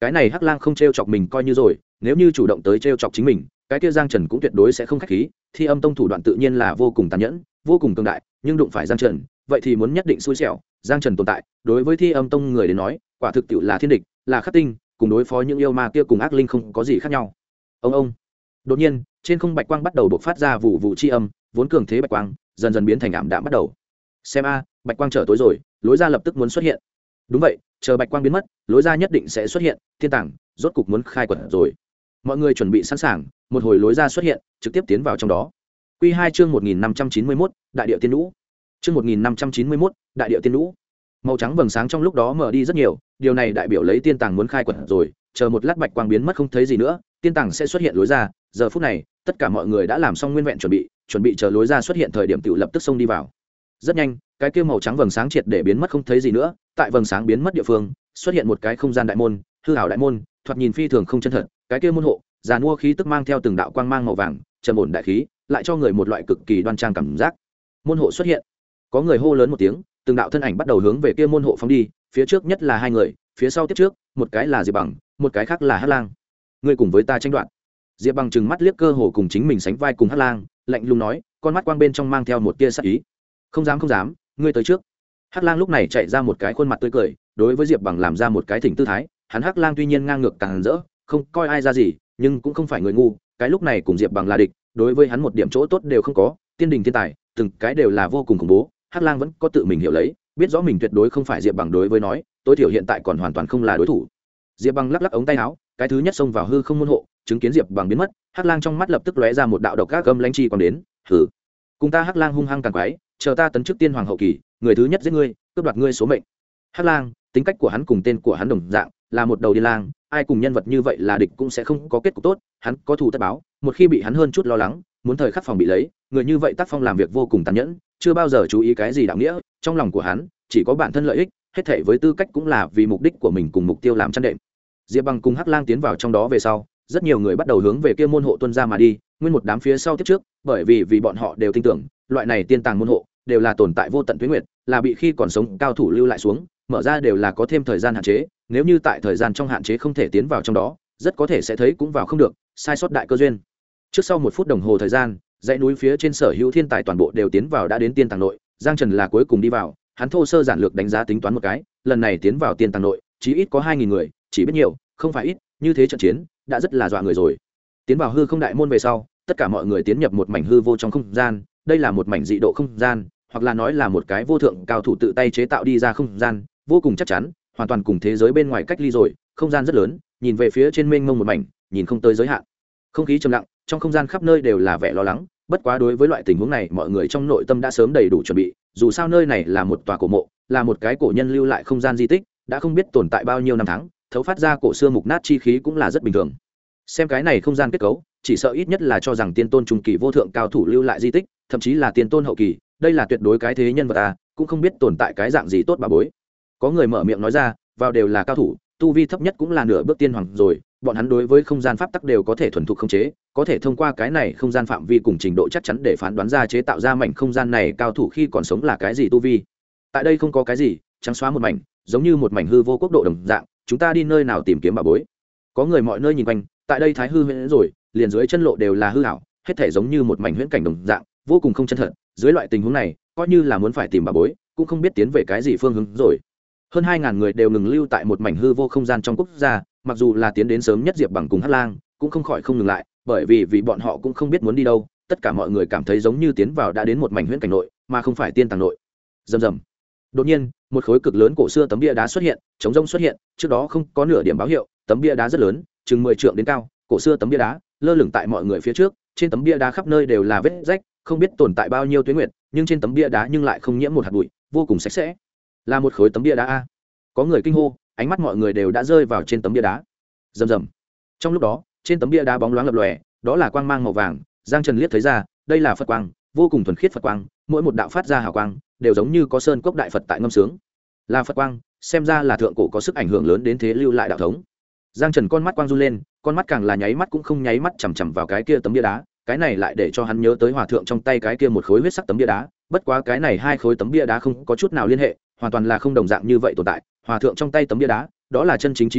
cái này hắc lang không t r e o chọc mình coi như rồi, nếu như chủ động tới t r e o chọc chính mình, cái kia Giang Trần cũng tuyệt đối sẽ không khách khí. Thi Âm Tông thủ đoạn tự nhiên là vô cùng tàn nhẫn, vô cùng cường đại, nhưng đụng phải Giang Trần, vậy thì muốn nhất định xui xẻo. Giang Trần tồn tại, đối với Thi Âm Tông người đến nói, quả thực tiệu là thiên địch, là khắc tinh, cùng đối phó những yêu ma kia cùng ác linh không có gì khác nhau. Ông đột nhiên trên không bạch quang bắt đầu bộc phát ra vụ vụ chi âm, vốn cường thế bạch quang dần dần biến thành ảm đạm bắt đầu. Xem a, bạch quang trở tối rồi, lối ra lập tức muốn xuất hiện. Đúng vậy, chờ bạch quang biến mất, lối ra nhất định sẽ xuất hiện. Thiên tàng rốt cục muốn khai quật rồi. Mọi người chuẩn bị sẵn sàng, một hồi lối ra xuất hiện, trực tiếp tiến vào trong đó. Quy 2 chương 1591, đại địa tiên lũ. Chương 1591, đại địa tiên lũ. Màu trắng vầng sáng trong lúc đó mở đi rất nhiều, điều này đại biểu lấy tiên tàng muốn khai quật rồi, chờ một lát bạch quang biến mất không thấy gì nữa, tiên tàng sẽ xuất hiện lối ra. Giờ phút này, tất cả mọi người đã làm xong nguyên vẹn chuẩn bị chờ lối ra xuất hiện thời điểm tự lập tức xông đi vào. Rất nhanh, cái kia màu trắng vầng sáng triệt để biến mất không thấy gì nữa, tại vầng sáng biến mất địa phương, xuất hiện một cái không gian đại môn, hư ảo đại môn, thoạt nhìn phi thường không chân thật, cái kia môn hộ, giàn mua khí tức mang theo từng đạo quang mang màu vàng, trầm ổn đại khí, lại cho người một loại cực kỳ đoan trang cảm giác. Môn hộ xuất hiện, có người hô lớn một tiếng, từng đạo thân ảnh bắt đầu hướng về kia môn hộ phóng đi, phía trước nhất là hai người, phía sau tiếp trước, một cái là Diệp Bằng, một cái khác là Hắc Lang. Ngươi cùng với ta tranh đoạt. Diệp Bằng trừng mắt liếc cơ hồ cùng chính mình sánh vai cùng Hắc Lang, lạnh lùng nói, con mắt quang bên trong mang theo một tia sát ý. Không dám, ngươi tới trước. Hắc Lang lúc này chạy ra một cái khuôn mặt tươi cười, đối với Diệp Bằng làm ra một cái thỉnh tư thái. Hắn Hắc Lang tuy nhiên ngang ngược càng rỡ, không coi ai ra gì, nhưng cũng không phải người ngu, cái lúc này cùng Diệp Bằng là địch, đối với hắn một điểm chỗ tốt đều không có, tiên đình thiên tài, từng cái đều là vô cùng khủng bố. Hắc Lang vẫn có tự mình hiểu lấy, biết rõ mình tuyệt đối không phải Diệp Bằng đối với nói, tối thiểu hiện tại còn hoàn toàn không là đối thủ. Diệp Bằng lắc lắc ống tay áo, cái thứ nhất xông vào hư không môn hộ, chứng kiến Diệp Bằng biến mất, Hắc Lang trong mắt lập tức lóe ra một đạo độc ác âm lãnh chi còn đến, hừ, cùng ta Hắc Lang hung hăng càng quái, chờ ta tấn chức tiên hoàng hậu kỳ, người thứ nhất giết ngươi, cướp đoạt ngươi số mệnh. Hắc Lang, tính cách của hắn cùng tên của hắn đồng dạng, là một đầu điên lang, ai cùng nhân vật như vậy là địch cũng sẽ không có kết cục tốt, hắn có thù tất báo, một khi bị hắn hơn chút lo lắng, muốn thời khắc phòng bị lấy, người như vậy tác phong làm việc vô cùng tàn nhẫn, chưa bao giờ chú ý cái gì đạo nghĩa, trong lòng của hắn chỉ có bản thân lợi ích, hết thảy với tư cách cũng là vì mục đích của mình cùng mục tiêu làm chăn đệm. Diệp Bằng cùng Hắc Lang tiến vào trong đó về sau, rất nhiều người bắt đầu hướng về kia môn hộ tuân ra mà đi, nguyên một đám phía sau tiếp trước, bởi vì bọn họ đều tin tưởng, loại này tiên tàng môn hộ đều là tồn tại vô tận tuế nguyệt, là bị khi còn sống cao thủ lưu lại xuống, mở ra đều là có thêm thời gian hạn chế, nếu như tại thời gian trong hạn chế không thể tiến vào trong đó, rất có thể sẽ thấy cũng vào không được, sai sót đại cơ duyên. Trước sau 1 phút đồng hồ thời gian, dãy núi phía trên sở hữu thiên tài toàn bộ đều tiến vào đã đến tiên tàng nội, Giang Trần là cuối cùng đi vào, hắn thô sơ giản lược đánh giá tính toán một cái, lần này tiến vào tiên tàng nội, chí ít có 2000 người, chỉ biết nhiều, không phải ít, như thế trận chiến đã rất là dọa người rồi. Tiến vào hư không đại môn về sau, tất cả mọi người tiến nhập một mảnh hư vô trong không gian, đây là một mảnh dị độ không gian, hoặc là nói là một cái vô thượng cao thủ tự tay chế tạo đi ra không gian, vô cùng chắc chắn, hoàn toàn cùng thế giới bên ngoài cách ly rồi, không gian rất lớn, nhìn về phía trên mênh mông một mảnh, nhìn không tới giới hạn. Không khí trầm lặng, trong không gian khắp nơi đều là vẻ lo lắng, bất quá đối với loại tình huống này, mọi người trong nội tâm đã sớm đầy đủ chuẩn bị, dù sao nơi này là một tòa cổ mộ, là một cái cổ nhân lưu lại không gian di tích, đã không biết tồn tại bao nhiêu năm tháng, thấu phát ra cổ xưa mục nát chi khí cũng là rất bình thường. Xem cái này không gian kết cấu, chỉ sợ ít nhất là cho rằng tiên tôn trung kỳ vô thượng cao thủ lưu lại di tích, thậm chí là tiên tôn hậu kỳ, đây là tuyệt đối cái thế nhân vật à, cũng không biết tồn tại cái dạng gì tốt bà bối. Có người mở miệng nói ra, vào đều là cao thủ, tu vi thấp nhất cũng là nửa bước tiên hoàng rồi, bọn hắn đối với không gian pháp tắc đều có thể thuần thục khống chế, có thể thông qua cái này không gian phạm vi cùng trình độ chắc chắn để phán đoán ra chế tạo ra mảnh không gian này cao thủ khi còn sống là cái gì tu vi. Tại đây không có cái gì, trắng xóa một mảnh, giống như một mảnh hư vô quốc độ đồng dạng, chúng ta đi nơi nào tìm kiếm bà bối. Có người mọi nơi nhìn quanh, tại đây thái hư huyễn rồi, liền dưới chân lộ đều là hư ảo, hết thể giống như một mảnh huyễn cảnh đồng dạng, vô cùng không chân thật. Dưới loại tình huống này, coi như là muốn phải tìm bà bối, cũng không biết tiến về cái gì phương hướng rồi. Hơn 2000 người đều ngừng lưu tại một mảnh hư vô không gian trong quốc gia, mặc dù là tiến đến sớm nhất Diệp Bằng cùng Hắc Lang, cũng không khỏi không ngừng lại, bởi vì bọn họ cũng không biết muốn đi đâu, tất cả mọi người cảm thấy giống như tiến vào đã đến một mảnh huyễn cảnh nội, mà không phải tiên tàng nội. Rầm rầm. Đột nhiên, một khối cực lớn cổ xưa tấm bia đá xuất hiện, trống rỗng xuất hiện, trước đó không có nửa điểm báo hiệu, tấm bia đá rất lớn, chừng 10 trượng đến cao, cổ xưa tấm bia đá lơ lửng tại mọi người phía trước, trên tấm bia đá khắp nơi đều là vết rách, không biết tồn tại bao nhiêu tuế nguyệt, nhưng trên tấm bia đá nhưng lại không nhiễm một hạt bụi, vô cùng sạch sẽ. Là một khối tấm bia đá a. Có người kinh hô, ánh mắt mọi người đều đã rơi vào trên tấm bia đá. Rầm rầm. Trong lúc đó, trên tấm bia đá bóng loáng lập lòe, đó là quang mang màu vàng, Giang Trần liếc thấy ra, đây là Phật quang, vô cùng thuần khiết Phật quang, mỗi một đạo phát ra hào quang, đều giống như có sơn cốc đại Phật tại ngâm sướng. Là Phật quang, xem ra là thượng cổ có sức ảnh hưởng lớn đến thế lưu lại đạo thống. Giang Trần con mắt quang run lên, con mắt càng là nháy mắt cũng không nháy mắt chằm chằm vào cái kia tấm bia đá, cái này lại để cho hắn nhớ tới hòa thượng trong tay cái kia một khối huyết sắc tấm bia đá, bất quá cái này hai khối tấm bia đá không có chút nào liên hệ, hoàn toàn là không đồng dạng như vậy tồn tại. Hòa thượng trong tay tấm bia đá, đó là chân chính trí bảo,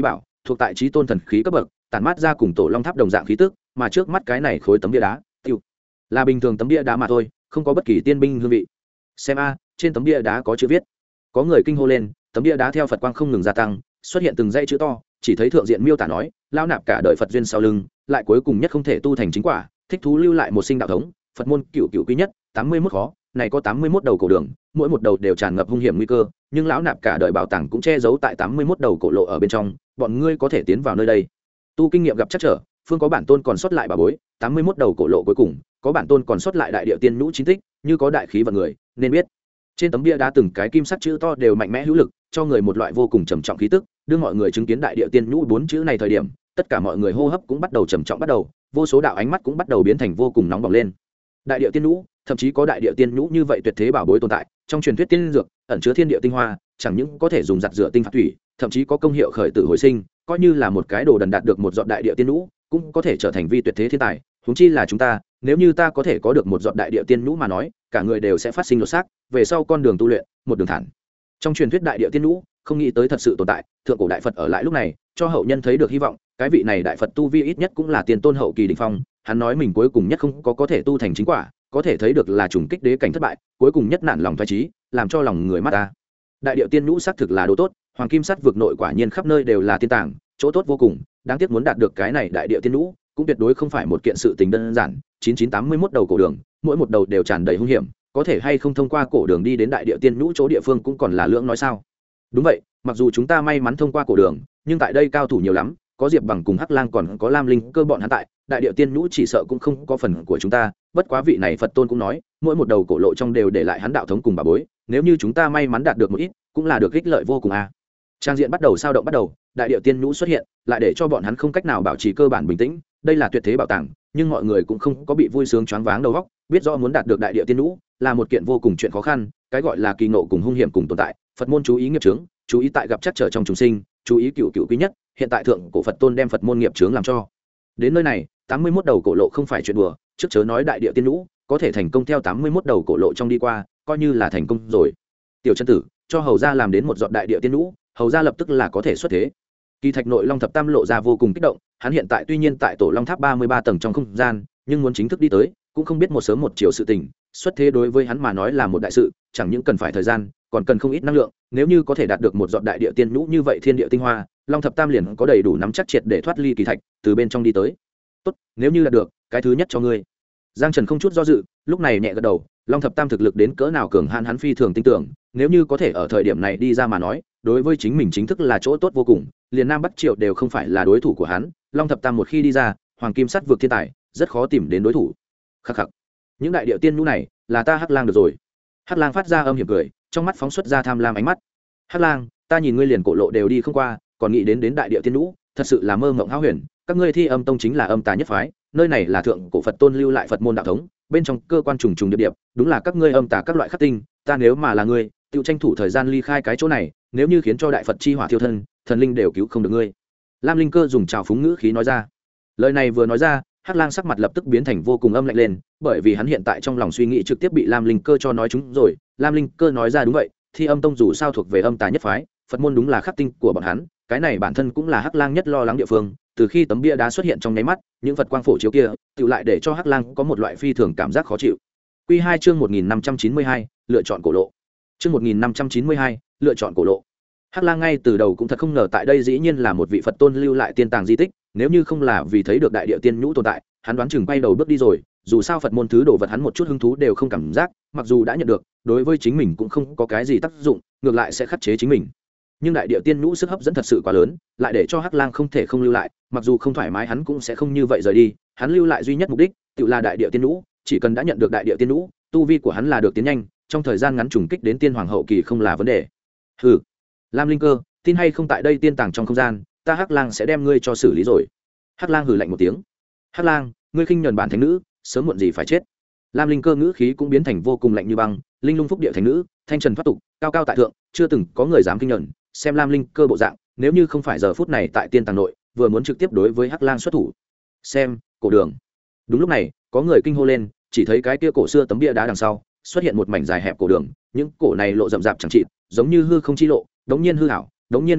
thuộc tại trí tôn thần khí cấp bậc, tản mát ra cùng tổ long tháp đồng dạng khí tức, mà trước mắt cái này khối tấm bia đá tiêu là bình thường tấm bia đá mà thôi, không có bất kỳ tiên binh hương vị. Xem a, trên tấm bia đá có chữ viết. Có người kinh hô lên, tấm bia đá theo Phật quang không ngừng gia tăng, xuất hiện từng dãy chữ to, chỉ thấy thượng diện miêu tả nói, lao nạp cả đời Phật duyên sau lưng, lại cuối cùng nhất không thể tu thành chính quả, thích thú lưu lại một sinh đạo thống, Phật môn cửu cửu quý nhất, 81 khó, này có 81 đầu cổ đường, mỗi một đầu đều tràn ngập hung hiểm nguy cơ, nhưng lão nạp cả đời bảo tàng cũng che giấu tại 81 đầu cổ lộ ở bên trong, bọn ngươi có thể tiến vào nơi đây. Tu kinh nghiệm gặp chắc trở, phương có bản tôn còn sót lại bà bối, 81 đầu cổ lộ cuối cùng, có bản tôn còn sót lại đại địa tiên nhũ chính tích, như có đại khí vận người, nên biết. Trên tấm bia đá từng cái kim sắc chữ to đều mạnh mẽ hữu lực, cho người một loại vô cùng trầm trọng khí tức, đưa mọi người chứng kiến đại địa tiên nhũ 4 chữ này thời điểm, tất cả mọi người hô hấp cũng bắt đầu trầm trọng bắt đầu, vô số đạo ánh mắt cũng bắt đầu biến thành vô cùng nóng bỏng lên. Đại địa tiên nhũ, thậm chí có đại địa tiên nhũ như vậy tuyệt thế bảo bối tồn tại, trong truyền thuyết tiên dược, ẩn chứa thiên địa tinh hoa, chẳng những có thể dùng giặt rửa tinh phạt thủy, thậm chí có công hiệu khởi tử hồi sinh, coi như là một cái đồ đần đạt được một giọt đại địa tiên nhũ, cũng có thể trở thành vi tuyệt thế thiên tài, huống chi là chúng ta, nếu như ta có thể có được một giọt đại địa tiên nhũ mà nói, cả người đều sẽ phát sinh lột xác, về sau con đường tu luyện, một đường thẳng. Trong truyền thuyết đại địa tiên nhũ, không nghĩ tới thật sự tồn tại, thượng cổ đại Phật ở lại lúc này, cho hậu nhân thấy được hy vọng, cái vị này đại Phật tu vi ít nhất cũng là tiền tôn hậu kỳ đỉnh phong, hắn nói mình cuối cùng nhất không có thể tu thành chính quả, có thể thấy được là trùng kích đế cảnh thất bại, cuối cùng nhất nản lòng phái trí, làm cho lòng người mắt ta. Đại địa tiên nhũ xác thực là đồ tốt, hoàng kim sắt vực nội quả nhiên khắp nơi đều là tiên tàng, chỗ tốt vô cùng, đáng tiếc muốn đạt được cái này đại địa tiên nhũ, cũng tuyệt đối không phải một kiện sự tình đơn giản. 9981 đầu cổ đường, mỗi một đầu đều tràn đầy hung hiểm, có thể hay không thông qua cổ đường đi đến đại địa tiên nhũ chỗ địa phương cũng còn là lưỡng nói sao. Đúng vậy, mặc dù chúng ta may mắn thông qua cổ đường, nhưng tại đây cao thủ nhiều lắm, có Diệp Bằng cùng Hắc Lang còn có Lam Linh Cơ bọn hắn tại, đại địa tiên nhũ chỉ sợ cũng không có phần của chúng ta, bất quá vị này Phật tôn cũng nói, mỗi một đầu cổ lộ trong đều để lại hắn đạo thống cùng bà bối, nếu như chúng ta may mắn đạt được một ít, cũng là được ích lợi vô cùng a. Trang diện bắt đầu sao động bắt đầu, đại địa tiên nhũ xuất hiện, lại để cho bọn hắn không cách nào bảo trì cơ bản bình tĩnh, đây là tuyệt thế bảo tàng, nhưng mọi người cũng không có bị vui sướng choáng váng đầu óc, biết rõ muốn đạt được đại địa tiên nhũ là một kiện vô cùng chuyện khó khăn, cái gọi là kỳ ngộ cùng hung hiểm cùng tồn tại, Phật môn chú ý nghiệp chướng, chú ý tại gặp chắc trở trong chúng sinh, chú ý cựu cựu quý nhất, hiện tại thượng cổ Phật tôn đem Phật môn nghiệp chướng làm cho. Đến nơi này, 81 đầu cổ lộ không phải chuyện đùa, trước chớ nói đại địa tiên nhũ, có thể thành công theo 81 đầu cổ lộ trong đi qua, coi như là thành công rồi. Tiểu chân tử, cho hầu gia làm đến một giọt đại địa tiên nhũ, hầu gia lập tức là có thể xuất thế. Kỳ Thạch nội Long thập tam lộ ra vô cùng kích động, hắn hiện tại tuy nhiên tại tổ Long tháp 33 tầng trong không gian, nhưng muốn chính thức đi tới, cũng không biết một sớm một chiều sự tình, xuất thế đối với hắn mà nói là một đại sự, chẳng những cần phải thời gian, còn cần không ít năng lượng, nếu như có thể đạt được một giọt đại địa tiên nhũ như vậy thiên địa tinh hoa, Long thập tam liền có đầy đủ nắm chắc triệt để thoát ly Kỳ Thạch, từ bên trong đi tới. Tốt, nếu như đạt được, cái thứ nhất cho ngươi. Giang Trần không chút do dự, lúc này nhẹ gật đầu, Long thập tam thực lực đến cỡ nào cường hãn hắn phi thường tin tưởng, nếu như có thể ở thời điểm này đi ra mà nói, đối với chính mình chính thức là chỗ tốt vô cùng, liền Nam Bắc Triệu đều không phải là đối thủ của hắn, Long thập tam một khi đi ra, hoàng kim sắt vượt thiên tài, rất khó tìm đến đối thủ. Khắc khắc. Những đại địa tiên nhũ này, là ta Hắc Lang được rồi. Hắc Lang phát ra âm hiểm cười, trong mắt phóng xuất ra tham lam ánh mắt. Hắc Lang, ta nhìn ngươi liền cổ lộ đều đi không qua, còn nghĩ đến đại địa tiên nhũ, thật sự là mơ mộng hão huyền, các ngươi Thi Âm tông chính là âm tà nhất phái, nơi này là thượng cổ Phật tôn lưu lại Phật môn đạo thống, bên trong cơ quan trùng trùng điệp điệp, đúng là các ngươi âm tà các loại khắc tinh, ta nếu mà là ngươi, tự tranh thủ thời gian ly khai cái chỗ này, nếu như khiến cho đại Phật chi hỏa thiêu thân, thần linh đều cứu không được ngươi. Lam Linh Cơ dùng trào phúng ngữ khí nói ra. Lời này vừa nói ra, Hắc Lang sắc mặt lập tức biến thành vô cùng âm lạnh lên, bởi vì hắn hiện tại trong lòng suy nghĩ trực tiếp bị Lam Linh Cơ cho nói trúng rồi. Lam Linh Cơ nói ra đúng vậy, Thi Âm tông dù sao thuộc về âm tà nhất phái, Phật môn đúng là khắc tinh của bọn hắn, cái này bản thân cũng là Hắc Lang nhất lo lắng địa phương. Từ khi tấm bia đá xuất hiện trong nháy mắt, những Phật quang phổ chiếu kia, tự lại để cho Hắc Lang có một loại phi thường cảm giác khó chịu. Quy 2 chương 1592, lựa chọn cổ lộ. Chương 1592, lựa chọn cổ lộ. Hắc Lang ngay từ đầu cũng thật không ngờ tại đây dĩ nhiên là một vị Phật tôn lưu lại tiên tàng di tích, nếu như không là vì thấy được đại địa tiên nhũ tồn tại, hắn đoán chừng bay đầu bước đi rồi, dù sao Phật môn thứ đồ vật hắn một chút hứng thú đều không cảm giác, mặc dù đã nhận được, đối với chính mình cũng không có cái gì tác dụng, ngược lại sẽ khắc chế chính mình. Nhưng đại địa tiên nhũ sức hấp dẫn thật sự quá lớn, lại để cho Hắc Lang không thể không lưu lại, mặc dù không thoải mái hắn cũng sẽ không như vậy rời đi, hắn lưu lại duy nhất mục đích, tự là đại địa tiên nhũ, chỉ cần đã nhận được đại địa tiên nhũ, tu vi của hắn là được tiến nhanh, trong thời gian ngắn trùng kích đến tiên hoàng hậu kỳ không là vấn đề. Hừ. Lam Linh Cơ, tin hay không tại đây tiên tàng trong không gian, ta Hắc Lang sẽ đem ngươi cho xử lý rồi. Hắc Lang hừ lạnh một tiếng. Hắc Lang, ngươi khinh nhẫn bản thánh nữ, sớm muộn gì phải chết. Lam Linh Cơ ngữ khí cũng biến thành vô cùng lạnh như băng, linh lung phúc địa thánh nữ, thanh trần thoát tục, cao cao tại thượng, chưa từng có người dám kinh nhẫn. Xem Lam Linh Cơ bộ dạng, nếu như không phải giờ phút này tại tiên tàng nội, vừa muốn trực tiếp đối với Hắc Lang xuất thủ. Xem, cổ đường. Đúng lúc này, có người kinh hô lên, chỉ thấy cái kia cổ xưa tấm bia đá đằng sau, xuất hiện một mảnh dài hẹp cổ đường, những cổ này lộ rậm rạp chẳng chịt, giống như hư không chi lộ, đống nhiên hư ảo, đống nhiên ngưng thực,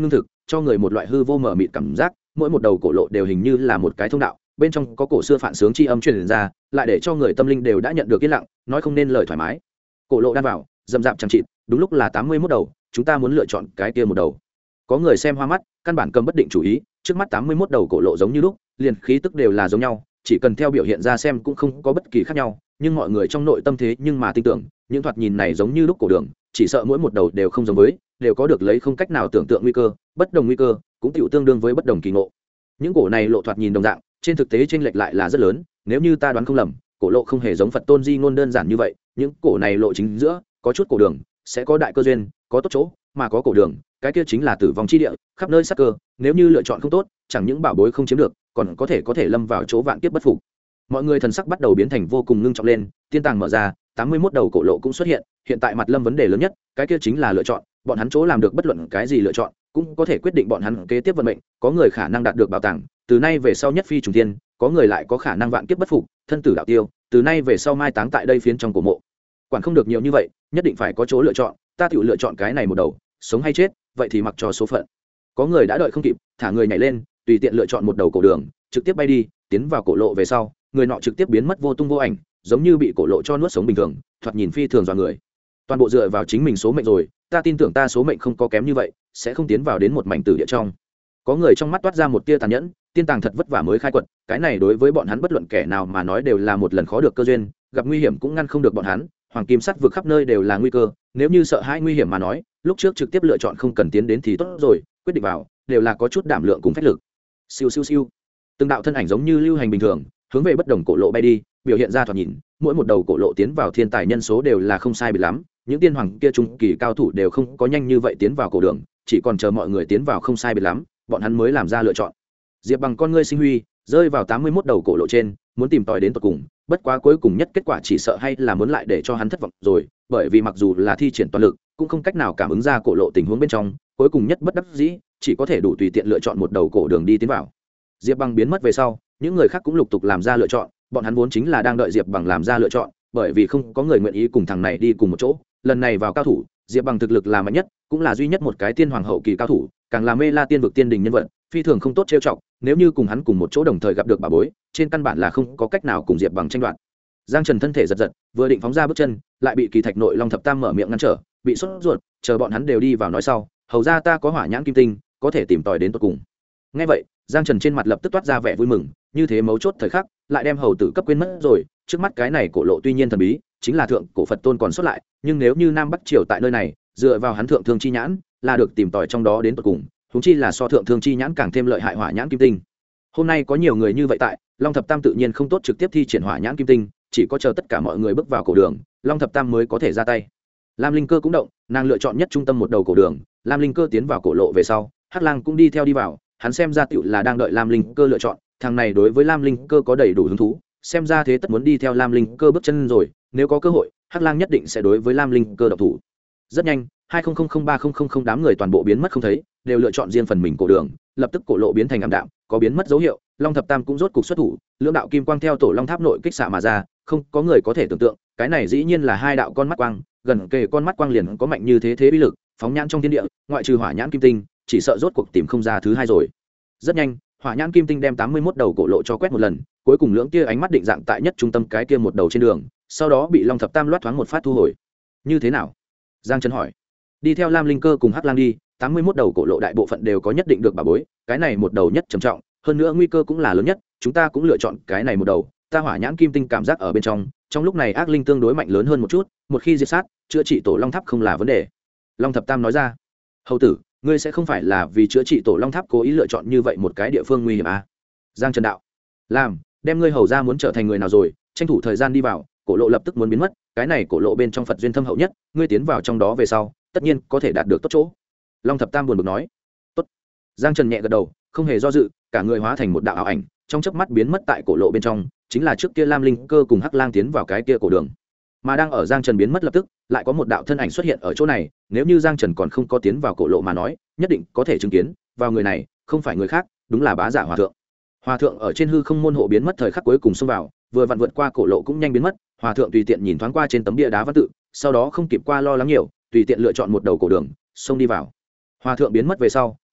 cho người một loại hư vô mờ mịt cảm giác. Mỗi một đầu cổ lộ đều hình như là một cái thông đạo, bên trong có cổ xưa phản sướng chi âm truyền ra, lại để cho người tâm linh đều đã nhận được yên lặng, nói không nên lời thoải mái. Cổ lộ đan vào, dầm dạp chẳng chịt, đúng lúc là 81 đầu, chúng ta muốn lựa chọn cái kia một đầu. Có người xem hoa mắt, căn bản cầm bất định chủ ý, trước mắt 81 đầu cổ lộ giống như lúc, liền khí tức đều là giống nhau, chỉ cần theo biểu hiện ra xem cũng không có bất kỳ khác nhau, nhưng mọi người trong nội tâm thế nhưng mà tin tưởng, những thoạt nhìn này giống như lúc cổ đường, chỉ sợ mỗi một đầu đều không giống với, đều có được lấy không cách nào tưởng tượng nguy cơ, bất đồng nguy cơ, cũng tiểu tương đương với bất đồng kỳ ngộ. Những cổ này lộ thoạt nhìn đồng dạng, trên thực tế chênh lệch lại là rất lớn, nếu như ta đoán không lầm, cổ lộ không hề giống Phật Tôn Di ngôn đơn giản như vậy, những cổ này lộ chính giữa, có chút cổ đường sẽ có đại cơ duyên, có tốt chỗ, mà có cổ đường, cái kia chính là tử vong chi địa, khắp nơi sát cơ, nếu như lựa chọn không tốt, chẳng những bảo bối không chiếm được, còn có thể lâm vào chỗ vạn kiếp bất phục. Mọi người thần sắc bắt đầu biến thành vô cùng ngưng trọng lên, tiên tàng mở ra, 81 đầu cổ lộ cũng xuất hiện, hiện tại mặt lâm vấn đề lớn nhất, cái kia chính là lựa chọn, bọn hắn chỗ làm được bất luận cái gì lựa chọn, cũng có thể quyết định bọn hắn kế tiếp vận mệnh, có người khả năng đạt được bảo tàng, từ nay về sau nhất phi trùng thiên, có người lại có khả năng vạn kiếp bất phục, thân tử đạo tiêu, từ nay về sau mai táng tại đây phiến trong cổ mộ. Quản không được nhiều như vậy, nhất định phải có chỗ lựa chọn, ta tự lựa chọn cái này một đầu, sống hay chết, vậy thì mặc cho số phận. Có người đã đợi không kịp, thả người nhảy lên, tùy tiện lựa chọn một đầu cổ đường, trực tiếp bay đi, tiến vào cổ lộ về sau, người nọ trực tiếp biến mất vô tung vô ảnh, giống như bị cổ lộ cho nuốt sống bình thường, thoạt nhìn phi thường dọa người. Toàn bộ dựa vào chính mình số mệnh rồi, ta tin tưởng ta số mệnh không có kém như vậy, sẽ không tiến vào đến một mảnh tử địa trong. Có người trong mắt toát ra một tia tàn nhẫn, tiên tàng thật vất vả mới khai quật, cái này đối với bọn hắn bất luận kẻ nào mà nói đều là một lần khó được cơ duyên, gặp nguy hiểm cũng ngăn không được bọn hắn, hoàng kim sắt vượt khắp nơi đều là nguy cơ, nếu như sợ hãi nguy hiểm mà nói, lúc trước trực tiếp lựa chọn không cần tiến đến thì tốt rồi, quyết định vào, đều là có chút đảm lượng cùng phách lực. Siêu siêu siêu. Từng đạo thân ảnh giống như lưu hành bình thường, hướng về bất đồng cổ lộ bay đi, biểu hiện ra thoạt nhìn, mỗi một đầu cổ lộ tiến vào thiên tài nhân số đều là không sai biệt lắm, những tiên hoàng kia trung kỳ cao thủ đều không có nhanh như vậy tiến vào cổ đường, chỉ còn chờ mọi người tiến vào không sai biệt lắm, bọn hắn mới làm ra lựa chọn. Diệp Bằng con ngươi sinh huy, rơi vào 81 đầu cổ lộ trên, muốn tìm tòi đến tận cùng, bất quá cuối cùng nhất kết quả chỉ sợ hay là muốn lại để cho hắn thất vọng rồi, bởi vì mặc dù là thi triển toàn lực, cũng không cách nào cảm ứng ra cổ lộ tình huống bên trong, cuối cùng nhất bất đắc dĩ, chỉ có thể đủ tùy tiện lựa chọn một đầu cổ đường đi tiến vào. Diệp Bằng biến mất về sau, những người khác cũng lục tục làm ra lựa chọn, bọn hắn vốn chính là đang đợi Diệp Bằng làm ra lựa chọn, bởi vì không có người nguyện ý cùng thằng này đi cùng một chỗ, lần này vào cao thủ, Diệp Bằng thực lực là mạnh nhất, cũng là duy nhất một cái tiên hoàng hậu kỳ cao thủ, càng là mê la tiên vực tiên đình nhân vật, phi thường không tốt trêu chọc, nếu như cùng hắn cùng một chỗ đồng thời gặp được bà bối, trên căn bản là không có cách nào cùng Diệp Bằng tranh đoạt. Giang Trần thân thể giật giật, vừa định phóng ra bước chân, lại bị Kỳ Thạch Nội Long Thập Tam mở miệng ngăn trở, bị sốt ruột, chờ bọn hắn đều đi vào nói sau, hầu ra ta có hỏa nhãn kim tinh, có thể tìm tòi đến tận cùng. Nghe vậy, Giang Trần trên mặt lập tức toát ra vẻ vui mừng, như thế mấu chốt thời khắc, lại đem hầu tử cấp quên mất rồi, trước mắt cái này cổ lộ tuy nhiên thần bí, chính là thượng cổ Phật tôn còn xuất lại, nhưng nếu như Nam Bắc Triều tại nơi này, dựa vào hắn thượng thương chi nhãn, là được tìm tòi trong đó đến tận cùng, huống chi là so thượng thương chi nhãn càng thêm lợi hại hỏa nhãn kim tinh. Hôm nay có nhiều người như vậy tại, Long Thập Tam tự nhiên không tốt trực tiếp thi triển hỏa nhãn kim tinh, chỉ có chờ tất cả mọi người bước vào cổ đường, Long Thập Tam mới có thể ra tay. Lam Linh Cơ cũng động, nàng lựa chọn nhất trung tâm một đầu cổ đường, Lam Linh Cơ tiến vào cổ lộ về sau, Hắc Lang cũng đi theo đi vào, hắn xem ra tựu là đang đợi Lam Linh Cơ lựa chọn, thằng này đối với Lam Linh Cơ có đầy đủ hứng thú, xem ra thế tất muốn đi theo Lam Linh Cơ bước chân rồi, nếu có cơ hội, Hắc Lang nhất định sẽ đối với Lam Linh Cơ động thủ. Rất nhanh, 20003000 đám người toàn bộ biến mất không thấy, đều lựa chọn riêng phần mình cổ đường, lập tức cổ lộ biến thành ảm đạm, có biến mất dấu hiệu, Long Thập Tam cũng rốt cục xuất thủ, lưỡng đạo kim quang theo tổ Long Tháp nội kích xạ mà ra, không có người có thể tưởng tượng, cái này dĩ nhiên là hai đạo con mắt quang, gần kề con mắt quang liền có mạnh như thế thế uy lực, phóng nhãn trong thiên địa, ngoại trừ hỏa nhãn kim tinh, chỉ sợ rốt cuộc tìm không ra thứ hai rồi. Rất nhanh, hỏa nhãn kim tinh đem 81 đầu cổ lộ cho quét một lần, cuối cùng lưỡng kia ánh mắt định dạng tại nhất trung tâm cái kia một đầu trên đường, sau đó bị Long Thập Tam loát thoáng một phát thu hồi. Như thế nào? Giang Trần hỏi. Đi theo Lam Linh Cơ cùng Hắc Lang đi, 81 đầu cổ lộ đại bộ phận đều có nhất định được bảo bối, cái này một đầu nhất trầm trọng, hơn nữa nguy cơ cũng là lớn nhất, chúng ta cũng lựa chọn cái này một đầu, ta hỏa nhãn kim tinh cảm giác ở bên trong lúc này ác linh tương đối mạnh lớn hơn một chút, một khi diệt sát, chữa trị tổ Long Tháp không là vấn đề. Long Thập Tam nói ra. Hầu tử, ngươi sẽ không phải là vì chữa trị tổ Long Tháp cố ý lựa chọn như vậy một cái địa phương nguy hiểm à? Giang Trần đạo. Làm, đem ngươi hầu ra muốn trở thành người nào rồi, tranh thủ thời gian đi vào, cổ lộ lập tức muốn biến mất, cái này cổ lộ bên trong Phật duyên thâm hậu nhất, ngươi tiến vào trong đó về sau, tất nhiên có thể đạt được tốt chỗ. Long Thập Tam buồn bực nói. Tốt. Giang Trần nhẹ gật đầu, không hề do dự, cả người hóa thành một đạo ảo ảnh, trong chớp mắt biến mất tại cổ lộ bên trong, chính là trước kia Lam Linh Cơ cùng Hắc Lang tiến vào cái kia cổ đường. Mà đang ở Giang Trần biến mất lập tức, lại có một đạo thân ảnh xuất hiện ở chỗ này, nếu như Giang Trần còn không có tiến vào cổ lộ mà nói, nhất định có thể chứng kiến, vào người này, không phải người khác, đúng là Bá Giả Hòa Thượng. Hòa Thượng ở trên hư không môn hộ biến mất thời khắc cuối cùng xông vào, vừa vặn vượt qua cổ lộ cũng nhanh biến mất, Hòa Thượng tùy tiện nhìn thoáng qua trên tấm bia đá văn tự, sau đó không kịp qua lo lắng nhiều, tùy tiện lựa chọn một đầu cổ đường, xông đi vào. Hòa Thượng biến mất về sau,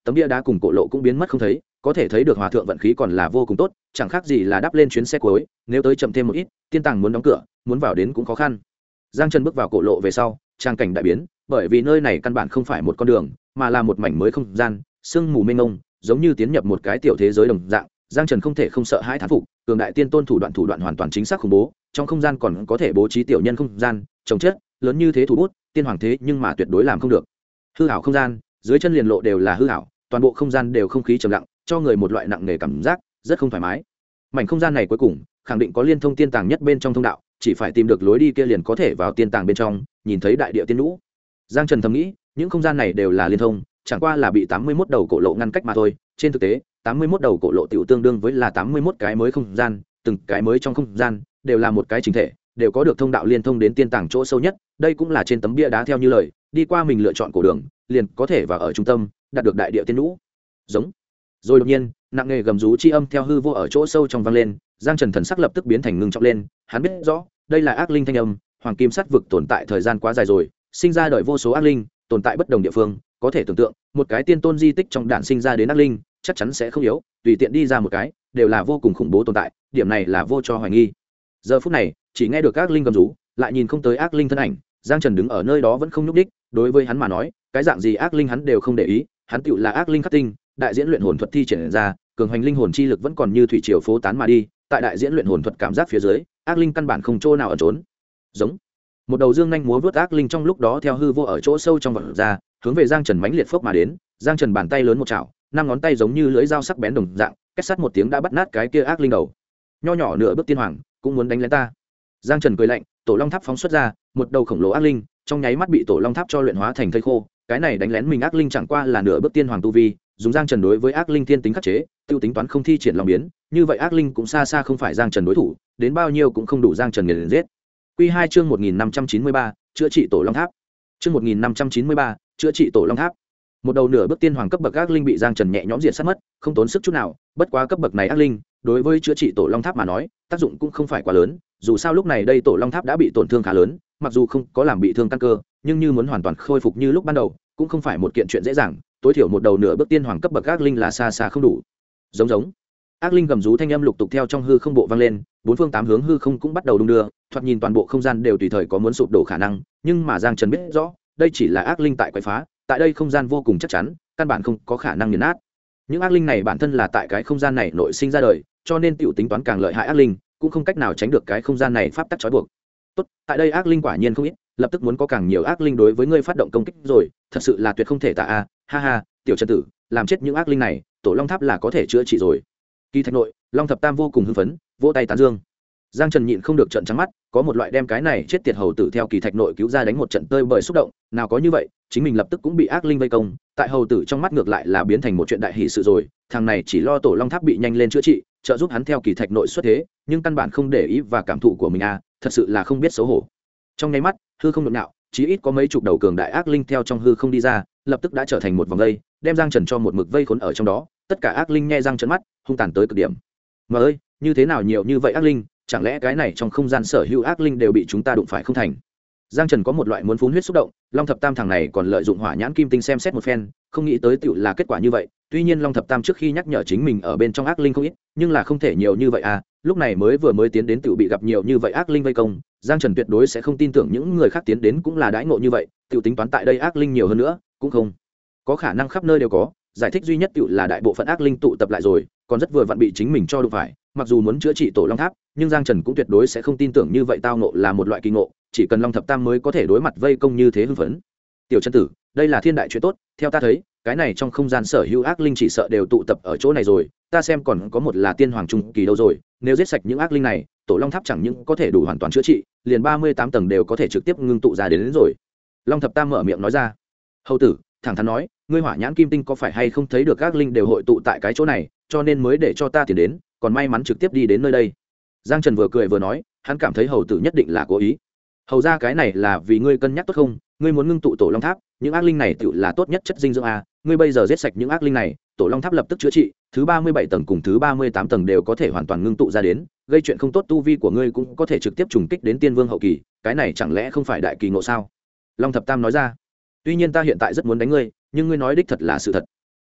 tấm bia đá cùng cổ lộ cũng biến mất không thấy, có thể thấy được hòa thượng vận khí còn là vô cùng tốt, chẳng khác gì là đáp lên chuyến xe cuối, nếu tới chậm thêm một ít, tiên tàng muốn đóng cửa, muốn vào đến cũng khó khăn. Giang Trần bước vào cổ lộ về sau, trang cảnh đại biến, bởi vì nơi này căn bản không phải một con đường, mà là một mảnh mới không gian, sương mù mênh mông, giống như tiến nhập một cái tiểu thế giới đồng dạng. Giang Trần không thể không sợ hãi thán phục, cường đại tiên tôn thủ đoạn hoàn toàn chính xác khủng bố, trong không gian còn có thể bố trí tiểu nhân không gian, trồng chất, lớn như thế thủ bút, tiên hoàng thế nhưng mà tuyệt đối làm không được. Hư ảo không gian, dưới chân liền lộ đều là hư ảo, toàn bộ không gian đều không khí trầm lặng, cho người một loại nặng nề cảm giác, rất không thoải mái. Mảnh không gian này cuối cùng, khẳng định có liên thông tiên tàng nhất bên trong thông đạo, chỉ phải tìm được lối đi kia liền có thể vào tiên tàng bên trong, nhìn thấy đại địa tiên lũ. Giang Trần thầm nghĩ, những không gian này đều là liên thông, chẳng qua là bị 81 đầu cổ lộ ngăn cách mà thôi, trên thực tế, 81 đầu cổ lộ tiểu tương đương với là 81 cái mới không gian, từng cái mới trong không gian đều là một cái chính thể, đều có được thông đạo liên thông đến tiên tàng chỗ sâu nhất, đây cũng là trên tấm bia đá theo như lời, đi qua mình lựa chọn cổ đường, liền có thể vào ở trung tâm, đạt được đại địa tiên lũ. Giống. Rồi đột nhiên, nặng nề gầm rú chi âm theo hư vô ở chỗ sâu trong vang lên, Giang Trần thần sắc lập tức biến thành ngưng trọng lên, hắn biết rõ, đây là ác linh thanh âm, hoàng kim sắt vực tồn tại thời gian quá dài rồi, sinh ra đời vô số ác linh, tồn tại bất đồng địa phương, có thể tưởng tượng, một cái tiên tôn di tích trong đạn sinh ra đến ác linh, chắc chắn sẽ không yếu, tùy tiện đi ra một cái, đều là vô cùng khủng bố tồn tại, điểm này là vô cho hoài nghi. Giờ phút này, chỉ nghe được ác linh gầm rú, lại nhìn không tới ác linh thân ảnh, Giang Trần đứng ở nơi đó vẫn không nhúc đích, đối với hắn mà nói, cái dạng gì ác linh hắn đều không để ý, hắn tựu là ác linh khắc tinh, đại diễn luyện hồn thuật thi triển ra, cường hành linh hồn chi lực vẫn còn như thủy triều phố tán mà đi, tại đại diễn luyện hồn thuật cảm giác phía dưới, ác linh căn bản không chỗ nào ở trốn. Giống. Một đầu dương nhanh múa vớt ác linh trong lúc đó theo hư vô ở chỗ sâu trong vật ra, hướng về Giang Trần mãnh liệt phốc mà đến, Giang Trần bàn tay lớn một chảo, năm ngón tay giống như lưỡi dao sắc bén đồng dạng, két sắt một tiếng đã bắt nát cái kia ác linh đầu. Nho nhỏ nửa bước tiên hoàng, cũng muốn đánh lén ta. Giang Trần cười lạnh, tổ long tháp phóng xuất ra, một đầu khổng lồ ác linh, trong nháy mắt bị tổ long tháp cho luyện hóa thành thây khô, cái này đánh lén mình ác linh chẳng qua là nửa bước tiên hoàng tu vi, dùng Giang Trần đối với ác linh thiên tính khắc chế, tiêu tính toán không thi triển long biến, như vậy ác linh cũng xa xa không phải Giang Trần đối thủ, đến bao nhiêu cũng không đủ Giang Trần nghiền giết. Quy 2 chương 1593, chữa trị tổ long tháp. Chương 1593, chữa trị tổ long tháp. Một đầu nửa bước tiên hoàng cấp bậc ác linh bị Giang Trần nhẹ nhõm diệt sát mất, không tốn sức chút nào, bất quá cấp bậc này ác linh, đối với chữa trị tổ long tháp mà nói, tác dụng cũng không phải quá lớn, dù sao lúc này đây tổ long tháp đã bị tổn thương khá lớn, mặc dù không có làm bị thương căn cơ, nhưng như muốn hoàn toàn khôi phục như lúc ban đầu, cũng không phải một kiện chuyện dễ dàng, tối thiểu một đầu nửa bước tiên hoàng cấp bậc ác linh là xa xa không đủ. Giống. Ác linh gầm rú thanh âm lục tục theo trong hư không bộ vang lên, bốn phương tám hướng hư không cũng bắt đầu đung đưa, thoạt nhìn toàn bộ không gian đều tùy thời có muốn sụp đổ khả năng, nhưng mà Giang Trần biết rõ, đây chỉ là ác linh tại quậy phá, tại đây không gian vô cùng chắc chắn, căn bản không có khả năng nghiền nát. Những ác linh này bản thân là tại cái không gian này nội sinh ra đời, cho nên tiểu tính toán càng lợi hại ác linh, cũng không cách nào tránh được cái không gian này pháp tắc trói buộc. Tốt, tại đây ác linh quả nhiên không ít, lập tức muốn có càng nhiều ác linh đối với ngươi phát động công kích rồi, thật sự là tuyệt không thể tả a, ha ha, tiểu Trần tử, làm chết những ác linh này, tổ long tháp là có thể chữa trị rồi. Kỳ thạch nội, Long Thập Tam vô cùng hưng phấn, vỗ tay tán dương. Giang Trần nhịn không được trợn trắng mắt, có một loại đem cái này chết tiệt hầu tử theo kỳ thạch nội cứu ra đánh một trận tơi bời xúc động, nào có như vậy, chính mình lập tức cũng bị ác linh vây công, tại hầu tử trong mắt ngược lại là biến thành một chuyện đại hỷ sự rồi, thằng này chỉ lo tổ long tháp bị nhanh lên chữa trị, trợ giúp hắn theo kỳ thạch nội xuất thế, nhưng căn bản không để ý và cảm thụ của mình a, thật sự là không biết xấu hổ. Trong nháy mắt, hư không nhộn nhạo, chí ít có mấy chục đầu cường đại ác linh theo trong hư không đi ra, lập tức đã trở thành một vòng vây, đem Giang Trần cho một mực vây khốn ở trong đó, tất cả ác linh nhe răng trợn mắt, hung tàn tới cực điểm. Mà ơi, như thế nào nhiều như vậy ác linh, chẳng lẽ cái này trong không gian sở hữu ác linh đều bị chúng ta đụng phải không thành? Giang Trần có một loại muốn phun huyết xúc động, Long Thập Tam thằng này còn lợi dụng hỏa nhãn kim tinh xem xét một phen, không nghĩ tới tựu là kết quả như vậy. Tuy nhiên Long Thập Tam trước khi nhắc nhở chính mình ở bên trong ác linh không ít, nhưng là không thể nhiều như vậy à, lúc này vừa mới tiến đến tựu bị gặp nhiều như vậy ác linh vây công, Giang Trần tuyệt đối sẽ không tin tưởng những người khác tiến đến cũng là đãi ngộ như vậy, tựu tính toán tại đây ác linh nhiều hơn nữa, cũng không có khả năng khắp nơi đều có, giải thích duy nhất tựu là đại bộ phận ác linh tụ tập lại rồi, còn rất vừa vặn bị chính mình cho đụng phải, mặc dù muốn chữa trị tổ long tháp, nhưng Giang Trần cũng tuyệt đối sẽ không tin tưởng như vậy tao ngộ là một loại kỳ ngộ, chỉ cần Long Thập Tam mới có thể đối mặt vây công như thế hưng phấn. Tiểu Trần tử, đây là thiên đại chuyện tốt, theo ta thấy, cái này trong không gian sở hữu ác linh chỉ sợ đều tụ tập ở chỗ này rồi, ta xem còn có một là tiên hoàng trung kỳ đâu rồi, nếu giết sạch những ác linh này, tổ long tháp chẳng những có thể đủ hoàn toàn chữa trị, liền 38 tầng đều có thể trực tiếp ngưng tụ ra đến rồi. Long Thập Tam mở miệng nói ra. Hầu tử, thẳng thắn nói, ngươi hỏa nhãn kim tinh có phải hay không thấy được ác linh đều hội tụ tại cái chỗ này, cho nên mới để cho ta tiến đến, còn may mắn trực tiếp đi đến nơi đây. Giang Trần vừa cười vừa nói, hắn cảm thấy hầu tử nhất định là cố ý. Hầu ra cái này là vì ngươi cân nhắc tốt không, ngươi muốn ngưng tụ tổ long tháp, những ác linh này tự là tốt nhất chất dinh dưỡng a, ngươi bây giờ giết sạch những ác linh này, tổ long tháp lập tức chữa trị, thứ 37 tầng cùng thứ 38 tầng đều có thể hoàn toàn ngưng tụ ra đến, gây chuyện không tốt tu vi của ngươi cũng có thể trực tiếp trùng kích đến tiên vương hậu kỳ, cái này chẳng lẽ không phải đại kỳ ngộ sao? Long Thập Tam nói ra. Tuy nhiên ta hiện tại rất muốn đánh ngươi, nhưng ngươi nói đích thật là sự thật.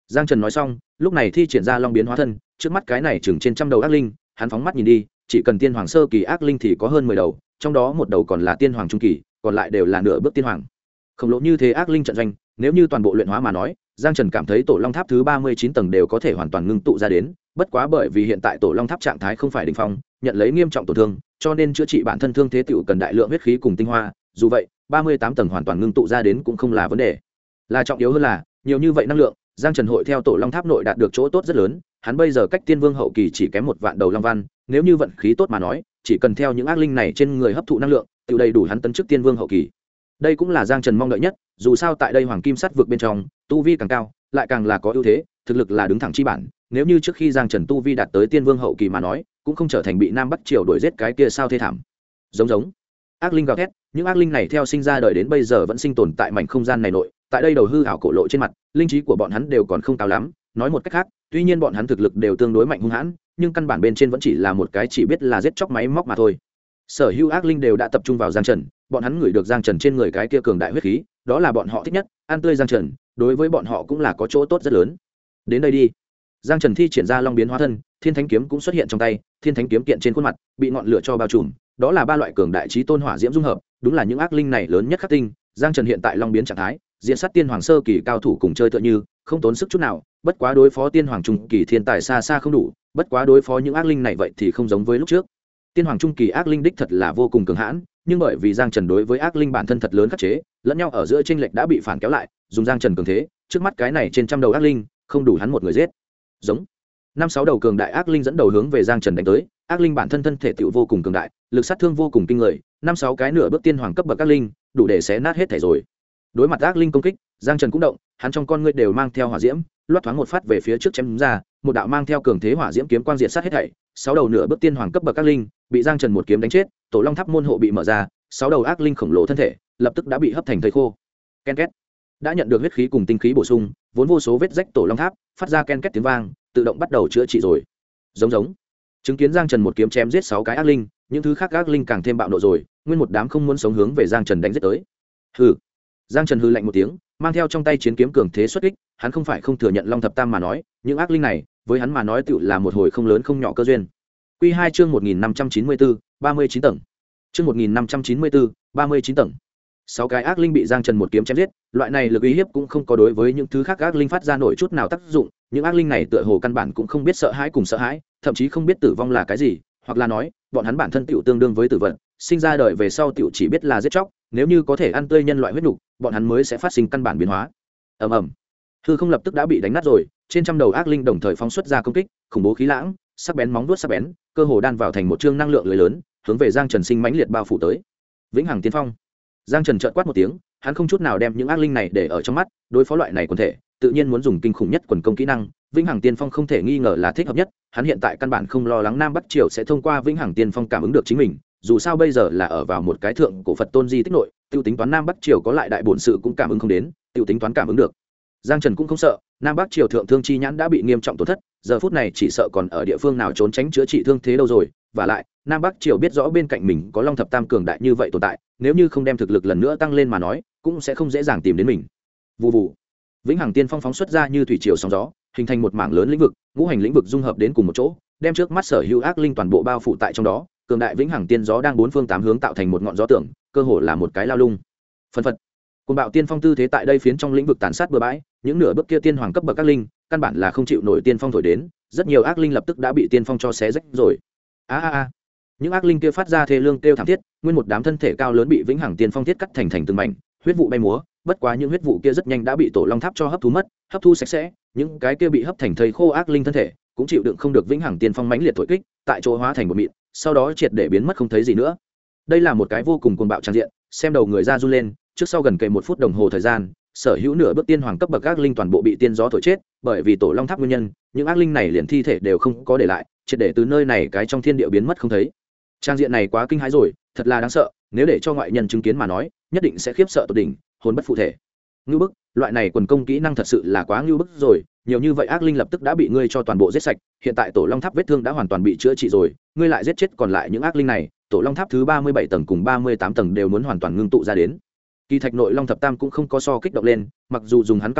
Giang Trần nói xong lúc này thi triển ra long biến hóa thân, trước mắt cái này chừng trên trăm đầu ác linh, hắn phóng mắt nhìn đi, chỉ cần tiên hoàng sơ kỳ ác linh thì có hơn 10 đầu, trong đó một đầu còn là tiên hoàng trung kỳ, còn lại đều là nửa bước tiên hoàng. Khổng lồ như thế ác linh trận doanh, nếu như toàn bộ luyện hóa mà nói, Giang Trần cảm thấy tổ long tháp thứ 39 tầng đều có thể hoàn toàn ngưng tụ ra đến, bất quá bởi vì hiện tại tổ long tháp trạng thái không phải đỉnh phong, nhận lấy nghiêm trọng tổn thương, cho nên chữa trị bản thân thương thế tiểu cần đại lượng huyết khí cùng tinh hoa, dù vậy, 38 tầng hoàn toàn ngưng tụ ra đến cũng không là vấn đề. Là trọng yếu hơn là, nhiều như vậy năng lượng, Giang Trần hội theo tổ long tháp nội đạt được chỗ tốt rất lớn, hắn bây giờ cách tiên vương hậu kỳ chỉ kém một vạn đầu long văn, nếu như vận khí tốt mà nói, chỉ cần theo những ác linh này trên người hấp thụ năng lượng, tiểu đầy đủ hắn tấn chức tiên vương hậu kỳ. Đây cũng là Giang Trần mong đợi nhất, dù sao tại đây hoàng kim sắt vực bên trong, tu vi càng cao, lại càng là có ưu thế, thực lực là đứng thẳng chi bản, nếu như trước khi Giang Trần tu vi đạt tới tiên vương hậu kỳ mà nói, cũng không trở thành bị Nam Bắc Triều đuổi giết cái kia sao thê thảm. Giống ác linh gào thét, những ác linh này theo sinh ra đời đến bây giờ vẫn sinh tồn tại mảnh không gian này nội, tại đây đầu hư ảo cổ lộ trên mặt, linh trí của bọn hắn đều còn không cao lắm, nói một cách khác, tuy nhiên bọn hắn thực lực đều tương đối mạnh hung hãn, nhưng căn bản bên trên vẫn chỉ là một cái chỉ biết là giết chóc máy móc mà thôi. Sở hữu ác linh đều đã tập trung vào Giang Trần, bọn hắn ngửi được Giang Trần trên người cái kia cường đại huyết khí, đó là bọn họ thích nhất, ăn tươi Giang Trần, đối với bọn họ cũng là có chỗ tốt rất lớn. Đến đây đi. Giang Trần thi triển ra long biến hóa thân, Thiên Thánh kiếm cũng xuất hiện trong tay, Thiên Thánh kiếm kiện trên khuôn mặt bị ngọn lửa cho bao trùm, đó là ba loại cường đại chí tôn hỏa diễm dung hợp, đúng là những ác linh này lớn nhất khắc tinh. Giang Trần hiện tại long biến trạng thái, diện sát tiên hoàng sơ kỳ cao thủ cùng chơi tựa như, không tốn sức chút nào, bất quá đối phó tiên hoàng trung kỳ thiên tài xa xa không đủ, bất quá đối phó những ác linh này vậy thì không giống với lúc trước. Tiên hoàng trung kỳ ác linh đích thật là vô cùng cường hãn, nhưng bởi vì Giang Trần đối với ác linh bản thân thật lớn khắc chế, lẫn nhau ở giữa chênh lệch đã bị phản kéo lại, dùng Giang Trần cường thế, trước mắt cái này trên trăm đầu ác linh, không đủ hắn một người giết. Giống 5-6 đầu cường đại ác linh dẫn đầu hướng về Giang Trần đánh tới, ác linh bản thân thân thể tựu vô cùng cường đại, lực sát thương vô cùng kinh người, 5-6 cái nửa bước tiên hoàng cấp bậc ác linh, đủ để xé nát hết thể rồi. Đối mặt ác linh công kích, Giang Trần cũng động, hắn trong con ngươi đều mang theo hỏa diễm, loát thoáng một phát về phía trước chém ra, một đạo mang theo cường thế hỏa diễm kiếm quang diệt sát hết thảy, 6 đầu nửa bước tiên hoàng cấp bậc ác linh, bị Giang Trần một kiếm đánh chết, tổ long tháp môn hộ bị mở ra, 6 đầu ác linh khổng lồ thân thể, lập tức đã bị hấp thành thây khô. Ken két. Đã nhận được huyết khí cùng tinh khí bổ sung, vốn vô số vết rách tổ long tháp, phát ra ken két tiếng vang, tự động bắt đầu chữa trị rồi. Giống. Chứng kiến Giang Trần một kiếm chém giết 6 cái ác linh, những thứ khác ác linh càng thêm bạo nộ rồi, nguyên một đám không muốn sống hướng về Giang Trần đánh giết tới. Hừ. Giang Trần hừ lạnh một tiếng, mang theo trong tay chiến kiếm cường thế xuất kích, hắn không phải không thừa nhận Long Thập Tam mà nói, những ác linh này, với hắn mà nói tựu là một hồi không lớn không nhỏ cơ duyên. Quy 2 chương 1594, 39 tầng. Chương 1594, 39 tầng. 6 cái ác linh bị Giang Trần một kiếm chém giết, loại này lực uy hiếp cũng không có đối với những thứ khác ác linh phát ra nổi chút nào tác dụng, những ác linh này tựa hồ căn bản cũng không biết sợ hãi cùng sợ hãi, thậm chí không biết tử vong là cái gì, hoặc là nói, bọn hắn bản thân tựu tương đương với tử vận, sinh ra đời về sau tựu chỉ biết là giết chóc, nếu như có thể ăn tươi nhân loại huyết nục, bọn hắn mới sẽ phát sinh căn bản biến hóa. Ầm ầm. Hư không lập tức đã bị đánh nát rồi, trên trăm đầu ác linh đồng thời phóng xuất ra công kích, khủng bố khí lãng, sắc bén móng vuốt sắc bén, cơ hồ đan vào thành một chương năng lượng lưới lớn, hướng về Giang Trần sinh mãnh liệt bao phủ tới. Vĩnh Hằng Tiên Phong. Giang Trần chợt quát một tiếng, hắn không chút nào đem những ác linh này để ở trong mắt, đối phó loại này quần thể, tự nhiên muốn dùng kinh khủng nhất quần công kỹ năng, Vĩnh Hằng Tiên Phong không thể nghi ngờ là thích hợp nhất, hắn hiện tại căn bản không lo lắng Nam Bắc Triều sẽ thông qua Vĩnh Hằng Tiên Phong cảm ứng được chính mình, dù sao bây giờ là ở vào một cái thượng cổ Phật tôn di tích nội, tiêu tính toán Nam Bắc Triều có lại đại bổn sự cũng cảm ứng không đến, tiêu tính toán cảm ứng được. Giang Trần cũng không sợ, Nam Bắc Triều thượng thương chi nhãn đã bị nghiêm trọng tổn thất, giờ phút này chỉ sợ còn ở địa phương nào trốn tránh chữa trị thương thế đâu rồi, và lại, Nam Bắc Triều biết rõ bên cạnh mình có Long Thập Tam cường đại như vậy tồn tại, nếu như không đem thực lực lần nữa tăng lên mà nói, cũng sẽ không dễ dàng tìm đến mình. Vù vù. Vĩnh Hằng Tiên Phong phóng xuất ra như thủy triều sóng gió, hình thành một mảng lớn lĩnh vực, ngũ hành lĩnh vực dung hợp đến cùng một chỗ, đem trước mắt sở hữu ác linh toàn bộ bao phủ tại trong đó, cường đại Vĩnh Hằng Tiên gió đang bốn phương tám hướng tạo thành một ngọn gió tưởng, cơ hồ là một cái lao lung. Phân phật. Cuồng bạo tiên phong tư thế tại đây phiến trong lĩnh vực tàn sát bừa bãi, những nửa bước kia tiên hoàng cấp bậc các linh, căn bản là không chịu nổi tiên phong thổi đến, rất nhiều ác linh lập tức đã bị tiên phong cho xé rách rồi. A. Những ác linh kia phát ra thê lương kêu thảm thiết, nguyên một đám thân thể cao lớn bị Vĩnh Hằng Tiên Phong thiết cắt thành từng mảnh, huyết vụ bay múa, bất quá những huyết vụ kia rất nhanh đã bị Tổ Long Tháp cho hấp thu mất, hấp thu sạch sẽ, những cái kia bị hấp thành thây khô ác linh thân thể, cũng chịu đựng không được Vĩnh Hằng Tiên Phong mãnh liệt thổi kích, tại chỗ hóa thành một mịn, sau đó triệt để biến mất không thấy gì nữa. Đây là một cái vô cùng cuồng bạo tràn diện, xem đầu người ra run lên, trước sau gần kề 1 phút đồng hồ thời gian, sở hữu nửa bước tiên hoàng cấp bậc ác linh toàn bộ bị tiên gió thổi chết, bởi vì Tổ Long Tháp nguyên nhân, những ác linh này liền thi thể đều không có để lại, triệt để từ nơi này cái trong thiên địa biến mất không thấy. Trang diện này quá kinh hãi rồi, thật là đáng sợ, nếu để cho ngoại nhân chứng kiến mà nói, nhất định sẽ khiếp sợ tột đỉnh, hồn bất phụ thể. Ngưu bức, loại này quần công kỹ năng thật sự là quá ngưu bức rồi, nhiều như vậy ác linh lập tức đã bị ngươi cho toàn bộ giết sạch, hiện tại Tổ Long Tháp vết thương đã hoàn toàn bị chữa trị rồi, ngươi lại giết chết còn lại những ác linh này, Tổ Long Tháp thứ 37 tầng cùng 38 tầng đều muốn hoàn toàn ngưng tụ ra đến. Kỳ Thạch nội Long Thập Tam cũng không có so kích động lên, mặc dù dùng hắn cao ngạo,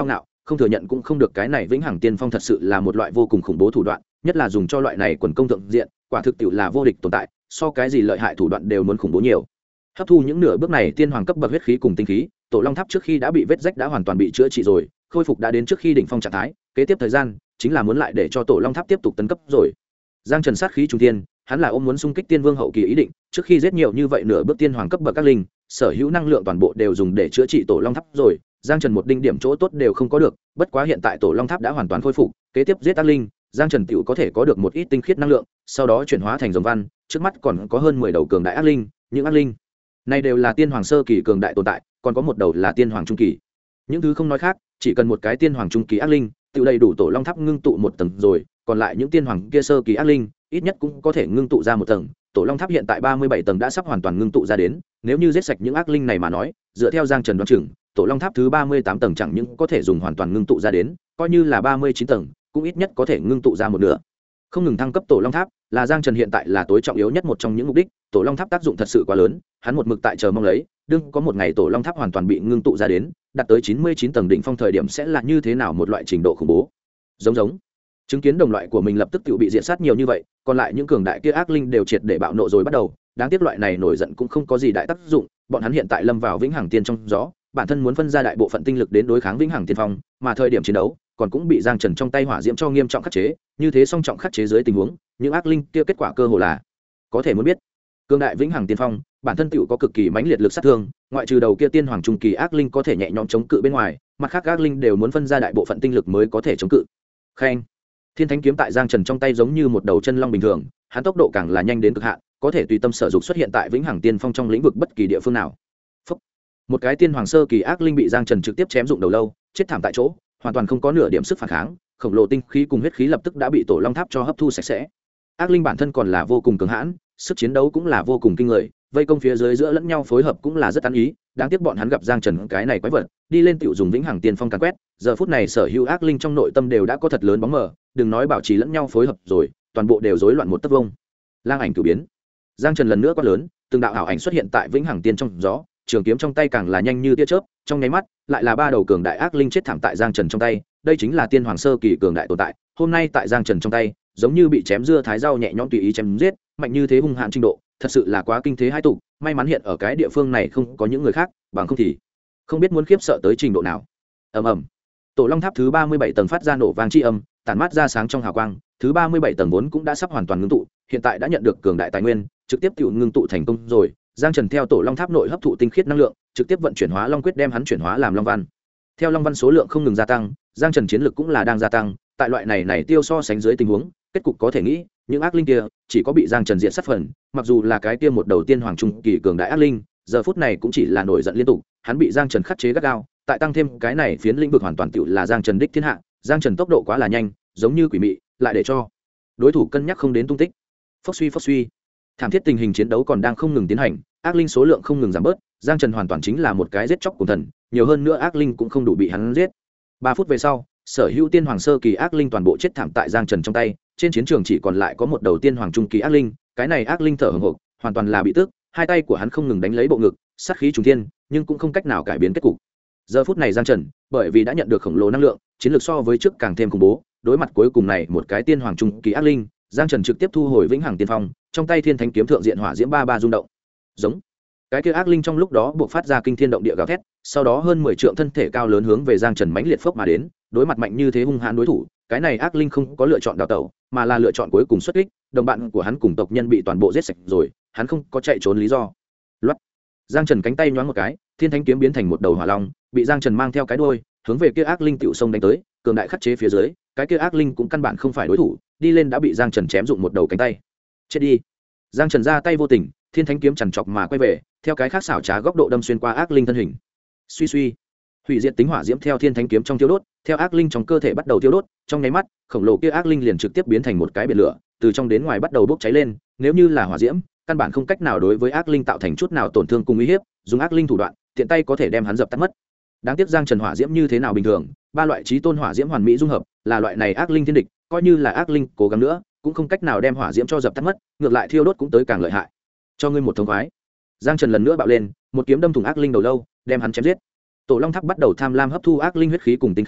không thừa nhận cũng không được, cái này vĩnh hằng tiên phong thật sự là một loại vô cùng khủng bố thủ đoạn, nhất là dùng cho loại này quần công thượng diện, quả thực tiệu là vô địch tồn tại, so cái gì lợi hại thủ đoạn đều muốn khủng bố nhiều. Hấp thu những nửa bước này tiên hoàng cấp bậc huyết khí cùng tinh khí, tổ long tháp trước khi đã bị vết rách đã hoàn toàn bị chữa trị rồi, khôi phục đã đến trước khi đỉnh phong trạng thái, kế tiếp thời gian chính là muốn lại để cho tổ long tháp tiếp tục tấn cấp rồi. Giang Trần sát khí trung thiên, hắn là ôm muốn xung kích tiên vương hậu kỳ ý định, trước khi giết nhiều như vậy nửa bước tiên hoàng cấp bậc các linh, sở hữu năng lượng toàn bộ đều dùng để chữa trị tổ long tháp rồi. Giang Trần một đinh điểm chỗ tốt đều không có được, bất quá hiện tại tổ long tháp đã hoàn toàn khôi phục, kế tiếp giết ác linh, Giang Trần tiểu có thể có được một ít tinh khiết năng lượng, sau đó chuyển hóa thành rồng văn, trước mắt còn có hơn 10 đầu cường đại ác linh, những ác linh này đều là tiên hoàng sơ kỳ cường đại tồn tại, còn có một đầu là tiên hoàng trung kỳ. Những thứ không nói khác, chỉ cần một cái tiên hoàng trung kỳ ác linh, tiểu đầy đủ tổ long tháp ngưng tụ một tầng rồi, còn lại những tiên hoàng kia sơ kỳ ác linh, ít nhất cũng có thể ngưng tụ ra một tầng. Tổ long tháp hiện tại 37 tầng đã sắp hoàn toàn ngưng tụ ra đến, nếu như giết sạch những ác linh này mà nói, dựa theo Giang Trần đoán chừng, tổ long tháp thứ 38 tầng chẳng những có thể dùng hoàn toàn ngưng tụ ra đến, coi như là 39 tầng, cũng ít nhất có thể ngưng tụ ra một nửa. Không ngừng thăng cấp tổ long tháp, là Giang Trần hiện tại là tối trọng yếu nhất một trong những mục đích, tổ long tháp tác dụng thật sự quá lớn, hắn một mực tại chờ mong lấy, đương có một ngày tổ long tháp hoàn toàn bị ngưng tụ ra đến, đạt tới 99 tầng đỉnh phong thời điểm sẽ là như thế nào một loại trình độ khủng bố. Giống chứng kiến đồng loại của mình lập tức tự bị diệt sát nhiều như vậy, còn lại những cường đại kia ác linh đều triệt để bạo nộ rồi bắt đầu, đáng tiếc loại này nổi giận cũng không có gì đại tác dụng, bọn hắn hiện tại lâm vào vĩnh hằng tiên trong gió, bản thân muốn phân ra đại bộ phận tinh lực đến đối kháng vĩnh hằng tiên phong, mà thời điểm chiến đấu còn cũng bị Giang Trần trong tay hỏa diễm cho nghiêm trọng khắc chế, như thế song trọng khắc chế dưới tình huống, những ác linh kia kết quả cơ hồ là có thể muốn biết. Cường đại vĩnh hằng tiên phong, bản thân tựu có cực kỳ mãnh liệt lực sát thương, ngoại trừ đầu kia tiên hoàng trung kỳ ác linh có thể nhẹ nhõm chống cự bên ngoài, mặt khác ác linh đều muốn phân ra đại bộ phận tinh lực mới có thể chống cự. Khen. Thiên Thánh kiếm tại Giang Trần trong tay giống như một đầu chân long bình thường, hắn tốc độ càng là nhanh đến cực hạn, có thể tùy tâm sở dục xuất hiện tại vĩnh hằng tiên phong trong lĩnh vực bất kỳ địa phương nào. Phúc. Một cái tiên hoàng sơ kỳ ác linh bị Giang Trần trực tiếp chém dụng đầu lâu, chết thảm tại chỗ, hoàn toàn không có nửa điểm sức phản kháng, khổng lồ tinh khí cùng huyết khí lập tức đã bị tổ long tháp cho hấp thu sạch sẽ. Ác linh bản thân còn là vô cùng cường hãn, sức chiến đấu cũng là vô cùng kinh người, vây công phía dưới giữa lẫn nhau phối hợp cũng là rất ăn ý, đáng tiếc bọn hắn gặp Giang Trần cái này quái vật, đi lên tiểu dùng vĩnh hằng tiên phong càn quét, giờ phút này sở hữu ác linh trong nội tâm đều đã có thật lớn bóng mờ, đừng nói bảo trì lẫn nhau phối hợp rồi, toàn bộ đều rối loạn một tấc vông. Lang ảnh cửu biến. Giang Trần lần nữa quát lớn, từng đạo ảo ảnh xuất hiện tại vĩnh hằng tiên trong gió, trường kiếm trong tay càng là nhanh như tia chớp, trong nháy mắt lại là ba đầu cường đại ác linh chết thảm tại Giang Trần trong tay, đây chính là tiên hoàng sơ kỳ cường đại tồn tại, hôm nay tại Giang Trần trong tay, giống như bị chém dưa thái rau nhẹ nhõm tùy ý chém giết, mạnh như thế hung hãn trình độ, thật sự là quá kinh thế hai tục, may mắn hiện ở cái địa phương này không có những người khác, bằng không thì không biết muốn khiếp sợ tới trình độ nào. Ầm ầm. Tổ long tháp thứ 37 tầng phát ra nổ vang chi âm, tản mát ra sáng trong hào quang, thứ 37 tầng vốn cũng đã sắp hoàn toàn ngưng tụ, hiện tại đã nhận được cường đại tài nguyên, trực tiếp tự ngưng tụ thành công rồi. Giang Trần theo tổ long tháp nội hấp thụ tinh khiết năng lượng, trực tiếp vận chuyển hóa long quyết đem hắn chuyển hóa làm long văn. Theo long văn số lượng không ngừng gia tăng, Giang Trần chiến lực cũng là đang gia tăng, tại loại này tiêu so sánh dưới tình huống, kết cục có thể nghĩ, những ác linh kia chỉ có bị Giang Trần diện sát phần, mặc dù là cái kia một đầu tiên hoàng trung kỳ cường đại ác linh, giờ phút này cũng chỉ là nổi giận liên tục, hắn bị Giang Trần khắc chế gắt gao, tại tăng thêm cái này phiến lĩnh vực hoàn toàn tựu là Giang Trần đích thiên hạ, Giang Trần tốc độ quá là nhanh, giống như quỷ mị, lại để cho đối thủ cân nhắc không đến tung tích. Phốc suy, thảm thiết tình hình chiến đấu còn đang không ngừng tiến hành, ác linh số lượng không ngừng giảm bớt, Giang Trần hoàn toàn chính là một cái giết chóc cùng thần, nhiều hơn nữa ác linh cũng không đủ bị hắn giết. 3 phút về sau, sở hữu tiên hoàng sơ kỳ ác linh toàn bộ chết thảm tại Giang Trần trong tay, trên chiến trường chỉ còn lại có một đầu tiên hoàng trung kỳ ác linh, cái này ác linh thở hổn hộc, hoàn toàn là bị tức, hai tay của hắn không ngừng đánh lấy bộ ngực, sát khí trùng thiên, nhưng cũng không cách nào cải biến kết cục. Giờ phút này Giang Trần, bởi vì đã nhận được khổng lồ năng lượng, chiến lược so với trước càng thêm khủng bố, đối mặt cuối cùng này một cái tiên hoàng trung kỳ ác linh, Giang Trần trực tiếp thu hồi vĩnh hằng tiên phong, trong tay thiên thánh kiếm thượng diện hỏa diễm ba rung động. Giống. Cái kia ác linh trong lúc đó buộc phát ra kinh thiên động địa gào thét, sau đó hơn 10 trượng thân thể cao lớn hướng về Giang Trần mãnh liệt phốc mà đến, đối mặt mạnh như thế hung hãn đối thủ, cái này ác linh không có lựa chọn đào tẩu, mà là lựa chọn cuối cùng xuất kích, đồng bạn của hắn cùng tộc nhân bị toàn bộ giết sạch rồi, hắn không có chạy trốn lý do. Loát. Giang Trần cánh tay nhoáng một cái, thiên thánh kiếm biến thành một đầu hỏa long, bị Giang Trần mang theo cái đuôi, hướng về kia ác linh tiểu sông đánh tới, cường đại khắc chế phía dưới, cái kia ác linh cũng căn bản không phải đối thủ, đi lên đã bị Giang Trần chém dụng một đầu cánh tay. Chết đi. Giang Trần ra tay vô tình, thiên thánh kiếm chằn chọc mà quay về, theo cái khác xảo trá góc độ đâm xuyên qua ác linh thân hình. Suy, hủy diệt tính hỏa diễm theo thiên thánh kiếm trong thiêu đốt, theo ác linh trong cơ thể bắt đầu thiêu đốt, trong nháy mắt, khổng lồ kia ác linh liền trực tiếp biến thành một cái biển lửa, từ trong đến ngoài bắt đầu bốc cháy lên, nếu như là hỏa diễm, căn bản không cách nào đối với ác linh tạo thành chút nào tổn thương cùng uy hiếp, dùng ác linh thủ đoạn, tiện tay có thể đem hắn dập tắt mất. Đáng tiếc Giang Trần hỏa diễm như thế nào bình thường, ba loại chí tôn hỏa diễm hoàn mỹ dung hợp, là loại này ác linh thiên địch, coi như là ác linh cố gắng nữa, cũng không cách nào đem hỏa diễm cho dập tắt mất, ngược lại thiêu đốt cũng tới càng lợi hại. Cho ngươi một thống khoái. Giang Trần lần nữa bạo lên, một kiếm đâm thủng ác linh đầu lâu, đem hắn chém giết. Tổ long tháp bắt đầu tham lam hấp thu ác linh huyết khí cùng tinh khí,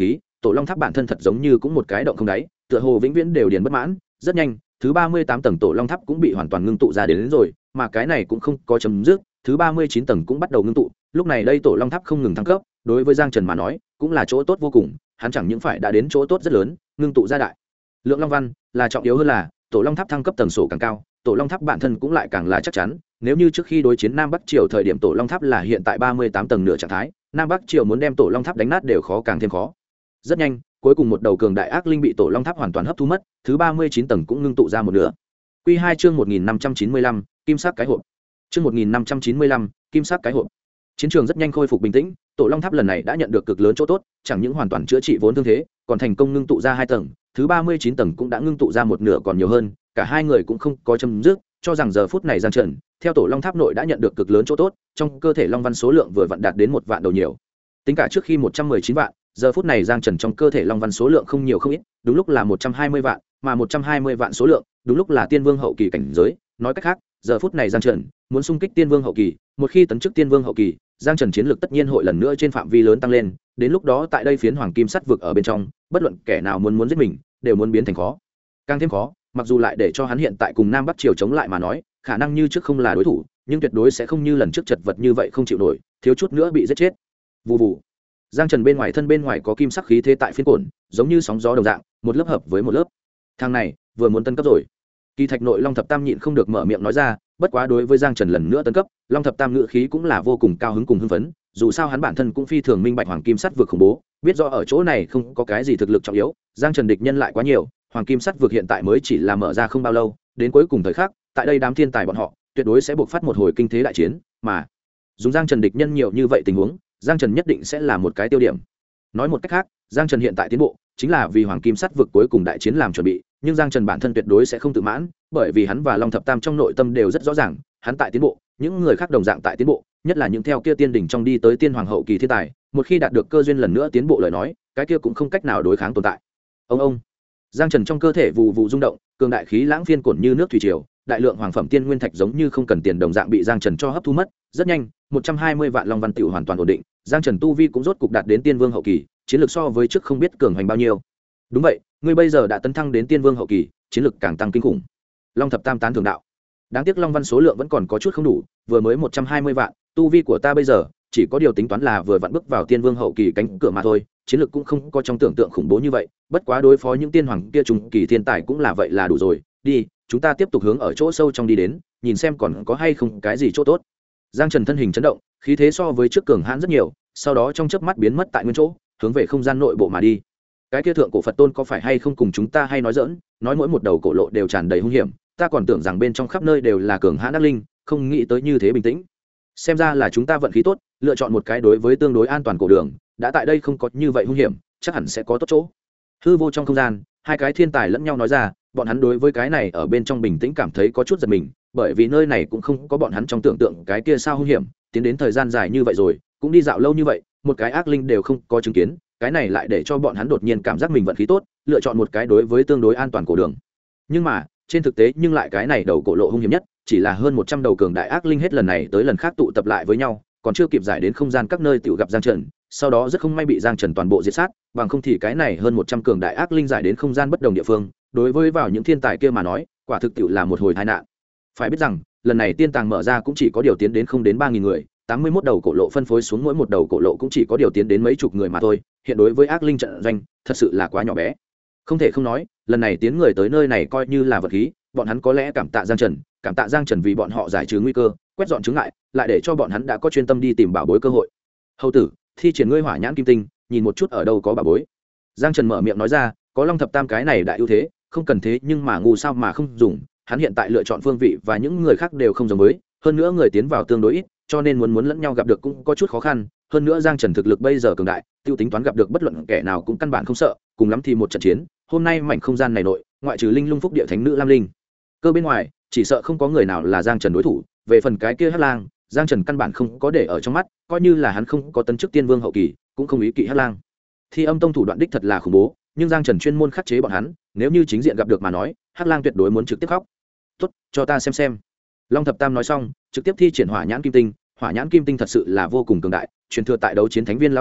tổ long tháp bản thân thật giống như cũng một cái động không đáy, tựa hồ vĩnh viễn đều điền bất mãn. Rất nhanh thứ 38 tầng tổ long tháp cũng bị hoàn toàn ngưng tụ ra đến rồi, mà cái này cũng không có chấm dứt, thứ 39 tầng cũng bắt đầu ngưng tụ. Lúc này đây tổ long tháp không ngừng thăng cấp, đối với Giang Trần mà nói cũng là chỗ tốt vô cùng, hắn chẳng những phải đã đến chỗ tốt rất lớn, ngưng tụ ra đại lượng long văn, là trọng yếu hơn là tổ long tháp thăng cấp tầng sổ càng cao, tổ long tháp bản thân cũng lại càng là chắc chắn. Nếu như trước khi đối chiến Nam Bắc Triều thời điểm tổ long tháp là hiện tại 38 tầng nửa trạng thái, Nam Bắc Triều muốn đem tổ long tháp đánh nát đều khó càng thêm khó. Rất nhanh, cuối cùng một đầu cường đại ác linh bị tổ long tháp hoàn toàn hấp thu mất, thứ 39 tầng cũng ngưng tụ ra một nửa. Quy 2 chương 1595, kim sắc cái hộp. Chương 1595, kim sắc cái hộp. Chiến trường rất nhanh khôi phục bình tĩnh, tổ long tháp lần này đã nhận được cực lớn chỗ tốt, chẳng những hoàn toàn chữa trị vốn thương thế, còn thành công ngưng tụ ra 2 tầng, thứ 39 tầng cũng đã ngưng tụ ra một nửa còn nhiều hơn, cả hai người cũng không có chấm dứt, cho rằng giờ phút này Giang Trần, theo tổ long tháp nội đã nhận được cực lớn chỗ tốt, trong cơ thể long văn số lượng vừa vặn đạt đến 1 vạn đầu nhiều. Tính cả trước khi 119 vạn, giờ phút này Giang Trần trong cơ thể long văn số lượng không nhiều không ít, đúng lúc là 120 vạn, mà 120 vạn số lượng, đúng lúc là tiên vương hậu kỳ cảnh giới, nói cách khác, giờ phút này Giang Trần muốn xung kích tiên vương hậu kỳ, một khi tấn chức tiên vương hậu kỳ, Giang Trần chiến lược tất nhiên hội lần nữa trên phạm vi lớn tăng lên, đến lúc đó tại đây phiến hoàng kim sắt vực ở bên trong, bất luận kẻ nào muốn giết mình, đều muốn biến thành khó. Càng thêm khó, mặc dù lại để cho hắn hiện tại cùng Nam Bắc Triều chống lại mà nói, khả năng như trước không là đối thủ, nhưng tuyệt đối sẽ không như lần trước chật vật như vậy không chịu nổi, thiếu chút nữa bị giết chết. Vù vù. Giang Trần bên ngoài thân bên ngoài có kim sắc khí thế tại phiến cồn, giống như sóng gió đồng dạng, một lớp hợp với một lớp. Thằng này vừa muốn tấn cấp rồi. Kỳ Thạch nội Long Thập Tam nhịn không được mở miệng nói ra, bất quá đối với Giang Trần lần nữa tấn cấp, Long Thập Tam ngữ khí cũng là vô cùng cao hứng cùng hưng phấn, dù sao hắn bản thân cũng phi thường minh bạch hoàng kim sắt vực khủng bố, biết rõ ở chỗ này không có cái gì thực lực trọng yếu, Giang Trần địch nhân lại quá nhiều, hoàng kim sắt vực hiện tại mới chỉ là mở ra không bao lâu, đến cuối cùng thời khắc, tại đây đám thiên tài bọn họ tuyệt đối sẽ buộc phát một hồi kinh thế đại chiến, mà dùng Giang Trần địch nhân nhiều như vậy tình huống, Giang Trần nhất định sẽ là một cái tiêu điểm. Nói một cách khác, Giang Trần hiện tại tiến bộ chính là vì hoàng kim sắt vực cuối cùng đại chiến làm chuẩn bị, nhưng Giang Trần bản thân tuyệt đối sẽ không tự mãn, bởi vì hắn và Long Thập Tam trong nội tâm đều rất rõ ràng, hắn tại tiến bộ, những người khác đồng dạng tại tiến bộ, nhất là những theo kia tiên đỉnh trong đi tới tiên hoàng hậu kỳ thiên tài, một khi đạt được cơ duyên lần nữa tiến bộ lời nói, cái kia cũng không cách nào đối kháng tồn tại. Ông Giang Trần trong cơ thể vụ vụ rung động, cường đại khí lãng phiên cuộn như nước thủy triều, đại lượng hoàng phẩm tiên nguyên thạch giống như không cần tiền đồng dạng bị Giang Trần cho hấp thu mất, rất nhanh, 120 vạn long văn tiểu hoàn toàn ổn định, Giang Trần tu vi cũng rốt cục đạt đến tiên vương hậu kỳ, chiến lược so với trước không biết cường hành bao nhiêu. Đúng vậy, ngươi bây giờ đã tấn thăng đến tiên vương hậu kỳ, chiến lược càng tăng kinh khủng. Long Thập Tam tán thưởng đạo. Đáng tiếc long văn số lượng vẫn còn có chút không đủ, vừa mới 120 vạn, tu vi của ta bây giờ chỉ có điều tính toán là vừa vặn bước vào tiên vương hậu kỳ cánh cửa mà thôi, chiến lược cũng không có trong tưởng tượng khủng bố như vậy, bất quá đối phó những tiên hoàng kia trùng kỳ thiên tài cũng là vậy là đủ rồi, đi, chúng ta tiếp tục hướng ở chỗ sâu trong đi đến, nhìn xem còn có hay không cái gì chỗ tốt. Giang Trần thân hình chấn động, khí thế so với trước cường hãn rất nhiều, sau đó trong chớp mắt biến mất tại nguyên chỗ, hướng về không gian nội bộ mà đi. Cái kia thượng cổ Phật tôn có phải hay không cùng chúng ta hay nói giỡn, nói mỗi một đầu cổ lộ đều tràn đầy hung hiểm, ta còn tưởng rằng bên trong khắp nơi đều là cường hãn ác linh, không nghĩ tới như thế bình tĩnh. Xem ra là chúng ta vận khí tốt, lựa chọn một cái đối với tương đối an toàn cổ đường, đã tại đây không có như vậy hung hiểm, chắc hẳn sẽ có tốt chỗ. Hư vô trong không gian, hai cái thiên tài lẫn nhau nói ra, bọn hắn đối với cái này ở bên trong bình tĩnh cảm thấy có chút giật mình, bởi vì nơi này cũng không có bọn hắn trong tưởng tượng cái kia sao hung hiểm, tiến đến thời gian dài như vậy rồi, cũng đi dạo lâu như vậy, một cái ác linh đều không có chứng kiến, cái này lại để cho bọn hắn đột nhiên cảm giác mình vận khí tốt, lựa chọn một cái đối với tương đối an toàn cổ đường. Nhưng mà trên thực tế nhưng lại cái này đầu cổ lộ hung hiểm nhất, chỉ là hơn 100 đầu cường đại ác linh hết lần này tới lần khác tụ tập lại với nhau, còn chưa kịp giải đến không gian các nơi tiểu gặp Giang Trần, sau đó rất không may bị Giang Trần toàn bộ diệt sát, bằng không thì cái này hơn 100 cường đại ác linh giải đến không gian bất đồng địa phương, đối với vào những thiên tài kia mà nói, quả thực tiểu là một hồi tai nạn. Phải biết rằng, lần này tiên tàng mở ra cũng chỉ có điều tiến đến không đến 3000 người, 81 đầu cổ lộ phân phối xuống mỗi một đầu cổ lộ cũng chỉ có điều tiến đến mấy chục người mà thôi, hiện đối với ác linh trận doanh, thật sự là quá nhỏ bé. Không thể không nói, lần này tiến người tới nơi này coi như là vật khí, bọn hắn có lẽ cảm tạ Giang Trần vì bọn họ giải trừ nguy cơ, quét dọn chướng ngại, lại để cho bọn hắn đã có chuyên tâm đi tìm bảo bối cơ hội. Hầu tử, thi triển ngươi hỏa nhãn kim tinh, nhìn một chút ở đâu có bảo bối. Giang Trần mở miệng nói ra, có Long Thập Tam cái này đại ưu thế, không cần thế nhưng mà ngu sao mà không dùng, hắn hiện tại lựa chọn phương vị và những người khác đều không giống với, hơn nữa người tiến vào tương đối ít, cho nên muốn lẫn nhau gặp được cũng có chút khó khăn, hơn nữa Giang Trần thực lực bây giờ cường đại, tiêu tính toán gặp được bất luận kẻ nào cũng căn bản không sợ, cùng lắm thì một trận chiến, hôm nay mảnh không gian này nội, ngoại trừ Linh Lung Phúc Địa Thánh Nữ Lam Linh, cơ bên ngoài, chỉ sợ không có người nào là Giang Trần đối thủ, về phần cái kia Hắc Lang, Giang Trần căn bản không có để ở trong mắt, coi như là hắn không có tấn chức tiên vương hậu kỳ, cũng không ý kỵ Hắc Lang. Thi Âm Tông thủ đoạn đích thật là khủng bố, nhưng Giang Trần chuyên môn khắc chế bọn hắn, nếu như chính diện gặp được mà nói, Hắc Lang tuyệt đối muốn trực tiếp khóc. "Tốt, cho ta xem." Long Thập Tam nói xong, trực tiếp thi triển Hỏa Nhãn Kim Tinh, Hỏa Nhãn Kim Tinh thật sự là vô cùng cường đại, truyền thừa tại đấu chiến thánh viên lão tổ,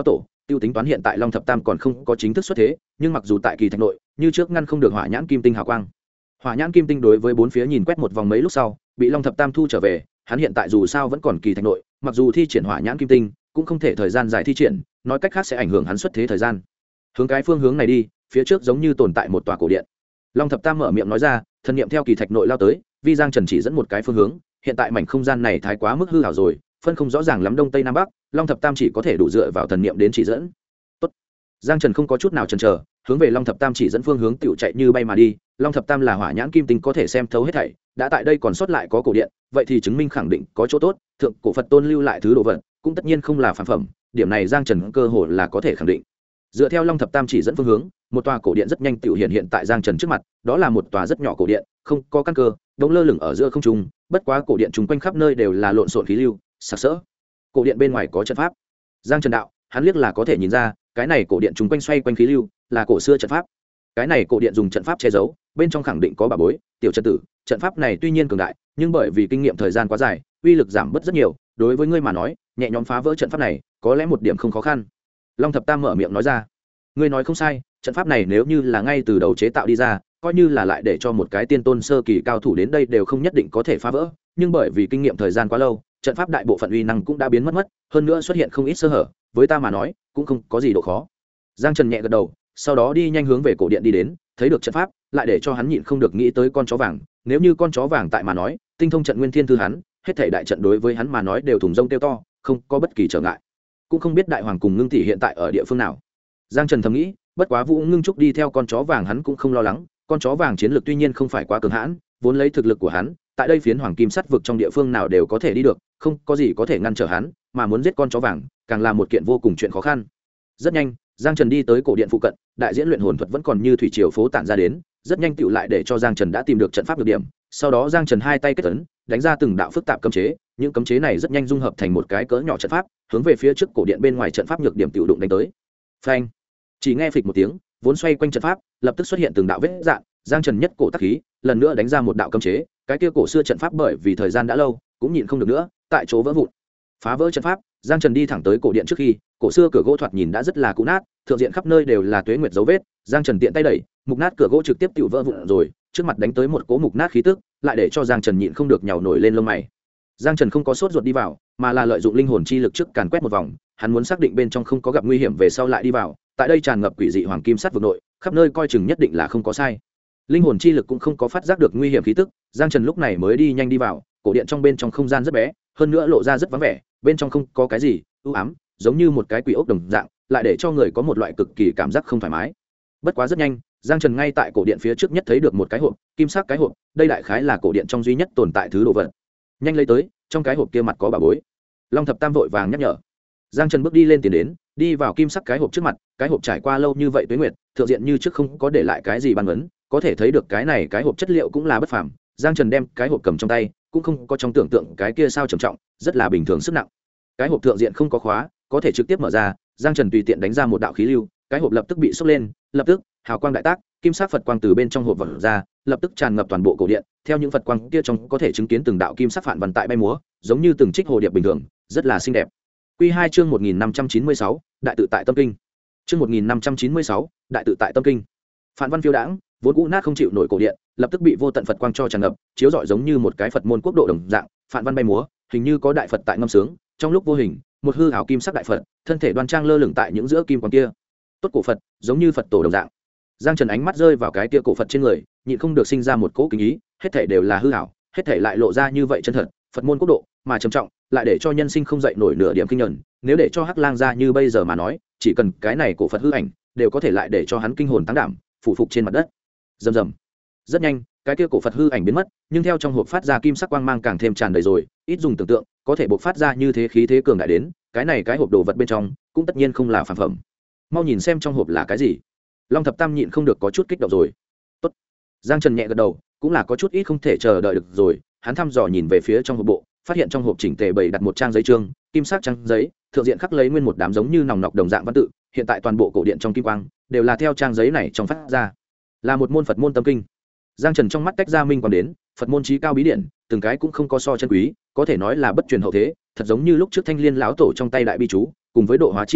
tiêu tính toán hiện tại long thập tam còn không có chính thức xuất thế, nhưng mặc dù tại kỳ thạch nội như trước ngăn không được hỏa nhãn kim tinh hào quang. Hỏa nhãn kim tinh đối với bốn phía nhìn quét một vòng mấy lúc sau bị long thập tam thu trở về. Hắn hiện tại dù sao vẫn còn kỳ thạch nội, mặc dù thi triển hỏa nhãn kim tinh cũng không thể thời gian dài thi triển, nói cách khác sẽ ảnh hưởng hắn xuất thế thời gian. Hướng cái phương hướng này đi, phía trước giống như tồn tại một tòa cổ điện. Long thập tam mở miệng nói ra, thần niệm theo kỳ thạch nội lao tới, vi giang trần chỉ dẫn một cái phương hướng. Hiện tại mảnh không gian này thái quá mức hư ảo rồi, phân không rõ ràng lắm đông tây nam bắc, long thập tam chỉ có thể đủ dựa vào thần niệm đến chỉ dẫn. Tốt. Giang trần không có chút nào chần chờ, hướng về long thập tam chỉ dẫn phương hướng tiểu chạy như bay mà đi. Long thập tam là hỏa nhãn kim tinh có thể xem thấu hết thảy, đã tại đây còn sót lại có cổ điện, vậy thì chứng minh khẳng định có chỗ tốt. Thượng cổ Phật tôn lưu lại thứ đồ vật cũng tất nhiên không là phản phẩm, điểm này Giang Trần cơ hồ là có thể khẳng định. Dựa theo long thập tam chỉ dẫn phương hướng, một tòa cổ điện rất nhanh tiểu hiện tại Giang Trần trước mặt. Đó là một tòa rất nhỏ cổ điện, không có căn cơ, đống lơ lửng ở giữa không trung. Bất quá cổ điện chung quanh khắp nơi đều là lộn xộn khí lưu, sặc sỡ. Cổ điện bên ngoài có trận pháp. Giang Trần đạo, hắn liếc là có thể nhìn ra, cái này cổ điện chung quanh xoay quanh khí lưu, là cổ xưa trận pháp. Cái này cổ điện dùng trận pháp che giấu, bên trong khẳng định có bảo bối. Tiểu Trần tử, trận pháp này tuy nhiên cường đại, nhưng bởi vì kinh nghiệm thời gian quá dài, uy lực giảm bớt rất nhiều. Đối với ngươi mà nói, nhẹ nhõm phá vỡ trận pháp này, có lẽ một điểm không khó khăn. Long thập tam mở miệng nói ra, ngươi nói không sai, trận pháp này nếu như là ngay từ đầu chế tạo đi ra, coi như là lại để cho một cái tiên tôn sơ kỳ cao thủ đến đây đều không nhất định có thể phá vỡ, nhưng bởi vì kinh nghiệm thời gian quá lâu, trận pháp đại bộ phận uy năng cũng đã biến mất, hơn nữa xuất hiện không ít sơ hở, với ta mà nói cũng không có gì độ khó. Giang Trần nhẹ gật đầu, sau đó đi nhanh hướng về cổ điện đi đến, thấy được trận pháp, lại để cho hắn nhịn không được nghĩ tới con chó vàng. Nếu như con chó vàng tại mà nói, tinh thông trận nguyên thiên thư hắn, hết thảy đại trận đối với hắn mà nói đều thùng rông tiêu to, không có bất kỳ trở ngại. Cũng không biết đại hoàng cùng ngưng tỷ hiện tại ở địa phương nào. Giang Trần thầm nghĩ, bất quá Vũ Ngưng Trúc đi theo con chó vàng hắn cũng không lo lắng, con chó vàng chiến lược tuy nhiên không phải quá cường hãn, vốn lấy thực lực của hắn, tại đây phiến hoàng kim sắt vực trong địa phương nào đều có thể đi được, không có gì có thể ngăn trở hắn, mà muốn giết con chó vàng, càng là một kiện vô cùng chuyện khó khăn. Rất nhanh, Giang Trần đi tới cổ điện phụ cận, đại diễn luyện hồn thuật vẫn còn như thủy triều phố tản ra đến, rất nhanh tựu lại để cho Giang Trần đã tìm được trận pháp được điểm. Sau đó Giang Trần hai tay kết ấn, đánh ra từng đạo phức tạp cấm chế, những cấm chế này rất nhanh dung hợp thành một cái cỡ nhỏ trận pháp, hướng về phía trước cổ điện bên ngoài trận pháp nhược điểm tựu đụng đánh tới. Phanh! Chỉ nghe phịch một tiếng, vốn xoay quanh trận pháp, lập tức xuất hiện từng đạo vết rạn. Giang Trần nhất cổ tắc khí, lần nữa đánh ra một đạo cấm chế, cái kia cổ xưa trận pháp bởi vì thời gian đã lâu, cũng nhịn không được nữa, tại chỗ vỡ vụn. Phá vỡ trận pháp, Giang Trần đi thẳng tới cổ điện trước khi, cổ xưa cửa gỗ thoạt nhìn đã rất là cũ nát, thượng diện khắp nơi đều là tuế nguyệt dấu vết. Giang Trần tiện tay đẩy, mục nát cửa gỗ trực tiếp tự vỡ vụn rồi, trước mặt đánh tới một cỗ mục nát khí tức, lại để cho Giang Trần nhịn không được nhào nổi lên lông mày. Giang Trần không có sốt ruột đi vào, mà là lợi dụng linh hồn chi lực trước càn quét một vòng, hắn muốn xác định bên trong không có gặp nguy hiểm về sau lại đi vào. Tại đây tràn ngập quỷ dị hoàng kim sắt vực nội, khắp nơi coi chừng nhất định là không có sai. Linh hồn chi lực cũng không có phát giác được nguy hiểm khí tức, Giang Trần lúc này mới đi nhanh đi vào. Cổ điện trong bên trong không gian rất bé, hơn nữa lộ ra rất vắng vẻ, bên trong không có cái gì, u ám, giống như một cái quỷ ốc đồng dạng, lại để cho người có một loại cực kỳ cảm giác không thoải mái. Bất quá rất nhanh, Giang Trần ngay tại cổ điện phía trước nhất thấy được một cái hộp, kim sắc cái hộp, đây đại khái là cổ điện trong duy nhất tồn tại thứ đồ vật. Nhanh lấy tới, trong cái hộp kia mặt có bảo bối. Long thập tam vội vàng nhắc nhở. Giang Trần bước đi lên tiền đến, đi vào kim sắc cái hộp trước mặt, cái hộp trải qua lâu như vậy tuế nguyệt, thượng diện như trước không có để lại cái gì ban vấn, có thể thấy được cái này cái hộp chất liệu cũng là bất phàm. Giang Trần đem cái hộp cầm trong tay, cũng không có trong tưởng tượng cái kia sao trầm trọng, rất là bình thường sức nặng. Cái hộp thượng diện không có khóa, có thể trực tiếp mở ra. Giang Trần tùy tiện đánh ra một đạo khí lưu, cái hộp lập tức bị sốc lên, lập tức hào quang đại tác, kim sắc Phật quang từ bên trong hộp vọt ra, lập tức tràn ngập toàn bộ cổ điện. Theo những Phật quang kia trong có thể chứng kiến từng đạo kim sắc phản văn tại bay múa, giống như từng trích hồ điệp bình thường, rất là xinh đẹp. Quy 2 chương 1596, đại tự tại tâm kinh. Chương 1596, đại tự tại tâm kinh. Phản văn phiêu đãng, vốn cũ nát không chịu nổi cổ điện, lập tức bị vô tận Phật quang cho tràn ngập, chiếu rọi giống như một cái Phật môn quốc độ đồng dạng, phản văn bay múa, hình như có đại Phật tại ngâm sướng, trong lúc vô hình, một hư ảo kim sắc đại Phật, thân thể đoan trang lơ lửng tại những giữa kim quang kia. Tốt cổ Phật, giống như Phật tổ đồng dạng. Giang Trần ánh mắt rơi vào cái kia cổ Phật trên người, nhịn không được sinh ra một cỗ kính ý, hết thảy đều là hư ảo, hết thảy lại lộ ra như vậy chân thật, Phật môn quốc độ, mà trầm trọng, lại để cho nhân sinh không dậy nổi nửa điểm kinh nhẫn, nếu để cho Hắc Lang ra như bây giờ mà nói, chỉ cần cái này cổ Phật hư ảnh, đều có thể lại để cho hắn kinh hồn tăng đảm, phủ phục trên mặt đất. Rầm rầm. Rất nhanh, cái kia cổ Phật hư ảnh biến mất, nhưng theo trong hộp phát ra kim sắc quang mang càng thêm tràn đầy rồi, ít dùng tưởng tượng, có thể bộc phát ra như thế khí thế cường đại đến, cái này cái hộp đồ vật bên trong, cũng tất nhiên không là phàm phẩm. Mau nhìn xem trong hộp là cái gì. Long thập tam nhịn không được có chút kích động rồi. Tốt. Giang Trần nhẹ gật đầu, cũng là có chút ít không thể chờ đợi được rồi, hắn thăm dò nhìn về phía trong hộp bộ, phát hiện trong hộp chỉnh tề bày đặt một trang giấy trương, kim sắc trang giấy, thượng diện khắc lấy nguyên một đám giống như nòng nọc đồng dạng văn tự, hiện tại toàn bộ cổ điện trong kim quang đều là theo trang giấy này trong phát ra, là một môn Phật môn tâm kinh. Giang Trần trong mắt tách ra minh quang đến, Phật môn chí cao bí điển, từng cái cũng không có so chân quý, có thể nói là bất truyền hậu thế, thật giống như lúc trước Thanh Liên lão tổ trong tay đại bi chú, cùng với độ hóa chi quang,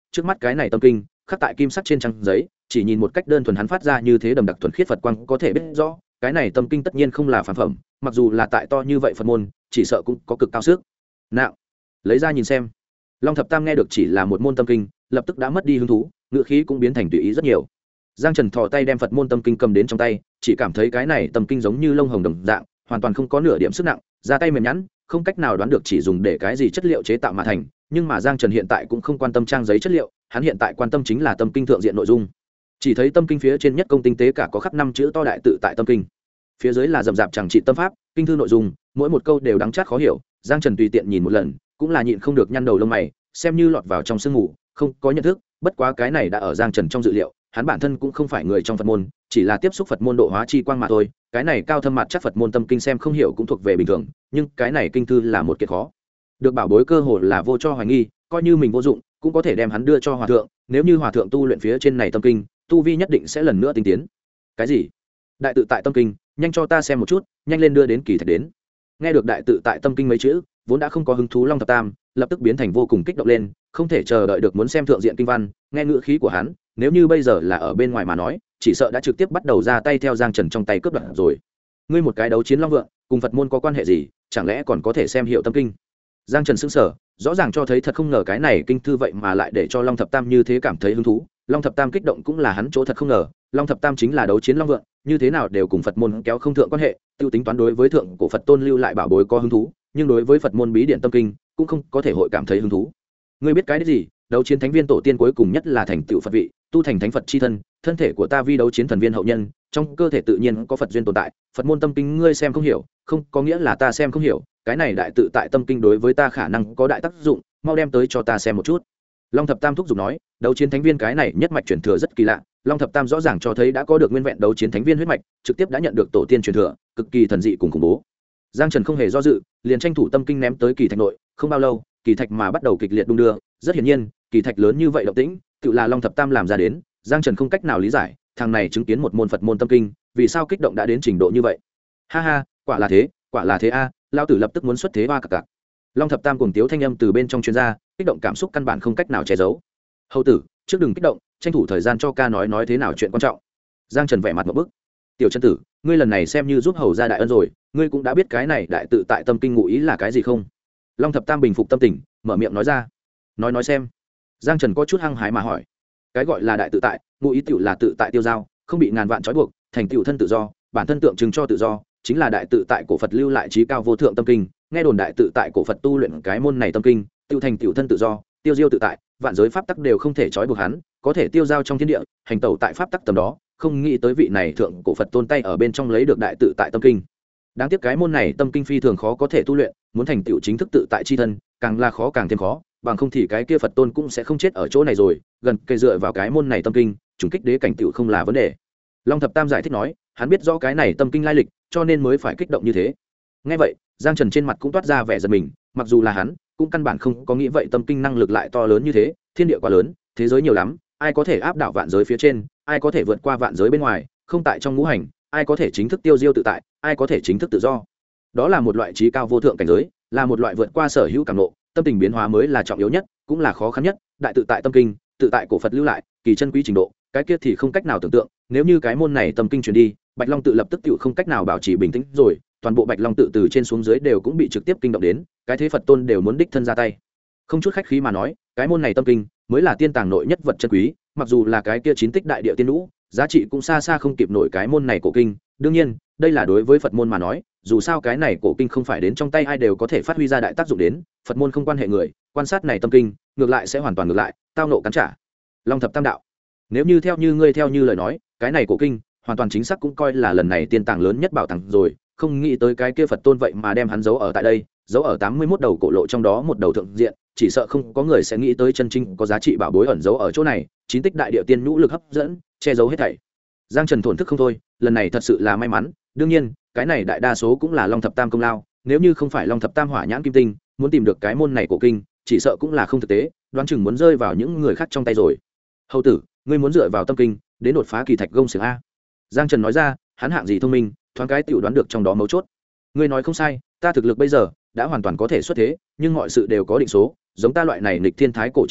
trước mắt cái này tâm kinh khắc tại kim sắc trên trang giấy, chỉ nhìn một cách đơn thuần hắn phát ra như thế đầm đặc thuần khiết Phật quang có thể biết rõ cái này tâm kinh tất nhiên không là phản phẩm, mặc dù là tại to như vậy Phật môn chỉ sợ cũng có cực cao sức nào. Lấy ra nhìn xem. Long Thập Tam nghe được chỉ là một môn tâm kinh, lập tức đã mất đi hứng thú, ngựa khí cũng biến thành tùy ý rất nhiều. Giang Trần thò tay đem Phật môn tâm kinh cầm đến trong tay, chỉ cảm thấy cái này tâm kinh giống như lông hồng đồng dạng, hoàn toàn không có nửa điểm sức nặng, ra tay mềm nhẵn, không cách nào đoán được chỉ dùng để cái gì chất liệu chế tạo mà thành. Nhưng mà Giang Trần hiện tại cũng không quan tâm trang giấy chất liệu, hắn hiện tại quan tâm chính là tâm kinh thượng diện nội dung. Chỉ thấy tâm kinh phía trên nhất công tinh tế cả có khắc 5 chữ to đại tự tại tâm kinh, phía dưới là rậm rạp chẳng trị tâm pháp, kinh thư nội dung mỗi một câu đều đắng chát khó hiểu. Giang Trần tùy tiện nhìn một lần cũng là nhịn không được nhăn đầu lông mày, xem như lọt vào trong sương mù, không có nhận thức. Bất quá cái này đã ở Giang Trần trong dự liệu, hắn bản thân cũng không phải người trong Phật môn, chỉ là tiếp xúc Phật môn độ hóa chi quang mà thôi. Cái này cao thâm mặt chắc Phật môn tâm kinh xem không hiểu cũng thuộc về bình thường, nhưng cái này kinh thư là một kiện khó được bảo bối, cơ hồ là vô cho hoài nghi, coi như mình vô dụng cũng có thể đem hắn đưa cho hòa thượng. Nếu như hòa thượng tu luyện phía trên này tâm kinh, tu vi nhất định sẽ lần nữa tinh tiến. Cái gì? Đại tự tại tâm kinh, nhanh cho ta xem một chút, nhanh lên đưa đến kỳ thạch đến. Nghe được đại tự tại tâm kinh mấy chữ, vốn đã không có hứng thú Long Thập Tam lập tức biến thành vô cùng kích động lên, không thể chờ đợi được muốn xem thượng diện kinh văn. Nghe ngữ khí của hắn, nếu như bây giờ là ở bên ngoài mà nói, chỉ sợ đã trực tiếp bắt đầu ra tay theo Giang Trần trong tay cướp đoạt rồi. Ngươi một cái đấu chiến long vượng, cùng Phật môn có quan hệ gì, chẳng lẽ còn có thể xem hiệu tâm kinh? Giang Trần sững sờ, rõ ràng cho thấy thật không ngờ cái này kinh thư vậy mà lại để cho Long Thập Tam như thế cảm thấy hứng thú. Long Thập Tam kích động cũng là hắn chỗ thật không ngờ, Long Thập Tam chính là đấu chiến long vượng, như thế nào đều cùng Phật môn kéo không thượng quan hệ, tiêu tính toán đối với thượng cổ Phật tôn lưu lại bảo bối có hứng thú, nhưng đối với Phật môn bí điện tâm kinh cũng không có thể hội cảm thấy hứng thú. Ngươi biết cái gì? Đấu chiến thánh viên tổ tiên cuối cùng nhất là thành tựu Phật vị, tu thành thánh Phật chi thân, thân thể của ta vi đấu chiến thần viên hậu nhân, trong cơ thể tự nhiên có Phật duyên tồn tại. Phật môn tâm kinh ngươi xem không hiểu, không có nghĩa là ta xem không hiểu, cái này đại tự tại tâm kinh đối với ta khả năng có đại tác dụng, mau đem tới cho ta xem một chút. Long Thập Tam thúc giục nói, đấu chiến thánh viên cái này nhất mạch truyền thừa rất kỳ lạ. Long Thập Tam rõ ràng cho thấy đã có được nguyên vẹn đấu chiến thánh viên huyết mạch, trực tiếp đã nhận được tổ tiên truyền thừa, cực kỳ thần dị cùng khủng bố. Giang Trần không hề do dự, liền tranh thủ tâm kinh ném tới kỳ thạch nội. Không bao lâu, kỳ thạch mà bắt đầu kịch liệt đung đưa. Rất hiển nhiên, kỳ thạch lớn như vậy động tĩnh, tự là Long Thập Tam làm ra đến. Giang Trần không cách nào lý giải, thằng này chứng kiến một môn Phật môn tâm kinh, vì sao kích động đã đến trình độ như vậy. Ha ha, quả là thế a, lão tử lập tức muốn xuất thế ba cặc cặc. Long Thập Tam cùng tiếu thanh âm từ bên trong truyền ra, kích động cảm xúc căn bản không cách nào che giấu. Hầu tử, trước đừng kích động, tranh thủ thời gian cho ca nói thế nào chuyện quan trọng. Giang Trần vẻ mặt một bức. Tiểu chân tử, ngươi lần này xem như giúp hầu ra đại ân rồi, ngươi cũng đã biết cái này đại tự tại tâm kinh ngụ ý là cái gì không? Long Thập Tam bình phục tâm tình, mở miệng nói ra. Nói xem. Giang Trần có chút hăng hái mà hỏi. Cái gọi là đại tự tại, ngụ ý tiểu là tự tại tiêu dao, không bị ngàn vạn trói buộc, thành tựu thân tự do, bản thân tượng trưng cho tự do, chính là đại tự tại cổ Phật lưu lại trí cao vô thượng tâm kinh. Nghe đồn đại tự tại cổ Phật tu luyện cái môn này tâm kinh, tiêu thành tựu thân tự do, tiêu diêu tự tại, vạn giới pháp tắc đều không thể trói buộc hắn, có thể tiêu giao trong thiên địa, hành tẩu tại pháp tắc tầm đó. Không nghĩ tới vị này thượng cổ Phật tôn tay ở bên trong lấy được đại tự tại tâm kinh. Đáng tiếc cái môn này tâm kinh phi thường khó có thể tu luyện, muốn thành tựu chính thức tự tại chi thân, càng là khó càng thêm khó, bằng không thì cái kia Phật tôn cũng sẽ không chết ở chỗ này rồi. Gần kề dựa vào cái môn này tâm kinh, trùng kích đế cảnh tựu không là vấn đề. Long Thập Tam giải thích nói, hắn biết rõ cái này tâm kinh lai lịch, cho nên mới phải kích động như thế. Nghe vậy, Giang Trần trên mặt cũng toát ra vẻ giật mình, mặc dù là hắn, cũng căn bản không có nghĩ vậy tâm kinh năng lực lại to lớn như thế, thiên địa quá lớn, thế giới nhiều lắm, ai có thể áp đảo vạn giới phía trên, ai có thể vượt qua vạn giới bên ngoài, không tại trong ngũ hành, ai có thể chính thức tiêu diêu tự tại, ai có thể chính thức tự do. Đó là một loại trí cao vô thượng cảnh giới, là một loại vượt qua sở hữu cảm ngộ, tâm tình biến hóa mới là trọng yếu nhất, cũng là khó khăn nhất. Đại tự tại tâm kinh, tự tại cổ Phật lưu lại, kỳ chân quý trình độ, cái kia thì không cách nào tưởng tượng. Nếu như cái môn này tâm kinh truyền đi, Bạch Long tự lập tức tựu không cách nào bảo trì bình tĩnh rồi, toàn bộ Bạch Long tự từ trên xuống dưới đều cũng bị trực tiếp kinh động đến, cái thế Phật tôn đều muốn đích thân ra tay. Không chút khách khí mà nói, cái môn này tâm kinh mới là tiên tàng nội nhất vật chân quý, mặc dù là cái kia chín tích đại địa tiên lũ, giá trị cũng xa xa không kịp nổi cái môn này cổ kinh. Đương nhiên, đây là đối với Phật môn mà nói, dù sao cái này cổ kinh không phải đến trong tay ai đều có thể phát huy ra đại tác dụng đến, Phật môn không quan hệ người, quan sát này tâm kinh, ngược lại sẽ hoàn toàn ngược lại, tao nộ cắn trả. Long Thập Tam đạo, nếu như theo như ngươi theo như lời nói, cái này cổ kinh hoàn toàn chính xác cũng coi là lần này tiên tàng lớn nhất bảo tàng rồi, không nghĩ tới cái kia Phật tôn vậy mà đem hắn giấu ở tại đây, giấu ở 81 đầu cổ lộ trong đó một đầu thượng diện, chỉ sợ không có người sẽ nghĩ tới chân chính có giá trị bảo bối ẩn giấu ở chỗ này. Chín tích đại địa tiên nhũ lực hấp dẫn, che giấu hết thảy. Giang Trần thổn thức không thôi, lần này thật sự là may mắn. Đương nhiên, cái này đại đa số cũng là Long Thập Tam công lao, nếu như không phải Long Thập Tam hỏa nhãn kim tinh, muốn tìm được cái môn này cổ kinh, chỉ sợ cũng là không thực tế, đoán chừng muốn rơi vào những người khác trong tay rồi. Hầu tử, ngươi muốn dựa vào tâm kinh đến đột phá kỳ thạch gông xiềng a? Giang Trần nói ra, hắn hạng gì thông minh, thoáng cái tiểu đoán được trong đó mấu chốt. Ngươi nói không sai, ta thực lực bây giờ đã hoàn toàn có thể xuất thế, nhưng mọi sự đều có định số, giống ta loại này nghịch thiên thái cổ chiến linh,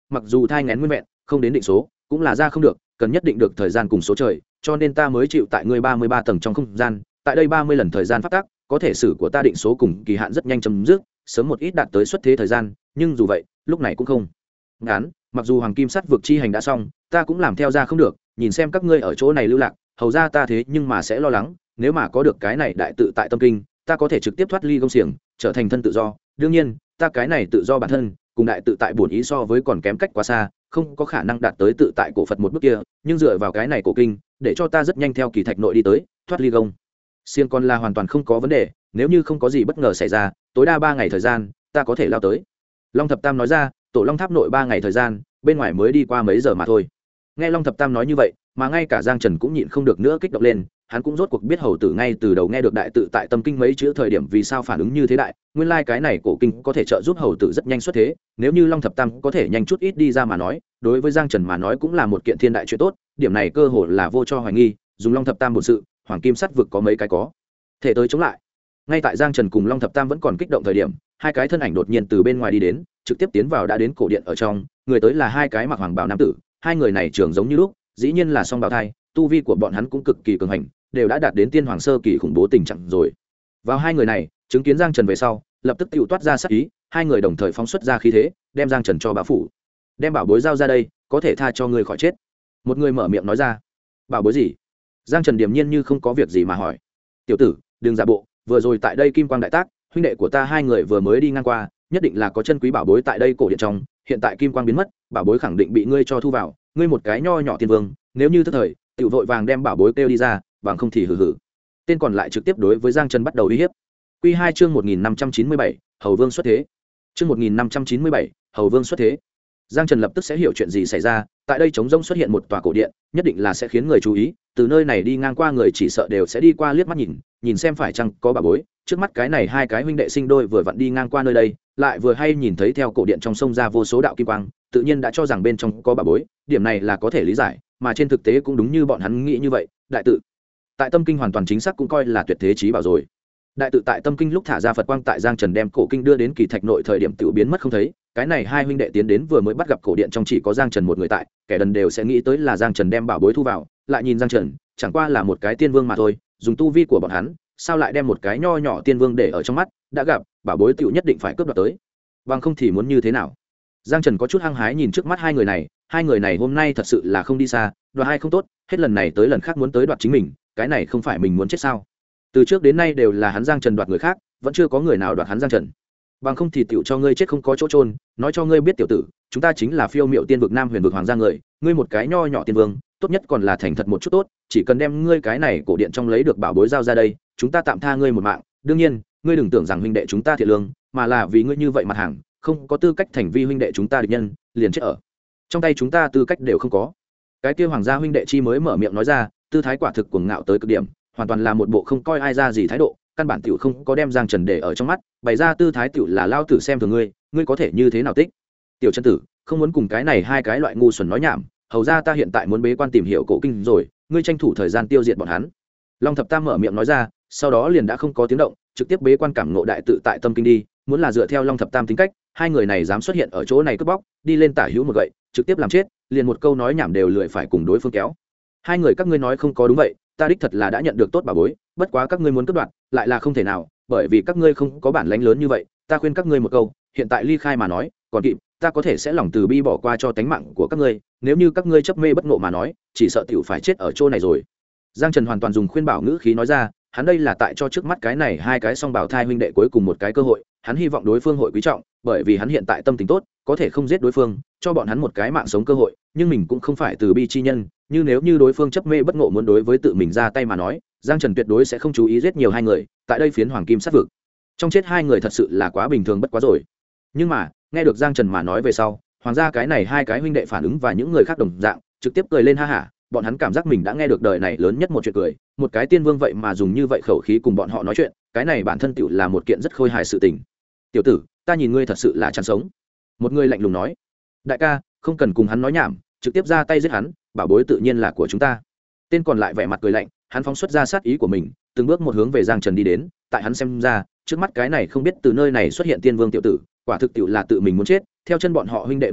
mặc dù thai nghén nguyên vẹn không đến định số cũng là ra không được, cần nhất định được thời gian cùng số trời, cho nên ta mới chịu tại ngươi 33 tầng trong không gian, tại đây 30 lần thời gian phát tác, có thể sử của ta định số cùng kỳ hạn rất nhanh chấm dứt, sớm một ít đạt tới xuất thế thời gian, nhưng dù vậy lúc này cũng không ngắn. Mặc dù hoàng kim sắt vực chi hành đã xong, ta cũng làm theo ra không được, nhìn xem các ngươi ở chỗ này lưu lạc, hầu ra ta thế nhưng mà sẽ lo lắng, nếu mà có được cái này đại tự tại tâm kinh, ta có thể trực tiếp thoát ly công xiềng, trở thành thân tự do. Đương nhiên ta cái này tự do bản thân cùng đại tự tại bổn ý so với còn kém cách quá xa, không có khả năng đạt tới tự tại cổ Phật một bước kia, nhưng dựa vào cái này cổ kinh để cho ta rất nhanh theo kỳ thạch nội đi tới thoát ly công xiềng còn là hoàn toàn không có vấn đề. Nếu như không có gì bất ngờ xảy ra, tối đa 3 ngày thời gian ta có thể lao tới. Long Thập Tam nói ra, tổ Long Tháp nội 3 ngày thời gian, bên ngoài mới đi qua mấy giờ mà thôi. Nghe Long Thập Tam nói như vậy, mà ngay cả Giang Trần cũng nhịn không được nữa kích động lên, hắn cũng rốt cuộc biết hầu tử ngay từ đầu nghe được đại tự tại tâm kinh mấy chữ thời điểm vì sao phản ứng như thế đại, nguyên lai cái này cổ kinh có thể trợ giúp hầu tử rất nhanh xuất thế, nếu như Long Thập Tam có thể nhanh chút ít đi ra mà nói, đối với Giang Trần mà nói cũng là một kiện thiên đại chuyện tốt, điểm này cơ hồ là vô cho hoài nghi, dùng Long Thập Tam bổn sự, hoàng kim sắt vực có mấy cái có thể tới chống lại. Ngay tại Giang Trần cùng Long Thập Tam vẫn còn kích động thời điểm, hai cái thân ảnh đột nhiên từ bên ngoài đi đến, trực tiếp tiến vào đã đến cổ điện ở trong, người tới là hai cái mặc hoàng bào nam tử, hai người này trưởng giống như lúc, dĩ nhiên là song bào thai, tu vi của bọn hắn cũng cực kỳ cường hành, đều đã đạt đến tiên hoàng sơ kỳ khủng bố tình trạng rồi. Vào hai người này, chứng kiến Giang Trần về sau, lập tức tiêu toát ra sát ý, hai người đồng thời phóng xuất ra khí thế, đem Giang Trần cho bá phủ. Đem bảo bối giao ra đây, có thể tha cho người khỏi chết. Một người mở miệng nói ra. Bảo bối gì? Giang Trần điềm nhiên như không có việc gì mà hỏi. Tiểu tử, đừng giả bộ, vừa rồi tại đây kim quang đại tác, huynh đệ của ta hai người vừa mới đi ngang qua, nhất định là có chân quý bảo bối tại đây cổ điện trong, hiện tại kim quang biến mất, bảo bối khẳng định bị ngươi cho thu vào, ngươi một cái nho nhỏ tiên vương, nếu như tức thời, tiểu vội vàng đem bảo bối kêu đi ra, bằng không thì hừ hừ. Tên còn lại trực tiếp đối với Giang Trần bắt đầu uy hiếp. Quy 2 chương 1597, Hầu Vương xuất thế. Chương 1597, Hầu Vương xuất thế. Giang Trần lập tức sẽ hiểu chuyện gì xảy ra, tại đây trống rỗng xuất hiện một tòa cổ điện, nhất định là sẽ khiến người chú ý, từ nơi này đi ngang qua người chỉ sợ đều sẽ đi qua liếc mắt nhìn xem phải chăng có bảo bối. Trước mắt cái này hai cái huynh đệ sinh đôi vừa vặn đi ngang qua nơi đây, lại vừa hay nhìn thấy theo cổ điện trong sông ra vô số đạo kim quang, tự nhiên đã cho rằng bên trong có bảo bối, điểm này là có thể lý giải, mà trên thực tế cũng đúng như bọn hắn nghĩ như vậy, đại tự tại tâm kinh hoàn toàn chính xác cũng coi là tuyệt thế chí bảo rồi. Đại tự tại tâm kinh lúc thả ra Phật quang tại Giang Trần đem cổ kinh đưa đến kỳ thạch nội thời điểm tiểu biến mất không thấy, cái này hai huynh đệ tiến đến vừa mới bắt gặp cổ điện trong chỉ có Giang Trần một người tại, kẻ đần đều sẽ nghĩ tới là Giang Trần đem bảo bối thu vào, lại nhìn Giang Trần chẳng qua là một cái tiên vương mà thôi, dùng tu vi của bọn hắn sao lại đem một cái nho nhỏ tiên vương để ở trong mắt, đã gặp bảo bối tiểu nhất định phải cướp đoạt tới, bằng không thì muốn như thế nào. Giang Trần có chút hăng hái nhìn trước mắt hai người này hôm nay thật sự là không đi xa, đoạt hai không tốt, hết lần này tới lần khác muốn tới đoạt chính mình, cái này không phải mình muốn chết sao? Từ trước đến nay đều là hắn Giang Trần đoạt người khác, vẫn chưa có người nào đoạt hắn Giang Trần, bằng không thì tiểu cho ngươi chết không có chỗ trôn. Nói cho ngươi biết tiểu tử, chúng ta chính là phiêu miệu tiên vực Nam Huyền vực hoàng gia người, ngươi một cái nho nhỏ tiên vương, tốt nhất còn là thành thật một chút tốt, chỉ cần đem ngươi cái này cổ điện trong lấy được bảo bối giao ra đây, chúng ta tạm tha ngươi một mạng. Đương nhiên ngươi đừng tưởng rằng huynh đệ chúng ta thiện lương, mà là vì ngươi như vậy mặt hàng không có tư cách thành vi huynh đệ chúng ta địch nhân, liền chết ở trong tay chúng ta, tư cách đều không có. Cái kia hoàng gia huynh đệ chi mới mở miệng nói ra, tư thái quả thực cuồng ngạo tới cực điểm, hoàn toàn là một bộ không coi ai ra gì thái độ, căn bản tiểu không có đem Giang Trần để ở trong mắt, bày ra tư thái tiểu là lao tử xem thường ngươi, ngươi có thể như thế nào tích. Tiểu Trần tử, không muốn cùng cái này hai cái loại ngu xuẩn nói nhảm, hầu ra ta hiện tại muốn bế quan tìm hiểu cổ kinh rồi, ngươi tranh thủ thời gian tiêu diệt bọn hắn. Long Thập Tam mở miệng nói ra, sau đó liền đã không có tiếng động, trực tiếp bế quan cảm ngộ đại tự tại tâm kinh đi, muốn là dựa theo Long Thập Tam tính cách, hai người này dám xuất hiện ở chỗ này cướp bóc, đi lên tả hữu một gậy, trực tiếp làm chết, liền một câu nói nhảm đều lười phải cùng đối phương kéo. Hai người các ngươi nói không có đúng vậy, ta đích thật là đã nhận được tốt bảo bối, bất quá các ngươi muốn cướp đoạt lại là không thể nào, bởi vì các ngươi không có bản lãnh lớn như vậy, ta khuyên các ngươi một câu, hiện tại ly khai mà nói còn kịp, ta có thể sẽ lòng từ bi bỏ qua cho tánh mạng của các ngươi, nếu như các ngươi chấp mê bất ngộ mà nói, chỉ sợ tiểu phải chết ở chỗ này rồi. Giang Trần hoàn toàn dùng khuyên bảo ngữ khí nói ra, hắn đây là tại cho trước mắt cái này hai cái song bảo thai huynh đệ cuối cùng một cái cơ hội, hắn hy vọng đối phương hội quý trọng, bởi vì hắn hiện tại tâm tình tốt, có thể không giết đối phương, cho bọn hắn một cái mạng sống cơ hội, nhưng mình cũng không phải từ bi chi nhân, như nếu như đối phương chấp mê bất ngộ muốn đối với tự mình ra tay mà nói, Giang Trần tuyệt đối sẽ không chú ý giết nhiều hai người, tại đây phiến hoàng kim sát vực, trong chết hai người thật sự là quá bình thường bất quá rồi. Nhưng mà, nghe được Giang Trần mà nói về sau, hoàng gia cái này hai cái huynh đệ phản ứng và những người khác đồng dạng, trực tiếp cười lên ha hả, bọn hắn cảm giác mình đã nghe được đời này lớn nhất một chuyện cười, một cái tiên vương vậy mà dùng như vậy khẩu khí cùng bọn họ nói chuyện, cái này bản thân tựu là một kiện rất khôi hài sự tình. Tiểu tử, ta nhìn ngươi thật sự là chán sống. Một người lạnh lùng nói, đại ca, không cần cùng hắn nói nhảm, trực tiếp ra tay giết hắn, bảo bối tự nhiên là của chúng ta. Tên còn lại vẻ mặt cười lạnh, hắn phóng xuất ra sát ý của mình, từng bước một hướng về Giang Trần đi đến, tại hắn xem ra, trước mắt cái này không biết từ nơi này xuất hiện tiên vương tiểu tử, quả thực tiểu là tự mình muốn chết, theo chân bọn họ huynh đệ đối nghịch,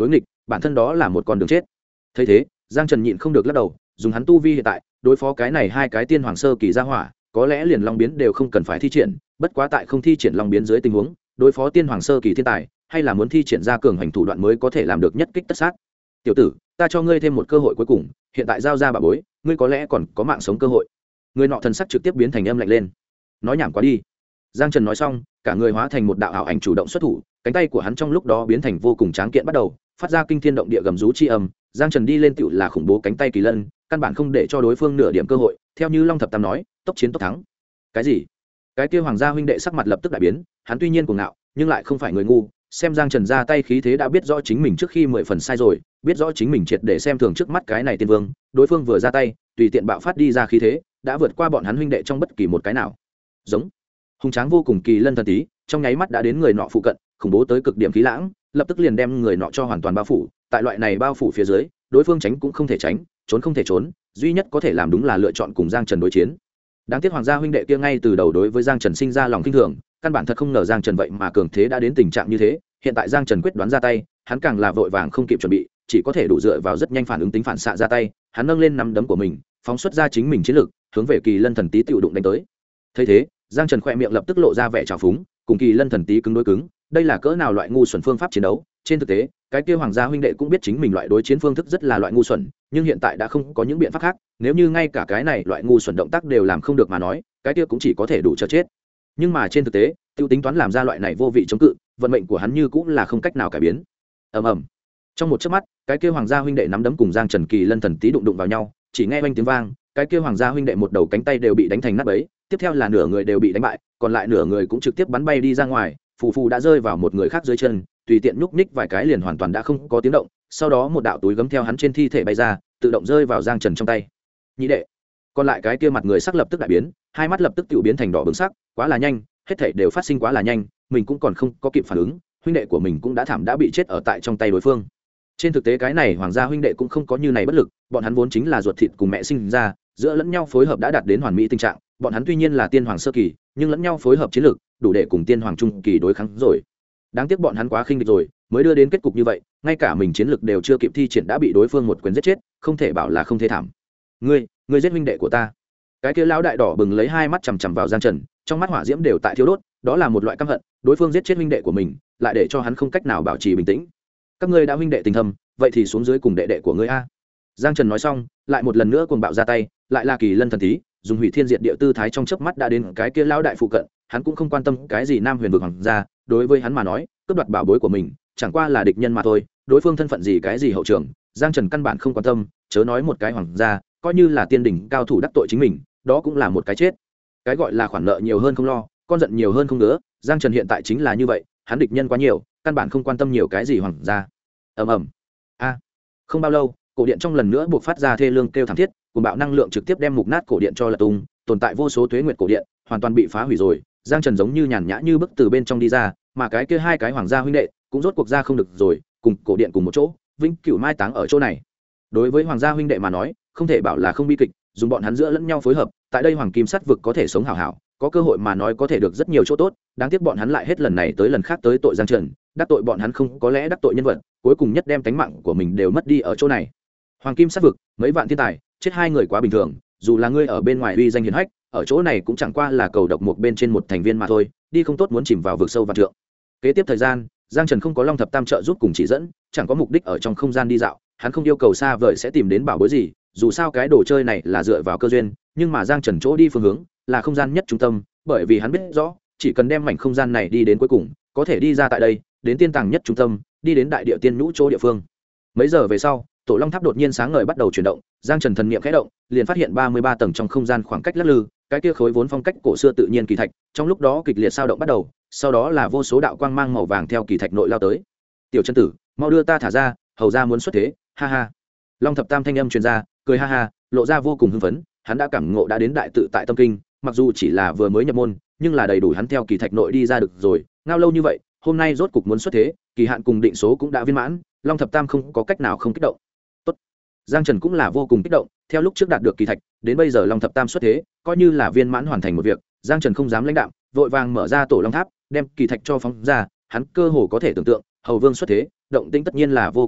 bản thân đó là một con đường chết. Thấy thế, Giang Trần nhịn không được lắc đầu, dùng hắn tu vi hiện tại đối phó cái này hai cái tiên hoàng sơ kỳ gia hỏa, có lẽ liền long biến đều không cần phải thi triển, bất quá tại không thi triển long biến dưới tình huống, đối phó tiên hoàng sơ kỳ thiên tài, hay là muốn thi triển ra cường hành thủ đoạn mới có thể làm được nhất kích tất sát. Tiểu tử, ta cho ngươi thêm một cơ hội cuối cùng, hiện tại giao ra bà bối, ngươi có lẽ còn có mạng sống cơ hội. Người nọ thần sắc trực tiếp biến thành âm lạnh lên. Nói nhảm quá đi. Giang Trần nói xong, cả người hóa thành một đạo ảo ảnh chủ động xuất thủ, cánh tay của hắn trong lúc đó biến thành vô cùng tráng kiện bắt đầu phát ra kinh thiên động địa gầm rú chi âm. Giang Trần đi lên tựu là khủng bố cánh tay kỳ lân, căn bản không để cho đối phương nửa điểm cơ hội. Theo như Long Thập Tam nói, tốc chiến tốc thắng. Cái gì? Cái kia hoàng gia huynh đệ sắc mặt lập tức đại biến, hắn tuy nhiên cuồng ngạo, nhưng lại không phải người ngu, xem Giang Trần ra tay khí thế đã biết rõ chính mình trước khi 10 phần sai rồi, biết rõ chính mình triệt để xem thường trước mắt cái này tiên vương, đối phương vừa ra tay, tùy tiện bạo phát đi ra khí thế, đã vượt qua bọn hắn huynh đệ trong bất kỳ một cái nào. Giống hùng tráng vô cùng kỳ lân thần tí, trong nháy mắt đã đến người nọ phụ cận, khủng bố tới cực điểm khí lãng, lập tức liền đem người nọ cho hoàn toàn bao phủ. Tại loại này bao phủ phía dưới, đối phương tránh cũng không thể tránh, trốn không thể trốn, duy nhất có thể làm đúng là lựa chọn cùng Giang Trần đối chiến. Đáng tiếc hoàng gia huynh đệ kia ngay từ đầu đối với Giang Trần sinh ra lòng kinh thường, căn bản thật không ngờ Giang Trần vậy mà cường thế đã đến tình trạng như thế. Hiện tại Giang Trần quyết đoán ra tay, hắn càng là vội vàng không kịp chuẩn bị, chỉ có thể đủ dựa vào rất nhanh phản ứng tính phản xạ ra tay. Hắn nâng lên nắm đấm của mình, phóng xuất ra chính mình chiến lực, hướng về kỳ lân thần tí tiểu đụng đánh tới. Thấy thế, Giang Trần khỏe miệng lập tức lộ ra vẻ trào phúng, cùng kỳ lân thần tí cứng đối cứng, đây là cỡ nào loại ngu xuẩn phương pháp chiến đấu. Trên thực tế, cái kia hoàng gia huynh đệ cũng biết chính mình loại đối chiến phương thức rất là loại ngu xuẩn, nhưng hiện tại đã không có những biện pháp khác, nếu như ngay cả cái này loại ngu xuẩn động tác đều làm không được mà nói, cái kia cũng chỉ có thể đủ chờ chết. Nhưng mà trên thực tế, tiêu tính toán làm ra loại này vô vị chống cự, vận mệnh của hắn như cũng là không cách nào cải biến. Ầm ầm. Trong một chớp mắt, cái kia hoàng gia huynh đệ nắm đấm cùng Giang Trần kỳ lân thần tí đụng vào nhau, chỉ nghe oanh tiếng vang, cái kia hoàng gia huynh đệ một đầu cánh tay đều bị đánh thành nát bấy, tiếp theo là nửa người đều bị đánh bại, còn lại nửa người cũng trực tiếp bắn bay đi ra ngoài, phù phù đã rơi vào một người khác dưới chân, tùy tiện nhúc nhích vài cái liền hoàn toàn đã không có tiếng động. Sau đó một đạo túi gấm theo hắn trên thi thể bay ra, tự động rơi vào Giang Trần trong tay. Nhị đệ. Còn lại cái kia mặt người sắc lập tức đại biến, hai mắt lập tức tự biến thành đỏ bừng sắc, quá là nhanh, hết thảy đều phát sinh quá là nhanh, mình cũng còn không có kịp phản ứng, huynh đệ của mình cũng đã thảm đã bị chết ở tại trong tay đối phương. Trên thực tế cái này hoàng gia huynh đệ cũng không có như này bất lực, bọn hắn vốn chính là ruột thịt cùng mẹ sinh ra, giữa lẫn nhau phối hợp đã đạt đến hoàn mỹ tình trạng, bọn hắn tuy nhiên là tiên hoàng sơ kỳ, nhưng lẫn nhau phối hợp chiến lược, đủ để cùng tiên hoàng trung kỳ đối kháng rồi. Đáng tiếc bọn hắn quá khinh địch rồi, mới đưa đến kết cục như vậy, ngay cả mình chiến lược đều chưa kịp thi triển đã bị đối phương một quyền giết chết, không thể bảo là không thế thảm. Ngươi giết huynh đệ của ta. Cái kia lão đại đỏ bừng lấy hai mắt chằm chằm vào Giang Trần, trong mắt hỏa diễm đều tại thiêu đốt, đó là một loại căm hận, đối phương giết chết huynh đệ của mình, lại để cho hắn không cách nào bảo trì bình tĩnh. Các ngươi đã huynh đệ tình thâm, vậy thì xuống dưới cùng đệ đệ của ngươi a. Giang Trần nói xong, lại một lần nữa cuồng bạo ra tay, lại là kỳ lân thần tí, dùng hủy thiên diệt địa tư thái trong chớp mắt đã đến cái kia lão đại phụ cận, hắn cũng không quan tâm cái gì Nam Huyền vực hoàng gia, đối với hắn mà nói, cướp đoạt bảo bối của mình, chẳng qua là địch nhân mà thôi, đối phương thân phận gì cái gì hậu trường, Giang Trần căn bản không quan tâm, chớ nói một cái hoàng gia, coi như là tiên đỉnh cao thủ đắc tội chính mình, đó cũng là một cái chết. Cái gọi là khoản nợ nhiều hơn không lo, con giận nhiều hơn không ngứa, Giang Trần hiện tại chính là như vậy, hắn địch nhân quá nhiều, căn bản không quan tâm nhiều cái gì hoàng gia. Ầm ầm. A. Không bao lâu, cổ điện trong lần nữa buộc phát ra thê lương kêu thảm thiết, cuồng bạo năng lượng trực tiếp đem mục nát cổ điện cho lật tung, tồn tại vô số tuế nguyệt cổ điện hoàn toàn bị phá hủy rồi. Giang Trần giống như nhàn nhã như bức từ bên trong đi ra, mà cái kia hai cái hoàng gia huynh đệ cũng rốt cuộc ra không được rồi, cùng cổ điện cùng một chỗ, vĩnh cửu mai táng ở chỗ này. Đối với hoàng gia huynh đệ mà nói, không thể bảo là không bi kịch, dùng bọn hắn giữa lẫn nhau phối hợp, tại đây hoàng kim sắt vực có thể sống hảo hảo, có cơ hội mà nói có thể được rất nhiều chỗ tốt, đáng tiếc bọn hắn lại hết lần này tới lần khác tới tội Giang Trần, đắc tội bọn hắn không có lẽ đắc tội nhân vật, cuối cùng nhất đem tánh mạng của mình đều mất đi ở chỗ này. Hoàng kim sắt vực, mấy vạn thiên tài, chết hai người quá bình thường, dù là ngươi ở bên ngoài uy danh hiển hách, ở chỗ này cũng chẳng qua là cầu độc một bên trên một thành viên mà thôi, đi không tốt muốn chìm vào vực sâu vạn trượng. Kế tiếp thời gian, Giang Trần không có Long Thập Tam trợ giúp cùng chỉ dẫn, chẳng có mục đích ở trong không gian đi dạo, hắn không yêu cầu xa vời sẽ tìm đến bảo bối gì, dù sao cái đồ chơi này là dựa vào cơ duyên, nhưng mà Giang Trần chỗ đi phương hướng là không gian nhất trung tâm, bởi vì hắn biết rõ, chỉ cần đem mảnh không gian này đi đến cuối cùng, có thể đi ra tại đây, đến tiên tàng nhất trung tâm, đi đến đại địa tiên nhũ chỗ địa phương. Mấy giờ về sau, tổ long tháp đột nhiên sáng ngời bắt đầu chuyển động, Giang Trần thần niệm khẽ động, liền phát hiện 33 tầng trong không gian khoảng cách lắc lư, cái kia khối vốn phong cách cổ xưa tự nhiên kỳ thạch, trong lúc đó kịch liệt sao động bắt đầu, sau đó là vô số đạo quang mang màu vàng theo kỳ thạch nội lao tới. Tiểu chân tử, mau đưa ta thả ra, hầu ra muốn xuất thế, ha ha. Long Thập Tam thanh âm truyền ra, cười ha ha, lộ ra vô cùng hưng phấn, hắn đã cảm ngộ đã đến đại tự tại tâm kinh, mặc dù chỉ là vừa mới nhập môn, nhưng là đầy đủ hắn theo kỳ thạch nội đi ra được rồi, ngao lâu như vậy, hôm nay rốt cục muốn xuất thế, kỳ hạn cùng định số cũng đã viên mãn, Long Thập Tam không có cách nào không kích động. Tốt. Giang Trần cũng là vô cùng kích động, theo lúc trước đạt được kỳ thạch, đến bây giờ Long Thập Tam xuất thế, coi như là viên mãn hoàn thành một việc, Giang Trần không dám lãnh đạm, vội vàng mở ra tổ long tháp, đem kỳ thạch cho phóng ra, hắn cơ hồ có thể tưởng tượng, Hầu Vương xuất thế, động tĩnh tất nhiên là vô cùng đại,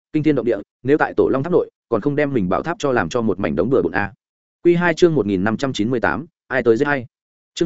kinh thiên động địa, nếu tại tổ long tháp nội còn không đem mình bảo tháp cho làm cho một mảnh đống bừa bộn a. Quy 2 chương 1598, ai tới giết hay. Chương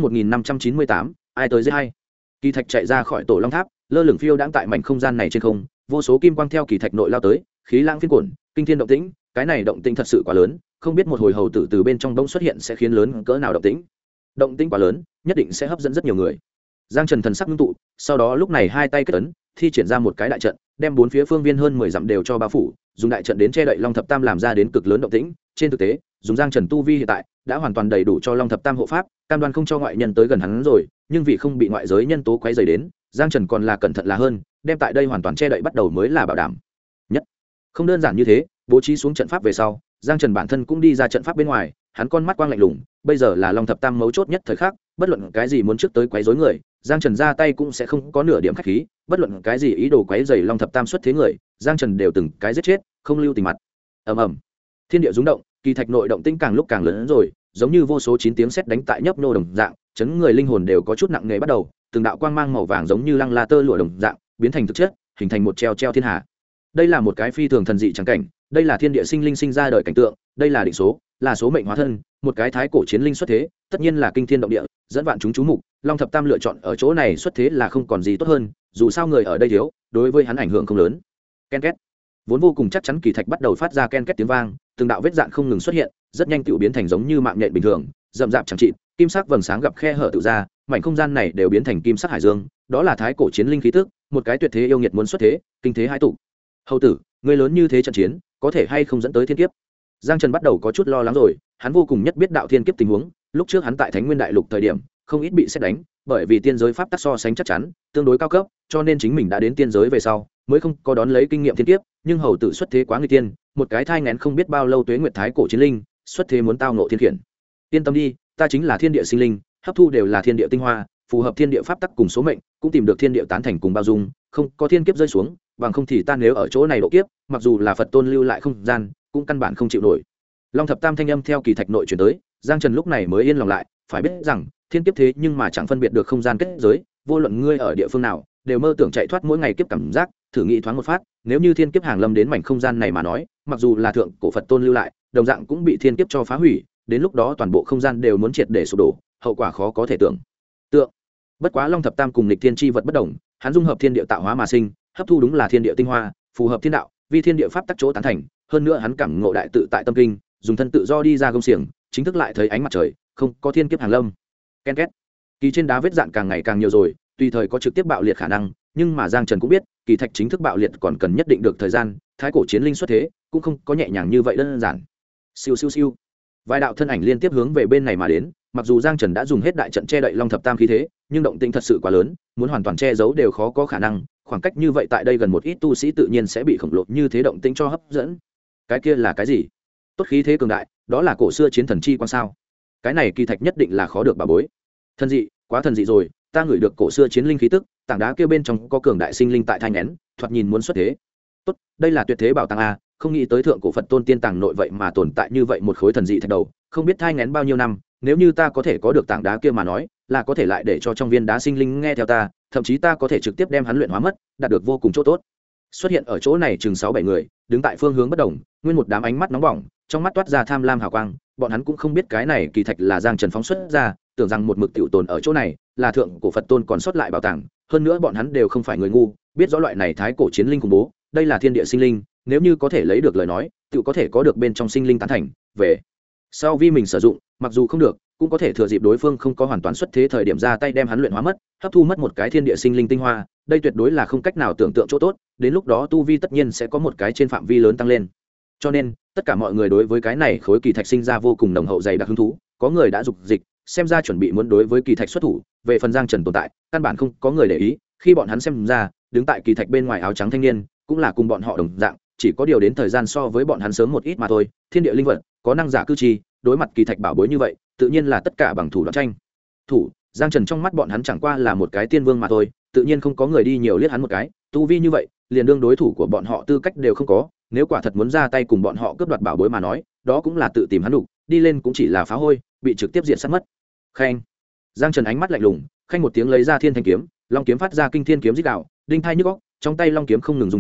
1598, ai tới giết hay. Kỳ thạch chạy ra khỏi tổ long tháp, lơ lửng phiêu đãng tại mảnh không gian này trên không, vô số kim quang theo kỳ thạch nội lao tới, khí lãng phiên cuộn, kinh thiên động tĩnh, cái này động tĩnh thật sự quá lớn, không biết một hồi hầu tử từ bên trong đông xuất hiện sẽ khiến lớn cỡ nào động tĩnh. Động tĩnh quá lớn, nhất định sẽ hấp dẫn rất nhiều người. Giang Trần thần sắc ngưng tụ, sau đó lúc này hai tay kết ấn, thi triển ra một cái đại trận, đem bốn phía phương viên hơn 10 dặm đều cho bao phủ, dùng đại trận đến che đậy Long Thập Tam làm ra đến cực lớn động tĩnh. Trên thực tế, dùng Giang Trần tu vi hiện tại đã hoàn toàn đầy đủ cho Long Thập Tam hộ pháp, cam đoan không cho ngoại nhân tới gần hắn rồi, nhưng vì không bị ngoại giới nhân tố quấy rầy đến, Giang Trần còn là cẩn thận là hơn, đem tại đây hoàn toàn che đậy bắt đầu mới là bảo đảm nhất. Không đơn giản như thế, bố trí xuống trận pháp về sau, Giang Trần bản thân cũng đi ra trận pháp bên ngoài, hắn con mắt quang lạnh lùng, bây giờ là Long Thập Tam mấu chốt nhất thời khắc, bất luận cái gì muốn trước tới quấy rối người, Giang Trần ra tay cũng sẽ không có nửa điểm khách khí, bất luận cái gì ý đồ quấy rầy Long Thập Tam xuất thế người, Giang Trần đều từng cái giết chết, không lưu tình mặt. Ầm ầm. Thiên địa rung động, kỳ thạch nội động tĩnh càng lúc càng lớn hơn rồi, giống như vô số 9 tiếng sét đánh tại nhấp nô đồng dạng, chấn người linh hồn đều có chút nặng nề bắt đầu, từng đạo quang mang màu vàng giống như lăng la tơ lụa đồng dạng, biến thành thực chất, hình thành một treo thiên hà. Đây là một cái phi thường thần dị chẳng cảnh, đây là thiên địa sinh linh sinh ra đời cảnh tượng, đây là định số, là số mệnh hóa thân, một cái thái cổ chiến linh xuất thế, tất nhiên là kinh thiên động địa, dẫn vạn chúng chú mục. Long Thập Tam lựa chọn ở chỗ này xuất thế là không còn gì tốt hơn, dù sao người ở đây thiếu, đối với hắn ảnh hưởng không lớn. Ken két. Vốn vô cùng chắc chắn kỳ thạch bắt đầu phát ra ken két tiếng vang, từng đạo vết dạn không ngừng xuất hiện, rất nhanh tựu biến thành giống như mạng nhện bình thường, rậm rạp chẳng trị, kim sắc vầng sáng gặp khe hở tự ra, mảnh không gian này đều biến thành kim sắc hải dương, đó là thái cổ chiến linh khí tức, một cái tuyệt thế yêu nghiệt muốn xuất thế, kinh thế hai tụ. Hầu tử, người lớn như thế trận chiến, có thể hay không dẫn tới thiên kiếp? Giang Trần bắt đầu có chút lo lắng rồi, hắn vô cùng nhất biết đạo thiên kiếp tình huống, lúc trước hắn tại Thánh Nguyên Đại Lục thời điểm, không ít bị sét đánh, bởi vì tiên giới pháp tắc so sánh chắc chắn, tương đối cao cấp, cho nên chính mình đã đến tiên giới về sau, mới không có đón lấy kinh nghiệm thiên kiếp, nhưng hầu tử xuất thế quá nguy tiên, một cái thai nghén không biết bao lâu tuế nguyệt thái cổ chiến linh, xuất thế muốn tao ngộ thiên khiển. Yên tâm đi, ta chính là thiên địa sinh linh, hấp thu đều là thiên địa tinh hoa, phù hợp thiên địa pháp tắc cùng số mệnh, cũng tìm được thiên địa tán thành cùng bao dung, không có thiên kiếp rơi xuống, bằng không thì ta nếu ở chỗ này độ kiếp, mặc dù là Phật tôn lưu lại không gian, cũng căn bản không chịu nổi. Long Thập Tam thanh âm theo kỳ thạch nội truyền tới, Giang Trần lúc này mới yên lòng lại, phải biết rằng thiên kiếp thế nhưng mà chẳng phân biệt được không gian kết giới, vô luận ngươi ở địa phương nào, đều mơ tưởng chạy thoát mỗi ngày kiếp cảm giác, thử nghĩ thoáng một phát, nếu như thiên kiếp hàng lâm đến mảnh không gian này mà nói, mặc dù là thượng cổ Phật tôn lưu lại, đồng dạng cũng bị thiên kiếp cho phá hủy, đến lúc đó toàn bộ không gian đều muốn triệt để sụp đổ, hậu quả khó có thể tưởng tượng. Bất quá Long Thập Tam cùng nghịch thiên chi vật bất đồng, hắn dung hợp thiên địa tạo hóa mà sinh, hấp thu đúng là thiên địa tinh hoa, phù hợp thiên đạo, vì thiên địa pháp tắc chỗ tán thành, hơn nữa hắn cảm ngộ đại tự tại tâm kinh, dùng thân tự do đi ra gông xiềng, chính thức lại thấy ánh mặt trời, không có thiên kiếp hàng lâm. Ken két. Kỳ trên đá vết dạn càng ngày càng nhiều rồi, tùy thời có trực tiếp bạo liệt khả năng, nhưng mà Giang Trần cũng biết, kỳ thạch chính thức bạo liệt còn cần nhất định được thời gian, thái cổ chiến linh xuất thế, cũng không có nhẹ nhàng như vậy đơn giản. Siêu siêu siêu. Vài đạo thân ảnh liên tiếp hướng về bên này mà đến, mặc dù Giang Trần đã dùng hết đại trận che đậy Long Thập Tam khí thế, nhưng động tĩnh thật sự quá lớn, muốn hoàn toàn che giấu đều khó có khả năng, khoảng cách như vậy tại đây gần một ít tu sĩ tự nhiên sẽ bị khổng lồ như thế động tĩnh cho hấp dẫn. Cái kia là cái gì? Tốt khí thế cường đại, đó là cổ xưa chiến thần chi quan sao? Cái này kỳ thạch nhất định là khó được bà bối. Thần dị, quá thần dị rồi, ta ngửi được cổ xưa chiến linh khí tức, tảng đá kia bên trong có cường đại sinh linh tại thai nghén, thoạt nhìn muốn xuất thế. Tốt, đây là tuyệt thế bảo tàng a, không nghĩ tới thượng cổ Phật tôn tiên tàng nội vậy mà tồn tại như vậy một khối thần dị thạch đầu, không biết thai nghén bao nhiêu năm, nếu như ta có thể có được tảng đá kia mà nói, là có thể lại để cho trong viên đá sinh linh nghe theo ta, thậm chí ta có thể trực tiếp đem hắn luyện hóa mất, đạt được vô cùng chỗ tốt. Xuất hiện ở chỗ này chừng 6-7 người, đứng tại phương hướng bất đồng, nguyên một đám ánh mắt nóng bỏng, trong mắt toát ra tham lam hào quang, bọn hắn cũng không biết cái này kỳ thạch là Giang Trần phóng xuất ra, tưởng rằng một mực tiểu tồn ở chỗ này, là thượng cổ Phật tôn còn sót lại bảo tàng, hơn nữa bọn hắn đều không phải người ngu, biết rõ loại này thái cổ chiến linh khủng bố, đây là thiên địa sinh linh, nếu như có thể lấy được lời nói, tiểu có thể có được bên trong sinh linh tán thành, về sau vi mình sử dụng, mặc dù không được, cũng có thể thừa dịp đối phương không có hoàn toàn xuất thế thời điểm ra tay đem hắn luyện hóa mất, hấp thu mất một cái thiên địa sinh linh tinh hoa, đây tuyệt đối là không cách nào tưởng tượng chỗ tốt, đến lúc đó tu vi tất nhiên sẽ có một cái trên phạm vi lớn tăng lên. Cho nên, tất cả mọi người đối với cái này khối kỳ thạch sinh ra vô cùng nồng hậu dày đặc hứng thú, có người đã dục dịch, xem ra chuẩn bị muốn đối với kỳ thạch xuất thủ, về phần Giang Trần tồn tại, căn bản không có người để ý, khi bọn hắn xem ra, đứng tại kỳ thạch bên ngoài áo trắng thanh niên, cũng là cùng bọn họ đồng dạng, chỉ có điều đến thời gian so với bọn hắn sớm một ít mà thôi, thiên địa linh vật, có năng giả cư chi, đối mặt kỳ thạch bảo bối như vậy, tự nhiên là tất cả bằng thủ đoạn tranh. Thủ, Giang Trần trong mắt bọn hắn chẳng qua là một cái tiên vương mà thôi, tự nhiên không có người đi nhiều liếc hắn một cái, tu vi như vậy, liền đương đối thủ của bọn họ tư cách đều không có, nếu quả thật muốn ra tay cùng bọn họ cướp đoạt bảo bối mà nói, đó cũng là tự tìm hắn đủ, đi lên cũng chỉ là phá hôi, bị trực tiếp diệt sát mất. Khanh. Giang Trần ánh mắt lạnh lùng, khanh một tiếng lấy ra thiên thanh kiếm, long kiếm phát ra kinh thiên kiếm rít đạo, đinh thai nhức óc, trong tay long kiếm không ngừng rung chuyển,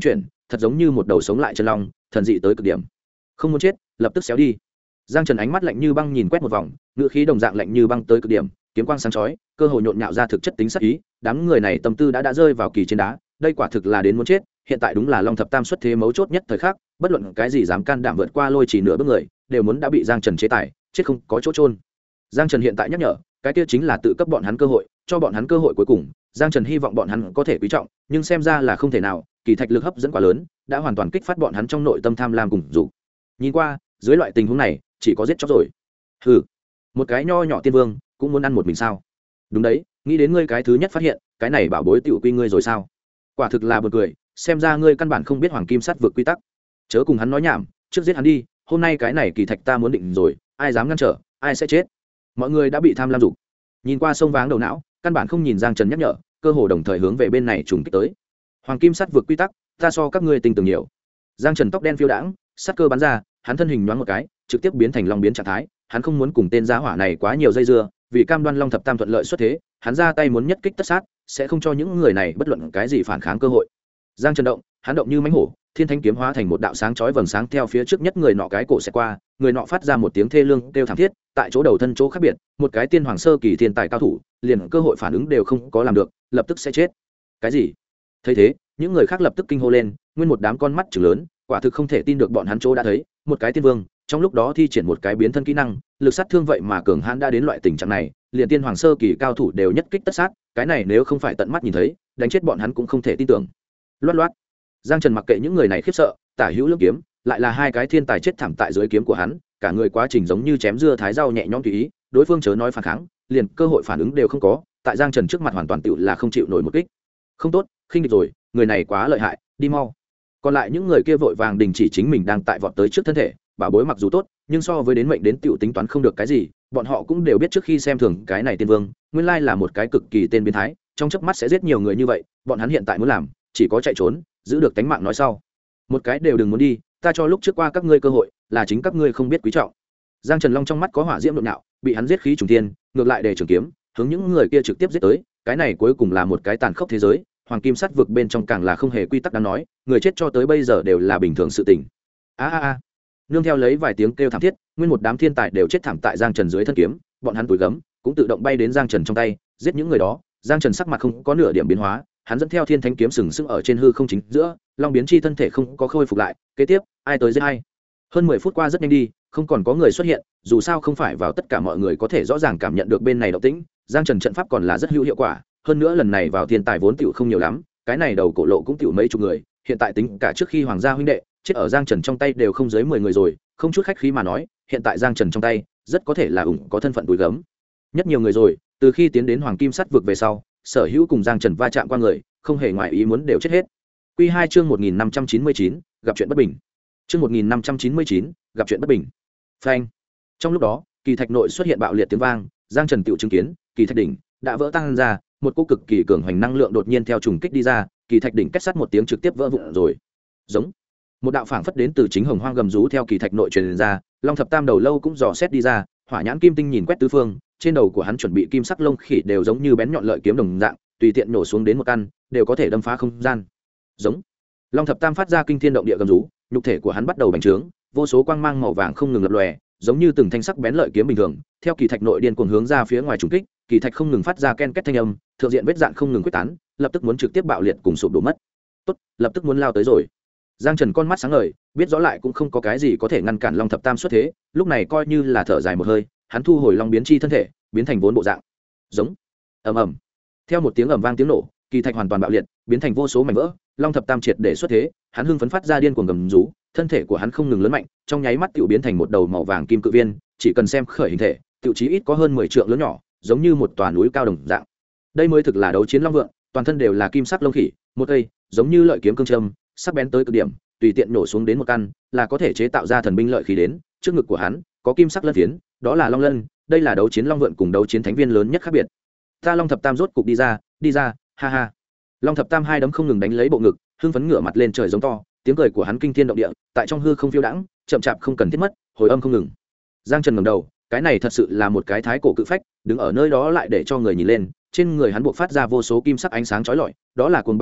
thật giống như một đầu sống lại chân long, thần dị tới cực điểm. Không muốn chết, lập tức xéo đi. Giang Trần ánh mắt lạnh như băng nhìn quét một vòng, ngựa khí đồng dạng lạnh như băng tới cực điểm, kiếm quang sáng chói, cơ hội nhộn nhạo ra thực chất tính sát ý. Đám người này tâm tư đã rơi vào kỳ trên đá, đây quả thực là đến muốn chết. Hiện tại đúng là Long Thập Tam xuất thế mấu chốt nhất thời khắc, bất luận cái gì dám can đảm vượt qua lôi chỉ nửa bước người, đều muốn đã bị Giang Trần chế tài, chết không có chỗ trôn. Giang Trần hiện tại nhắc nhở, cái kia chính là tự cấp bọn hắn cơ hội, cho bọn hắn cơ hội cuối cùng. Giang Trần hy vọng bọn hắn có thể quý trọng, nhưng xem ra là không thể nào, kỳ thạch lực hấp dẫn quá lớn, đã hoàn toàn kích phát bọn hắn trong nội tâm tham lam cùng dục. Nhìn qua, dưới loại tình huống này, chỉ có giết chóc rồi. Hừ, một cái nho nhỏ tiên vương cũng muốn ăn một mình sao? Đúng đấy, nghĩ đến ngươi cái thứ nhất phát hiện, cái này bảo bối tiểu quy ngươi rồi sao? Quả thực là buồn cười, xem ra ngươi căn bản không biết hoàng kim sắt vượt quy tắc. Chớ cùng hắn nói nhảm, trước giết hắn đi, hôm nay cái này kỳ thạch ta muốn định rồi, ai dám ngăn trở, ai sẽ chết. Mọi người đã bị tham lam dục. Nhìn qua sông váng đầu não, căn bản không nhìn Giang Trần nhắc nhở, cơ hồ đồng thời hướng về bên này trùng kích tới. Hoàng kim sắt vượt quy tắc, ta so các ngươi tinh tường nhiều. Giang Trần tóc đen phiêu đãng, sắt cơ bắn ra, hắn thân hình nhoáng một cái, trực tiếp biến thành long biến trạng thái. Hắn không muốn cùng tên giá hỏa này quá nhiều dây dưa, vì cam đoan Long Thập Tam thuận lợi xuất thế, hắn ra tay muốn nhất kích tất sát, sẽ không cho những người này bất luận cái gì phản kháng cơ hội. Giang Trần động, hắn động như mãnh hổ, thiên thanh kiếm hóa thành một đạo sáng chói vầng sáng theo phía trước nhất người nọ cái cổ sẽ qua, người nọ phát ra một tiếng thê lương kêu thảm thiết, tại chỗ đầu thân chỗ khác biệt, một cái tiên hoàng sơ kỳ thiên tài cao thủ, liền cơ hội phản ứng đều không có làm được, lập tức sẽ chết. Cái gì? Thấy thế, những người khác lập tức kinh hô lên, nguyên một đám con mắt trừng lớn, quả thực không thể tin được bọn hắn chỗ đã thấy, một cái tiên vương, trong lúc đó thi triển một cái biến thân kỹ năng, lực sát thương vậy mà cường hãn đã đến loại tình trạng này, liền tiên hoàng sơ kỳ cao thủ đều nhất kích tất sát, cái này nếu không phải tận mắt nhìn thấy, đánh chết bọn hắn cũng không thể tin tưởng. Loát loát. Giang Trần mặc kệ những người này khiếp sợ, tả hữu lưỡng kiếm, lại là hai cái thiên tài chết thảm tại dưới kiếm của hắn, cả người quá trình giống như chém dưa thái rau nhẹ nhõm tùy ý, đối phương chớ nói phản kháng, liền cơ hội phản ứng đều không có, tại Giang Trần trước mặt hoàn toàn tựu là không chịu nổi một kích. Không tốt, khinh địch rồi, người này quá lợi hại, đi mau. Còn lại những người kia vội vàng đình chỉ chính mình đang tại vọt tới trước thân thể, bảo bối mặc dù tốt, nhưng so với đến mệnh đến tiểu tính toán không được cái gì, bọn họ cũng đều biết trước khi xem thường cái này tiên vương, nguyên lai là một cái cực kỳ tên biến thái, trong chớp mắt sẽ giết nhiều người như vậy, bọn hắn hiện tại muốn làm, chỉ có chạy trốn, giữ được tánh mạng nói sau. Một cái đều đừng muốn đi, ta cho lúc trước qua các ngươi cơ hội, là chính các ngươi không biết quý trọng. Giang Trần Long trong mắt có hỏa diễm nhộn nhạo, bị hắn giết khí trùng thiên, ngược lại để trường kiếm, hướng những người kia trực tiếp giết tới, cái này cuối cùng là một cái tàn khốc thế giới, hoàng kim sắt vực bên trong càng là không hề quy tắc đáng nói, người chết cho tới bây giờ đều là bình thường sự tình. A. Nương theo lấy vài tiếng kêu thảm thiết, nguyên một đám thiên tài đều chết thảm tại Giang Trần dưới thân kiếm, bọn hắn túi gấm cũng tự động bay đến Giang Trần trong tay, giết những người đó. Giang Trần sắc mặt không có nửa điểm biến hóa, hắn dẫn theo thiên thánh kiếm sừng sững ở trên hư không chính giữa, long biến chi thân thể không có khôi phục lại, kế tiếp ai tới giết ai. Hơn 10 phút qua rất nhanh đi, không còn có người xuất hiện, dù sao không phải vào tất cả mọi người có thể rõ ràng cảm nhận được bên này động tĩnh, Giang Trần trận pháp còn là rất hữu hiệu quả, hơn nữa lần này vào thiên tài vốn tiểu không nhiều lắm, cái này đầu cổ lộ cũng tiểu mấy chục người, hiện tại tính cả trước khi hoàng gia huynh đệ chết ở Giang Trần trong tay đều không dưới 10 người rồi, không chút khách khí mà nói, hiện tại Giang Trần trong tay rất có thể là ủng có thân phận túi gấm. Nhất nhiều người rồi, từ khi tiến đến hoàng kim sắt vực về sau, sở hữu cùng Giang Trần va chạm qua người, không hề ngoài ý muốn đều chết hết. Quy 2 chương 1599, gặp chuyện bất bình. Chương 1599, gặp chuyện bất bình. Phanh. Trong lúc đó, kỳ thạch nội xuất hiện bạo liệt tiếng vang, Giang Trần tiểu chứng kiến, kỳ thạch đỉnh đã vỡ tan ra, một cỗ cực kỳ cường hoành năng lượng đột nhiên theo trùng kích đi ra, kỳ thạch đỉnh kết sắt một tiếng trực tiếp vỡ vụn rồi. Giống. Một đạo phảng phất đến từ chính hồng hoang gầm rú theo kỳ thạch nội truyền ra, Long Thập Tam đầu lâu cũng dò xét đi ra, hỏa nhãn kim tinh nhìn quét tứ phương, trên đầu của hắn chuẩn bị kim sắc lông khỉ đều giống như bén nhọn lợi kiếm đồng dạng, tùy tiện nổ xuống đến một căn, đều có thể đâm phá không gian. Giống. Long Thập Tam phát ra kinh thiên động địa gầm rú, nhục thể của hắn bắt đầu bành trướng, vô số quang mang màu vàng không ngừng lập lòe, giống như từng thanh sắc bén lợi kiếm bình thường, theo kỳ thạch nội điên cuồng hướng ra phía ngoài trùng kích, kỳ thạch không ngừng phát ra ken két thanh âm, thượng diện vết dạn không ngừng quyết tán, lập tức muốn trực tiếp bạo liệt cùng sụp đổ mất. Tốt, lập tức muốn lao tới rồi. Giang Trần con mắt sáng ngời, biết rõ lại cũng không có cái gì có thể ngăn cản Long Thập Tam xuất thế, lúc này coi như là thở dài một hơi, hắn thu hồi long biến chi thân thể, biến thành vốn bộ dạng. Giống. Ầm ầm. Theo một tiếng ầm vang tiếng nổ, kỳ thạch hoàn toàn bạo liệt, biến thành vô số mảnh vỡ, Long Thập Tam triệt để xuất thế, hắn hưng phấn phát ra điên cuồng gầm rú, thân thể của hắn không ngừng lớn mạnh, trong nháy mắt tiểu biến thành một đầu màu vàng kim cự viên, chỉ cần xem khởi hình thể, tiểu chí ít có hơn 10 trượng lớn nhỏ, giống như một tòa núi cao đồng dạng. Đây mới thực là đấu chiến long vượng, toàn thân đều là kim sắc lông khỉ, một cây giống như lợi kiếm cương châm, sắc bén tới cực điểm, tùy tiện nổ xuống đến một căn, là có thể chế tạo ra thần binh lợi khí đến. Trước ngực của hắn có kim sắc lân phiến, đó là long lân, đây là đấu chiến long vượng cùng đấu chiến thánh viên lớn nhất khác biệt. Ta Long Thập Tam rốt cục đi ra, ha ha. Long Thập Tam hai đấm không ngừng đánh lấy bộ ngực, hưng phấn ngửa mặt lên trời giống to, tiếng cười của hắn kinh thiên động địa, tại trong hư không phiêu đãng, chậm chạp không cần thiết mất, hồi âm không ngừng. Giang Trần ngẩng đầu, cái này thật sự là một cái thái cổ cự phách, đứng ở nơi đó lại để cho người nhìn lên, trên người hắn buộc phát ra vô số kim sắc ánh sáng chói lọi, đó là cuồng bạo hương vị,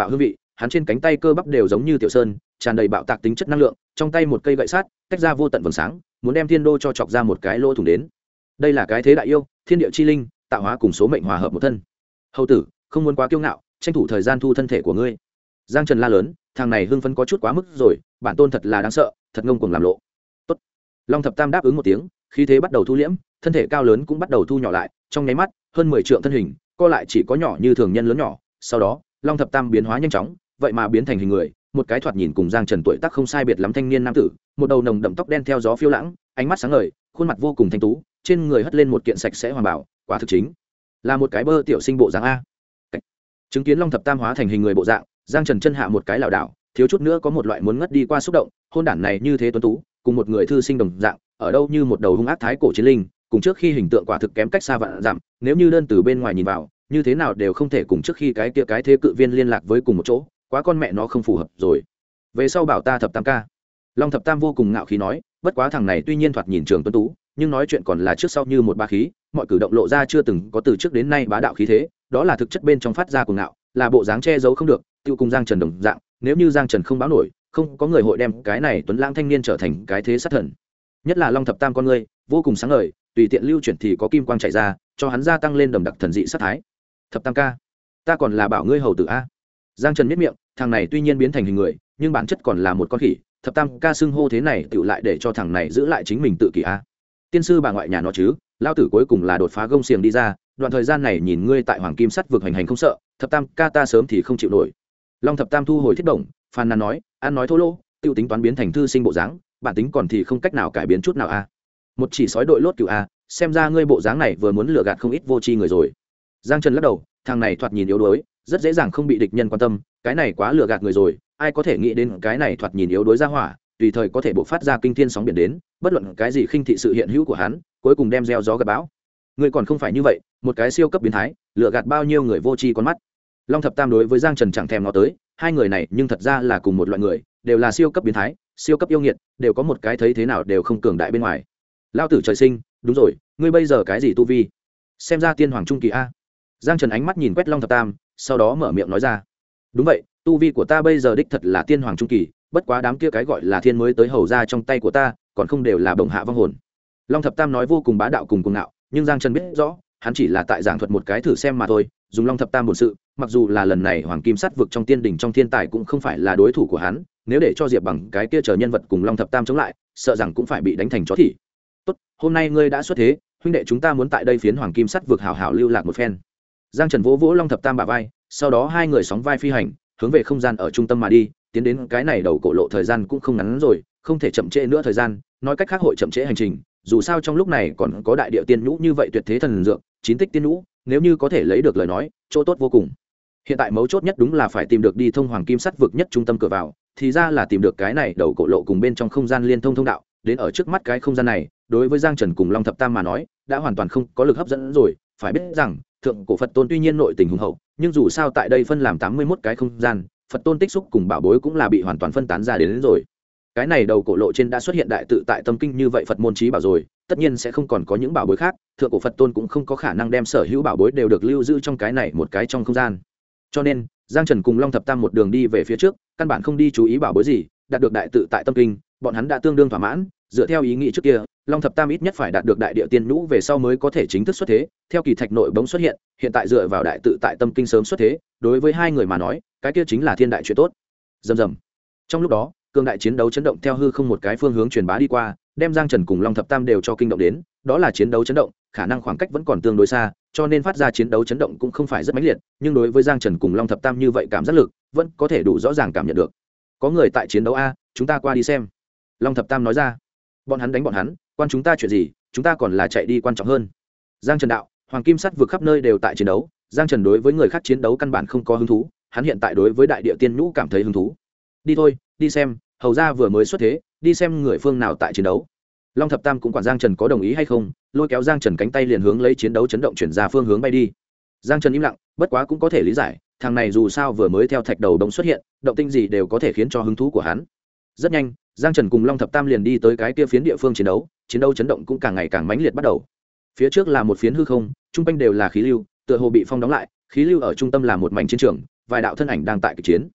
hắn trên cánh tay cơ bắp đều giống như tiểu sơn, tràn đầy bạo tạc tính chất năng lượng, trong tay một cây gậy sắt tách ra vô tận vầng sáng, muốn đem thiên đô cho chọc ra một cái lỗ thủng đến. Đây là cái thế đại yêu, thiên địa chi linh, tạo hóa cùng số mệnh hòa hợp một thân. Hầu tử, không muốn quá kiêu ngạo, tranh thủ thời gian thu thân thể của ngươi. Giang Trần la lớn, thằng này hưng phấn có chút quá mức rồi, bản tôn thật là đáng sợ, thật ngông cuồng làm lộ. Tốt. Long Thập Tam đáp ứng một tiếng, khí thế bắt đầu thu liễm, thân thể cao lớn cũng bắt đầu thu nhỏ lại, trong nháy mắt, hơn 10 trượng thân hình, co lại chỉ có nhỏ như thường nhân lớn nhỏ. Sau đó, Long Thập Tam biến hóa nhanh chóng, vậy mà biến thành hình người, một cái thoạt nhìn cùng Giang Trần tuổi tác không sai biệt lắm thanh niên nam tử, một đầu nồng đậm tóc đen theo gió phiêu lãng, ánh mắt sáng ngời, khuôn mặt vô cùng thanh tú, trên người hất lên một kiện sạch sẽ hoàng bảo, quả thực chính là một cái bơ tiểu sinh bộ dáng a. Chứng kiến Long Thập Tam hóa thành hình người bộ dạng, Giang Trần chân hạ một cái lảo đảo, thiếu chút nữa có một loại muốn ngất đi qua xúc động, hôn đản này như thế tuấn tú, cùng một người thư sinh đồng dạng, ở đâu như một đầu hung ác thái cổ chiến linh, cùng trước khi hình tượng quả thực kém cách xa vạn dặm, nếu như đơn từ bên ngoài nhìn vào, như thế nào đều không thể cùng trước khi cái kia cái thế cự viên liên lạc với cùng một chỗ, quá con mẹ nó không phù hợp rồi. Về sau bảo ta Thập Tam ca. Long Thập Tam vô cùng ngạo khí nói, bất quá thằng này tuy nhiên thoạt nhìn trường tuấn tú, nhưng nói chuyện còn là trước sau như một ba khí, mọi cử động lộ ra chưa từng có từ trước đến nay bá đạo khí thế, đó là thực chất bên trong phát ra cuồng ngạo, là bộ dáng che giấu không được, tiêu cùng Giang Trần đồng dạng, nếu như Giang Trần không báo nổi, không có người hội đem cái này tuấn lãng thanh niên trở thành cái thế sát thần. Nhất là Long Thập Tam con ngươi vô cùng sáng ngời, tùy tiện lưu chuyển thì có kim quang chảy ra, cho hắn gia tăng lên đầm đặc thần dị sát thái. Thập Tam ca, ta còn là bảo ngươi hầu tử a. Giang Trần biết miệng, thằng này tuy nhiên biến thành hình người, nhưng bản chất còn là một con khỉ, Thập Tam ca xưng hô thế này tựu lại để cho thằng này giữ lại chính mình tự kỷ a. Tiên sư bà ngoại nhà nó chứ, lao tử cuối cùng là đột phá gông xiềng đi ra, đoạn thời gian này nhìn ngươi tại Hoàng Kim Sắt vực hành hành không sợ, Thập Tam ca ta sớm thì không chịu nổi. Long Thập Tam thu hồi thiết động, phàn nàn nói, ăn nói thô lỗ, tiêu tính toán biến thành thư sinh bộ dáng, bản tính còn thì không cách nào cải biến chút nào a. Một chỉ sói đội lốt cựu a, xem ra ngươi bộ dáng này vừa muốn lừa gạt không ít vô tri người rồi. Giang Trần lắc đầu, thằng này thoạt nhìn yếu đuối, rất dễ dàng không bị địch nhân quan tâm, cái này quá lừa gạt người rồi, ai có thể nghĩ đến cái này thoạt nhìn yếu đuối ra hỏa, tùy thời có thể bộc phát ra kinh thiên sóng biển đến, bất luận cái gì khinh thị sự hiện hữu của hắn, cuối cùng đem gieo gió gặt bão. Ngươi còn không phải như vậy, một cái siêu cấp biến thái, lừa gạt bao nhiêu người vô tri con mắt. Long Thập Tam đối với Giang Trần chẳng thèm ngó tới, hai người này nhưng thật ra là cùng một loại người, đều là siêu cấp biến thái, siêu cấp yêu nghiệt, đều có một cái thấy thế nào đều không cường đại bên ngoài. Lao tử trời sinh, đúng rồi, ngươi bây giờ cái gì tu vi? Xem ra tiên hoàng trung kỳ a. Giang Trần ánh mắt nhìn quét Long Thập Tam, sau đó mở miệng nói ra. Đúng vậy, tu vi của ta bây giờ đích thật là tiên hoàng trung kỳ, bất quá đám kia cái gọi là thiên mới tới hầu ra trong tay của ta, còn không đều là bổng hạ vong hồn. Long Thập Tam nói vô cùng bá đạo cùng cuồng ngạo, nhưng Giang Trần biết rõ, hắn chỉ là tại giảng thuật một cái thử xem mà thôi, dùng Long Thập Tam bổn sự, mặc dù là lần này Hoàng Kim Sắt vực trong tiên đỉnh trong thiên tài cũng không phải là đối thủ của hắn, nếu để cho Diệp Bằng cái kia chờ nhân vật cùng Long Thập Tam chống lại, sợ rằng cũng phải bị đánh thành chó thị. Tốt, hôm nay ngươi đã xuất thế, huynh đệ chúng ta muốn tại đây phiến Hoàng Kim Sắt vực hảo hảo lưu lạc một phen. Giang Trần vỗ vỗ Long Thập Tam bả vai, sau đó hai người sóng vai phi hành, hướng về không gian ở trung tâm mà đi, tiến đến cái này đầu cổ lộ thời gian cũng không ngắn rồi, không thể chậm trễ nữa thời gian, nói cách khác hội chậm trễ hành trình, dù sao trong lúc này còn có đại địa tiên nhũ như vậy tuyệt thế thần dược, chín tích tiên nhũ, nếu như có thể lấy được lời nói, chỗ tốt vô cùng. Hiện tại mấu chốt nhất đúng là phải tìm được đi thông Hoàng Kim Sắt vực nhất trung tâm cửa vào, thì ra là tìm được cái này đầu cổ lộ cùng bên trong không gian liên thông thông đạo, đến ở trước mắt cái không gian này, đối với Giang Trần cùng Long Thập Tam mà nói, đã hoàn toàn không có lực hấp dẫn rồi, phải biết rằng, thượng cổ Phật Tôn tuy nhiên nội tình hùng hậu, nhưng dù sao tại đây phân làm 81 cái không gian, Phật Tôn tích xúc cùng bảo bối cũng là bị hoàn toàn phân tán ra đến rồi. Cái này đầu cổ lộ trên đã xuất hiện đại tự tại tâm kinh như vậy Phật môn trí bảo rồi, tất nhiên sẽ không còn có những bảo bối khác, thượng cổ Phật Tôn cũng không có khả năng đem sở hữu bảo bối đều được lưu giữ trong cái này một cái trong không gian. Cho nên, Giang Trần cùng Long Thập Tam một đường đi về phía trước, căn bản không đi chú ý bảo bối gì, đạt được đại tự tại tâm kinh, bọn hắn đã tương đương thỏa mãn, dựa theo ý nghĩ trước kia, Long Thập Tam ít nhất phải đạt được đại địa tiên nhũ về sau mới có thể chính thức xuất thế, theo kỳ thạch nội bóng xuất hiện, hiện tại dựa vào đại tự tại tâm kinh sớm xuất thế, đối với hai người mà nói, cái kia chính là thiên đại chuyện tốt. Rầm rầm. Trong lúc đó, cường đại chiến đấu chấn động theo hư không một cái phương hướng truyền bá đi qua, đem Giang Trần cùng Long Thập Tam đều cho kinh động đến, đó là chiến đấu chấn động, khả năng khoảng cách vẫn còn tương đối xa, cho nên phát ra chiến đấu chấn động cũng không phải rất mãnh liệt, nhưng đối với Giang Trần cùng Long Thập Tam như vậy cảm giác lực, vẫn có thể đủ rõ ràng cảm nhận được. Có người tại chiến đấu a, chúng ta qua đi xem. Long Thập Tam nói ra. Bọn hắn đánh bọn hắn, quan chúng ta chuyện gì, chúng ta còn là chạy đi quan trọng hơn. Giang Trần đạo, Hoàng Kim Sắt vực khắp nơi đều tại chiến đấu, Giang Trần đối với người khác chiến đấu căn bản không có hứng thú, hắn hiện tại đối với đại địa tiên nhũ cảm thấy hứng thú. Đi thôi, đi xem, hầu ra vừa mới xuất thế, đi xem người phương nào tại chiến đấu. Long Thập Tam cũng quản Giang Trần có đồng ý hay không, lôi kéo Giang Trần cánh tay liền hướng lấy chiến đấu chấn động chuyển ra phương hướng bay đi. Giang Trần im lặng, bất quá cũng có thể lý giải, thằng này dù sao vừa mới theo thạch đầu đống xuất hiện, động tinh gì đều có thể khiến cho hứng thú của hắn. Rất nhanh, Giang Trần cùng Long Thập Tam liền đi tới cái kia phiến địa phương chiến đấu chấn động cũng càng ngày càng mãnh liệt bắt đầu. Phía trước là một phiến hư không, trung quanh đều là khí lưu, tựa hồ bị phong đóng lại, khí lưu ở trung tâm là một mảnh chiến trường, vài đạo thân ảnh đang tại kịch chiến.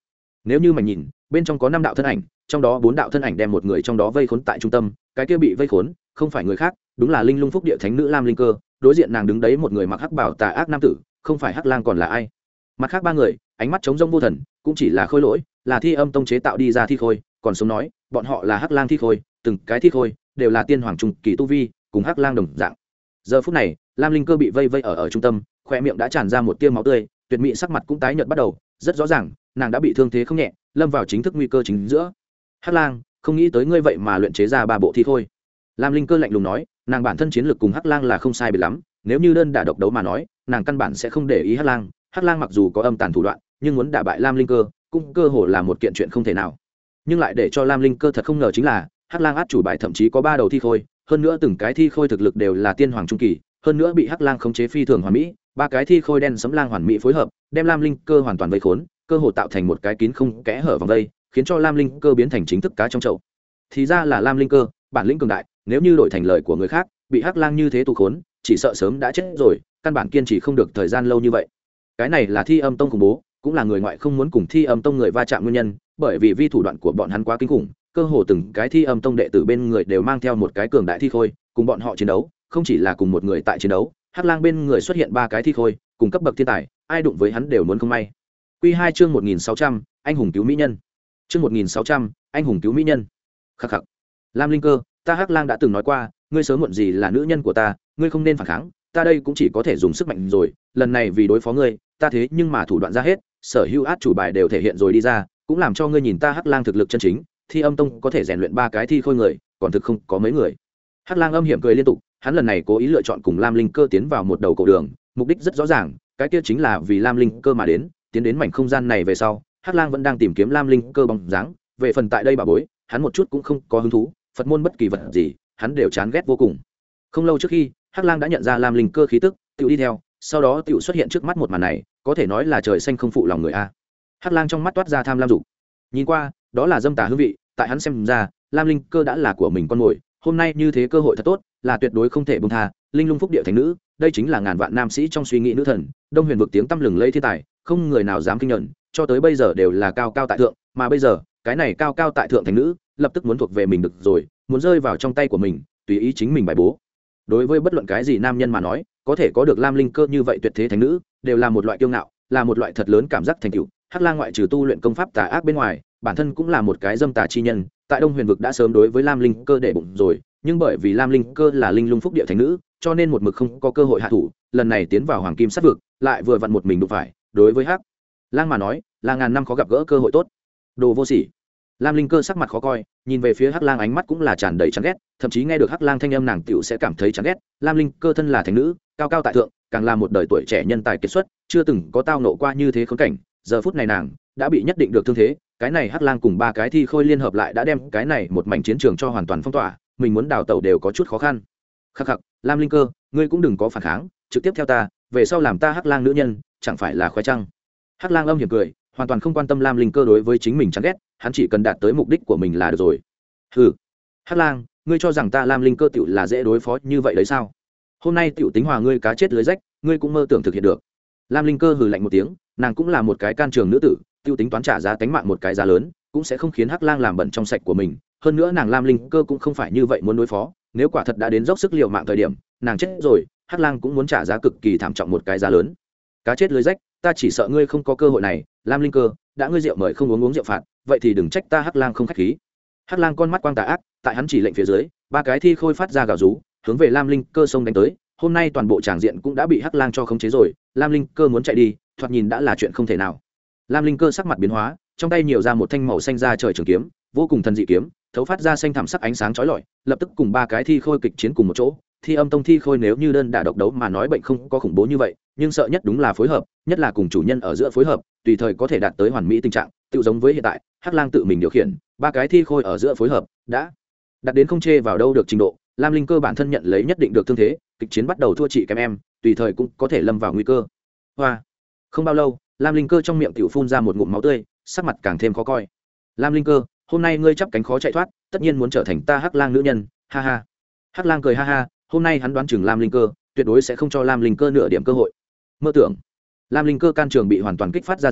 nếu như mày nhìn bên trong có 5 đạo thân ảnh, trong đó 4 đạo thân ảnh đem một người trong đó vây khốn tại trung tâm, cái kia bị vây khốn không phải người khác, đúng là linh lung phúc địa thánh nữ Lam Linh Cơ. Đối diện nàng đứng đấy một người mặc hắc bảo tà ác nam tử, không phải Hắc Lang còn là ai? Mặt khác 3 người ánh mắt trống rỗng vô thần, cũng chỉ là khôi lỗi, là Thi Âm Tông chế tạo đi ra thi khôi, còn sống nói bọn họ là Hắc Lang thi khôi, từng cái thi khôi đều là tiên hoàng trung kỳ tu vi, cùng Hắc Lang đồng dạng. Giờ phút này Lam Linh Cơ bị vây ở trung tâm, khoe miệng đã tràn ra một tia máu tươi, tuyệt mỹ sắc mặt cũng tái nhợt bắt đầu, rất rõ ràng nàng đã bị thương thế không nhẹ, lâm vào chính thức nguy cơ chính giữa. Hắc Lang, không nghĩ tới ngươi vậy mà luyện chế ra 3 bộ thi khôi. Lam Linh Cơ lạnh lùng nói, nàng bản thân chiến lược cùng Hắc Lang là không sai biệt lắm, nếu như đơn đả độc đấu mà nói, nàng căn bản sẽ không để ý Hắc Lang. Hắc Lang mặc dù có âm tàn thủ đoạn, nhưng muốn đả bại Lam Linh Cơ, cũng cơ hồ là một kiện chuyện không thể nào. Nhưng lại để cho Lam Linh Cơ thật không ngờ chính là, Hắc Lang át chủ bài thậm chí có 3 đầu thi khôi, hơn nữa từng cái thi khôi thực lực đều là tiên hoàng trung kỳ, hơn nữa bị Hắc Lang khống chế phi thường hoàn mỹ, 3 cái thi khôi đen sẫm lang hoàn mỹ phối hợp, đem Lam Linh Cơ hoàn toàn vây khốn, cơ hồ tạo thành một cái kín không kẽ hở vòng vây, khiến cho Lam Linh Cơ biến thành chính thức cá trong chậu. Thì ra là Lam Linh Cơ, bản lĩnh cường đại, nếu như đổi thành lời của người khác, bị Hắc Lang như thế tù khốn, chỉ sợ sớm đã chết rồi, căn bản kiên trì không được thời gian lâu như vậy. Cái này là Thi Âm Tông khủng bố, cũng là người ngoại không muốn cùng Thi Âm Tông người va chạm nguyên nhân, bởi vì vi thủ đoạn của bọn hắn quá kinh khủng, cơ hồ từng cái Thi Âm Tông đệ tử bên người đều mang theo một cái cường đại thi khôi, cùng bọn họ chiến đấu, không chỉ là cùng một người tại chiến đấu, Hắc Lang bên người xuất hiện 3 cái thi khôi, cùng cấp bậc thiên tài, ai đụng với hắn đều muốn không may. Quy 2 chương 1600, anh hùng cứu mỹ nhân. Chương 1600, anh hùng cứu mỹ nhân. Khắc khắc. Lam Linh Cơ, ta Hắc Lang đã từng nói qua, ngươi sớm muộn gì là nữ nhân của ta, ngươi không nên phản kháng, ta đây cũng chỉ có thể dùng sức mạnh rồi, lần này vì đối phó ngươi, ta thế nhưng mà thủ đoạn ra hết, sở hữu át chủ bài đều thể hiện rồi đi ra, cũng làm cho ngươi nhìn ta Hắc Lang thực lực chân chính. Thi Âm Tông có thể rèn luyện 3 cái thi khôi người, còn thực không có mấy người. Hắc Lang âm hiểm cười liên tục, hắn lần này cố ý lựa chọn cùng Lam Linh Cơ tiến vào một đầu cầu đường, mục đích rất rõ ràng, cái kia chính là vì Lam Linh Cơ mà đến, tiến đến mảnh không gian này về sau, Hắc Lang vẫn đang tìm kiếm Lam Linh Cơ bóng dáng, về phần tại đây bà bối, hắn một chút cũng không có hứng thú, Phật môn bất kỳ vật gì, hắn đều chán ghét vô cùng. Không lâu trước khi, Hắc Lang đã nhận ra Lam Linh Cơ khí tức, tự đi theo, sau đó tự xuất hiện trước mắt một màn này, có thể nói là trời xanh không phụ lòng người a. Hắc Lang trong mắt toát ra tham lam dục. Nhìn qua, đó là dâm tà hương vị, tại hắn xem ra, Lam Linh Cơ đã là của mình con mồi, hôm nay như thế cơ hội thật tốt, là tuyệt đối không thể buông tha. Linh lung phúc địa thánh nữ, đây chính là ngàn vạn nam sĩ trong suy nghĩ nữ thần, Đông Huyền vực tiếng tăm lừng lẫy thiên tài, không người nào dám kinh nhẫn, cho tới bây giờ đều là cao cao tại thượng, mà bây giờ, cái này cao cao tại thượng thánh nữ, lập tức muốn thuộc về mình được rồi, muốn rơi vào trong tay của mình, tùy ý chính mình bài bố. Đối với bất luận cái gì nam nhân mà nói, có thể có được Lam Linh Cơ như vậy tuyệt thế thánh nữ, đều là một loại kiêu ngạo, là một loại thật lớn cảm giác thành tựu. Hắc Lang ngoại trừ tu luyện công pháp tà ác bên ngoài, bản thân cũng là một cái dâm tà chi nhân, tại Đông Huyền vực đã sớm đối với Lam Linh Cơ để bụng rồi, nhưng bởi vì Lam Linh Cơ là linh lung phúc địa thánh nữ, cho nên một mực không có cơ hội hạ thủ, lần này tiến vào hoàng kim sát vực, lại vừa vặn một mình đụng phải, đối với Hắc Lang mà nói, là ngàn năm khó gặp gỡ cơ hội tốt. Đồ vô sỉ. Lam Linh Cơ sắc mặt khó coi, nhìn về phía Hắc Lang ánh mắt cũng là tràn đầy chán ghét, thậm chí nghe được Hắc Lang thanh âm nàng tiểu sẽ cảm thấy chán ghét. Lam Linh Cơ thân là thánh nữ, cao cao tại thượng, càng là một đời tuổi trẻ nhân tài kiệt xuất, chưa từng có tao nộ qua như thế khốn cảnh, giờ phút này nàng đã bị nhất định được thương thế, cái này Hắc Lang cùng 3 cái thi khôi liên hợp lại đã đem cái này một mảnh chiến trường cho hoàn toàn phong tỏa, mình muốn đào tẩu đều có chút khó khăn. Khắc khắc, Lam Linh Cơ, ngươi cũng đừng có phản kháng, trực tiếp theo ta, về sau làm ta Hắc Lang nữ nhân, chẳng phải là khoái trăng. Hắc Lang âm hiểm cười, hoàn toàn không quan tâm Lam Linh Cơ đối với chính mình chán ghét, hắn chỉ cần đạt tới mục đích của mình là được rồi. Hừ, Hắc Lang, ngươi cho rằng ta Lam Linh Cơ tiểu là dễ đối phó như vậy đấy sao? Hôm nay tiểu tính hòa ngươi cá chết lưới rách, ngươi cũng mơ tưởng thực hiện được. Lam Linh Cơ hừ lạnh một tiếng, nàng cũng là một cái can trường nữ tử, tiêu tính toán trả giá tánh mạng một cái giá lớn, cũng sẽ không khiến Hắc Lang làm bẩn trong sạch của mình. Hơn nữa nàng Lam Linh Cơ cũng không phải như vậy muốn đối phó, nếu quả thật đã đến dốc sức liều mạng thời điểm, nàng chết rồi, Hắc Lang cũng muốn trả giá cực kỳ thảm trọng một cái giá lớn. Cá chết lưới rách, ta chỉ sợ ngươi không có cơ hội này, Lam Linh Cơ, đã ngươi rượu mời không uống rượu phạt, vậy thì đừng trách ta Hắc Lang không khách khí. Hắc Lang con mắt quang tà ác, tại hắn chỉ lệnh phía dưới, 3 cái thi khôi phát ra gào rú, hướng về Lam Linh Cơ xông đánh tới. Hôm nay toàn bộ tràng diện cũng đã bị Hắc Lang cho khống chế rồi, Lam Linh Cơ muốn chạy đi, thoạt nhìn đã là chuyện không thể nào. Lam Linh Cơ sắc mặt biến hóa, trong tay nhiều ra một thanh màu xanh da trời trường kiếm, vô cùng thần dị kiếm, thấu phát ra xanh thẳm sắc ánh sáng chói lọi, lập tức cùng 3 cái thi khôi kịch chiến cùng một chỗ. Thi Âm Tông thi khôi nếu như đơn đả độc đấu mà nói bệnh không có khủng bố như vậy, nhưng sợ nhất đúng là phối hợp, nhất là cùng chủ nhân ở giữa phối hợp, tùy thời có thể đạt tới hoàn mỹ tình trạng, tự giống với hiện tại, Hắc Lang tự mình điều khiển, 3 cái thi khôi ở giữa phối hợp, đã đạt đến không chê vào đâu được trình độ. Lam Linh Cơ bản thân nhận lấy nhất định được thương thế, kịch chiến bắt đầu thua chị kém em, tùy thời cũng có thể lâm vào nguy cơ. Hoa. Không bao lâu, Lam Linh Cơ trong miệng tiểu phun ra một ngụm máu tươi, sắc mặt càng thêm khó coi. Lam Linh Cơ, hôm nay ngươi chắp cánh khó chạy thoát, tất nhiên muốn trở thành ta Hắc Lang nữ nhân, ha ha. Hắc Lang cười ha ha, hôm nay hắn đoán chừng Lam Linh Cơ tuyệt đối sẽ không cho Lam Linh Cơ nửa điểm cơ hội. Mơ tưởng. Lam Linh Cơ can trường bị hoàn toàn kích phát ra rồi,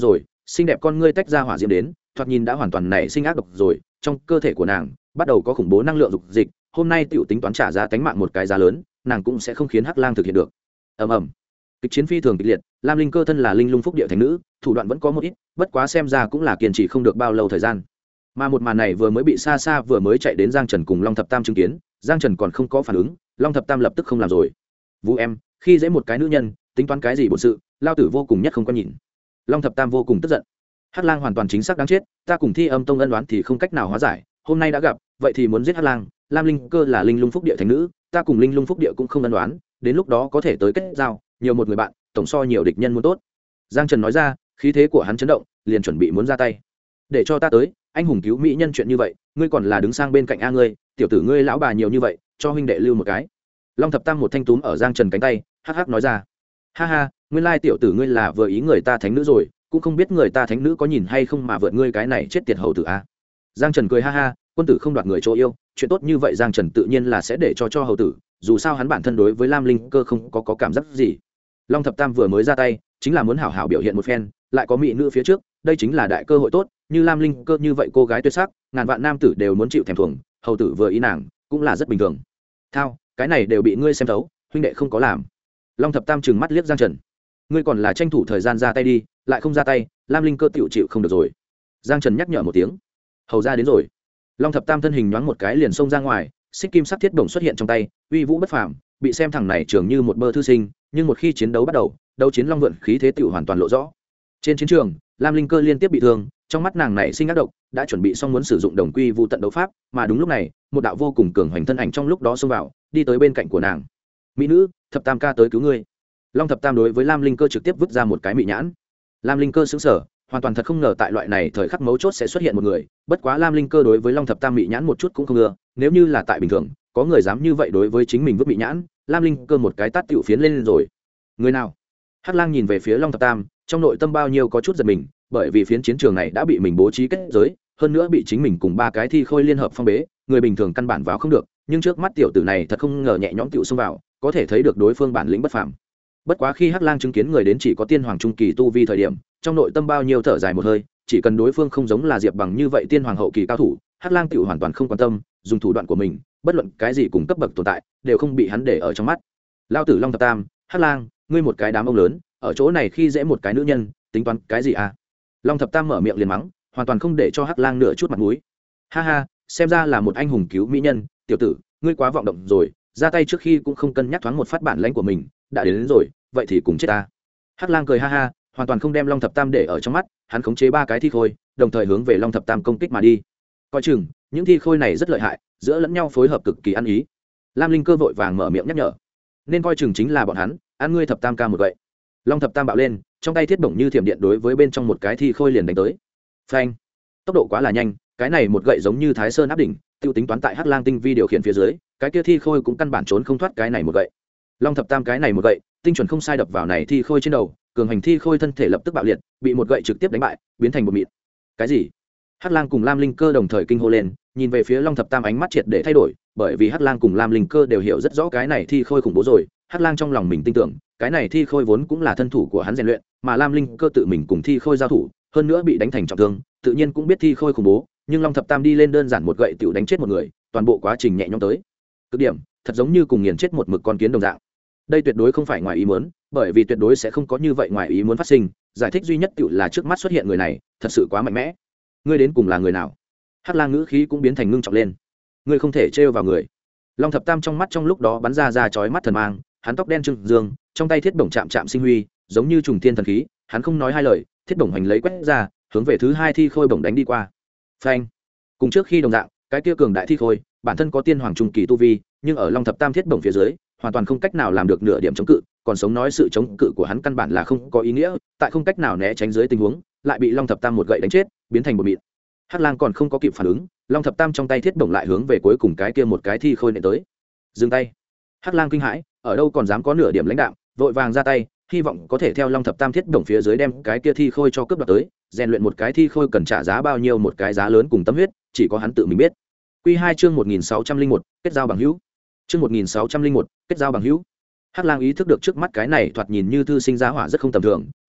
xinh đẹp con ngươi tách ra hỏa diễm đến, thoạt nhìn đã hoàn toàn nảy sinh ác độc rồi, trong cơ thể của nàng bắt đầu có khủng bố năng lượng dục dịch, hôm nay tiểu tính toán trả giá tánh mạng một cái giá lớn, nàng cũng sẽ không khiến Hắc Lang thực hiện được. Ầm ầm. Kịch chiến phi thường kịch liệt, Lam Linh Cơ thân là linh lung phúc địa thánh nữ, thủ đoạn vẫn có một ít, bất quá xem ra cũng là kiên trì không được bao lâu thời gian. Mà một màn này vừa mới bị xa xa vừa mới chạy đến Giang Trần cùng Long Thập Tam chứng kiến, Giang Trần còn không có phản ứng, Long Thập Tam lập tức không làm rồi. Vũ em, khi dễ một cái nữ nhân, tính toán cái gì bổn sự, lao tử vô cùng nhất không có nhìn. Long Thập Tam vô cùng tức giận. Hắc Lang hoàn toàn chính xác đáng chết, ta cùng Thi Âm Tông ân oán thì không cách nào hóa giải, hôm nay đã gặp, vậy thì muốn giết Hắc Lang. Lam Linh Cơ là linh lung phúc địa thánh nữ, ta cùng linh lung phúc địa cũng không ân oán, đến lúc đó có thể tới kết giao, nhiều một người bạn, tổng so nhiều địch nhân muốn tốt. Giang Trần nói ra, khí thế của hắn chấn động, liền chuẩn bị muốn ra tay. Để cho ta tới, anh hùng cứu mỹ nhân chuyện như vậy, ngươi còn là đứng sang bên cạnh a ngươi, tiểu tử ngươi lão bà nhiều như vậy, cho huynh đệ lưu một cái. Long Thập Tam một thanh túm ở Giang Trần cánh tay, hắc hắc nói ra, ha ha, nguyên lai tiểu tử ngươi là vừa ý người ta thánh nữ rồi, cũng không biết người ta thánh nữ có nhìn hay không mà vượt ngươi cái này chết tiệt hầu tử a. Giang Trần cười ha ha, quân tử không đoạt người chỗ yêu, chuyện tốt như vậy Giang Trần tự nhiên là sẽ để cho hầu tử, dù sao hắn bản thân đối với Lam Linh Cơ không có cảm giác gì. Long Thập Tam vừa mới ra tay, chính là muốn hảo hảo biểu hiện một phen, lại có mỹ nữ phía trước, đây chính là đại cơ hội tốt, như Lam Linh Cơ như vậy cô gái tuyệt sắc, ngàn vạn nam tử đều muốn chịu thèm thuồng, hầu tử vừa ý nàng, cũng là rất bình thường. Thao, cái này đều bị ngươi xem thấu, huynh đệ không có làm. Long Thập Tam trừng mắt liếc Giang Trần, ngươi còn là tranh thủ thời gian ra tay đi, lại không ra tay, Lam Linh Cơ chịu không được rồi. Giang Trần nhắc nhở một tiếng, hầu ra đến rồi. Long Thập Tam thân hình nhoáng một cái liền xông ra ngoài, xích kim sắc thiết bổng xuất hiện trong tay, uy vũ bất phàm, bị xem thằng này trường như một bơ thư sinh, nhưng một khi chiến đấu bắt đầu, đấu chiến long vượn khí thế tiểu hoàn toàn lộ rõ. Trên chiến trường, Lam Linh Cơ liên tiếp bị thương, trong mắt nàng này sinh ác độc, đã chuẩn bị xong muốn sử dụng đồng quy vu tận đấu pháp, mà đúng lúc này, một đạo vô cùng cường hoành thân ảnh trong lúc đó xông vào, đi tới bên cạnh của nàng. Mỹ nữ, Thập Tam ca tới cứu ngươi. Long Thập Tam đối với Lam Linh Cơ trực tiếp vứt ra một cái mị nhãn. Lam Linh Cơ sững sờ, hoàn toàn thật không ngờ tại loại này thời khắc mấu chốt sẽ xuất hiện một người, bất quá Lam Linh Cơ đối với Long Thập Tam mị nhãn một chút cũng không ưa, nếu như là tại bình thường, có người dám như vậy đối với chính mình vứt mị nhãn, Lam Linh Cơ một cái tát tiểu phiến lên rồi. Người nào? Hắc Lang nhìn về phía Long Thập Tam, trong nội tâm bao nhiêu có chút giật mình, bởi vì phiến chiến trường này đã bị mình bố trí kết giới, hơn nữa bị chính mình cùng ba cái thi khôi liên hợp phong bế, người bình thường căn bản vào không được, nhưng trước mắt tiểu tử này thật không ngờ nhẹ nhõm tiểu xông vào, có thể thấy được đối phương bản lĩnh bất phàm. Bất quá khi Hắc Lang chứng kiến người đến chỉ có tiên hoàng trung kỳ tu vi thời điểm, trong nội tâm bao nhiêu thở dài một hơi, chỉ cần đối phương không giống là Diệp Bằng như vậy tiên hoàng hậu kỳ cao thủ, Hắc Lang tiểu hoàn toàn không quan tâm, dùng thủ đoạn của mình, bất luận cái gì cùng cấp bậc tồn tại, đều không bị hắn để ở trong mắt. Lao tử Long Thập Tam, Hắc Lang, ngươi một cái đám ông lớn, ở chỗ này khi dễ một cái nữ nhân, tính toán cái gì à? Long Thập Tam mở miệng liền mắng, hoàn toàn không để cho Hắc Lang nửa chút mặt mũi. Ha ha, xem ra là một anh hùng cứu mỹ nhân, tiểu tử, ngươi quá vọng động rồi, ra tay trước khi cũng không cân nhắc thoáng một phát bản lãnh của mình, đã đến rồi, vậy thì cùng chết ta. Hắc Lang cười ha ha, hoàn toàn không đem Long Thập Tam để ở trong mắt, hắn khống chế ba cái thi khôi, đồng thời hướng về Long Thập Tam công kích mà đi. Coi chừng, những thi khôi này rất lợi hại, giữa lẫn nhau phối hợp cực kỳ ăn ý. Lam Linh Cơ vội vàng mở miệng nhắc nhở, nên coi chừng chính là bọn hắn, ăn ngươi Thập Tam ca một vậy. Long Thập Tam bạo lên, trong tay thiết bổng như thiểm điện đối với bên trong một cái thi khôi liền đánh tới. Phanh! Tốc độ quá là nhanh, cái này một gậy giống như Thái Sơn áp đỉnh, tiêu tính toán tại Hắc Lang tinh vi điều khiển phía dưới, cái kia thi khôi cũng căn bản trốn không thoát cái này một gậy. Long Thập Tam cái này một gậy, tinh chuẩn không sai đập vào này thi khôi trên đầu, cường hành thi khôi thân thể lập tức bạo liệt, bị một gậy trực tiếp đánh bại, biến thành một mịn. Cái gì? Hắc Lang cùng Lam Linh Cơ đồng thời kinh hô lên, nhìn về phía Long Thập Tam ánh mắt triệt để thay đổi, bởi vì Hắc Lang cùng Lam Linh Cơ đều hiểu rất rõ cái này thi khôi khủng bố rồi. Hắc Lang trong lòng mình tin tưởng, cái này thi khôi vốn cũng là thân thủ của hắn rèn luyện, mà Lam Linh Cơ tự mình cùng thi khôi giao thủ, hơn nữa bị đánh thành trọng thương, tự nhiên cũng biết thi khôi khủng bố, nhưng Long Thập Tam đi lên đơn giản một gậy tiểu đánh chết một người, toàn bộ quá trình nhẹ nhõm tới cực điểm, thật giống như cùng nghiền chết một mực con kiến đồng dạng. Đây tuyệt đối không phải ngoài ý muốn, bởi vì tuyệt đối sẽ không có như vậy ngoài ý muốn phát sinh, giải thích duy nhất tiểu là trước mắt xuất hiện người này, thật sự quá mạnh mẽ. Ngươi đến cùng là người nào? Hắc Lang ngữ khí cũng biến thành ngưng trọng lên. Ngươi không thể trêu vào người. Long Thập Tam trong mắt trong lúc đó bắn ra chói mắt thần mang, hắn tóc đen trừng dương, trong tay thiết bổng chạm chạm sinh huy, giống như trùng thiên thần khí, hắn không nói hai lời, thiết bổng hành lấy quét ra, hướng về thứ hai thi khôi bổng đánh đi qua. Phanh! Cùng trước khi đồng dạng, cái kia cường đại thi khôi, bản thân có tiên hoàng trung kỳ tu vi, nhưng ở Long Thập Tam thiết bổng phía dưới, hoàn toàn không cách nào làm được nửa điểm chống cự, còn sống nói sự chống cự của hắn căn bản là không có ý nghĩa, tại không cách nào né tránh dưới tình huống, lại bị Long Thập Tam một gậy đánh chết, biến thành một mịn. Hắc Lang còn không có kịp phản ứng, Long Thập Tam trong tay thiết bổng lại hướng về cuối cùng cái kia một cái thi khôi nện tới. Dừng tay! Hắc Lang kinh hãi, ở đâu còn dám có nửa điểm lãnh đạm, vội vàng ra tay, hy vọng có thể theo Long Thập Tam thiết bổng phía dưới đem cái kia thi khôi cho cướp đoạt tới, rèn luyện một cái thi khôi cần trả giá bao nhiêu một cái giá lớn cùng tâm huyết, chỉ có hắn tự mình biết. Quy 2 chương 1601, kết giao bằng hữu. Chương 1601, kết giao bằng hữu. Hắc Lang ý thức được trước mắt cái này thoạt nhìn như thư sinh giá hỏa rất không tầm thường,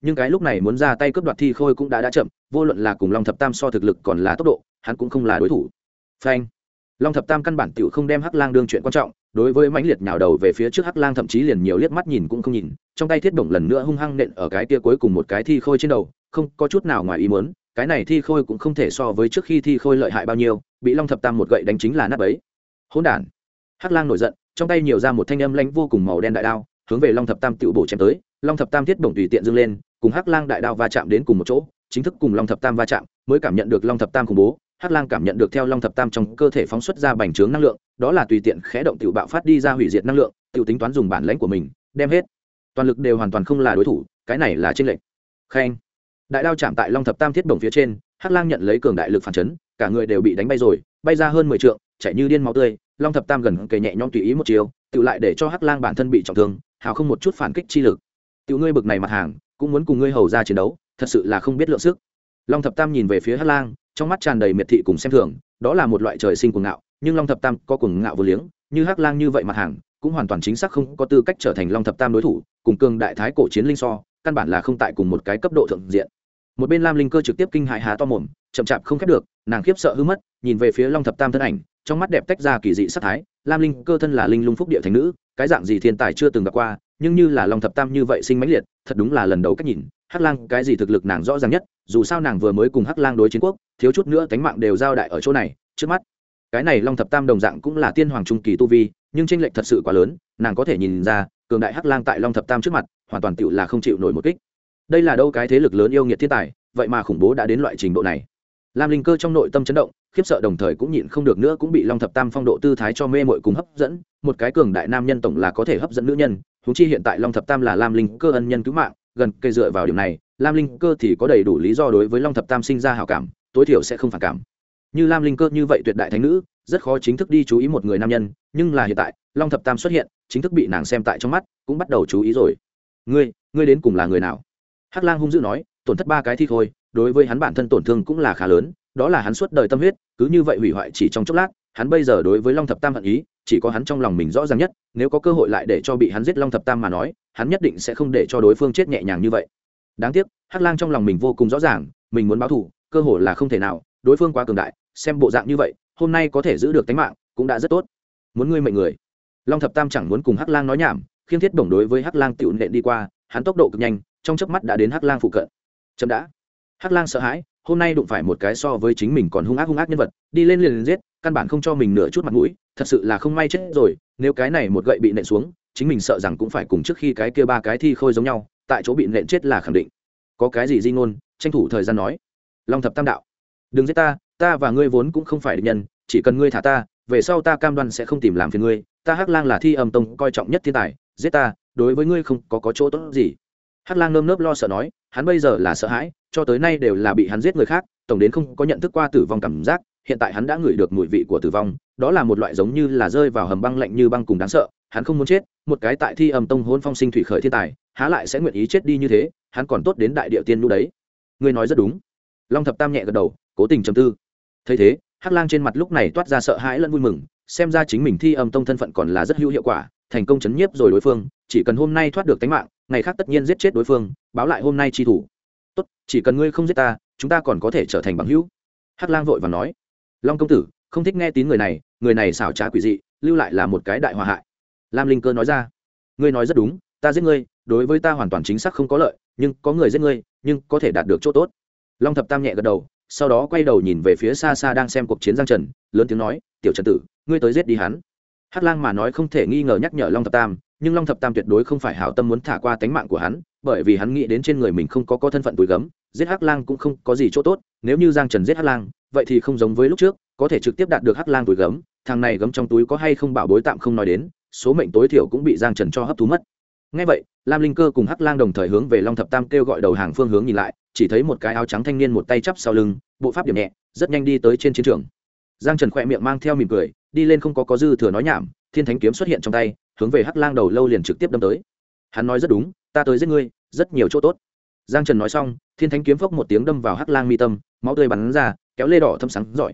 nhưng cái lúc này muốn ra tay cướp đoạt thi khôi cũng đã chậm, vô luận là cùng long thập tam so thực lực còn là tốc độ hắn cũng không là đối thủ. Phanh. Long thập tam căn bản tiểu không đem hắc lang đương chuyện quan trọng, đối với mãnh liệt nhào đầu về phía trước hắc lang thậm chí liền nhiều liếc mắt nhìn cũng không nhìn, trong tay thiết bổng lần nữa hung hăng nện ở cái kia cuối cùng một cái thi khôi trên đầu, không có chút nào ngoài ý muốn, cái này thi khôi cũng không thể so với trước khi thi khôi lợi hại bao nhiêu, bị long thập tam một gậy đánh chính là nát bấy. Hỗn đản. Hắc lang nổi giận, trong tay nhiều ra một thanh âm lãnh vô cùng màu đen đại đao, hướng về long thập tam tiểu bổ chém tới. Long thập tam thiết bổng tùy tiện dâng lên, cùng hắc lang đại đao va chạm đến cùng một chỗ, chính thức cùng long thập tam va chạm, mới cảm nhận được long thập tam khủng bố. Hắc lang cảm nhận được theo long thập tam trong cơ thể phóng xuất ra bành trướng năng lượng, đó là tùy tiện khẽ động tiểu bạo phát đi ra hủy diệt năng lượng, tiểu tính toán dùng bản lãnh của mình đem hết toàn lực đều hoàn toàn không là đối thủ, cái này là chênh lệch. Khen. Đại đao chạm tại long thập tam thiết bổng phía trên, hắc lang nhận lấy cường đại lực phản chấn, cả người đều bị đánh bay rồi, bay ra hơn 10 trượng, chảy như điên máu tươi. Long thập tam gần kề nhẹ nhõm tùy ý một chiều, tự lại để cho hắc lang bản thân bị trọng thương, hào không một chút phản kích chi lực. Tiểu ngươi bực này mặt hàng, cũng muốn cùng ngươi hầu ra chiến đấu, thật sự là không biết lượng sức. Long thập tam nhìn về phía hắc lang, trong mắt tràn đầy miệt thị cùng xem thường, đó là một loại trời sinh cuồng ngạo, nhưng long thập tam có cuồng ngạo vô liếng, như hắc lang như vậy mặt hàng, cũng hoàn toàn chính xác không có tư cách trở thành long thập tam đối thủ, cùng cường đại thái cổ chiến linh so, căn bản là không tại cùng một cái cấp độ thượng diện. Một bên lam linh cơ trực tiếp kinh hãi há to mồm, chậm chạp không khép được, nàng khiếp sợ hư mất, nhìn về phía long thập tam thân ảnh, trong mắt đẹp tách ra kỳ dị sắc thái. Lam linh cơ thân là linh lung phúc địa thành nữ, cái dạng gì thiên tài chưa từng gặp qua, nhưng như là long thập tam như vậy sinh mãnh liệt, thật đúng là lần đầu cách nhìn. Hắc lang cái gì thực lực nàng rõ ràng nhất, dù sao nàng vừa mới cùng hắc lang đối chiến quốc, thiếu chút nữa tánh mạng đều giao đại ở chỗ này. Trước mắt cái này long thập tam đồng dạng cũng là tiên hoàng trung kỳ tu vi, nhưng chênh lệch thật sự quá lớn, nàng có thể nhìn ra cường đại hắc lang tại long thập tam trước mặt hoàn toàn tựu là không chịu nổi một kích. Đây là đâu cái thế lực lớn yêu nghiệt thiên tài, vậy mà khủng bố đã đến loại trình độ này. Lam linh cơ trong nội tâm chấn động, khiếp sợ đồng thời cũng nhịn không được nữa, cũng bị long thập tam phong độ tư thái cho mê mội cùng hấp dẫn. Một cái cường đại nam nhân tổng là có thể hấp dẫn nữ nhân, huống chi hiện tại long thập tam là lam linh cơ ân nhân cứu mạng, gần cây dựa vào điểm này, lam linh cơ thì có đầy đủ lý do đối với long thập tam sinh ra hảo cảm, tối thiểu sẽ không phản cảm. Như lam linh cơ như vậy tuyệt đại thánh nữ, rất khó chính thức đi chú ý một người nam nhân, nhưng là hiện tại long thập tam xuất hiện, chính thức bị nàng xem tại trong mắt, cũng bắt đầu chú ý rồi. Ngươi đến cùng là người nào? Hắc lang hung dữ nói, tổn thất 3 cái thi khôi, đối với hắn bản thân tổn thương cũng là khá lớn, đó là hắn suốt đời tâm huyết, cứ như vậy hủy hoại chỉ trong chốc lát. Hắn bây giờ đối với long thập tam hận ý, chỉ có hắn trong lòng mình rõ ràng nhất, nếu có cơ hội lại để cho bị hắn giết long thập tam mà nói, hắn nhất định sẽ không để cho đối phương chết nhẹ nhàng như vậy. Đáng tiếc hắc lang trong lòng mình vô cùng rõ ràng, mình muốn báo thù cơ hội là không thể nào, đối phương quá cường đại, xem bộ dạng như vậy hôm nay có thể giữ được tính mạng cũng đã rất tốt. Muốn ngươi mệnh người. Long thập tam chẳng muốn cùng hắc lang nói nhảm, khiêng thiết bổng đối với hắc lang tiểu nện đi qua, hắn tốc độ cực nhanh, trong chớp mắt đã đến hắc lang phụ cận. Chậm đã. Hắc lang sợ hãi, hôm nay đụng phải một cái so với chính mình còn hung ác nhân vật, đi lên liền giết, căn bản không cho mình nửa chút mặt mũi, thật sự là không may chết rồi. Nếu cái này một gậy bị nện xuống, chính mình sợ rằng cũng phải cùng trước khi cái kia 3 cái thi khôi giống nhau, tại chỗ bị nện chết là khẳng định. Có cái gì di ngôn, tranh thủ thời gian nói. Long thập tam đạo, đừng giết ta, ta và ngươi vốn cũng không phải địch nhân, chỉ cần ngươi thả ta, về sau ta cam đoan sẽ không tìm làm phiền ngươi. Ta hắc lang là Thi Âm Tông coi trọng nhất thiên tài, giết ta đối với ngươi không có chỗ tốt gì. Hắc lang nơm nớp lo sợ nói, hắn bây giờ là sợ hãi, cho tới nay đều là bị hắn giết người khác, tổng đến không có nhận thức qua tử vong cảm giác, hiện tại hắn đã ngửi được mùi vị của tử vong, đó là một loại giống như là rơi vào hầm băng lạnh như băng cùng đáng sợ. Hắn không muốn chết, một cái tại Thi Âm Tông hôn phong sinh thủy khởi thiên tài, há lại sẽ nguyện ý chết đi như thế, hắn còn tốt đến đại địa tiên nu đấy. Ngươi nói rất đúng. Long thập tam nhẹ gật đầu, cố tình trầm tư. Thấy thế, hắc lang trên mặt lúc này toát ra sợ hãi lẫn vui mừng, xem ra chính mình Thi Âm Tông thân phận còn là rất hữu hiệu quả, thành công chấn nhiếp rồi đối phương, chỉ cần hôm nay thoát được tính mạng, ngày khác tất nhiên giết chết đối phương, báo lại hôm nay chi thủ. Tốt, chỉ cần ngươi không giết ta, chúng ta còn có thể trở thành bằng hữu. Hắc lang vội vàng nói. Long công tử không thích nghe tín người này xảo trá quỷ dị, lưu lại là một cái đại hòa hại. Lam linh cơ nói ra. Ngươi nói rất đúng, ta giết ngươi đối với ta hoàn toàn chính xác không có lợi, nhưng có người giết ngươi nhưng có thể đạt được chỗ tốt. Long thập tam nhẹ gật đầu, sau đó quay đầu nhìn về phía xa xa đang xem cuộc chiến Giang Trần, lớn tiếng nói, tiểu Trần tử, ngươi tới giết đi hắn. Hắc lang mà nói không thể nghi ngờ nhắc nhở Long thập tam, nhưng Long thập tam tuyệt đối không phải hảo tâm muốn thả qua tánh mạng của hắn, bởi vì hắn nghĩ đến trên người mình không có thân phận túi gấm, giết Hắc lang cũng không có gì chỗ tốt. Nếu như Giang Trần giết Hắc lang, vậy thì không giống với lúc trước, có thể trực tiếp đạt được Hắc lang túi gấm, thằng này gấm trong túi có hay không bảo bối tạm không nói đến, số mệnh tối thiểu cũng bị Giang Trần cho hấp thu mất. Nghe vậy, Lam linh cơ cùng Hắc lang đồng thời hướng về Long thập tam kêu gọi đầu hàng phương hướng nhìn lại, chỉ thấy một cái áo trắng thanh niên một tay chắp sau lưng, bộ pháp điểm nhẹ, rất nhanh đi tới trên chiến trường. Giang Trần khỏe miệng mang theo mỉm cười, đi lên không có dư thừa nói nhảm, thiên thánh kiếm xuất hiện trong tay, hướng về Hắc lang đầu lâu liền trực tiếp đâm tới. Hắn nói rất đúng, ta tới giết ngươi, rất nhiều chỗ tốt. Giang Trần nói xong, thiên thánh kiếm phốc một tiếng đâm vào Hắc lang mi tâm, máu tươi bắn ra, kéo lê đỏ thâm sáng giỏi.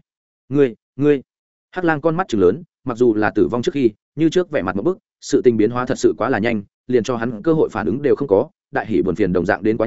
Ngươi! Hắc lang con mắt trừng lớn, mặc dù là tử vong trước khi, như trước vẻ mặt một bức, sự tình biến hóa thật sự quá là nhanh, liền cho hắn cơ hội phản ứng đều không có, đại hỉ buồn phiền đồng dạng đến quá nhanh,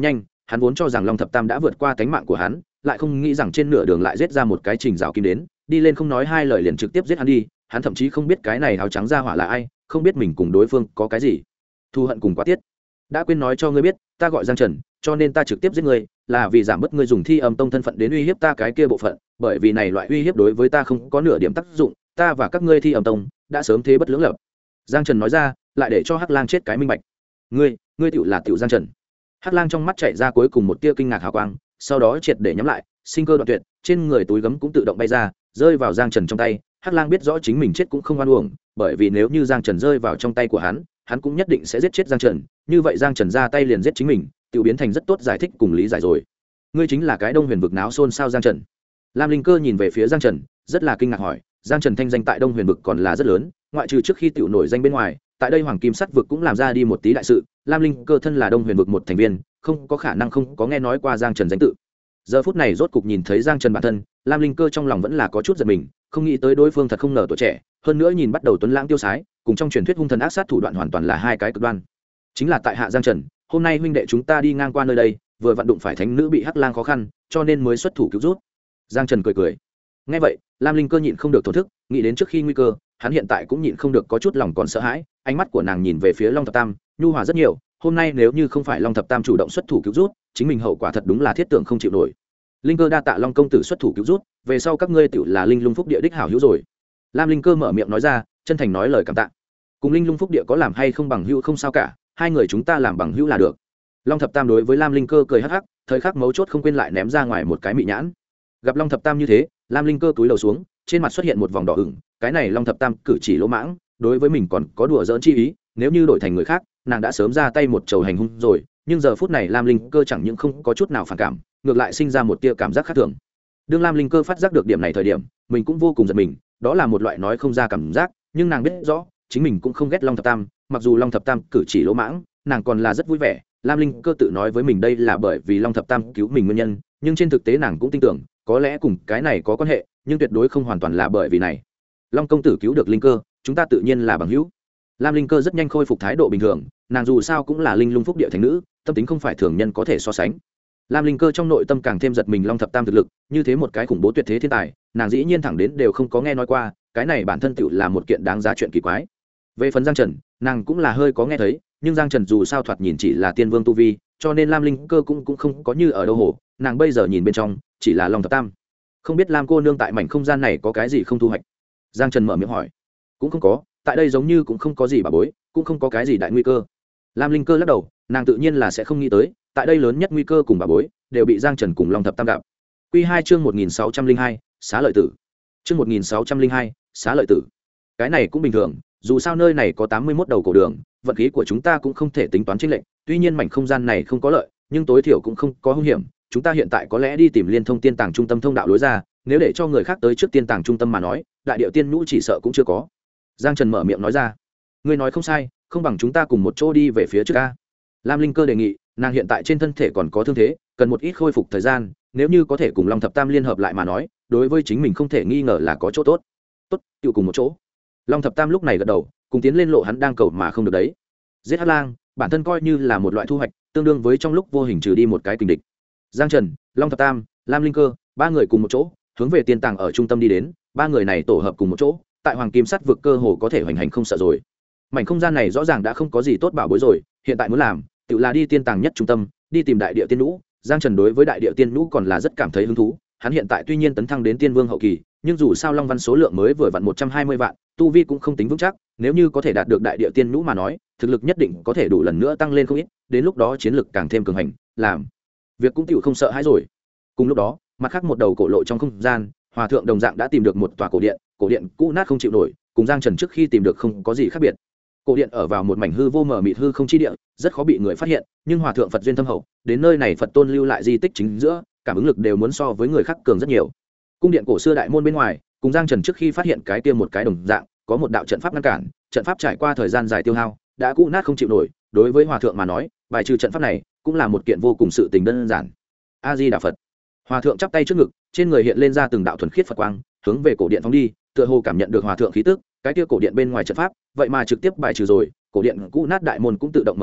hắn vốn cho rằng long thập tam đã vượt qua tánh mạng của hắn, lại không nghĩ rằng trên nửa đường lại giết ra một cái trình rào kim đến, đi lên không nói hai lời liền trực tiếp giết hắn đi. Hắn thậm chí không biết cái này áo trắng ra hỏa là ai, không biết mình cùng đối phương có cái gì thù hận cùng quá tiết. Đã quên nói cho ngươi biết, ta gọi Giang Trần, cho nên ta trực tiếp giết ngươi, là vì giảm bớt ngươi dùng Thi Âm Tông thân phận đến uy hiếp ta cái kia bộ phận, bởi vì này loại uy hiếp đối với ta không có nửa điểm tác dụng, ta và các ngươi Thi Âm Tông đã sớm thế bất lưỡng lập. Giang Trần nói ra, lại để cho Hắc Lang chết cái minh bạch. Ngươi tựu là tựu Giang Trần. Hắc Lang trong mắt chảy ra cuối cùng một tia kinh ngạc hào quang, sau đó triệt để nhắm lại, sinh cơ đoạn tuyệt, trên người túi gấm cũng tự động bay ra, rơi vào Giang Trần trong tay. Hắc Lang biết rõ chính mình chết cũng không oan uổng, bởi vì nếu như Giang Trần rơi vào trong tay của hắn cũng nhất định sẽ giết chết Giang Trần, như vậy Giang Trần ra tay liền giết chính mình, tự biến thành rất tốt giải thích cùng lý giải rồi. Ngươi chính là cái Đông Huyền vực náo xôn xao Giang Trần. Lam Linh Cơ nhìn về phía Giang Trần, rất là kinh ngạc hỏi, Giang Trần thanh danh tại Đông Huyền vực còn là rất lớn, ngoại trừ trước khi tiểu nổi danh bên ngoài, tại đây Hoàng Kim Sắt vực cũng làm ra đi một tí đại sự, Lam Linh Cơ thân là Đông Huyền vực một thành viên, không có khả năng không có nghe nói qua Giang Trần danh tự. Giờ phút này rốt cục nhìn thấy Giang Trần bản thân, Lam Linh Cơ trong lòng vẫn là có chút giật mình, không nghĩ tới đối phương thật không ngờ tuổi trẻ, hơn nữa nhìn bắt đầu tuấn lãng tiêu sái, cùng trong truyền thuyết hung thần ác sát thủ đoạn hoàn toàn là hai cái cực đoan. Chính là tại hạ Giang Trần, hôm nay huynh đệ chúng ta đi ngang qua nơi đây, vừa vặn đụng phải thánh nữ bị Hắc Lang khó khăn, cho nên mới xuất thủ cứu giúp. Giang Trần cười cười. Nghe vậy, Lam Linh Cơ nhịn không được thổ thức, nghĩ đến trước khi nguy cơ, hắn hiện tại cũng nhịn không được có chút lòng còn sợ hãi, ánh mắt của nàng nhìn về phía Long Thập Tam, nhu hòa rất nhiều, hôm nay nếu như không phải Long Thập Tam chủ động xuất thủ cứu giúp, chính mình hậu quả thật đúng là thiết tưởng không chịu nổi. Linh Cơ đa tạ Long công tử xuất thủ cứu giúp, về sau các ngươi tiểu là Linh Lung Phúc địa đích hảo hữu rồi. Lam Linh Cơ mở miệng nói ra, chân thành nói lời cảm tạ. Cùng Linh Lung Phúc địa có làm hay không bằng hữu không sao cả, hai người chúng ta làm bằng hữu là được. Long Thập Tam đối với Lam Linh Cơ cười hắc hắc, thời khắc mấu chốt không quên lại ném ra ngoài một cái mị nhãn. Gặp Long Thập Tam như thế, Lam Linh Cơ cúi đầu xuống, trên mặt xuất hiện một vòng đỏ ửng, cái này Long Thập Tam cử chỉ lỗ mãng, đối với mình còn có đùa giỡn chi ý, nếu như đổi thành người khác, nàng đã sớm ra tay một trầu hành hung rồi, nhưng giờ phút này Lam Linh Cơ chẳng những không có chút nào phản cảm, ngược lại sinh ra một tia cảm giác khác thường. Đương Lam Linh Cơ phát giác được điểm này thời điểm, mình cũng vô cùng giật mình, đó là một loại nói không ra cảm giác, nhưng nàng biết rõ, chính mình cũng không ghét Long Thập Tam, mặc dù Long Thập Tam cử chỉ lỗ mãng, nàng còn là rất vui vẻ. Lam Linh Cơ tự nói với mình đây là bởi vì Long Thập Tam cứu mình nguyên nhân, nhưng trên thực tế nàng cũng tin tưởng, có lẽ cùng cái này có quan hệ, nhưng tuyệt đối không hoàn toàn là bởi vì này. Long công tử cứu được Linh Cơ, chúng ta tự nhiên là bằng hữu. Lam Linh Cơ rất nhanh khôi phục thái độ bình thường, nàng dù sao cũng là Linh Lung Phúc địa thánh nữ, tâm tính không phải thường nhân có thể so sánh. Lam Linh Cơ trong nội tâm càng thêm giật mình Long Thập Tam thực lực, như thế một cái khủng bố tuyệt thế thiên tài, nàng dĩ nhiên thẳng đến đều không có nghe nói qua, cái này bản thân tựu là một kiện đáng giá chuyện kỳ quái. Về phần Giang Trần, nàng cũng là hơi có nghe thấy, nhưng Giang Trần dù sao thoạt nhìn chỉ là tiên vương tu vi, cho nên Lam Linh Cơ cũng không có như ở đâu hồ, nàng bây giờ nhìn bên trong, chỉ là Long Thập Tam. Không biết Lam cô nương tại mảnh không gian này có cái gì không thu hoạch? Giang Trần mở miệng hỏi. Cũng không có, tại đây giống như cũng không có gì bà bối, cũng không có cái gì đại nguy cơ. Lam Linh Cơ lắc đầu, nàng tự nhiên là sẽ không nghĩ tới, tại đây lớn nhất nguy cơ cùng bà bối đều bị Giang Trần cùng Long Thập Tam gặp. Quy 2 chương 1602, xá lợi tử. Chương 1602, xá lợi tử. Cái này cũng bình thường, dù sao nơi này có 81 đầu cổ đường, vận khí của chúng ta cũng không thể tính toán chênh lệch, tuy nhiên mảnh không gian này không có lợi, nhưng tối thiểu cũng không có hung hiểm, chúng ta hiện tại có lẽ đi tìm liên thông tiên tàng trung tâm thông đạo lối ra, nếu để cho người khác tới trước tiên tàng trung tâm mà nói, đại điệu tiên nhũ chỉ sợ cũng chưa có. Giang Trần mở miệng nói ra. Ngươi nói không sai, không bằng chúng ta cùng một chỗ đi về phía trước a. Lam Linh Cơ đề nghị, nàng hiện tại trên thân thể còn có thương thế, cần một ít khôi phục thời gian, nếu như có thể cùng Long Thập Tam liên hợp lại mà nói, đối với chính mình không thể nghi ngờ là có chỗ tốt. Tốt, tự cùng một chỗ. Long Thập Tam lúc này gật đầu, cùng tiến lên lộ hắn đang cầu mà không được đấy. Giết Hắc Lang, bản thân coi như là một loại thu hoạch, tương đương với trong lúc vô hình trừ đi một cái kình địch. Giang Trần, Long Thập Tam, Lam Linh Cơ, ba người cùng một chỗ, hướng về tiên tàng ở trung tâm đi đến, ba người này tổ hợp cùng một chỗ, tại Hoàng Kim Sắt vực cơ hồ có thể hoành hành không sợ rồi. Mảnh không gian này rõ ràng đã không có gì tốt bảo bối rồi, hiện tại muốn làm, tự là đi tiên tàng nhất trung tâm, đi tìm đại địa tiên nhũ. Giang Trần đối với đại địa tiên nhũ còn là rất cảm thấy hứng thú, hắn hiện tại tuy nhiên tấn thăng đến tiên vương hậu kỳ, nhưng dù sao Long Văn số lượng mới vừa vặn 120 vạn, tu vi cũng không tính vững chắc, nếu như có thể đạt được đại địa tiên nhũ mà nói, thực lực nhất định có thể đủ lần nữa tăng lên không ít, đến lúc đó chiến lực càng thêm cường hành, làm việc cũng tiểu không sợ hãi rồi. Cùng lúc đó, mặt khác một đầu cổ lộ trong không gian, Hòa thượng đồng dạng đã tìm được một tòa cổ điện cũ nát không chịu nổi, cùng Giang Trần trước khi tìm được không có gì khác biệt. Cổ điện ở vào một mảnh hư vô mờ mịt hư không chi địa, rất khó bị người phát hiện, nhưng Hòa thượng Phật duyên thâm hậu, đến nơi này Phật tôn lưu lại di tích chính giữa, cảm ứng lực đều muốn so với người khác cường rất nhiều. Cung điện cổ xưa đại môn bên ngoài, cùng Giang Trần trước khi phát hiện cái kia một cái đồng dạng, có một đạo trận pháp ngăn cản, trận pháp trải qua thời gian dài tiêu hao, đã cũ nát không chịu nổi, đối với Hòa thượng mà nói, bài trừ trận pháp này, cũng là một kiện vô cùng sự tình đơn giản. A Di Đà Phật. Hòa thượng chắp tay trước ngực, trên người hiện lên ra từng đạo thuần khiết Phật quang, hướng về cổ điện phóng đi, tựa hồ cảm nhận được Hòa thượng khí tức, cái kia cổ điện bên ngoài trận pháp, vậy mà trực tiếp bài trừ rồi, cổ điện cũ nát đại môn cũng tự động mở ra,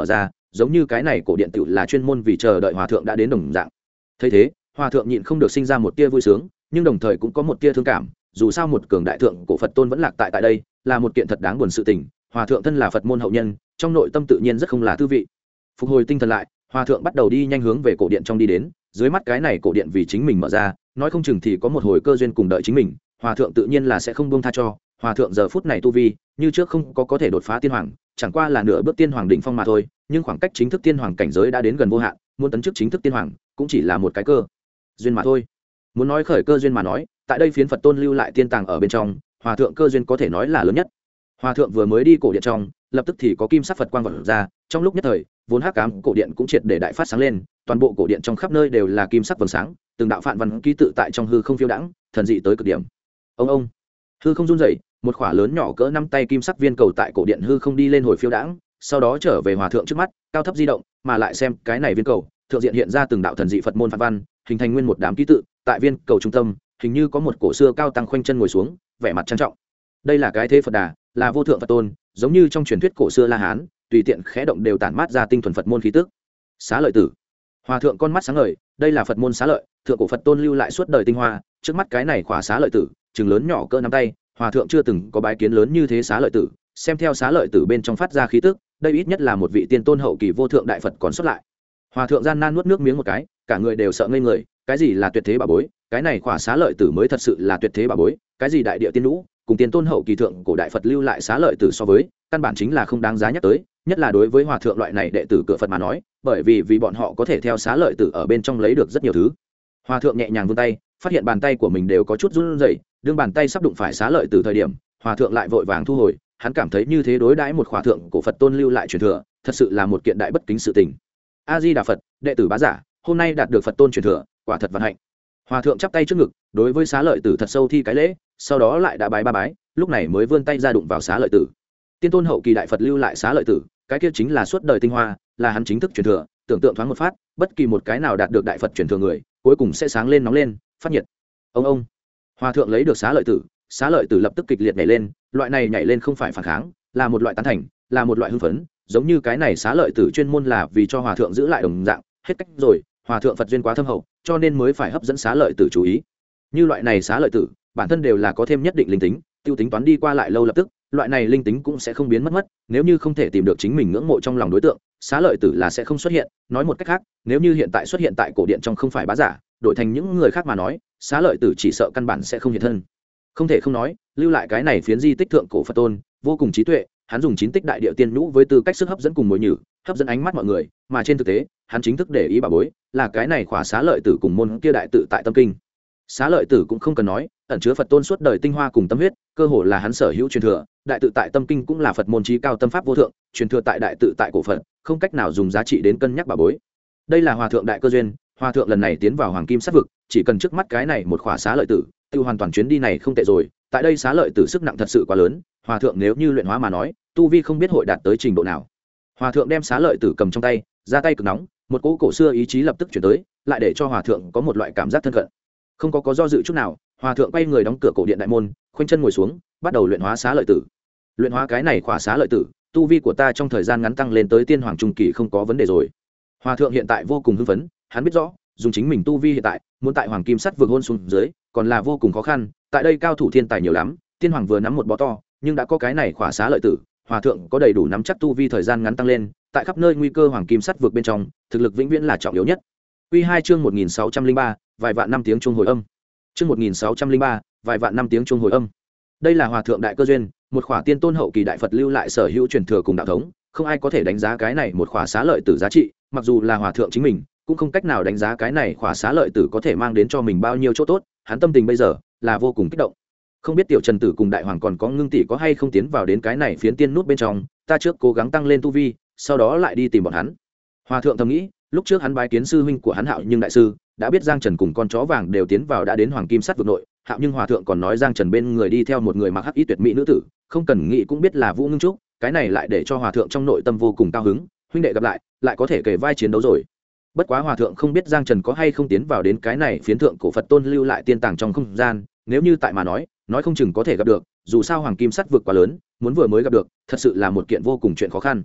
giống như cái này cổ điện tự là chuyên môn vì chờ đợi hòa thượng đã đến đồng dạng. Thấy thế, hòa thượng nhịn không được sinh ra một tia vui sướng, nhưng đồng thời cũng có một tia thương cảm, dù sao một cường đại thượng cổ Phật tôn vẫn lạc tại đây, là một kiện thật đáng buồn sự tình. Hòa thượng thân là Phật môn hậu nhân, trong nội tâm tự nhiên rất không là thư vị. Phục hồi tinh thần lại, hòa thượng bắt đầu đi nhanh hướng về cổ điện trong đi đến, dưới mắt cái này cổ điện vì chính mình mở ra, nói không chừng thì có một hồi cơ duyên cùng đợi chính mình, hòa thượng tự nhiên là sẽ không buông tha cho. Hòa thượng giờ phút này tu vi như trước không có thể đột phá tiên hoàng, chẳng qua là nửa bước tiên hoàng đỉnh phong mà thôi, nhưng khoảng cách chính thức tiên hoàng cảnh giới đã đến gần vô hạn, muốn tấn chức chính thức tiên hoàng cũng chỉ là một cái cơ duyên mà thôi. Muốn nói khởi cơ duyên mà nói, tại đây phiến Phật tôn lưu lại tiên tàng ở bên trong, hòa thượng cơ duyên có thể nói là lớn nhất. Hòa thượng vừa mới đi cổ điện trong, lập tức thì có kim sắc Phật quang vọt ra, trong lúc nhất thời, vốn hắc ám cổ điện cũng triệt để đại phát sáng lên, toàn bộ cổ điện trong khắp nơi đều là kim sắc vầng sáng, từng đạo phạn văn ký tự tại trong hư không phiêu đãng, thần dị tới cực điểm. Ông hư không run rẩy, một khỏa lớn nhỏ cỡ nắm tay kim sắc viên cầu tại cổ điện hư không đi lên hồi phiêu đãng, sau đó trở về hòa thượng trước mắt, cao thấp di động, mà lại xem cái này viên cầu, thượng diện hiện ra từng đạo thần dị Phật môn phạn văn, hình thành nguyên một đám ký tự, tại viên cầu trung tâm, hình như có một cổ xưa cao tăng khoanh chân ngồi xuống, vẻ mặt trang trọng. Đây là cái thế Phật Đà, là vô thượng Phật tôn, giống như trong truyền thuyết cổ xưa La Hán, tùy tiện khẽ động đều tản mát ra tinh thuần Phật môn khí tức. Xá lợi tử. Hòa thượng con mắt sáng ngời, đây là Phật môn xá lợi, thượng cổ Phật tôn lưu lại suốt đời tinh hoa, trước mắt cái này khỏa xá lợi tử, chừng lớn nhỏ cỡ nắm tay, hòa thượng chưa từng có bái kiến lớn như thế xá lợi tử, xem theo xá lợi tử bên trong phát ra khí tức, đây ít nhất là một vị tiên tôn hậu kỳ vô thượng đại Phật còn xuất lại. Hòa thượng gian nan nuốt nước miếng một cái, cả người đều sợ ngây người, cái gì là tuyệt thế bảo bối, cái này khỏa xá lợi tử mới thật sự là tuyệt thế bảo bối, cái gì đại địa tiên lũ, cùng tiên tôn hậu kỳ thượng cổ đại Phật lưu lại xá lợi tử so với, căn bản chính là không đáng giá nhắc tới, nhất là đối với hòa thượng loại này đệ tử cửa Phật mà nói, bởi vì bọn họ có thể theo xá lợi tử ở bên trong lấy được rất nhiều thứ. Hòa thượng nhẹ nhàng vươn tay, phát hiện bàn tay của mình đều có chút run rẩy, đương bàn tay sắp đụng phải xá lợi tử thời điểm, hòa thượng lại vội vàng thu hồi, hắn cảm thấy như thế đối đãi một hòa thượng cổ Phật tôn lưu lại truyền thừa, thật sự là một kiện đại bất kính sự tình. A Di Đà Phật, đệ tử bá giả, hôm nay đạt được Phật tôn truyền thừa, quả thật vận hạnh. Hòa thượng chắp tay trước ngực, đối với xá lợi tử thật sâu thi cái lễ, sau đó lại đã bái ba bái, lúc này mới vươn tay ra đụng vào xá lợi tử. Tiên tôn hậu kỳ đại Phật lưu lại xá lợi tử, cái kia chính là suốt đời tinh hoa, là hắn chính thức truyền thừa, tưởng tượng thoáng một phát, bất kỳ một cái nào đạt được đại Phật truyền thừa người, cuối cùng sẽ sáng lên nóng lên, phát nhiệt. Ông. Hòa thượng lấy được xá lợi tử lập tức kịch liệt nhảy lên, loại này nhảy lên không phải phản kháng, là một loại tán thành, là một loại hưng phấn, giống như cái này xá lợi tử chuyên môn là vì cho hòa thượng giữ lại đồng dạng, hết cách rồi, hòa thượng Phật duyên quá thâm hậu, cho nên mới phải hấp dẫn xá lợi tử chú ý. Như loại này xá lợi tử, bản thân đều là có thêm nhất định linh tính, tiêu tính toán đi qua lại lâu lập tức, loại này linh tính cũng sẽ không biến mất, nếu như không thể tìm được chính mình ngưỡng mộ trong lòng đối tượng, xá lợi tử là sẽ không xuất hiện. Nói một cách khác, nếu như hiện tại xuất hiện tại cổ điện trong không phải bá giả, đổi thành những người khác mà nói, xá lợi tử chỉ sợ căn bản sẽ không hiện thân. Không thể không nói, lưu lại cái này phiến di tích thượng cổ Phật tôn, vô cùng trí tuệ, hắn dùng chín tích đại địa tiên nhũ với tư cách sức hấp dẫn cùng mồi nhử, hấp dẫn ánh mắt mọi người, mà trên thực tế, hắn chính thức để ý bảo bối, là cái này khỏa xá lợi tử cùng môn kia đại tự tại tâm kinh. Xá lợi tử cũng không cần nói, ẩn chứa Phật tôn suốt đời tinh hoa cùng tâm huyết, cơ hồ là hắn sở hữu truyền thừa, đại tự tại tâm kinh cũng là Phật môn chí cao tâm pháp vô thượng, truyền thừa tại đại tự tại cổ Phật, không cách nào dùng giá trị đến cân nhắc bảo bối. Đây là hòa thượng đại cơ duyên, hòa thượng lần này tiến vào hoàng kim sát vực, chỉ cần trước mắt cái này một khỏa xá lợi tử, tiêu hoàn toàn chuyến đi này không tệ rồi. Tại đây xá lợi tử sức nặng thật sự quá lớn, hòa thượng nếu như luyện hóa mà nói, tu vi không biết hội đạt tới trình độ nào. Hòa thượng đem xá lợi tử cầm trong tay, ra tay cực nóng, một cỗ cổ xưa ý chí lập tức chuyển tới, lại để cho hòa thượng có một loại cảm giác thân cận. Không có do dự chút nào, hòa thượng quay người đóng cửa cổ điện đại môn, khoanh chân ngồi xuống, bắt đầu luyện hóa xá lợi tử. Luyện hóa cái này khỏa xá lợi tử, tu vi của ta trong thời gian ngắn tăng lên tới tiên hoàng trung kỳ không có vấn đề rồi. Hòa thượng hiện tại vô cùng hưng phấn, hắn biết rõ, dùng chính mình tu vi hiện tại, muốn tại hoàng kim sắt vượt hôn xuống dưới, còn là vô cùng khó khăn. Tại đây cao thủ thiên tài nhiều lắm, tiên hoàng vừa nắm một bó to, nhưng đã có cái này khỏa xá lợi tử, hòa thượng có đầy đủ nắm chắc tu vi thời gian ngắn tăng lên, tại khắp nơi nguy cơ hoàng kim sắt vượt bên trong, thực lực vĩnh viễn là trọng yếu nhất. Quy 2 chương 1603, vài vạn năm tiếng chuông hồi âm. Chương 1603, vài vạn năm tiếng chuông hồi âm. Đây là hòa thượng đại cơ duyên, một khỏa tiên tôn hậu kỳ đại Phật lưu lại sở hữu truyền thừa cùng đạo thống, không ai có thể đánh giá cái này một khỏa xá lợi tử giá trị, mặc dù là hòa thượng chính mình, cũng không cách nào đánh giá cái này khỏa xá lợi tử có thể mang đến cho mình bao nhiêu chỗ tốt, hắn tâm tình bây giờ là vô cùng kích động. Không biết tiểu Trần tử cùng đại hoàng còn có ngưng tỷ có hay không tiến vào đến cái này phiến tiên nút bên trong, ta trước cố gắng tăng lên tu vi, sau đó lại đi tìm bọn hắn. Hòa thượng thầm nghĩ, lúc trước hắn bái kiến sư huynh của hắn Hạo Nhưng đại sư, đã biết Giang Trần cùng con chó vàng đều tiến vào đã đến hoàng kim sắt vực nội, Hạo Nhưng hòa thượng còn nói Giang Trần bên người đi theo một người mặc hắc y tuyệt mỹ nữ tử, không cần nghĩ cũng biết là Vũ Ngưng Trúc, cái này lại để cho hòa thượng trong nội tâm vô cùng cao hứng, huynh đệ gặp lại có thể kể vai chiến đấu rồi. Bất quá hòa thượng không biết Giang Trần có hay không tiến vào đến cái này phiến thượng cổ Phật tôn lưu lại tiên tàng trong không gian, nếu như tại mà nói không chừng có thể gặp được, dù sao hoàng kim sắt vực quá lớn, muốn vừa mới gặp được, thật sự là một kiện vô cùng chuyện khó khăn.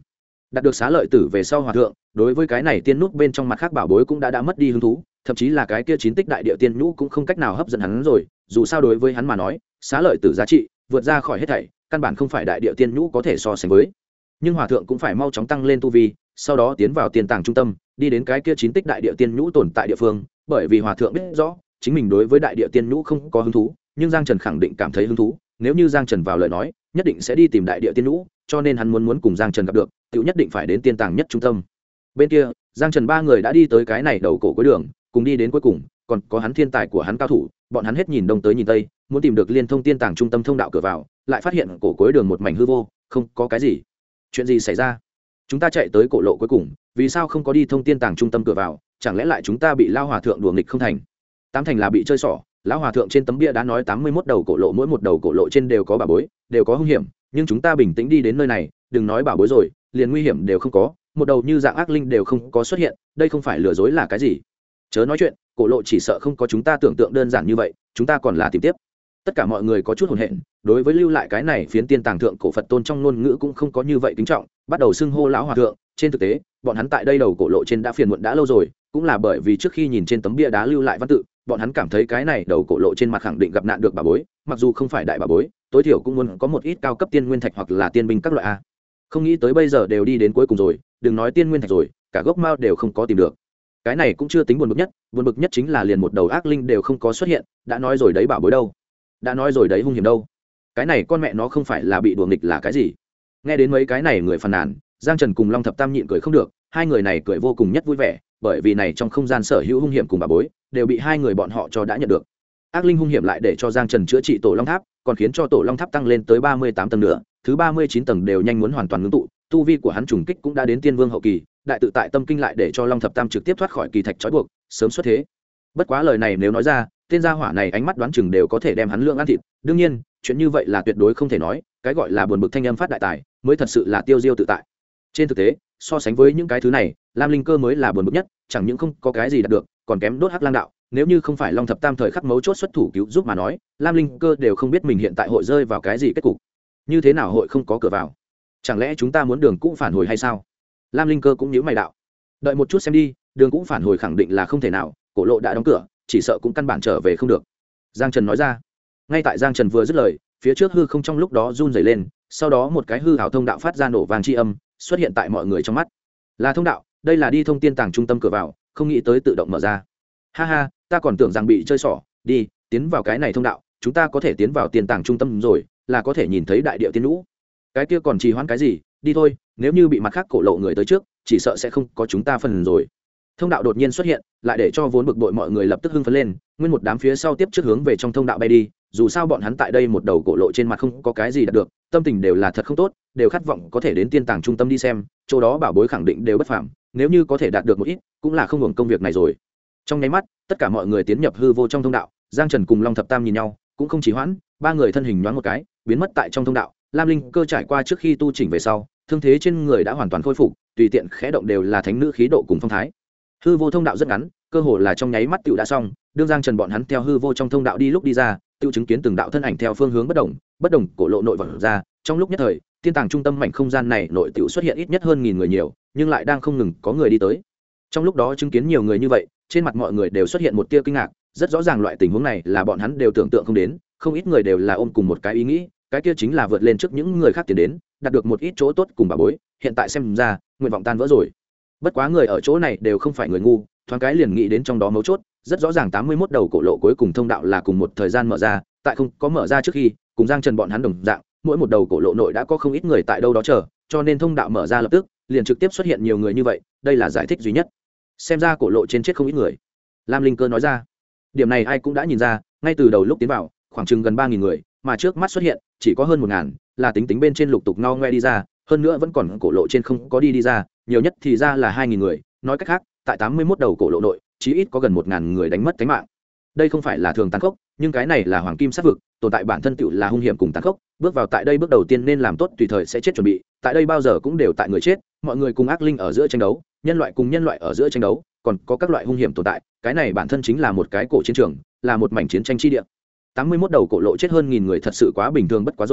đạt được xá lợi tử về sau hòa thượng đối với cái này tiên nút bên trong mặt khác bảo bối cũng đã mất đi hứng thú, thậm chí là cái kia 9 tích đại địa tiên nhũ cũng không cách nào hấp dẫn hắn rồi, dù sao đối với hắn mà nói xá lợi tử giá trị vượt ra khỏi hết thảy, căn bản không phải đại địa tiên nhũ có thể so sánh với. Nhưng hòa thượng cũng phải mau chóng tăng lên tu vi, sau đó tiến vào tiên tàng trung tâm, đi đến cái kia 9 tích đại địa tiên nhũ tồn tại địa phương, bởi vì hòa thượng biết rõ chính mình đối với đại địa tiên nhũ không có hứng thú, nhưng Giang Trần khẳng định cảm thấy hứng thú, nếu như Giang Trần vào lời nói nhất định sẽ đi tìm đại địa tiên nhũ, cho nên hắn muốn cùng Giang Trần gặp được tự nhất định phải đến tiên tàng nhất trung tâm. Bên kia Giang Trần ba người đã đi tới cái này đầu cổ cuối đường, cùng đi đến cuối cùng còn có hắn thiên tài của hắn cao thủ, bọn hắn hết nhìn đông tới nhìn tây, muốn tìm được liên thông tiên tàng trung tâm thông đạo cửa vào, lại phát hiện cổ cuối đường một mảnh hư vô, không có cái gì. Chuyện gì xảy ra? Chúng ta chạy tới cổ lộ cuối cùng, vì sao không có đi thông tiên tàng trung tâm cửa vào? Chẳng lẽ lại chúng ta bị lao hòa thượng đùa nghịch không thành? Tám thành là bị chơi xỏ. Lão hòa thượng trên tấm bia đã nói 81 đầu cổ lộ, mỗi một đầu cổ lộ trên đều có bảo bối, đều có hung hiểm, nhưng chúng ta bình tĩnh đi đến nơi này, đừng nói bảo bối rồi, liền nguy hiểm đều không có, một đầu như dạng ác linh đều không có xuất hiện, đây không phải lừa dối là cái gì? Chớ nói chuyện, cổ lộ chỉ sợ không có chúng ta tưởng tượng đơn giản như vậy, chúng ta còn là tìm tiếp. Tất cả mọi người có chút hồn hện, đối với lưu lại cái này phiến tiên tàng thượng cổ Phật tôn trong ngôn ngữ cũng không có như vậy kính trọng, bắt đầu xưng hô lão hòa thượng. Trên thực tế bọn hắn tại đây đầu cổ lộ trên đã phiền muộn đã lâu rồi, cũng là bởi vì trước khi nhìn trên tấm bia đá lưu lại văn tự, bọn hắn cảm thấy cái này đầu cổ lộ trên mặt khẳng định gặp nạn được bà bối, mặc dù không phải đại bà bối, tối thiểu cũng muốn có một ít cao cấp tiên nguyên thạch hoặc là tiên binh các loại a. Không nghĩ tới bây giờ đều đi đến cuối cùng rồi, đừng nói tiên nguyên thạch rồi, cả gốc mao đều không có tìm được. Cái này cũng chưa tính buồn bực nhất chính là liền một đầu ác linh đều không có xuất hiện, đã nói rồi đấy bảo bối đâu, đã nói rồi đấy hung hiểm đâu, cái này con mẹ nó không phải là bị đùa nghịch là cái gì? Nghe đến mấy cái này người phàn nàn, Giang Trần cùng Long Thập Tam nhịn cười không được, hai người này cười vô cùng nhất vui vẻ, bởi vì này trong không gian sở hữu hung hiểm cùng bảo bối đều bị hai người bọn họ cho đã nhận được. Ác linh hung hiểm lại để cho Giang Trần chữa trị tổ Long Tháp, còn khiến cho tổ Long Tháp tăng lên tới 38 tầng nữa, thứ 39 tầng đều nhanh muốn hoàn toàn ngưng tụ, tu vi của hắn trùng kích cũng đã đến tiên vương hậu kỳ, đại tự tại tâm kinh lại để cho Long Thập Tam trực tiếp thoát khỏi kỳ thạch trói buộc, sớm xuất thế. Bất quá lời này nếu nói ra, tên gia hỏa này ánh mắt đoán chừng đều có thể đem hắn lượng ăn thịt, đương nhiên, chuyện như vậy là tuyệt đối không thể nói, cái gọi là buồn bực thanh âm phát đại tài, mới thật sự là tiêu diêu tự tại. Trên thực tế, so sánh với những cái thứ này, Lam Linh Cơ mới là buồn bực nhất, chẳng những không có cái gì đạt được, còn kém đốt hắc lang đạo, nếu như không phải Long Thập Tam thời khắc mấu chốt xuất thủ cứu giúp mà nói, Lam Linh Cơ đều không biết mình hiện tại hội rơi vào cái gì kết cục. Như thế nào hội không có cửa vào? Chẳng lẽ chúng ta muốn đường cũ phản hồi hay sao? Lam Linh Cơ cũng nhíu mày đạo. Đợi một chút xem đi, đường cũ phản hồi khẳng định là không thể nào, cổ lộ đã đóng cửa, chỉ sợ cũng căn bản trở về không được. Giang Trần nói ra. Ngay tại Giang Trần vừa dứt lời, phía trước hư không trong lúc đó run rẩy lên, sau đó một cái hư ảo thông đạo phát ra nổ vàng chi âm, xuất hiện tại mọi người trong mắt. Là thông đạo, đây là đi thông tiên tàng trung tâm cửa vào, không nghĩ tới tự động mở ra. Ha ha, ta còn tưởng rằng bị chơi xỏ, đi, tiến vào cái này thông đạo, chúng ta có thể tiến vào tiên tàng trung tâm rồi, là có thể nhìn thấy đại địa tiên lũ. Cái kia còn trì hoãn cái gì, đi thôi, nếu như bị mặt khác cổ lộ người tới trước, chỉ sợ sẽ không có chúng ta phần rồi. Thông đạo đột nhiên xuất hiện, lại để cho vốn bực bội mọi người lập tức hưng phấn lên, nguyên một đám phía sau tiếp trước hướng về trong thông đạo bay đi, dù sao bọn hắn tại đây một đầu cổ lộ trên mặt không có cái gì đạt được, tâm tình đều là thật không tốt, đều khát vọng có thể đến tiên tàng trung tâm đi xem, chỗ đó bảo bối khẳng định đều bất phàm, nếu như có thể đạt được một ít, cũng là không hưởng công việc này rồi. Trong nháy mắt, tất cả mọi người tiến nhập hư vô trong thông đạo, Giang Trần cùng Long Thập Tam nhìn nhau, cũng không trì hoãn, ba người thân hình nhoáng một cái, biến mất tại trong thông đạo. Lam Linh Cơ trải qua trước khi tu chỉnh về sau, thương thế trên người đã hoàn toàn khôi phục, tùy tiện khẽ động đều là thánh nữ khí độ cùng phong thái. Hư vô thông đạo rất ngắn, cơ hồ là trong nháy mắt tựu đã xong, đương Giang Trần bọn hắn theo hư vô trong thông đạo đi lúc đi ra, tựu chứng kiến từng đạo thân ảnh theo phương hướng bất đồng cổ lộ nội vật ra, trong lúc nhất thời, tiên tàng trung tâm mảnh không gian này nội tựu xuất hiện ít nhất hơn 1000 người nhiều, nhưng lại đang không ngừng có người đi tới. Trong lúc đó chứng kiến nhiều người như vậy, trên mặt mọi người đều xuất hiện một tia kinh ngạc, rất rõ ràng loại tình huống này là bọn hắn đều tưởng tượng không đến, không ít người đều là ôm cùng một cái ý nghĩ, cái kia chính là vượt lên trước những người khác tiến đến, đạt được một ít chỗ tốt cùng bà bối, hiện tại xem ra, nguyện vọng tan vỡ rồi. Bất quá người ở chỗ này đều không phải người ngu, thoáng cái liền nghĩ đến trong đó mấu chốt, rất rõ ràng 81 đầu cổ lộ cuối cùng thông đạo là cùng một thời gian mở ra, tại không có mở ra trước khi, cùng Giang Trần bọn hắn đồng dạng, mỗi một đầu cổ lộ nội đã có không ít người tại đâu đó chờ, cho nên thông đạo mở ra lập tức, liền trực tiếp xuất hiện nhiều người như vậy, đây là giải thích duy nhất. Xem ra cổ lộ trên chết không ít người. Lam Linh Cơ nói ra. Điểm này ai cũng đã nhìn ra, ngay từ đầu lúc tiến vào, khoảng chừng gần 3000 người, mà trước mắt xuất hiện chỉ có hơn 1000, là tính bên trên lục tục no ngoe đi ra, hơn nữa vẫn còn cổ lộ trên không có đi ra, nhiều nhất thì ra là 2000 người, nói cách khác, tại 81 đầu cổ lộ nội, chí ít có gần 1000 người đánh mất tính mạng. Đây không phải là thường tàn khốc, nhưng cái này là hoàng kim sát vực, tồn tại bản thân tựu là hung hiểm cùng tàn khốc, bước vào tại đây bước đầu tiên nên làm tốt tùy thời sẽ chết chuẩn bị, tại đây bao giờ cũng đều tại người chết, mọi người cùng ác linh ở giữa tranh đấu, nhân loại cùng nhân loại ở giữa tranh đấu, còn có các loại hung hiểm tồn tại, cái này bản thân chính là một cái cổ chiến trường, là một mảnh chiến tranh chi địa. 81 đầu cổ lộ chết hơn 1000 người thật sự quá bình thường bất quá rồi,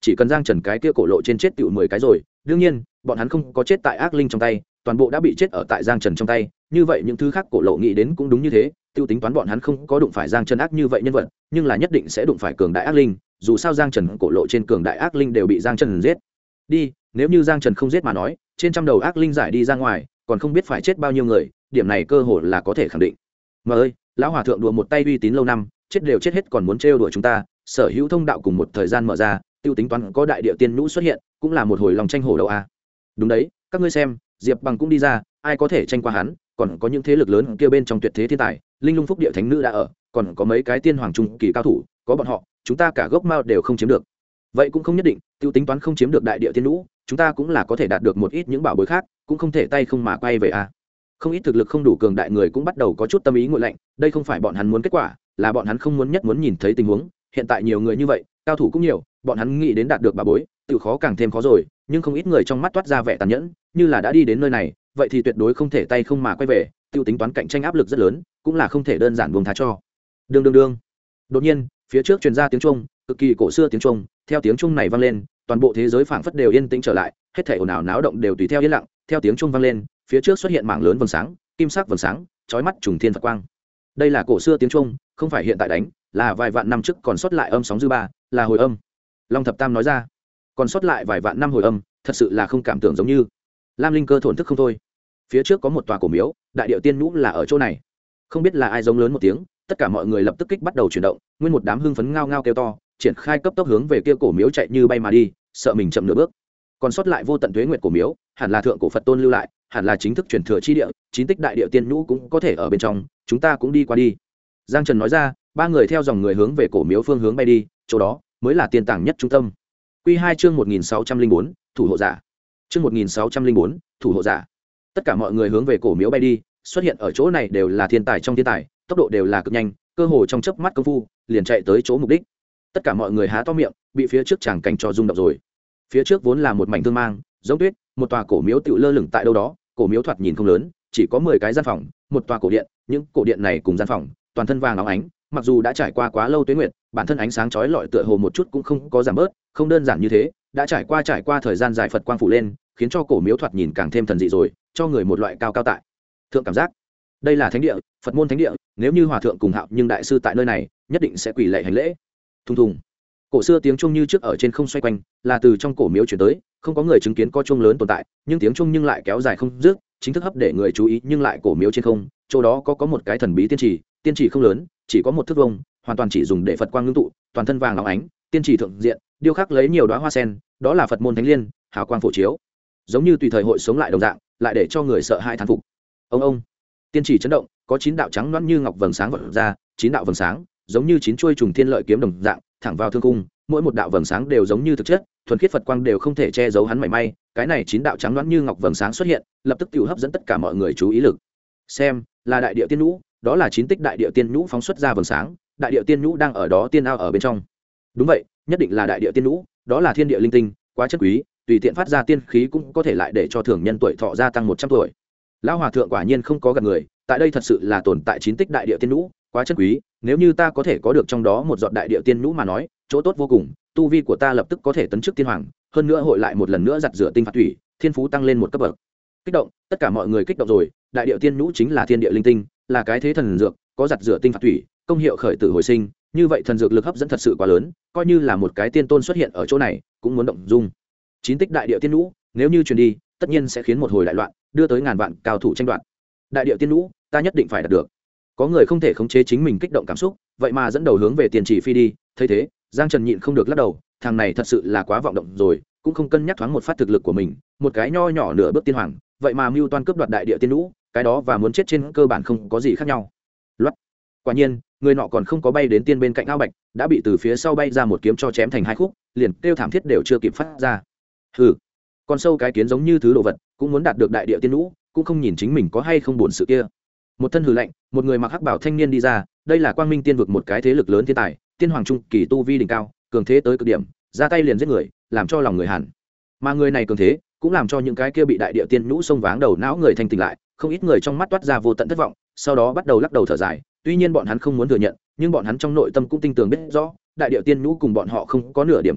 chỉ cần Giang Trần cái kia cổ lộ trên chết tiểu 10 cái rồi, đương nhiên, bọn hắn không có chết tại ác linh trong tay, toàn bộ đã bị chết ở tại Giang Trần trong tay, như vậy những thứ khác cổ lộ nghĩ đến cũng đúng như thế, tiêu tính toán bọn hắn không có đụng phải Giang Trần ác như vậy nhân vật, nhưng là nhất định sẽ đụng phải cường đại ác linh, dù sao Giang Trần cổ lộ trên cường đại ác linh đều bị Giang Trần giết. Đi, nếu như Giang Trần không giết mà nói, trên trăm đầu ác linh giải đi ra ngoài, còn không biết phải chết bao nhiêu người, điểm này cơ hội là có thể khẳng định. Mà ơi, lão hòa thượng đùa một tay uy tín lâu năm, chết đều chết hết còn muốn trêu đùa chúng ta, sở hữu thông đạo cùng một thời gian mở ra, tiêu tính toán có đại địa tiên nhũ xuất hiện, cũng là một hồi lòng tranh hổ đầu a. Đúng đấy, các ngươi xem, Diệp Bằng cũng đi ra, ai có thể tranh qua hắn, còn có những thế lực lớn kia bên trong tuyệt thế thiên tài, linh lung phúc địa thánh nữ đã ở, còn có mấy cái tiên hoàng trung kỳ cao thủ, có bọn họ, chúng ta cả gốc mao đều không chiếm được. Vậy cũng không nhất định, tiêu tính toán không chiếm được đại địa tiên nhũ, chúng ta cũng là có thể đạt được một ít những bảo bối khác, cũng không thể tay không mà quay về a. Không ít thực lực không đủ cường đại người cũng bắt đầu có chút tâm ý nguội lạnh, đây không phải bọn hắn muốn kết quả, là bọn hắn không muốn nhất muốn nhìn thấy tình huống, hiện tại nhiều người như vậy, cao thủ cũng nhiều, bọn hắn nghĩ đến đạt được bảo bối, tự khó càng thêm khó rồi, nhưng không ít người trong mắt toát ra vẻ tàn nhẫn, như là đã đi đến nơi này, vậy thì tuyệt đối không thể tay không mà quay về, tiêu tính toán cạnh tranh áp lực rất lớn, cũng là không thể đơn giản buông tha cho. Đương. Đột nhiên, phía trước truyền ra tiếng chuông, cực kỳ cổ xưa tiếng chuông, theo tiếng chuông này vang lên, toàn bộ thế giới phảng phất đều yên tĩnh trở lại, hết thảy ồn ào náo động đều tùy theo yên lặng, theo tiếng chuông vang lên, phía trước xuất hiện mảng lớn vầng sáng, kim sắc vầng sáng, chói mắt trùng thiên Phật quang. Đây là cổ xưa tiếng chuông, không phải hiện tại đánh, là vài vạn năm trước còn sót lại âm sóng dư ba, là hồi âm. Long Thập Tam nói ra, còn sót lại vài vạn năm hồi âm, thật sự là không cảm tưởng giống như. Lam Linh Cơ thổn thức không thôi. Phía trước có một tòa cổ miếu, đại điệu tiên nhũ là ở chỗ này. Không biết là ai giống lớn một tiếng, tất cả mọi người lập tức kích bắt đầu chuyển động, nguyên một đám hưng phấn ngao ngao kêu to, triển khai cấp tốc hướng về kia cổ miếu chạy như bay mà đi, sợ mình chậm nửa bước. Còn sót lại vô tận tuế nguyệt cổ miếu, hẳn là thượng cổ Phật tôn lưu lại, hẳn là chính thức truyền thừa chi địa, chín tích đại địa tiên nhũ cũng có thể ở bên trong, chúng ta cũng đi qua đi. Giang Trần nói ra, ba người theo dòng người hướng về cổ miếu phương hướng bay đi, chỗ đó mới là tiên tàng nhất trung tâm. Quy 2 chương 1604, thủ hộ giả. Chương 1604, thủ hộ giả. Tất cả mọi người hướng về cổ miếu bay đi, xuất hiện ở chỗ này đều là thiên tài trong thiên tài, tốc độ đều là cực nhanh, cơ hồ trong chớp mắt công phu, liền chạy tới chỗ mục đích. Tất cả mọi người há to miệng, bị phía trước tràng cảnh cho rung động rồi. Phía trước vốn là một mảnh thương mang, giống tuyết, một tòa cổ miếu tựu lơ lửng tại đâu đó, cổ miếu thoạt nhìn không lớn, chỉ có 10 cái gian phòng, một tòa cổ điện, những cổ điện này cùng gian phòng, toàn thân vàng óng ánh, mặc dù đã trải qua quá lâu tuế nguyệt, bản thân ánh sáng chói lọi tựa hồ một chút cũng không có giảm bớt, không đơn giản như thế, đã trải qua thời gian dài Phật quang phủ lên, khiến cho cổ miếu thoạt nhìn càng thêm thần dị rồi, cho người một loại cao cao tại thượng cảm giác. Đây là thánh địa, Phật môn thánh địa, nếu như hòa thượng cùng Hạo nhưng đại sư tại nơi này, nhất định sẽ quỳ lạy hành lễ. Thùng thùng. Cổ xưa tiếng chuông như trước ở trên không xoay quanh, là từ trong cổ miếu truyền tới, không có người chứng kiến có chuông lớn tồn tại, nhưng tiếng chuông nhưng lại kéo dài không dứt, chính thức hấp để người chú ý, nhưng lại cổ miếu trên không, chỗ đó có một cái thần bí tiên trì không lớn, chỉ có một thước vuông, hoàn toàn chỉ dùng để Phật quang ngưng tụ, toàn thân vàng óng ánh, tiên trì thượng diện, điêu khắc lấy nhiều đóa hoa sen, đó là Phật môn thánh liên, hào quang phổ chiếu, giống như tùy thời hội sống lại đồng dạng, lại để cho người sợ hãi thán phục. Ông, tiên trì chấn động, có 9 đạo trắng loãng như ngọc vầng sáng vọt ra, 9 đạo vầng sáng, giống như 9 chuôi trùng thiên lợi kiếm đồng dạng, thẳng vào thương cung, mỗi một đạo vầng sáng đều giống như thực chất, thuần khiết Phật quang đều không thể che giấu hắn mảy may, cái này 9 đạo trắng loãng như ngọc vầng sáng xuất hiện, lập tức tiêu hấp dẫn tất cả mọi người chú ý lực. Xem, là đại địa tiên nhũ, đó là 9 tích đại địa tiên nhũ phóng xuất ra vầng sáng, đại địa tiên nhũ đang ở đó tiên ao ở bên trong. Đúng vậy, nhất định là đại địa tiên nhũ, đó là thiên địa linh tinh, quá chất quý, tùy tiện phát ra tiên khí cũng có thể lại để cho thường nhân tuổi thọ gia tăng 100 tuổi. Lão hòa thượng quả nhiên không có gạt người, tại đây thật sự là tồn tại 9 tích đại địa tiên nhũ, quá chất quý, nếu như ta có thể có được trong đó một giọt đại địa tiên nhũ mà nói, chỗ tốt vô cùng, tu vi của ta lập tức có thể tấn chức tiên hoàng, hơn nữa hội lại một lần nữa giặt rửa tinh phạt thủy, thiên phú tăng lên một cấp bậc. Kích động, tất cả mọi người kích động rồi, đại địa tiên nhũ chính là thiên địa linh tinh, là cái thế thần dược, có giặt rửa tinh phạt thủy, công hiệu khởi tử hồi sinh, như vậy thần dược lực hấp dẫn thật sự quá lớn, coi như là một cái tiên tôn xuất hiện ở chỗ này, cũng muốn động dung. 9 tích đại địa tiên nhũ, nếu như truyền đi, tất nhiên sẽ khiến một hồi đại loạn, đưa tới ngàn vạn cao thủ tranh đoạt. Đại địa tiên nhũ, ta nhất định phải đạt được. Có người không thể khống chế chính mình kích động cảm xúc, vậy mà dẫn đầu hướng về tiền chỉ phi đi, thấy thế, Giang Trần nhịn không được lắc đầu, thằng này thật sự là quá vọng động rồi, cũng không cân nhắc thoáng một phát thực lực của mình, một cái nho nhỏ nửa bước tiên hoàng, vậy mà mưu toan cướp đoạt đại địa tiên nhũ, cái đó và muốn chết trên cơ bản không có gì khác nhau. Loát. Quả nhiên, người nọ còn không có bay đến tiên bên cạnh ao bạch, đã bị từ phía sau bay ra một kiếm cho chém thành hai khúc, liền kêu thảm thiết đều chưa kịp phát ra. Hừ, con sâu cái kiến giống như thứ đồ vật, cũng muốn đạt được đại địa tiên nhũ, cũng không nhìn chính mình có hay không buồn sự kia. Một thân hừ lạnh, một người mặc hắc bảo thanh niên đi ra, đây là Quang Minh Tiên vực một cái thế lực lớn thiên tài, tiên hoàng trung kỳ tu vi đỉnh cao, cường thế tới cực điểm, ra tay liền giết người, làm cho lòng người hẳn. Mà người này cường thế, cũng làm cho những cái kia bị đại địa tiên nhũ xông váng đầu não người thanh tỉnh lại, không ít người trong mắt toát ra vô tận thất vọng, sau đó bắt đầu lắc đầu thở dài, tuy nhiên bọn hắn không muốn thừa nhận, nhưng bọn hắn trong nội tâm cũng tin tưởng biết rõ, đại địa tiên nhũ cùng bọn họ không có nửa điểm quan hệ,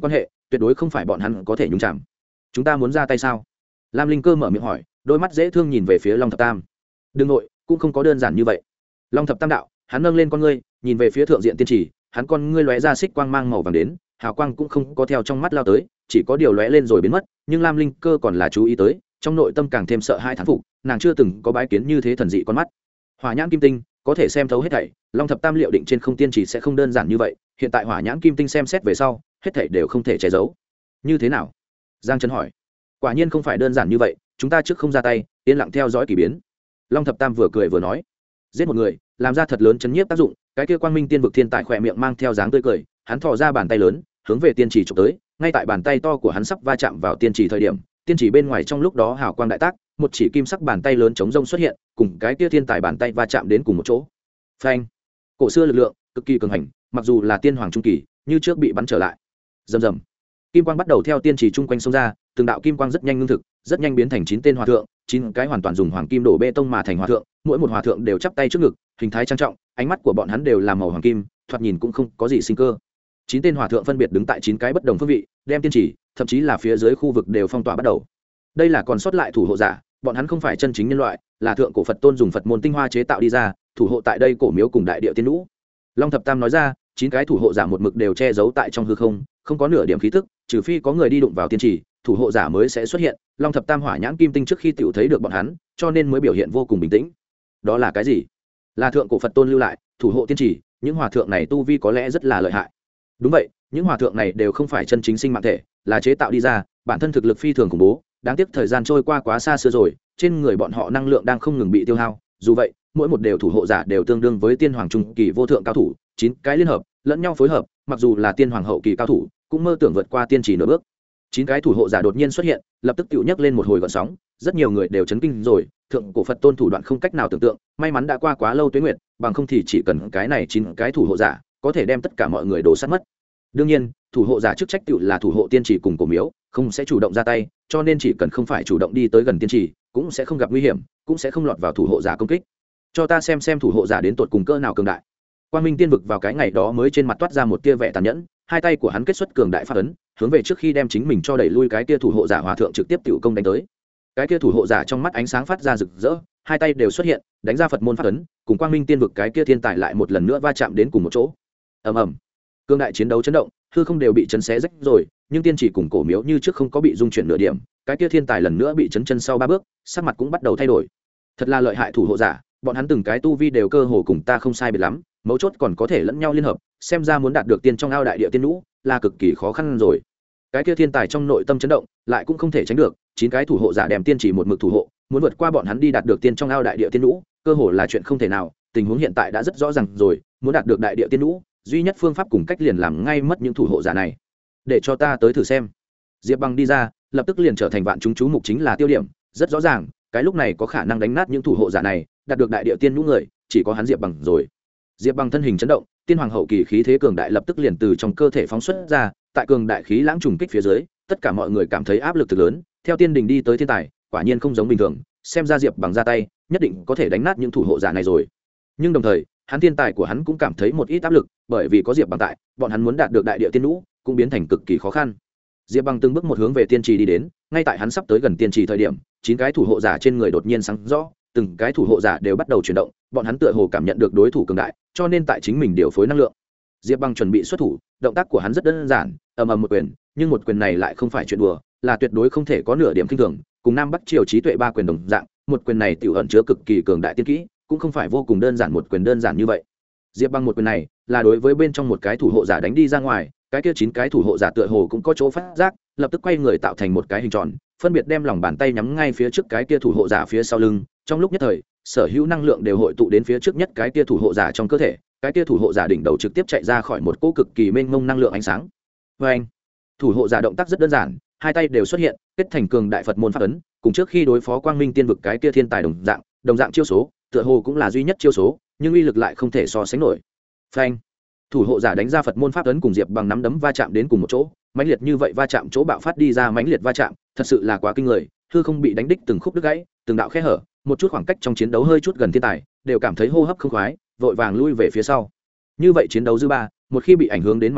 tuyệt đối không phải bọn hắn có thể nhúng chạm. Chúng ta muốn ra tay sao? Lam Linh Cơ mở miệng hỏi, đôi mắt dễ thương nhìn về phía Long Thập Tam. Đừng nội, cũng không có đơn giản như vậy. Long Thập Tam đạo, hắn nâng lên con ngươi, nhìn về phía thượng diện tiên chỉ, hắn con ngươi lóe ra xích quang mang màu vàng đến, hào quang cũng không có theo trong mắt lao tới, chỉ có điều lóe lên rồi biến mất, nhưng Lam Linh Cơ còn là chú ý tới, trong nội tâm càng thêm sợ hai thán phục, nàng chưa từng có bái kiến như thế thần dị con mắt. Hỏa nhãn kim tinh có thể xem thấu hết thảy, Long Thập Tam liệu định trên không tiên chỉ sẽ không đơn giản như vậy, hiện tại hỏa nhãn kim tinh xem xét về sau, hết thảy đều không thể che giấu. Như thế nào? Giang Trấn hỏi. Quả nhiên không phải đơn giản như vậy, chúng ta trước không ra tay, yên lặng theo dõi kỳ biến. Long Thập Tam vừa cười vừa nói, giết một người, làm ra thật lớn chấn nhiếp tác dụng, cái kia quang minh tiên vực thiên tài khỏe miệng mang theo dáng tươi cười, hắn thò ra bàn tay lớn, hướng về tiên chỉ chụp tới, ngay tại bàn tay to của hắn sắp va chạm vào tiên chỉ thời điểm, tiên chỉ bên ngoài trong lúc đó hào quang đại tác, một chỉ kim sắc bàn tay lớn chống rông xuất hiện, cùng cái kia thiên tài bàn tay va chạm đến cùng một chỗ. Phanh! Cổ xưa lực lượng cực kỳ cường hành, mặc dù là tiên hoàng trung kỳ, như trước bị bắn trở lại. Rầm rầm. Kim quang bắt đầu theo tiên chỉ chung quanh xông ra, từng đạo kim quang rất nhanh ngưng thực, rất nhanh biến thành 9 tên hòa thượng, 9 cái hoàn toàn dùng hoàng kim đổ bê tông mà thành hòa thượng, mỗi một hòa thượng đều chắp tay trước ngực, hình thái trang trọng, ánh mắt của bọn hắn đều là màu hoàng kim, thoạt nhìn cũng không có gì sinh cơ. 9 tên hòa thượng phân biệt đứng tại 9 cái bất đồng phương vị, đem tiên chỉ, thậm chí là phía dưới khu vực đều phong tỏa bắt đầu. Đây là còn sót lại thủ hộ giả, bọn hắn không phải chân chính nhân loại, là thượng cổ Phật tôn dùng Phật môn tinh hoa chế tạo đi ra, thủ hộ tại đây cổ miếu cùng đại địa tiên lũ. Long Thập Tam nói ra, 9 cái thủ hộ giả một mực đều che giấu tại trong hư không, không có nửa điểm khí tức, trừ phi có người đi đụng vào tiên chỉ, thủ hộ giả mới sẽ xuất hiện. Long Thập Tam hỏa nhãn kim tinh trước khi tiểu thấy được bọn hắn, cho nên mới biểu hiện vô cùng bình tĩnh. Đó là cái gì? Là thượng cổ Phật tôn lưu lại, thủ hộ tiên chỉ, những hòa thượng này tu vi có lẽ rất là lợi hại. Đúng vậy, những hòa thượng này đều không phải chân chính sinh mạng thể, là chế tạo đi ra, bản thân thực lực phi thường khủng bố, đáng tiếc thời gian trôi qua quá xa xưa rồi, trên người bọn họ năng lượng đang không ngừng bị tiêu hao. Dù vậy, mỗi một đều thủ hộ giả đều tương đương với tiên hoàng trung kỳ vô thượng cao thủ, 9 cái liên hợp, lẫn nhau phối hợp, mặc dù là tiên hoàng hậu kỳ cao thủ, cũng mơ tưởng vượt qua tiên chỉ nửa bước. 9 cái thủ hộ giả đột nhiên xuất hiện, lập tức tiểu nhấc lên một hồi gợn sóng, rất nhiều người đều chấn kinh rồi, thượng cổ Phật tôn thủ đoạn không cách nào tưởng tượng, may mắn đã qua quá lâu tuế nguyệt, bằng không thì chỉ cần cái này 9 cái thủ hộ giả, có thể đem tất cả mọi người đổ sát mất. Đương nhiên, thủ hộ giả chức trách tiểu là thủ hộ tiên chỉ cùng cổ miếu, không sẽ chủ động ra tay, cho nên chỉ cần không phải chủ động đi tới gần tiên chỉ, cũng sẽ không gặp nguy hiểm, cũng sẽ không lọt vào thủ hộ giả công kích. Cho ta xem thủ hộ giả đến tột cùng cỡ nào cường đại. Quang Minh Tiên vực vào cái ngày đó mới trên mặt toát ra một tia vẻ tàn nhẫn, hai tay của hắn kết xuất cường đại phát ấn, hướng về trước khi đem chính mình cho đẩy lui cái kia thủ hộ giả hòa thượng trực tiếp tiểu công đánh tới. Cái kia thủ hộ giả trong mắt ánh sáng phát ra rực rỡ, hai tay đều xuất hiện, đánh ra Phật môn phát ấn, cùng Quang Minh Tiên vực cái kia thiên tài lại một lần nữa va chạm đến cùng một chỗ. Ầm ầm. Cương đại chiến đấu chấn động, hư không đều bị chấn xé rách rồi, nhưng tiên chỉ cùng cổ miếu như trước không có bị dung chuyển nửa điểm, cái kia thiên tài lần nữa bị chấn chân sau 3 bước, sắc mặt cũng bắt đầu thay đổi. Thật là lợi hại thủ hộ giả, bọn hắn từng cái tu vi đều cơ hồ cùng ta không sai biệt lắm, mấu chốt còn có thể lẫn nhau liên hợp, xem ra muốn đạt được tiên trong ao đại địa tiên lũ là cực kỳ khó khăn rồi. Cái kia thiên tài trong nội tâm chấn động, lại cũng không thể tránh được, 9 cái thủ hộ giả đem tiên chỉ một mực thủ hộ, muốn vượt qua bọn hắn đi đạt được tiên trong ao đại địa tiên lũ, cơ hồ là chuyện không thể nào, tình huống hiện tại đã rất rõ ràng rồi, muốn đạt được đại địa tiên lũ, duy nhất phương pháp cùng cách liền làm ngay mất những thủ hộ giả này. Để cho ta tới thử xem. Diệp Bằng đi ra, lập tức liền trở thành vạn chúng chú mục chính là tiêu điểm, rất rõ ràng, cái lúc này có khả năng đánh nát những thủ hộ giả này, đạt được đại địa tiên lũ người, chỉ có hắn Diệp Bằng rồi. Diệp Bằng thân hình chấn động, tiên hoàng hậu kỳ khí thế cường đại lập tức liền từ trong cơ thể phóng xuất ra, tại cường đại khí lãng trùng kích phía dưới, tất cả mọi người cảm thấy áp lực thực lớn, theo tiên đình đi tới thiên tài, quả nhiên không giống bình thường, xem ra Diệp Bằng ra tay, nhất định có thể đánh nát những thủ hộ giả này rồi. Nhưng đồng thời, hắn thiên tài của hắn cũng cảm thấy một ít áp lực, bởi vì có Diệp Bằng tại, bọn hắn muốn đạt được đại địa tiên lũ cũng biến thành cực kỳ khó khăn. Diệp Bằng từng bước một hướng về tiên trì đi đến, ngay tại hắn sắp tới gần tiên trì thời điểm, 9 cái thủ hộ giả trên người đột nhiên sáng rõ, từng cái thủ hộ giả đều bắt đầu chuyển động, bọn hắn tựa hồ cảm nhận được đối thủ cường đại, cho nên tại chính mình điều phối năng lượng. Diệp Bằng chuẩn bị xuất thủ, động tác của hắn rất đơn giản, ầm ầm một quyền, nhưng một quyền này lại không phải chuyện đùa, là tuyệt đối không thể có nửa điểm kinh thường, cùng Nam Bắc Triều trí tuệ 3 quyền đồng dạng, một quyền này tiểu ẩn chứa cực kỳ cường đại tiên kỹ, cũng không phải vô cùng đơn giản một quyền đơn giản như vậy. Diệp Bằng một quyền này, là đối với bên trong một cái thủ hộ giả đánh đi ra ngoài, cái kia 9 cái thủ hộ giả tựa hồ cũng có chỗ phát giác, lập tức quay người tạo thành một cái hình tròn, phân biệt đem lòng bàn tay nhắm ngay phía trước cái kia thủ hộ giả phía sau lưng, trong lúc nhất thời, sở hữu năng lượng đều hội tụ đến phía trước nhất cái kia thủ hộ giả trong cơ thể, cái kia thủ hộ giả đỉnh đầu trực tiếp chạy ra khỏi một cỗ cực kỳ mênh mông năng lượng ánh sáng. Và anh, thủ hộ giả động tác rất đơn giản, hai tay đều xuất hiện, kết thành cường đại Phật môn pháp ấn, cùng trước khi đối phó Quang Minh Tiên vực cái kia thiên tài đồng dạng chiêu số, tựa hồ cũng là duy nhất chiêu số, nhưng uy lực lại không thể so sánh nổi. Phanh, thủ hộ giả đánh ra Phật môn pháp ấn cùng Diệp Bằng nắm đấm va chạm đến cùng một chỗ, mãnh liệt như vậy va chạm chỗ bạo phát đi ra mãnh liệt va chạm, thật sự là quá kinh người, hư không bị đánh đích từng khúc đứt gãy, từng đạo khe hở, một chút khoảng cách trong chiến đấu hơi chút gần thiên tài, đều cảm thấy hô hấp không khoái, vội vàng lui về phía sau. Như vậy chiến đấu dư ba, một khi bị ảnh hưởng đến mà nói,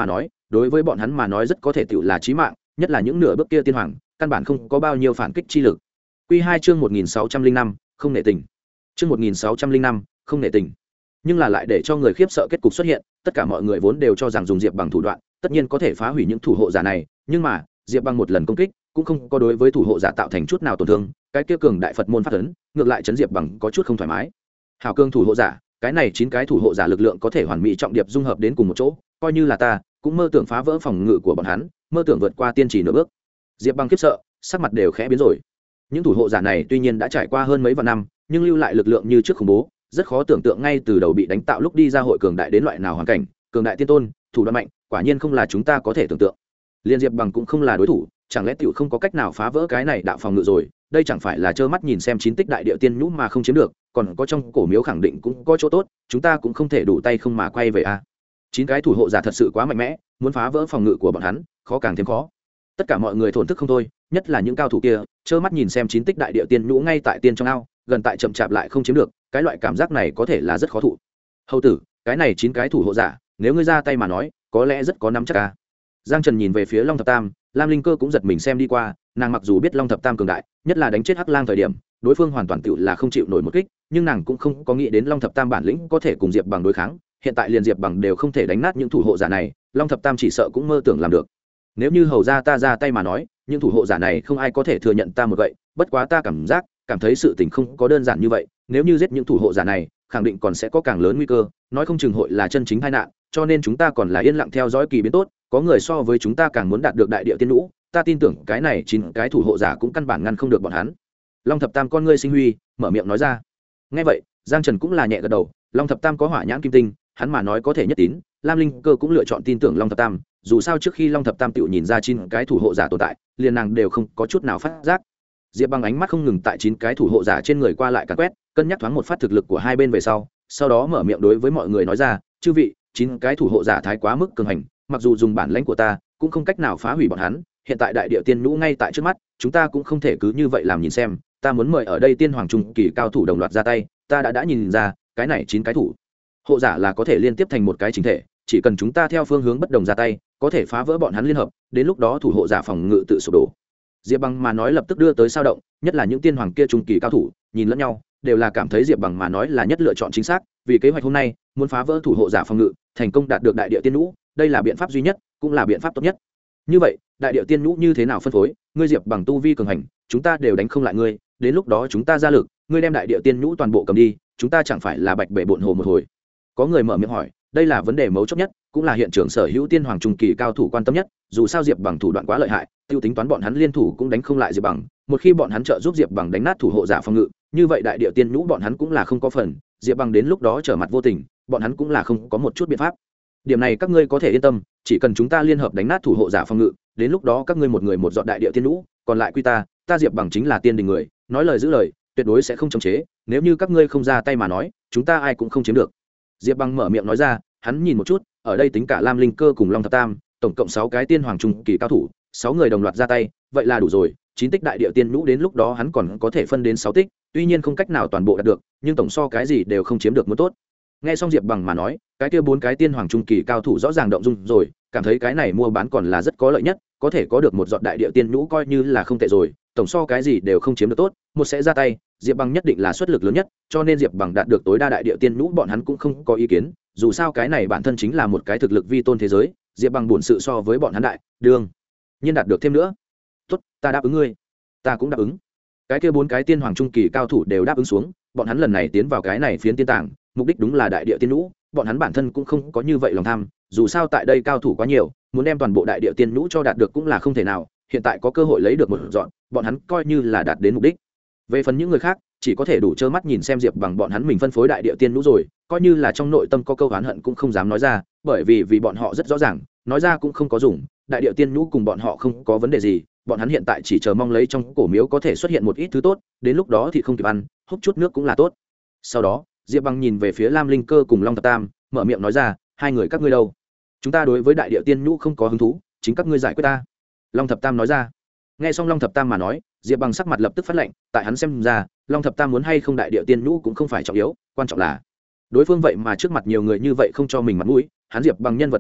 đối với bọn hắn mà nói rất có thể tựu là chí mạng, nhất là những nửa bước kia tiên hoàng căn bản không có bao nhiêu phản kích chi lực. Quy 2 chương 1605, không nể tình. Chương 1605, không nể tình. Nhưng là lại để cho người khiếp sợ kết cục xuất hiện, tất cả mọi người vốn đều cho rằng dùng Diệp Bằng thủ đoạn, tất nhiên có thể phá hủy những thủ hộ giả này, nhưng mà, Diệp Bằng một lần công kích, cũng không có đối với thủ hộ giả tạo thành chút nào tổn thương, cái kia cường đại Phật môn pháp ấn, ngược lại chấn Diệp Bằng có chút không thoải mái. Hảo cương thủ hộ giả, cái này 9 cái thủ hộ giả lực lượng có thể hoàn mỹ trọng điệp dung hợp đến cùng một chỗ, coi như là ta, cũng mơ tưởng phá vỡ phòng ngự của bọn hắn, mơ tưởng vượt qua tiên chỉ nửa bước. Diệp Bằng khiếp sợ, sắc mặt đều khẽ biến rồi. Những thủ hộ giả này tuy nhiên đã trải qua hơn mấy vạn năm, nhưng lưu lại lực lượng như trước khủng bố, rất khó tưởng tượng ngay từ đầu bị đánh tạo lúc đi ra hội cường đại đến loại nào hoàn cảnh, cường đại tiên tôn, thủ đoạn mạnh, quả nhiên không là chúng ta có thể tưởng tượng. Liên Diệp Bằng cũng không là đối thủ, chẳng lẽ tiểu không có cách nào phá vỡ cái này đạo phòng ngự rồi? Đây chẳng phải là trơ mắt nhìn xem 9 tích đại địa tiên nhũ mà không chiếm được, còn có trong cổ miếu khẳng định cũng có chỗ tốt, chúng ta cũng không thể đủ tay không mà quay về a. 9 cái thủ hộ giả thật sự quá mạnh mẽ, muốn phá vỡ phòng ngự của bọn hắn, khó càng thêm khó. Tất cả mọi người thổn thức không thôi, nhất là những cao thủ kia, trơ mắt nhìn xem 9 tích đại địa tiên nhũ ngay tại tiên trong ao, gần tại chậm chạp lại không chiếm được, cái loại cảm giác này có thể là rất khó thụ. Hầu tử, cái này 9 cái thủ hộ giả, nếu ngươi ra tay mà nói, có lẽ rất có nắm chắc a. Giang Trần nhìn về phía Long Thập Tam, Lam Linh Cơ cũng giật mình xem đi qua, nàng mặc dù biết Long Thập Tam cường đại, nhất là đánh chết Hắc Lang thời điểm, đối phương hoàn toàn tựu là không chịu nổi một kích, nhưng nàng cũng không có nghĩ đến Long Thập Tam bản lĩnh có thể cùng Diệp Bằng đối kháng, hiện tại liền Diệp Bằng đều không thể đánh nát những thủ hộ giả này, Long Thập Tam chỉ sợ cũng mơ tưởng làm được. Nếu như hầu ra ta ra tay mà nói, những thủ hộ giả này không ai có thể thừa nhận ta một vậy, bất quá ta cảm thấy sự tình không có đơn giản như vậy, nếu như giết những thủ hộ giả này, khẳng định còn sẽ có càng lớn nguy cơ, nói không chừng hội là chân chính tai nạn, cho nên chúng ta còn là yên lặng theo dõi kỳ biến tốt, có người so với chúng ta càng muốn đạt được đại địa tiên nhũ, ta tin tưởng cái này 9 cái thủ hộ giả cũng căn bản ngăn không được bọn hắn. Long Thập Tam con ngươi sinh huy, mở miệng nói ra. Nghe vậy, Giang Trần cũng là nhẹ gật đầu, Long Thập Tam có hỏa nhãn kim tinh, hắn mà nói có thể nhất tín, Lam Linh Cơ cũng lựa chọn tin tưởng Long Thập Tam, dù sao trước khi Long Thập Tam tự nhìn ra 9 cái thủ hộ giả tồn tại, liền nàng đều không có chút nào phát giác. Diệp Bằng ánh mắt không ngừng tại 9 cái thủ hộ giả trên người qua lại càn quét, cân nhắc thoáng một phát thực lực của hai bên về sau đó mở miệng đối với mọi người nói ra, chư vị, 9 cái thủ hộ giả thái quá mức cường hành, mặc dù dùng bản lãnh của ta, cũng không cách nào phá hủy bọn hắn, hiện tại đại địa tiên nhũ ngay tại trước mắt, chúng ta cũng không thể cứ như vậy làm nhìn xem, ta muốn mời ở đây tiên hoàng trung kỳ cao thủ đồng loạt ra tay, ta đã nhìn ra, cái này 9 cái thủ hộ giả là có thể liên tiếp thành một cái chính thể, chỉ cần chúng ta theo phương hướng bất đồng ra tay, có thể phá vỡ bọn hắn liên hợp, đến lúc đó thủ hộ giả phòng ngự tự sụp đổ. Diệp Bằng mà nói lập tức đưa tới sao động, nhất là những tiên hoàng kia trung kỳ cao thủ, nhìn lẫn nhau, đều là cảm thấy Diệp Bằng mà nói là nhất lựa chọn chính xác, vì kế hoạch hôm nay, muốn phá vỡ thủ hộ giả phòng ngự, thành công đạt được đại địa tiên nhũ, đây là biện pháp duy nhất, cũng là biện pháp tốt nhất. Như vậy, đại địa tiên nhũ như thế nào phân phối, ngươi Diệp Bằng tu vi cường hành, chúng ta đều đánh không lại ngươi, đến lúc đó chúng ta ra lực, ngươi đem đại địa tiên nhũ toàn bộ cầm đi, chúng ta chẳng phải là bạch bể bộn hồ một hồi. Có người mở miệng hỏi, đây là vấn đề mấu chốt nhất, cũng là hiện trường sở hữu tiên hoàng trung kỳ cao thủ quan tâm nhất, dù sao Diệp Bằng thủ đoạn quá lợi hại, tiêu tính toán bọn hắn liên thủ cũng đánh không lại Diệp Bằng, một khi bọn hắn trợ giúp Diệp Bằng đánh nát thủ hộ giả phòng ngự, như vậy đại địa tiên nhũ bọn hắn cũng là không có phần, Diệp Bằng đến lúc đó trở mặt vô tình, bọn hắn cũng là không có một chút biện pháp. Điểm này các ngươi có thể yên tâm, chỉ cần chúng ta liên hợp đánh nát thủ hộ giả phòng ngự, đến lúc đó các ngươi một người một dọn đại địa tiên nhũ, còn lại quy ta Diệp Bằng chính là tiên đình người, nói lời giữ lời, tuyệt đối sẽ không chống chế, nếu như các ngươi không ra tay mà nói, chúng ta ai cũng không chiếm được. Diệp Bằng mở miệng nói ra, hắn nhìn một chút, ở đây tính cả Lam Linh Cơ cùng Long Thập Tam, tổng cộng 6 cái tiên hoàng trung kỳ cao thủ, 6 người đồng loạt ra tay, vậy là đủ rồi, 9 tích đại địa tiên nhũ đến lúc đó hắn còn có thể phân đến 6 tích, tuy nhiên không cách nào toàn bộ đạt được, nhưng tổng so cái gì đều không chiếm được muốn tốt. Nghe xong Diệp Bằng mà nói, cái kia 4 cái tiên hoàng trung kỳ cao thủ rõ ràng động dung rồi, cảm thấy cái này mua bán còn là rất có lợi nhất, có thể có được một giọt đại địa tiên nhũ coi như là không tệ rồi, tổng so cái gì đều không chiếm được tốt, một sẽ ra tay, Diệp Bằng nhất định là xuất lực lớn nhất, cho nên Diệp Bằng đạt được tối đa đại địa tiên nhũ bọn hắn cũng không có ý kiến, dù sao cái này bản thân chính là một cái thực lực vi tôn thế giới, Diệp Bằng buồn sự so với bọn hắn đại, đương nhiên đạt được thêm nữa. Tốt, ta đáp ứng ngươi. Ta cũng đáp ứng. Cái kia 4 cái tiên hoàng trung kỳ cao thủ đều đáp ứng xuống, bọn hắn lần này tiến vào cái này phiến tiên tàng, mục đích đúng là đại địa tiên nhũ, bọn hắn bản thân cũng không có như vậy lòng tham, dù sao tại đây cao thủ quá nhiều, muốn đem toàn bộ đại địa tiên nhũ cho đạt được cũng là không thể nào, hiện tại có cơ hội lấy được một dọn, bọn hắn coi như là đạt đến mục đích. Về phần những người khác, chỉ có thể đủ trơ mắt nhìn xem Diệp Bằng bọn hắn mình phân phối đại địa tiên nhũ rồi, coi như là trong nội tâm có câu oán hận cũng không dám nói ra, bởi vì bọn họ rất rõ ràng, nói ra cũng không có dùng, đại địa tiên nhũ cùng bọn họ không có vấn đề gì, bọn hắn hiện tại chỉ chờ mong lấy trong cổ miếu có thể xuất hiện một ít thứ tốt, đến lúc đó thì không kịp ăn, húp chút nước cũng là tốt. Sau đó, Diệp Bằng nhìn về phía Lam Linh Cơ cùng Long Thập Tam, mở miệng nói ra, hai người các ngươi đâu? Chúng ta đối với đại địa tiên nhũ không có hứng thú, chính các ngươi giải quyết ta. Long Thập Tam nói ra. Nghe xong Long Thập Tam mà nói, Diệp Bằng sắc mặt lập tức phát lạnh, tại hắn xem ra, Long Thập Tam muốn hay không đại địa tiên nhũ cũng không phải trọng yếu, quan trọng là đối phương vậy mà trước mặt nhiều người như vậy không cho mình mặt mũi, hắn Diệp Bằng nhân vật bậc nào,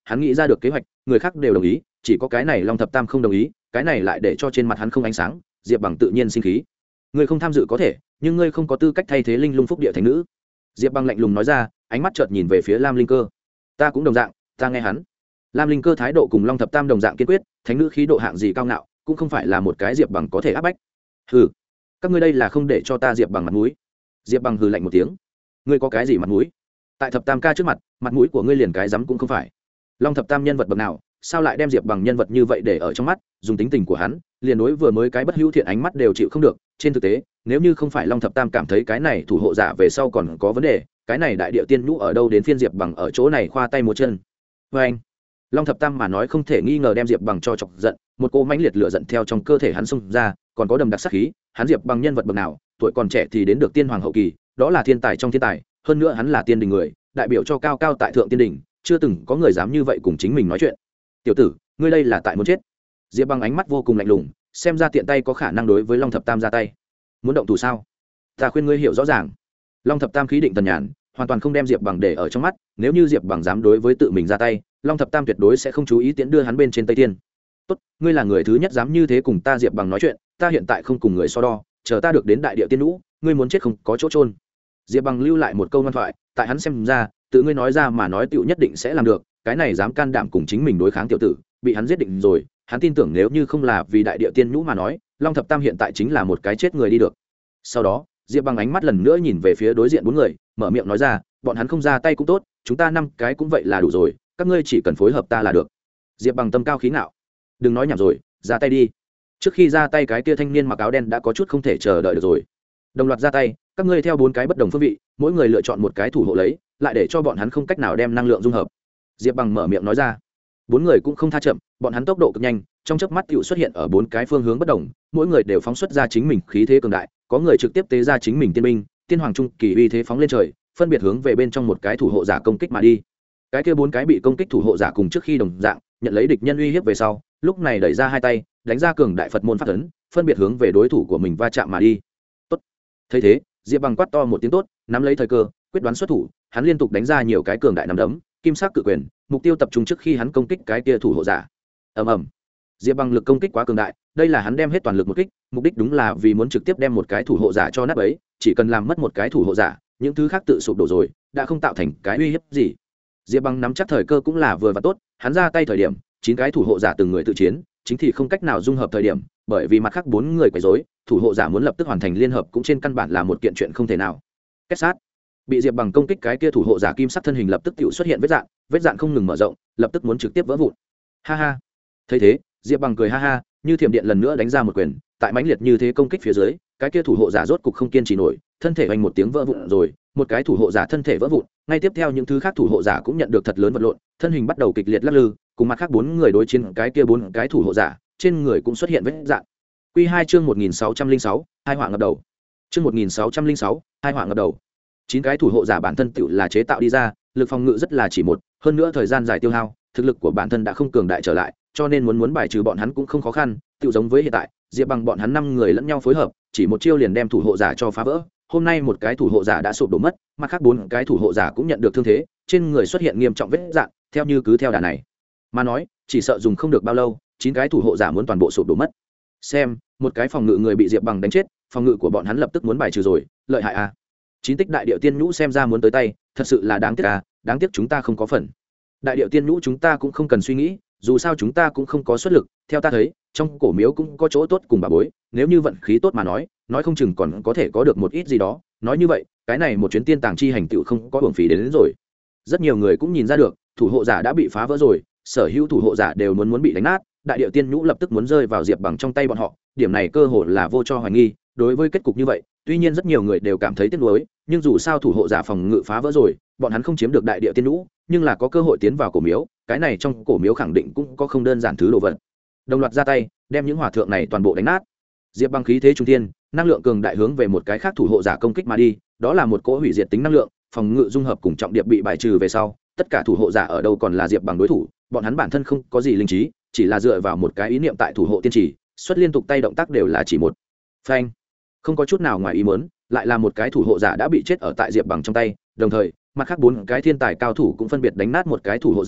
hắn nghĩ ra được kế hoạch, người khác đều đồng ý, chỉ có cái này Long Thập Tam không đồng ý, cái này lại để cho trên mặt hắn không ánh sáng. Diệp Bằng tự nhiên sinh khí. Ngươi không tham dự có thể, nhưng ngươi không có tư cách thay thế Linh Lung Phúc Địa Thánh Nữ. Diệp Bằng lạnh lùng nói ra, ánh mắt chợt nhìn về phía Lam Linh Cơ. Ta cũng đồng dạng, ta nghe hắn. Lam Linh Cơ thái độ cùng Long Thập Tam đồng dạng kiên quyết, thánh nữ khí độ hạng gì cao ngạo, cũng không phải là một cái Diệp Bằng có thể áp bách. Hừ, các ngươi đây là không để cho ta Diệp Bằng mặt mũi. Diệp Bằng hừ lạnh một tiếng. Ngươi có cái gì mặt mũi? Tại Thập Tam ca trước mặt, mặt mũi của ngươi liền cái rắm cũng không phải. Long Thập Tam nhân vật bậc nào, sao lại đem Diệp Bằng nhân vật như vậy để ở trong mắt, dùng tính tình của hắn, liền đối vừa mới cái bất hữu thiện ánh mắt đều chịu không được. Trên thực tế, nếu như không phải Long Thập Tam cảm thấy cái này thủ hộ giả về sau còn có vấn đề, cái này đại địa tiên nhũ ở đâu đến phiên Diệp Bằng ở chỗ này khoa tay múa chân. Và anh, Long Thập Tam mà nói không thể nghi ngờ đem Diệp Bằng cho chọc giận, một cỗ mãnh liệt lửa giận theo trong cơ thể hắn xông ra, còn có đầm đặc sát khí, hắn Diệp Bằng nhân vật bậc nào, tuổi còn trẻ thì đến được tiên hoàng hậu kỳ, đó là thiên tài trong thiên tài, hơn nữa hắn là tiên đình người, đại biểu cho cao cao tại thượng tiên đình, chưa từng có người dám như vậy cùng chính mình nói chuyện. Tiểu tử, ngươi đây là tại muốn chết. Diệp Bằng ánh mắt vô cùng lạnh lùng, xem ra tiện tay có khả năng đối với Long Thập Tam ra tay. Muốn động thủ sao? Ta khuyên ngươi hiểu rõ ràng. Long Thập Tam khí định tần nhàn, hoàn toàn không đem Diệp Bằng để ở trong mắt, nếu như Diệp Bằng dám đối với tự mình ra tay, Long Thập Tam tuyệt đối sẽ không chú ý tiễn đưa hắn bên trên Tây Thiên. Tốt, ngươi là người thứ nhất dám như thế cùng ta Diệp Bằng nói chuyện, ta hiện tại không cùng người so đo, chờ ta được đến đại địa tiên nhũ, ngươi muốn chết không có chỗ trôn. Diệp Bằng lưu lại một câu ngoan thoại, tại hắn xem ra, tự ngươi nói ra mà nói tựu nhất định sẽ làm được, cái này dám can đảm cùng chính mình đối kháng tiểu tử, bị hắn giết định rồi, hắn tin tưởng nếu như không là vì đại địa tiên nhũ mà nói, Long Thập Tam hiện tại chính là một cái chết người đi được. Sau đó, Diệp Bằng ánh mắt lần nữa nhìn về phía đối diện bốn người, mở miệng nói ra, bọn hắn không ra tay cũng tốt, chúng ta 5 cái cũng vậy là đủ rồi, các ngươi chỉ cần phối hợp ta là được. Diệp Bằng tâm cao khí ngạo, đừng nói nhảm rồi, ra tay đi. Trước khi ra tay cái kia thanh niên mặc áo đen đã có chút không thể chờ đợi được rồi. Đồng loạt ra tay, các ngươi theo 4 cái bất đồng phương vị, mỗi người lựa chọn một cái thủ hộ lấy, lại để cho bọn hắn không cách nào đem năng lượng dung hợp. Diệp Bằng mở miệng nói ra. 4 người cũng không tha chậm, bọn hắn tốc độ cực nhanh, trong chớp mắt tựu xuất hiện ở 4 cái phương hướng bất đồng, mỗi người đều phóng xuất ra chính mình khí thế cường đại, có người trực tiếp tế ra chính mình tiên binh, tiên hoàng trung kỳ uy thế phóng lên trời, phân biệt hướng về bên trong một cái thủ hộ giả công kích mà đi. Cái kia 4 cái bị công kích thủ hộ giả cùng trước khi đồng dạng, nhận lấy địch nhân uy hiếp về sau, lúc này đẩy ra hai tay, đánh ra cường đại Phật môn pháp ấn, phân biệt hướng về đối thủ của mình va chạm mà đi. Tốt. Thấy thế, Diệp Bằng quát to một tiếng tốt, nắm lấy thời cơ, quyết đoán xuất thủ, hắn liên tục đánh ra nhiều cái cường đại nắm đấm, kim sắc cự quyền, mục tiêu tập trung trước khi hắn công kích cái kia thủ hộ giả. Ầm ầm. Diệp Bằng lực công kích quá cường đại, đây là hắn đem hết toàn lực một kích, mục đích đúng là vì muốn trực tiếp đem một cái thủ hộ giả cho nát bấy, chỉ cần làm mất một cái thủ hộ giả, những thứ khác tự sụp đổ rồi, đã không tạo thành cái uy hiếp gì. Diệp Bằng nắm chắc thời cơ cũng là vừa và tốt, hắn ra tay thời điểm, 9 cái thủ hộ giả từng người tự chiến, chính thì không cách nào dung hợp thời điểm, bởi vì mặt khác 4 người quấy rối, thủ hộ giả muốn lập tức hoàn thành liên hợp cũng trên căn bản là một kiện chuyện không thể nào. Kết sát. Bị Diệp Bằng công kích cái kia thủ hộ giả kim sắc thân hình lập tức tự xuất hiện vết dạn không ngừng mở rộng, lập tức muốn trực tiếp vỡ vụn. Ha ha. Thấy thế, Diệp Bằng cười ha ha, như thiểm điện lần nữa đánh ra một quyền, tại mãnh liệt như thế công kích phía dưới, cái kia thủ hộ giả rốt cục không kiên trì nổi, thân thể vang một tiếng vỡ vụn rồi, một cái thủ hộ giả thân thể vỡ vụn, ngay tiếp theo những thứ khác thủ hộ giả cũng nhận được thật lớn vật lộn, thân hình bắt đầu kịch liệt lắc lư, cùng mặt khác 4 người đối chiến cái kia 4 cái thủ hộ giả, trên người cũng xuất hiện vết dạn. Quy 2 chương 1606, hai họa ngập đầu. Chương 1606, hai họa ngập đầu. 9 cái thủ hộ giả bản thân tựu là chế tạo đi ra, lực phòng ngự rất là chỉ một, hơn nữa thời gian dài tiêu hao, thực lực của bản thân đã không cường đại trở lại, cho nên muốn bài trừ bọn hắn cũng không khó khăn, tựu giống với hiện tại, Diệp Bằng bọn hắn 5 người lẫn nhau phối hợp, chỉ một chiêu liền đem thủ hộ giả cho phá vỡ. Hôm nay một cái thủ hộ giả đã sụp đổ mất, mặt khác 4 cái thủ hộ giả cũng nhận được thương thế, trên người xuất hiện nghiêm trọng vết rạn, theo như cứ theo đà này mà nói, chỉ sợ dùng không được bao lâu, 9 cái thủ hộ giả muốn toàn bộ sụp đổ mất. Xem, một cái phòng ngự người bị Diệp Bằng đánh chết, phòng ngự của bọn hắn lập tức muốn bài trừ rồi, lợi hại a. 9 tích đại điệu tiên nhũ xem ra muốn tới tay, thật sự là đáng tiếc a, đáng tiếc chúng ta không có phần. Đại điệu tiên nhũ chúng ta cũng không cần suy nghĩ, dù sao chúng ta cũng không có xuất lực, theo ta thấy, trong cổ miếu cũng có chỗ tốt cùng bà bối, nếu như vận khí tốt mà nói không chừng còn có thể có được một ít gì đó. Nói như vậy, cái này một chuyến tiên tàng chi hành tựu không có hưởng phí đến rồi. Rất nhiều người cũng nhìn ra được, thủ hộ giả đã bị phá vỡ rồi, sở hữu thủ hộ giả đều muốn bị đánh nát, đại điệu tiên nhũ lập tức muốn rơi vào Diệp Bằng trong tay bọn họ, điểm này cơ hội là vô cho hoài nghi. Đối với kết cục như vậy, tuy nhiên rất nhiều người đều cảm thấy tiếc nuối, nhưng dù sao thủ hộ giả phòng ngự phá vỡ rồi, bọn hắn không chiếm được đại điệu tiên nhũ, nhưng là có cơ hội tiến vào cổ miếu, cái này trong cổ miếu khẳng định cũng có không đơn giản thứ đồ vật. Đồng loạt ra tay, đem những hỏa thượng này toàn bộ đánh nát. Diệp Bằng khí thế trung thiên, năng lượng cường đại hướng về một cái khác thủ hộ giả công kích mà đi, đó là một cỗ hủy diệt tính năng lượng, phòng ngự dung hợp cùng trọng điệp bị bài trừ về sau, tất cả thủ hộ giả ở đâu còn là Diệp Bằng đối thủ, bọn hắn bản thân không có gì linh trí, chỉ là dựa vào một cái ý niệm tại thủ hộ tiên chỉ, xuất liên tục tay động tác đều là chỉ một phanh, không có chút nào ngoài ý muốn, lại là một cái thủ hộ giả đã bị chết ở tại Diệp Bằng trong tay, đồng thời mặt khác 4 cái thiên tài cao thủ cũng phân biệt đánh nát một cái thủ hộ giả,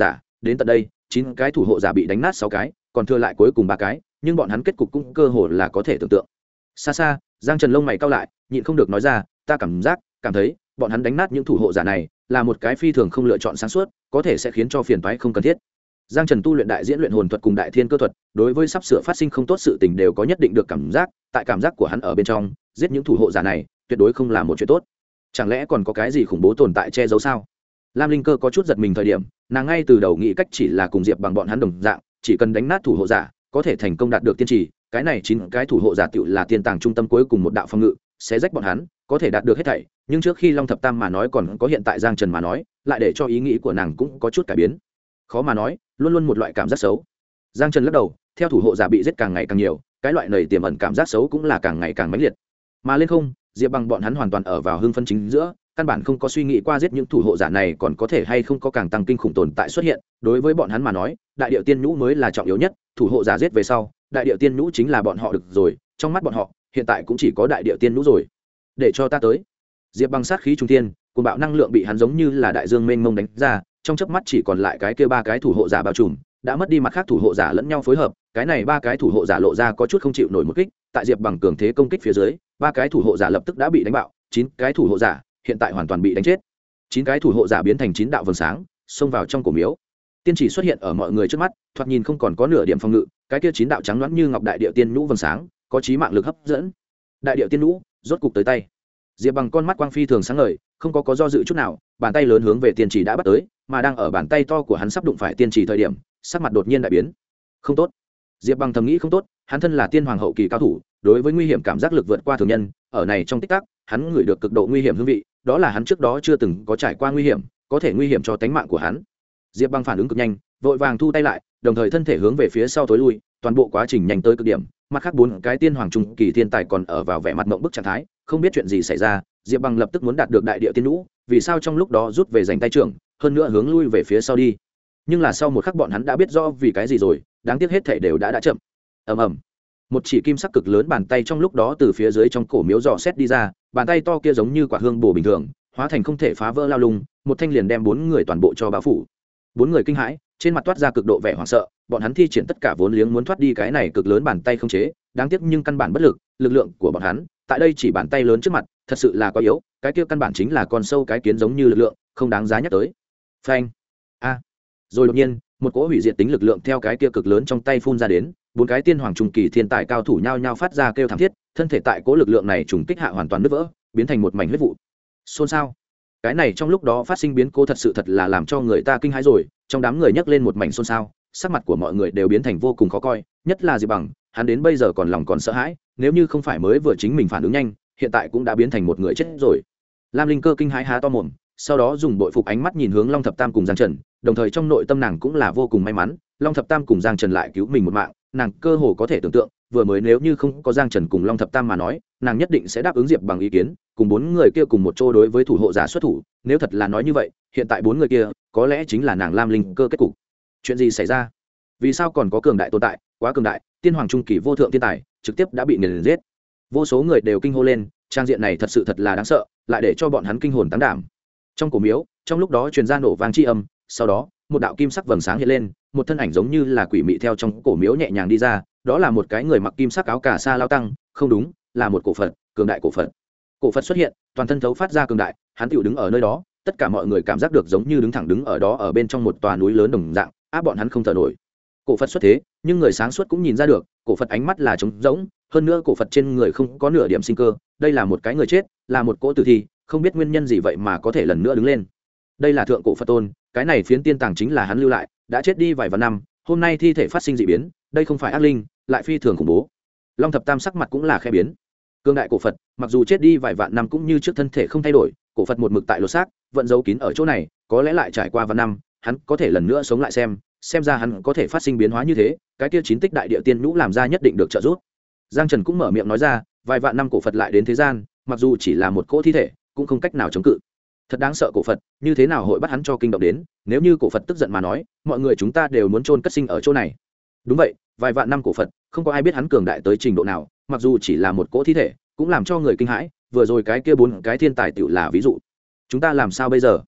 đến tận đây 9 cái thủ hộ giả bị đánh nát 6 cái, còn thừa lại cuối cùng 3 cái, nhưng bọn hắn kết cục cũng cơ hồ là có thể tưởng tượng. Xa xa, Giang Trần lông mày cau lại, nhịn không được nói ra, ta cảm thấy bọn hắn đánh nát những thủ hộ giả này là một cái phi thường không lựa chọn sáng suốt, có thể sẽ khiến cho phiền toái không cần thiết. Giang Trần tu luyện đại diễn luyện hồn thuật cùng đại thiên cơ thuật, đối với sắp sửa phát sinh không tốt sự tình đều có nhất định được cảm giác, tại cảm giác của hắn ở bên trong, giết những thủ hộ giả này tuyệt đối không là một chuyện tốt. Chẳng lẽ còn có cái gì khủng bố tồn tại che giấu sao? Lam Linh Cơ có chút giật mình thời điểm, nàng ngay từ đầu nghĩ cách chỉ là cùng Diệp Bằng bọn hắn đồng dạng, chỉ cần đánh nát thủ hộ giả, có thể thành công đạt được tiên trì, cái này 9 cái thủ hộ giả tựu là tiên tàng trung tâm cuối cùng một đạo phòng ngự, sẽ rách bọn hắn, có thể đạt được hết thảy, nhưng trước khi Long Thập Tam mà nói còn có hiện tại Giang Trần mà nói, lại để cho ý nghĩ của nàng cũng có chút cải biến. Khó mà nói, luôn luôn một loại cảm giác xấu. Giang Trần lắc đầu, theo thủ hộ giả bị giết càng ngày càng nhiều, cái loại này tiềm ẩn cảm giác xấu cũng là càng ngày càng mãnh liệt. Mà lên không, Diệp Bằng bọn hắn hoàn toàn ở vào hưng phân chính giữa, căn bản không có suy nghĩ qua giết những thủ hộ giả này còn có thể hay không có càng tăng kinh khủng tồn tại xuất hiện. Đối với bọn hắn mà nói, đại điệu tiên nhũ mới là trọng yếu nhất, thủ hộ giả giết về sau, đại điệu tiên nhũ chính là bọn họ được rồi, trong mắt bọn họ, hiện tại cũng chỉ có đại điệu tiên nhũ rồi. Để cho ta tới. Diệp Bằng sát khí trung thiên, cuồng bạo năng lượng bị hắn giống như là đại dương mênh mông đánh ra, trong chớp mắt chỉ còn lại cái kia 3 cái thủ hộ giả bao trùm, đã mất đi mặt khác thủ hộ giả lẫn nhau phối hợp, cái này 3 cái thủ hộ giả lộ ra có chút không chịu nổi một kích, tại Diệp Bằng cường thế công kích phía dưới, 3 cái thủ hộ giả lập tức đã bị đánh bạo, 9 cái thủ hộ giả hiện tại hoàn toàn bị đánh chết. 9 cái thủ hộ giả biến thành 9 đạo vầng sáng, xông vào trong cổ miếu. Tiên chỉ xuất hiện ở mọi người trước mắt, thoạt nhìn không còn có nửa điểm phòng ngự, cái kia 9 đạo trắng loãng như ngọc đại địa tiên nhũ vầng sáng, có chí mạng lực hấp dẫn. Đại địa tiên nhũ rốt cục tới tay. Diệp Bằng con mắt quang phi thường sáng ngời, không có do dự chút nào, bàn tay lớn hướng về tiên chỉ đã bắt tới, mà đang ở bàn tay to của hắn sắp đụng phải tiên chỉ thời điểm, sắc mặt đột nhiên đại biến. Không tốt. Diệp Bằng thầm nghĩ không tốt, hắn thân là tiên hoàng hậu kỳ cao thủ, đối với nguy hiểm cảm giác lực vượt qua thường nhân, ở này trong tích tắc, hắn ngửi được cực độ nguy hiểm hương vị, đó là hắn trước đó chưa từng có trải qua nguy hiểm, có thể nguy hiểm cho tính mạng của hắn. Diệp Bằng phản ứng cực nhanh, vội vàng thu tay lại, đồng thời thân thể hướng về phía sau tối lui, toàn bộ quá trình nhanh tới cực điểm, mặt khác 4 cái tiên hoàng trung kỳ thiên tài còn ở vào vẻ mặt ngộp bức trạng thái, không biết chuyện gì xảy ra. Diệp Bằng lập tức muốn đạt được đại địa tiên nhũ, vì sao trong lúc đó rút về giành tay trưởng, hơn nữa hướng lui về phía sau đi. Nhưng là sau một khắc bọn hắn đã biết rõ vì cái gì rồi, đáng tiếc hết thảy đều đã chậm. Ầm ầm. Một chỉ kim sắc cực lớn bàn tay trong lúc đó từ phía dưới trong cổ miếu dò xét đi ra, bàn tay to kia giống như quả hương bổ bình thường, hóa thành không thể phá vỡ lao lung, một thanh liền đem 4 người toàn bộ cho bao phủ. 4 người kinh hãi, trên mặt toát ra cực độ vẻ hoảng sợ, bọn hắn thi triển tất cả vốn liếng muốn thoát đi cái này cực lớn bàn tay không chế, đáng tiếc nhưng căn bản bất lực, lực lượng của bọn hắn, tại đây chỉ bàn tay lớn trước mặt, thật sự là quá yếu, cái kia căn bản chính là con sâu cái kiến giống như lực lượng, không đáng giá nhắc tới. Phanh. A. Rồi đột nhiên, một cỗ hủy diệt tính lực lượng theo cái kia cực lớn trong tay phun ra đến, 4 cái tiên hoàng trung kỳ thiên tài cao thủ nhao nhao phát ra kêu thảm thiết, thân thể tại cỗ lực lượng này trùng kích hạ hoàn toàn nứt vỡ, biến thành một mảnh huyết vụ. Xôn xao. Cái này trong lúc đó phát sinh biến cố thật sự thật là làm cho người ta kinh hãi rồi, trong đám người nhấc lên một mảnh xôn xao, sắc mặt của mọi người đều biến thành vô cùng khó coi, nhất là Diệp Bằng, hắn đến bây giờ còn lòng còn sợ hãi, nếu như không phải mới vừa chính mình phản ứng nhanh, hiện tại cũng đã biến thành một người chết rồi. Lam Linh Cơ kinh hãi há to mồm, sau đó dùng bội phục ánh mắt nhìn hướng Long Thập Tam cùng Giang Trần, đồng thời trong nội tâm nàng cũng là vô cùng may mắn, Long Thập Tam cùng Giang Trần lại cứu mình một mạng, nàng cơ hồ có thể tưởng tượng, vừa mới nếu như không có Giang Trần cùng Long Thập Tam mà nói, nàng nhất định sẽ đáp ứng Diệp Bằng ý kiến, cùng 4 người kia cùng một chỗ đối với thủ hộ giả xuất thủ, nếu thật là nói như vậy, hiện tại 4 người kia, có lẽ chính là nàng Lam Linh Cơ kết cục. Chuyện gì xảy ra? Vì sao còn có cường đại tồn tại, quá cường đại, tiên hoàng trung kỳ vô thượng tiên tài, trực tiếp đã bị nghiền giết. Vô số người đều kinh hô lên, trang diện này thật sự thật là đáng sợ, lại để cho bọn hắn kinh hồn táng đảm. Trong cổ miếu, trong lúc đó truyền ra nổ vang chi âm, sau đó, một đạo kim sắc vầng sáng hiện lên, một thân ảnh giống như là quỷ mị theo trong cổ miếu nhẹ nhàng đi ra, đó là một cái người mặc kim sắc áo cà sa lao tăng, không đúng, là một cổ Phật, cường đại cổ Phật. Cổ Phật xuất hiện, toàn thân thấu phát ra cường đại, hắn tiểu đứng ở nơi đó, tất cả mọi người cảm giác được giống như đứng thẳng đứng ở đó ở bên trong một tòa núi lớn đồng dạng, áp bọn hắn không thở nổi. Cổ Phật xuất thế, nhưng người sáng suốt cũng nhìn ra được, cổ Phật ánh mắt là trống rỗng, hơn nữa cổ Phật trên người không có nửa điểm sinh cơ, đây là một cái người chết, là một cỗ tử thi, không biết nguyên nhân gì vậy mà có thể lần nữa đứng lên. Đây là thượng cổ Phật tôn, cái này phiến tiên tàng chính là hắn lưu lại, đã chết đi vài vạn năm, hôm nay thi thể phát sinh dị biến, đây không phải ác linh, lại phi thường khủng bố. Long Thập Tam sắc mặt cũng là khẽ biến. Cương đại cổ Phật, mặc dù chết đi vài vạn năm cũng như trước thân thể không thay đổi, cổ Phật một mực tại lỗ xác, vẫn giấu kín ở chỗ này, có lẽ lại trải qua vạn năm, hắn có thể lần nữa sống lại xem ra hắn có thể phát sinh biến hóa như thế, cái kia 9 tích đại địa tiên nhũ làm ra nhất định được trợ giúp. Giang Trần cũng mở miệng nói ra, vài vạn năm cổ Phật lại đến thế gian, mặc dù chỉ là một cỗ thi thể, cũng không cách nào chống cự. Thật đáng sợ cổ Phật, như thế nào hội bắt hắn cho kinh động đến, nếu như cổ Phật tức giận mà nói, mọi người chúng ta đều muốn chôn cất sinh ở chỗ này. Đúng vậy, vài vạn năm cổ Phật, không có ai biết hắn cường đại tới trình độ nào, mặc dù chỉ là một cỗ thi thể, cũng làm cho người kinh hãi, vừa rồi cái kia 4 cái thiên tài tiểu là ví dụ. Chúng ta làm sao bây giờ?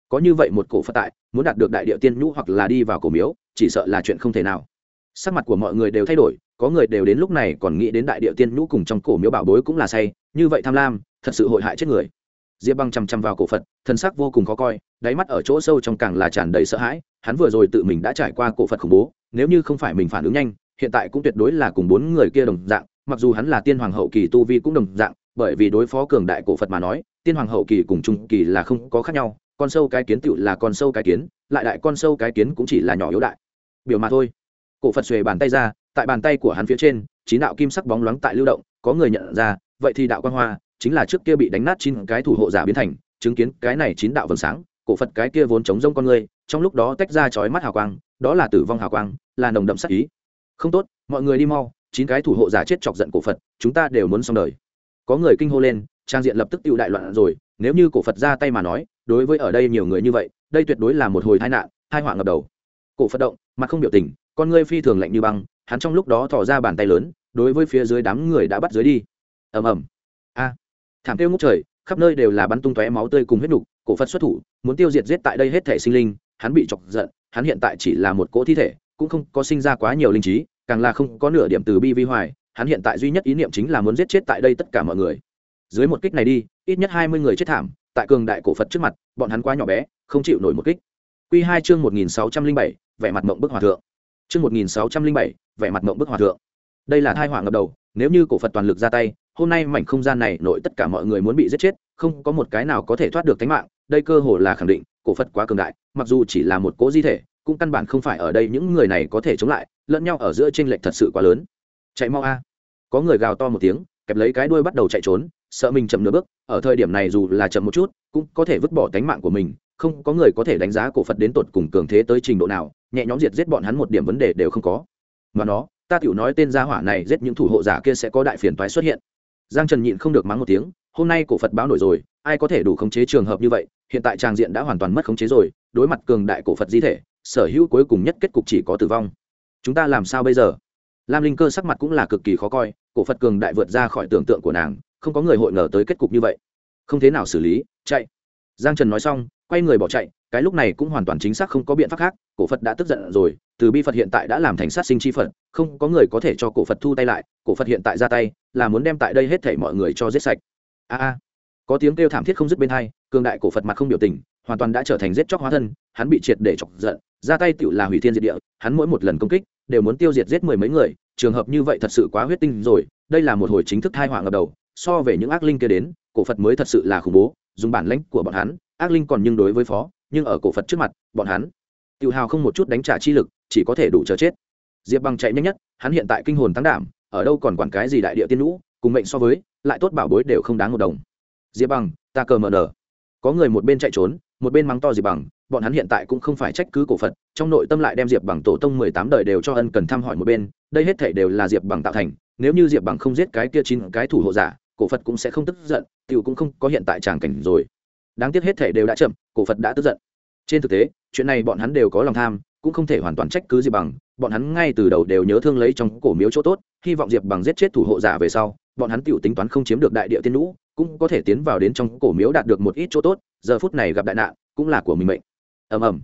có như vậy một cổ Phật tại, muốn đạt được đại địa tiên nhũ hoặc là đi vào cổ miếu chỉ sợ là chuyện không thể nào. Sắc mặt của mọi người đều thay đổi, có người đều đến lúc này còn nghĩ đến đại địa tiên nhũ cùng trong cổ miếu bảo bối cũng là say, như vậy tham lam thật sự hội hại chết người. Diệp Băng chằm chằm vào cổ Phật, thân sắc vô cùng khó coi, đáy mắt ở chỗ sâu trong càng là tràn đầy sợ hãi. Hắn vừa rồi tự mình đã trải qua cổ Phật khủng bố, nếu như không phải mình phản ứng nhanh, hiện tại cũng tuyệt đối là cùng 4 người kia đồng dạng. Mặc dù hắn là tiên hoàng hậu kỳ tu vi cũng đồng dạng, bởi vì đối phó cường đại cổ Phật mà nói, tiên hoàng hậu kỳ cùng trung kỳ là không có khác nhau. Con sâu cái kiến tựu là con sâu cái kiến, lại đại con sâu cái kiến cũng chỉ là nhỏ yếu đại biểu mà thôi. Cổ Phật xuề bàn tay ra, tại bàn tay của hắn phía trên, 9 đạo kim sắc bóng loáng tại lưu động, có người nhận ra, vậy thì đạo quang hoa chính là trước kia bị đánh nát 9 cái thủ hộ giả biến thành. Chứng kiến cái này 9 đạo vầng sáng, cổ Phật cái kia vốn chống rông con người, trong lúc đó tách ra chói mắt hào quang, đó là tử vong hào quang, là nồng đậm sát ý. Không tốt, mọi người đi mau, 9 cái thủ hộ giả chết chọc giận cổ Phật, chúng ta đều muốn xong đời. Có người kinh hô lên, trang diện lập tức tiêu đại loạn rồi, nếu như cổ Phật ra tay mà nói, đối với ở đây nhiều người như vậy, đây tuyệt đối là một hồi tai nạn, tai họa ngập đầu. Cổ Phật động, mặt không biểu tình, con ngươi phi thường lạnh như băng, hắn trong lúc đó thò ra bàn tay lớn, đối với phía dưới đám người đã bắt dưới đi. Ầm ầm. A! Thảm kêu ngút trời, khắp nơi đều là bắn tung tóe máu tươi cùng huyết nục. Cổ Phật xuất thủ, muốn tiêu diệt giết tại đây hết thể sinh linh, hắn bị chọc giận, hắn hiện tại chỉ là một cỗ thi thể, cũng không có sinh ra quá nhiều linh trí, càng là không có nửa điểm từ bi vi hoài, hắn hiện tại duy nhất ý niệm chính là muốn giết chết tại đây tất cả mọi người. Dưới một kích này đi, ít nhất 20 người chết thảm, tại cường đại cổ Phật trước mặt, bọn hắn quá nhỏ bé, không chịu nổi một kích. Quy 2 chương 1607, vẻ mặt mộng bức hòa thượng. Chương 1607, vẻ mặt mộng bức hòa thượng. Đây là tai họa ngập đầu, nếu như cổ Phật toàn lực ra tay, hôm nay mảnh không gian này nội tất cả mọi người muốn bị giết chết, không có một cái nào có thể thoát được tính mạng, đây cơ hồ là khẳng định, cổ Phật quá cường đại, mặc dù chỉ là một cỗ di thể, cũng căn bản không phải ở đây những người này có thể chống lại, lẫn nhau ở giữa chênh lệch thật sự quá lớn. Chạy mau a! Có người gào to một tiếng, kẹp lấy cái đuôi bắt đầu chạy trốn, sợ mình chậm nửa bước, ở thời điểm này dù là chậm một chút, cũng có thể vứt bỏ tính mạng của mình, không có người có thể đánh giá cổ Phật đến tột cùng cường thế tới trình độ nào, nhẹ nhõm diệt giết bọn hắn một điểm vấn đề đều không có. Mà nó, ta tiểu nói tên gia hỏa này giết những thủ hộ giả kia sẽ có đại phiền toái xuất hiện. Giang Trần nhịn không được mắng một tiếng, hôm nay cổ Phật báo nổi rồi, ai có thể đủ khống chế trường hợp như vậy, hiện tại tràng diện đã hoàn toàn mất khống chế rồi, đối mặt cường đại cổ Phật di thể, sở hữu cuối cùng nhất kết cục chỉ có tử vong. Chúng ta làm sao bây giờ? Lam Linh Cơ sắc mặt cũng là cực kỳ khó coi, cổ Phật cường đại vượt ra khỏi tưởng tượng của nàng, không có người hội ngờ tới kết cục như vậy. Không thế nào xử lý, chạy. Giang Trần nói xong, quay người bỏ chạy, cái lúc này cũng hoàn toàn chính xác không có biện pháp khác, cổ Phật đã tức giận rồi, từ bi Phật hiện tại đã làm thành sát sinh chi Phật, không có người có thể cho cổ Phật thu tay lại, cổ Phật hiện tại ra tay, là muốn đem tại đây hết thảy mọi người cho giết sạch. A có tiếng kêu thảm thiết không dứt bên tai, cường đại cổ Phật mặt không biểu tình, hoàn toàn đã trở thành giết chóc hóa thân, hắn bị triệt để chọc giận, ra tay tựu là hủy thiên diệt địa, hắn mỗi một lần công kích đều muốn tiêu diệt giết mười mấy người, trường hợp như vậy thật sự quá huyết tinh rồi, đây là một hồi chính thức tai họa ngập đầu, so về những ác linh kia đến, cổ Phật mới thật sự là khủng bố, dùng bản lãnh của bọn hắn, ác linh còn nhưng đối với phó, nhưng ở cổ Phật trước mặt, bọn hắn tiêu hào không một chút đánh trả chi lực, chỉ có thể đủ chờ chết. Diệp Băng chạy nhanh nhất, hắn hiện tại kinh hồn tăng đảm, ở đâu còn quản cái gì đại địa tiên lũ, cùng mệnh so với, lại tốt bảo bối đều không đáng một đồng. Diệp Băng, ta cờ mờ nở. Có người một bên chạy trốn, một bên mắng to Diệp Băng, bọn hắn hiện tại cũng không phải trách cứ cổ Phật, trong nội tâm lại đem Diệp Băng tổ tông 18 đời đều cho ân cần thăm hỏi một bên, đây hết thảy đều là Diệp Băng tạo thành, nếu như Diệp Băng không giết cái kia 9 cái thủ hộ giả, cổ Phật cũng sẽ không tức giận, tiểu cũng không có hiện tại tràng cảnh rồi. Đáng tiếc hết thảy đều đã chậm, cổ Phật đã tức giận. Trên thực tế, chuyện này bọn hắn đều có lòng tham, cũng không thể hoàn toàn trách cứ Diệp Bằng, bọn hắn ngay từ đầu đều nhớ thương lấy trong cổ miếu chỗ tốt, hy vọng Diệp Bằng giết chết thủ hộ giả về sau, bọn hắn tiểu tính toán không chiếm được đại địa tiên lũ, cũng có thể tiến vào đến trong cổ miếu đạt được một ít chỗ tốt, giờ phút này gặp đại nạn, cũng là của mình mệnh. Ầm ầm.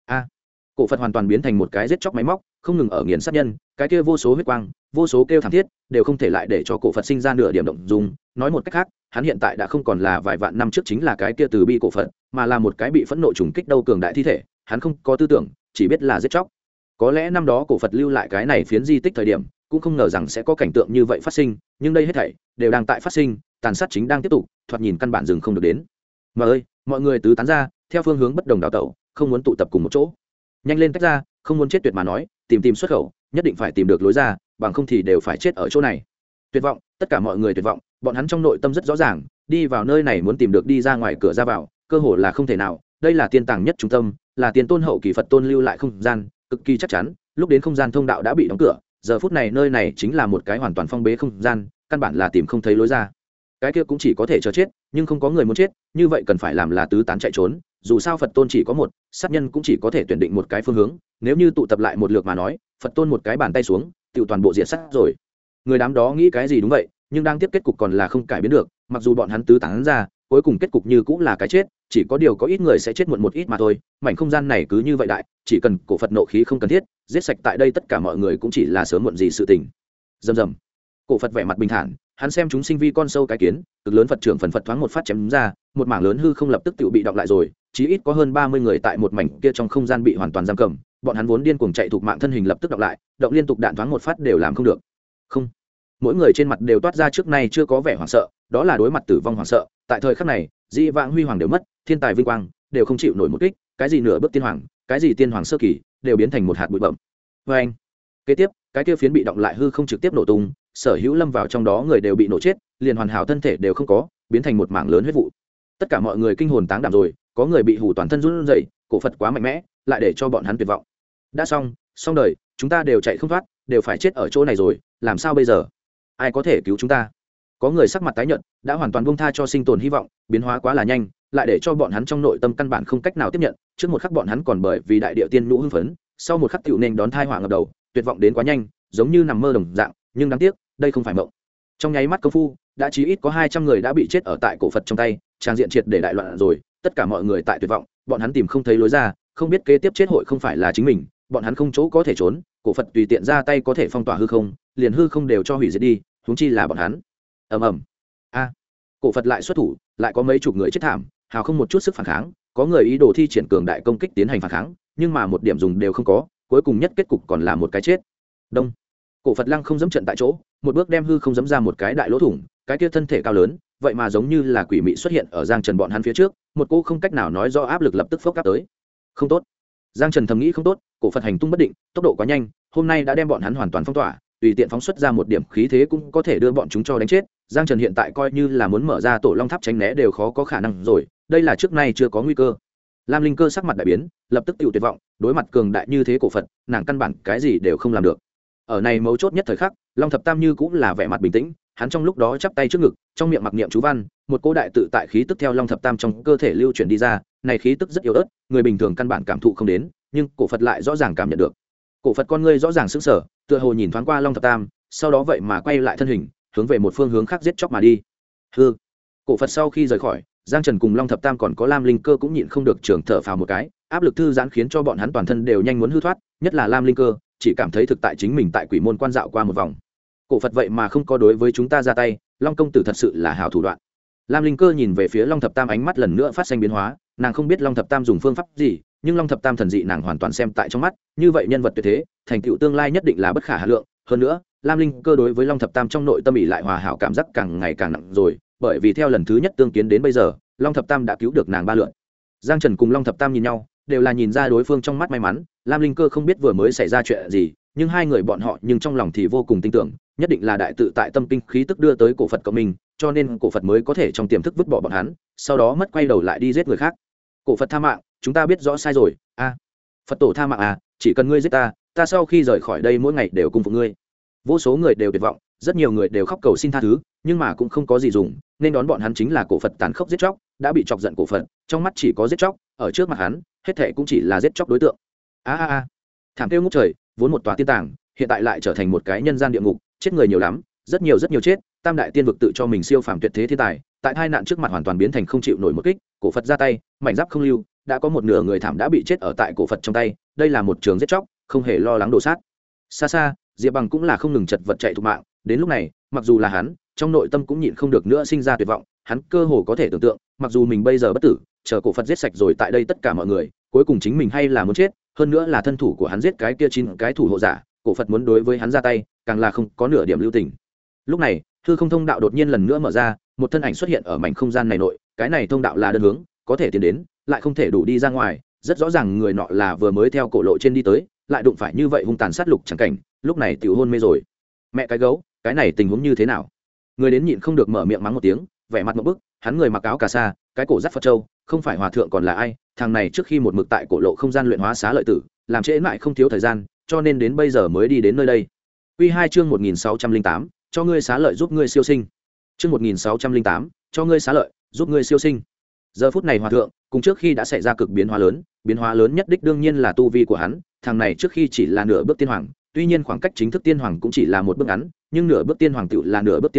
Cổ Phật hoàn toàn biến thành một cái giết chóc máy móc, không ngừng ở nghiền sát nhân, cái kia vô số huyết quang, vô số kêu thảm thiết, đều không thể lại để cho cổ Phật sinh ra nửa điểm động dung, nói một cách khác, hắn hiện tại đã không còn là vài vạn năm trước chính là cái kia từ bi cổ Phật, mà là một cái bị phẫn nộ trùng kích đâu cường đại thi thể, hắn không có tư tưởng, chỉ biết là giết chóc. Có lẽ năm đó cổ Phật lưu lại cái này phiến di tích thời điểm, cũng không ngờ rằng sẽ có cảnh tượng như vậy phát sinh, nhưng đây hết thảy đều đang tại phát sinh, tàn sát chính đang tiếp tục, thoạt nhìn căn bản dừng không được đến. Mà ơi, mọi người tứ tán ra, theo phương hướng bất đồng đào tẩu, không muốn tụ tập cùng một chỗ. Nhanh lên tách ra, không muốn chết tuyệt mà nói, tìm xuất khẩu, nhất định phải tìm được lối ra, bằng không thì đều phải chết ở chỗ này. Tuyệt vọng, tất cả mọi người tuyệt vọng, bọn hắn trong nội tâm rất rõ ràng, đi vào nơi này muốn tìm được đi ra ngoài cửa ra vào, cơ hồ là không thể nào, đây là tiên tàng nhất trung tâm, là tiên tôn hậu kỳ Phật tôn lưu lại không gian, cực kỳ chắc chắn, lúc đến không gian thông đạo đã bị đóng cửa, giờ phút này nơi này chính là một cái hoàn toàn phong bế không gian, căn bản là tìm không thấy lối ra. Cái kia cũng chỉ có thể chờ chết, nhưng không có người muốn chết, như vậy cần phải làm là tứ tán chạy trốn, dù sao Phật tôn chỉ có một, sát nhân cũng chỉ có thể tuyển định một cái phương hướng, nếu như tụ tập lại một lượt mà nói, Phật tôn một cái bàn tay xuống, tiêu toàn bộ diệt sát rồi. Người đám đó nghĩ cái gì đúng vậy, nhưng đang tiếp kết cục còn là không cải biến được, mặc dù bọn hắn tứ tán ra, cuối cùng kết cục như cũng là cái chết, chỉ có điều có ít người sẽ chết muộn một ít mà thôi. Mảnh không gian này cứ như vậy đại, chỉ cần cổ Phật nộ khí không cần thiết, giết sạch tại đây tất cả mọi người cũng chỉ là sớm muộn gì sự tình. Rầm rầm. Cổ Phật vẻ mặt bình thản, hắn xem chúng sinh vi con sâu cái kiến, cực lớn Phật trưởng phần Phật thoáng một phát chém ra, một mảng lớn hư không lập tức tự bị đọc lại rồi, chí ít có hơn 30 người tại một mảnh kia trong không gian bị hoàn toàn giam cầm, bọn hắn vốn điên cuồng chạy thuộc mạng thân hình lập tức đọc lại, động liên tục đạn thoáng một phát đều làm không được. Không. Mỗi người trên mặt đều toát ra trước nay chưa có vẻ hoảng sợ, đó là đối mặt tử vong hoảng sợ, tại thời khắc này, dị vãng huy hoàng đều mất, thiên tài vinh quang đều không chịu nổi một kích, cái gì nửa bước tiên hoàng, cái gì tiên hoàng sơ kỳ, đều biến thành một hạt bụi bặm. Và anh. Kế tiếp, cái kia phiến bị động lại hư không trực tiếp nổ tung, sở hữu lâm vào trong đó người đều bị nổ chết, liền hoàn hảo thân thể đều không có, biến thành một mảng lớn huyết vụ. Tất cả mọi người kinh hồn táng đảm rồi, có người bị hù toàn thân run rẩy, cổ Phật quá mạnh mẽ, lại để cho bọn hắn tuyệt vọng. Đã xong đời, chúng ta đều chạy không thoát, đều phải chết ở chỗ này rồi, làm sao bây giờ? Ai có thể cứu chúng ta? Có người sắc mặt tái nhợt, đã hoàn toàn buông tha cho sinh tồn hy vọng, biến hóa quá là nhanh, lại để cho bọn hắn trong nội tâm căn bản không cách nào tiếp nhận, trước một khắc bọn hắn còn bởi vì đại địa tiên nhũ hưng phấn, sau một khắc tiểu nên đón thai họa ngập đầu, tuyệt vọng đến quá nhanh, giống như nằm mơ đồng dạng, nhưng đáng tiếc, đây không phải mộng. Trong nháy mắt công phu, đã chí ít có 200 người đã bị chết ở tại cổ Phật trong tay, trang diện triệt để đại loạn rồi, tất cả mọi người tại tuyệt vọng, bọn hắn tìm không thấy lối ra, không biết kế tiếp chết hội không phải là chính mình, bọn hắn không chỗ có thể trốn, cổ Phật tùy tiện ra tay có thể phong tỏa hư không, liền hư không đều cho hủy diệt đi, huống chi là bọn hắn. Ầm ầm. A. Cổ Phật lại xuất thủ, lại có mấy chục người chết thảm, hào không một chút sức phản kháng, có người ý đồ thi triển cường đại công kích tiến hành phản kháng, nhưng mà một điểm dùng đều không có, cuối cùng nhất kết cục còn là một cái chết. Đông. Cổ Phật lăng không dẫm trận tại chỗ, một bước đem hư không dẫm ra một cái đại lỗ thủng, cái kia thân thể cao lớn, vậy mà giống như là quỷ mị xuất hiện ở Giang Trần bọn hắn phía trước, một cô không cách nào nói rõ áp lực lập tức phốc áp tới. Không tốt. Giang Trần thầm nghĩ không tốt, cổ Phật hành tung bất định, tốc độ quá nhanh, hôm nay đã đem bọn hắn hoàn toàn phong tỏa, tùy tiện phóng xuất ra một điểm khí thế cũng có thể đưa bọn chúng cho đánh chết. Giang Trần hiện tại coi như là muốn mở ra tổ long tháp tránh né đều khó có khả năng rồi, đây là trước nay chưa có nguy cơ. Lam Linh Cơ sắc mặt đại biến, lập tức tiêu tuyệt vọng, đối mặt cường đại như thế cổ Phật, nàng căn bản cái gì đều không làm được. Ở này mấu chốt nhất thời khắc, Long Thập Tam như cũng là vẻ mặt bình tĩnh, hắn trong lúc đó chắp tay trước ngực, trong miệng mặc niệm chú văn, một cỗ đại tự tại khí tức theo Long Thập Tam trong cơ thể lưu chuyển đi ra, này khí tức rất yếu ớt, người bình thường căn bản cảm thụ không đến, nhưng cổ Phật lại rõ ràng cảm nhận được. Cổ Phật con ngươi rõ ràng sững sờ, tựa hồ nhìn thoáng qua Long Thập Tam, sau đó vậy mà quay lại thân hình, hướng về một phương hướng khác giết chóc mà đi. Hư. Cổ Phật sau khi rời khỏi, Giang Trần cùng Long Thập Tam còn có Lam Linh Cơ cũng nhịn không được trường thở phào một cái, áp lực thư giãn khiến cho bọn hắn toàn thân đều nhanh muốn hư thoát, nhất là Lam Linh Cơ, chỉ cảm thấy thực tại chính mình tại quỷ môn quan dạo qua một vòng. Cổ Phật vậy mà không có đối với chúng ta ra tay, Long công tử thật sự là hảo thủ đoạn. Lam Linh Cơ nhìn về phía Long Thập Tam, ánh mắt lần nữa phát sinh biến hóa, nàng không biết Long Thập Tam dùng phương pháp gì, nhưng Long Thập Tam thần dị nàng hoàn toàn xem tại trong mắt, như vậy nhân vật tuyệt thế, thành tựu tương lai nhất định là bất khả hà lượng. Hơn nữa, Lam Linh Cơ đối với Long Thập Tam trong nội tâm ỷ lại hòa hảo cảm giác càng ngày càng nặng rồi, bởi vì theo lần thứ nhất tương kiến đến bây giờ, Long Thập Tam đã cứu được nàng 3 lượt. Giang Trần cùng Long Thập Tam nhìn nhau, đều là nhìn ra đối phương trong mắt may mắn. Lam Linh Cơ không biết vừa mới xảy ra chuyện gì, nhưng hai người bọn họ nhưng trong lòng thì vô cùng tin tưởng, nhất định là đại tự tại tâm kinh khí tức đưa tới cổ Phật của mình, cho nên cổ Phật mới có thể trong tiềm thức vứt bỏ bọn hắn, sau đó mất quay đầu lại đi giết người khác. Cổ Phật tha mạng, chúng ta biết rõ sai rồi. A, Phật tổ tha mạng à, chỉ cần ngươi giết ta, ta sau khi rời khỏi đây mỗi ngày đều cung phụng ngươi. Vô số người đều tuyệt vọng, rất nhiều người đều khóc cầu xin tha thứ, nhưng mà cũng không có gì dùng, nên đón bọn hắn chính là cổ Phật tàn khốc giết chóc, đã bị chọc giận cổ Phật, trong mắt chỉ có giết chóc, ở trước mặt hắn, hết thảy cũng chỉ là giết chóc đối tượng. A, thảm kêu ngút trời, vốn một tòa tiên tàng, hiện tại lại trở thành một cái nhân gian địa ngục, chết người nhiều lắm, rất nhiều chết. Tam đại tiên vực tự cho mình siêu phàm tuyệt thế thiên tài, tại hai nạn trước mặt hoàn toàn biến thành không chịu nổi một kích, cổ Phật ra tay, mảnh giáp không lưu, đã có một nửa người thảm đã bị chết ở tại cổ Phật trong tay, đây là một trường giết chóc, không hề lo lắng đổ sát. Xa xa, Diệp Bằng cũng là không ngừng chật vật chạy thục mạng, đến lúc này, mặc dù là hắn, trong nội tâm cũng nhịn không được nữa sinh ra tuyệt vọng, hắn cơ hồ có thể tưởng tượng, mặc dù mình bây giờ bất tử, chờ cổ Phật giết sạch rồi tại đây tất cả mọi người, cuối cùng chính mình hay là muốn chết, hơn nữa là thân thủ của hắn giết cái kia 9 cái thủ hộ giả, cổ Phật muốn đối với hắn ra tay, càng là không có nửa điểm lưu tình. Lúc này, hư không thông đạo đột nhiên lần nữa mở ra, một thân ảnh xuất hiện ở mảnh không gian này nội, cái này thông đạo là đơn hướng, có thể tiến đến, lại không thể đủ đi ra ngoài, rất rõ ràng người nọ là vừa mới theo cổ lộ trên đi tới, lại đụng phải như vậy hung tàn sát lục chẳng cảnh, lúc này tiểu hôn mê rồi. Mẹ cái gấu, cái này tình huống như thế nào? Người đến nhịn không được mở miệng mắng một tiếng, vẻ mặt ngộp bức, hắn người mặc áo cà sa, cái cổ dắt Phật châu, không phải hòa thượng còn là ai? Thằng này trước khi một mực tại cổ lộ không gian luyện hóa xá lợi tử, làm trễ mãi không thiếu thời gian, cho nên đến bây giờ mới đi đến nơi đây. Quy 2 chương 1608, cho ngươi xá lợi giúp ngươi siêu sinh. Chương 1608, cho ngươi xá lợi, giúp ngươi siêu sinh. Giờ phút này hòa thượng, cùng trước khi đã xảy ra cực biến hóa lớn nhất đích đương nhiên là tu vi của hắn, thằng này trước khi chỉ là nửa bước tiên hoàng, tuy nhiên khoảng cách chính thức tiên hoàng cũng chỉ là một bước ngắn, nhưng nửa bước tiên hoàng tựu là nửa bước tiên hoàng,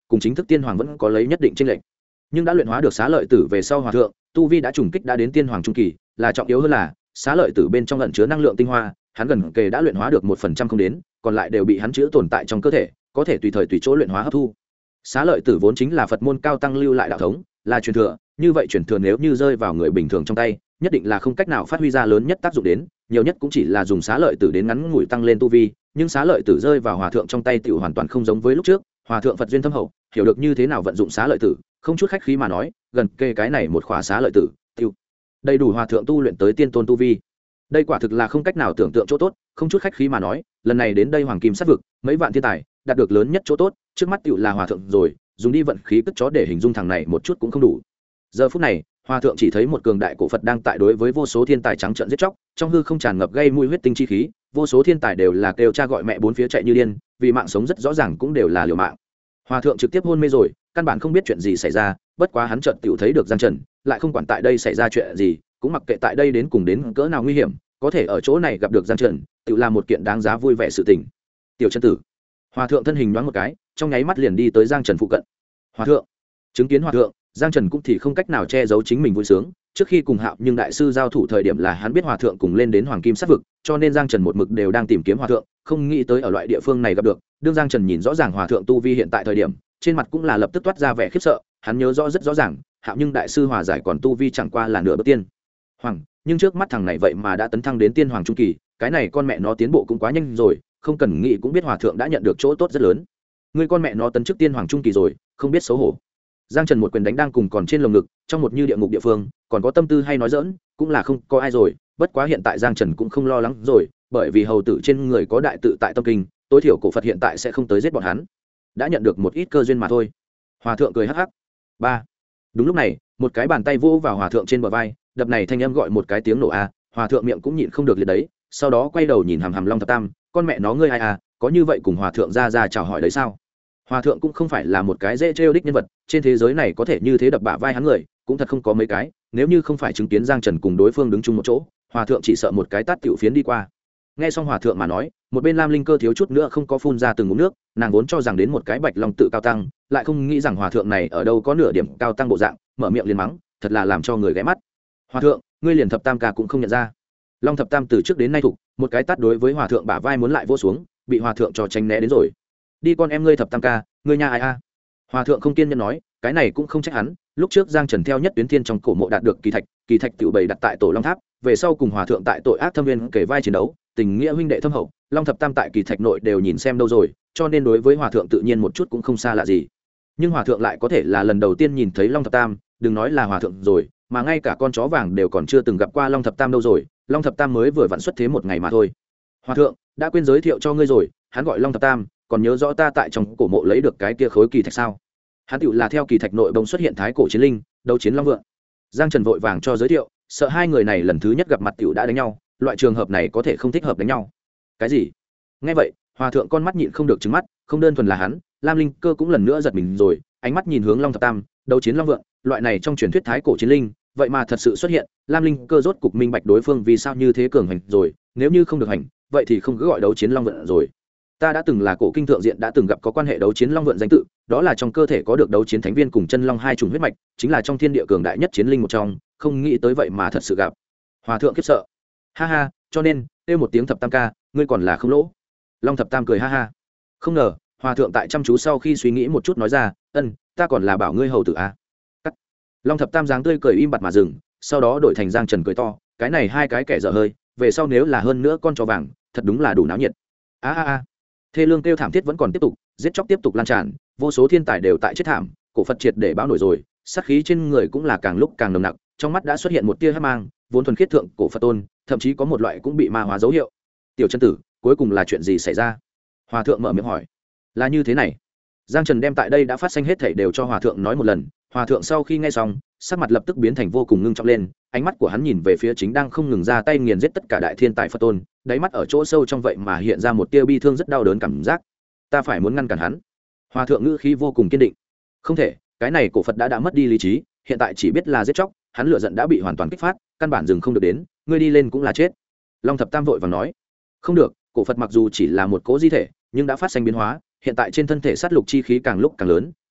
cùng chính thức tiên hoàng vẫn có lấy nhất định chênh lệch. Nhưng đã luyện hóa được xá lợi tử về sau, hòa thượng tu vi đã trùng kích đã đến tiên hoàng trung kỳ, là trọng yếu hơn là xá lợi tử bên trong ẩn chứa năng lượng tinh hoa, hắn gần kề đã luyện hóa được 1% không đến, còn lại đều bị hắn chứa tồn tại trong cơ thể, có thể tùy thời tùy chỗ luyện hóa hấp thu. Xá lợi tử vốn chính là Phật môn cao tăng lưu lại đạo thống, là truyền thừa, như vậy truyền thừa nếu như rơi vào người bình thường trong tay, nhất định là không cách nào phát huy ra lớn nhất tác dụng đến, nhiều nhất cũng chỉ là dùng xá lợi tử đến ngắn ngủi tăng lên tu vi, nhưng xá lợi tử rơi vào hòa thượng trong tay tiểu hoàn toàn không giống với lúc trước. Hòa thượng Phật duyên thâm hậu, hiểu được như thế nào vận dụng xá lợi tử, không chút khách khí mà nói, gần kề cái này một khóa xá lợi tử, tiêu đầy đủ hòa thượng tu luyện tới tiên tôn tu vi. Đây quả thực là không cách nào tưởng tượng chỗ tốt, không chút khách khí mà nói, lần này đến đây hoàng kim sát vực, mấy vạn thiên tài, đạt được lớn nhất chỗ tốt, trước mắt tiểu là hòa thượng rồi, dùng đi vận khí cất chó để hình dung thằng này một chút cũng không đủ. Giờ phút này, hòa thượng chỉ thấy một cường đại cổ Phật đang tại đối với vô số thiên tài trắng trợn giết chóc, trong hư không tràn ngập gây mùi huyết tinh chi khí, vô số thiên tài đều là kêu cha gọi mẹ bốn phía chạy như điên, vì mạng sống rất rõ ràng cũng đều là liều mạng. Hòa thượng trực tiếp hôn mê rồi, căn bản không biết chuyện gì xảy ra, bất quá hắn chợt tiểu thấy được Giang Trần, lại không quản tại đây xảy ra chuyện gì, cũng mặc kệ tại đây đến cùng đến cỡ nào nguy hiểm, có thể ở chỗ này gặp được Giang Trần, tiểu là một kiện đáng giá vui vẻ sự tình. Tiểu chân tử. Hòa thượng thân hình nhoáng một cái, trong nháy mắt liền đi tới Giang Trần phụ cận. Hòa thượng. Chứng kiến hòa thượng, Giang Trần cũng thì không cách nào che giấu chính mình vui sướng, trước khi cùng Hạo nhưng đại sư giao thủ thời điểm là hắn biết hòa thượng cùng lên đến hoàng kim sát vực, cho nên Giang Trần một mực đều đang tìm kiếm hòa thượng, không nghĩ tới ở loại địa phương này gặp được. Đương Giang Trần nhìn rõ ràng hòa thượng tu vi hiện tại thời điểm, trên mặt cũng là lập tức toát ra vẻ khiếp sợ, hắn nhớ rõ rất rõ ràng, Hạo nhưng đại sư hòa giải còn tu vi chẳng qua là nửa bước tiên hoàng, nhưng trước mắt thằng này vậy mà đã tấn thăng đến tiên hoàng trung kỳ, cái này con mẹ nó tiến bộ cũng quá nhanh rồi, không cần nghĩ cũng biết hòa thượng đã nhận được chỗ tốt rất lớn. Người con mẹ nó tấn chức tiên hoàng trung kỳ rồi, không biết xấu hổ. Giang Trần một quyền đánh đang cùng còn trên lồng ngực, trong một như địa ngục địa phương, còn có tâm tư hay nói dỡn, cũng là không có ai rồi, bất quá hiện tại Giang Trần cũng không lo lắng rồi, bởi vì hầu tử trên người có đại tự tại tâm kinh, tối thiểu cổ Phật hiện tại sẽ không tới giết bọn hắn, đã nhận được một ít cơ duyên mà thôi. Hòa thượng cười hắc hắc. Ba. Đúng lúc này, một cái bàn tay vỗ vào hòa thượng trên bờ vai, đập này thanh âm gọi một cái tiếng nổ a, hòa thượng miệng cũng nhịn không được liệt đấy, sau đó quay đầu nhìn hàm hàm Long Thập Tam, con mẹ nó ngươi ai à, có như vậy cùng hòa thượng ra chào hỏi đấy sao? Hòa thượng cũng không phải là một cái dễ trêu đích nhân vật, trên thế giới này có thể như thế đập bả vai hắn người, cũng thật không có mấy cái, nếu như không phải chứng kiến Giang Trần cùng đối phương đứng chung một chỗ, hòa thượng chỉ sợ một cái tát tiểu phiến đi qua. Nghe xong hòa thượng mà nói, một bên Lam Linh Cơ thiếu chút nữa không có phun ra từng ngụm nước, nàng vốn cho rằng đến một cái Bạch Long tự cao tăng, lại không nghĩ rằng hòa thượng này ở đâu có nửa điểm cao tăng bộ dạng, mở miệng liền mắng, thật là làm cho người ghé mắt. Hòa thượng, ngươi liền Thập Tam ca cũng không nhận ra? Long Thập Tam từ trước đến nay thục, một cái tát đối với hòa thượng bả vai muốn lại vỗ xuống, bị hòa thượng cho tránh né đến rồi. Đi con em ngươi Thập Tam ca, ngươi nhà ai a? Hòa thượng không kiên nhẫn nói, cái này cũng không trách hắn, lúc trước Giang Trần theo nhất tuyến thiên trong cổ mộ đạt được kỳ thạch tiểu bày đặt tại tổ Long Tháp, về sau cùng hòa thượng tại tội ác thâm viên kể vai chiến đấu, tình nghĩa huynh đệ thâm hậu, Long Thập Tam tại kỳ thạch nội đều nhìn xem đâu rồi, cho nên đối với hòa thượng tự nhiên một chút cũng không xa lạ gì. Nhưng hòa thượng lại có thể là lần đầu tiên nhìn thấy Long Thập Tam, đừng nói là hòa thượng rồi, mà ngay cả con chó vàng đều còn chưa từng gặp qua Long Thập Tam đâu rồi, Long Thập Tam mới vừa vặn xuất thế một ngày mà thôi. Hòa thượng đã quên giới thiệu cho ngươi rồi, hắn gọi Long Thập Tam, còn nhớ rõ ta tại trong cổ mộ lấy được cái kia khối kỳ thạch sao? Hắn tựu là theo kỳ thạch nội bông xuất hiện thái cổ chiến linh, đấu chiến long vượng. Giang Trần vội vàng cho giới thiệu, sợ hai người này lần thứ nhất gặp mặt tựu đã đánh nhau, loại trường hợp này có thể không thích hợp đánh nhau. Cái gì? Nghe vậy, hòa thượng con mắt nhịn không được trừng mắt, không đơn thuần là hắn, Lam Linh Cơ cũng lần nữa giật mình rồi, ánh mắt nhìn hướng Long Thập Tam, đấu chiến long vượng, loại này trong truyền thuyết thái cổ chiến linh, vậy mà thật sự xuất hiện. Lam Linh Cơ rốt cục minh bạch đối phương vì sao như thế cường hành rồi, nếu như không được hành, vậy thì không cứ gọi đấu chiến long vượng rồi. Ta đã từng là cổ kinh thượng diện đã từng gặp có quan hệ đấu chiến long vượn danh tự, đó là trong cơ thể có được đấu chiến thánh viên cùng chân long hai chủng huyết mạch, chính là trong thiên địa cường đại nhất chiến linh một trong, không nghĩ tới vậy mà thật sự gặp. Hòa thượng khiếp sợ. Ha ha, cho nên kêu một tiếng Thập Tam ca, ngươi còn là không lỗ. Long Thập Tam cười ha ha. Không ngờ, hòa thượng tại chăm chú sau khi suy nghĩ một chút nói ra, ta còn là bảo ngươi hầu tử a. Cắt. Long Thập Tam dáng tươi cười im bặt mà dừng, sau đó đổi thành Giang Trần cười to, cái này hai cái kẻ dở hơi, về sau nếu là hơn nữa con chó vàng, thật đúng là đủ náo nhiệt. A. Thê lương kêu thảm thiết vẫn còn tiếp tục, giết chóc tiếp tục lan tràn, vô số thiên tài đều tại chết thảm, cổ Phật triệt để báo nổi rồi, sát khí trên người cũng là càng lúc càng nồng nặc, trong mắt đã xuất hiện một tia hắc mang, vốn thuần khiết thượng cổ Phật tôn, thậm chí có một loại cũng bị ma hóa dấu hiệu. Tiểu chân tử, cuối cùng là chuyện gì xảy ra? Hòa thượng mở miệng hỏi. Là như thế này. Giang Trần đem tại đây đã phát sinh hết thảy đều cho hòa thượng nói một lần, hòa thượng sau khi nghe xong, sắc mặt lập tức biến thành vô cùng ngưng trọng lên, ánh mắt của hắn nhìn về phía chính đang không ngừng ra tay nghiền giết tất cả đại thiên tài Phật tôn, đáy mắt ở chỗ sâu trong vậy mà hiện ra một tia bi thương rất đau đớn cảm giác. Ta phải muốn ngăn cản hắn. Hòa thượng ngữ khí vô cùng kiên định. Không thể, cái này cổ Phật đã mất đi lý trí, hiện tại chỉ biết là giết chóc, hắn lửa giận đã bị hoàn toàn kích phát, căn bản dừng không được đến, ngươi đi lên cũng là chết. Long Thập Tam vội vàng nói. Không được, cổ Phật mặc dù chỉ là một cố di thể, nhưng đã phát sinh biến hóa, hiện tại trên thân thể sát lục chi khí càng lúc càng lớn,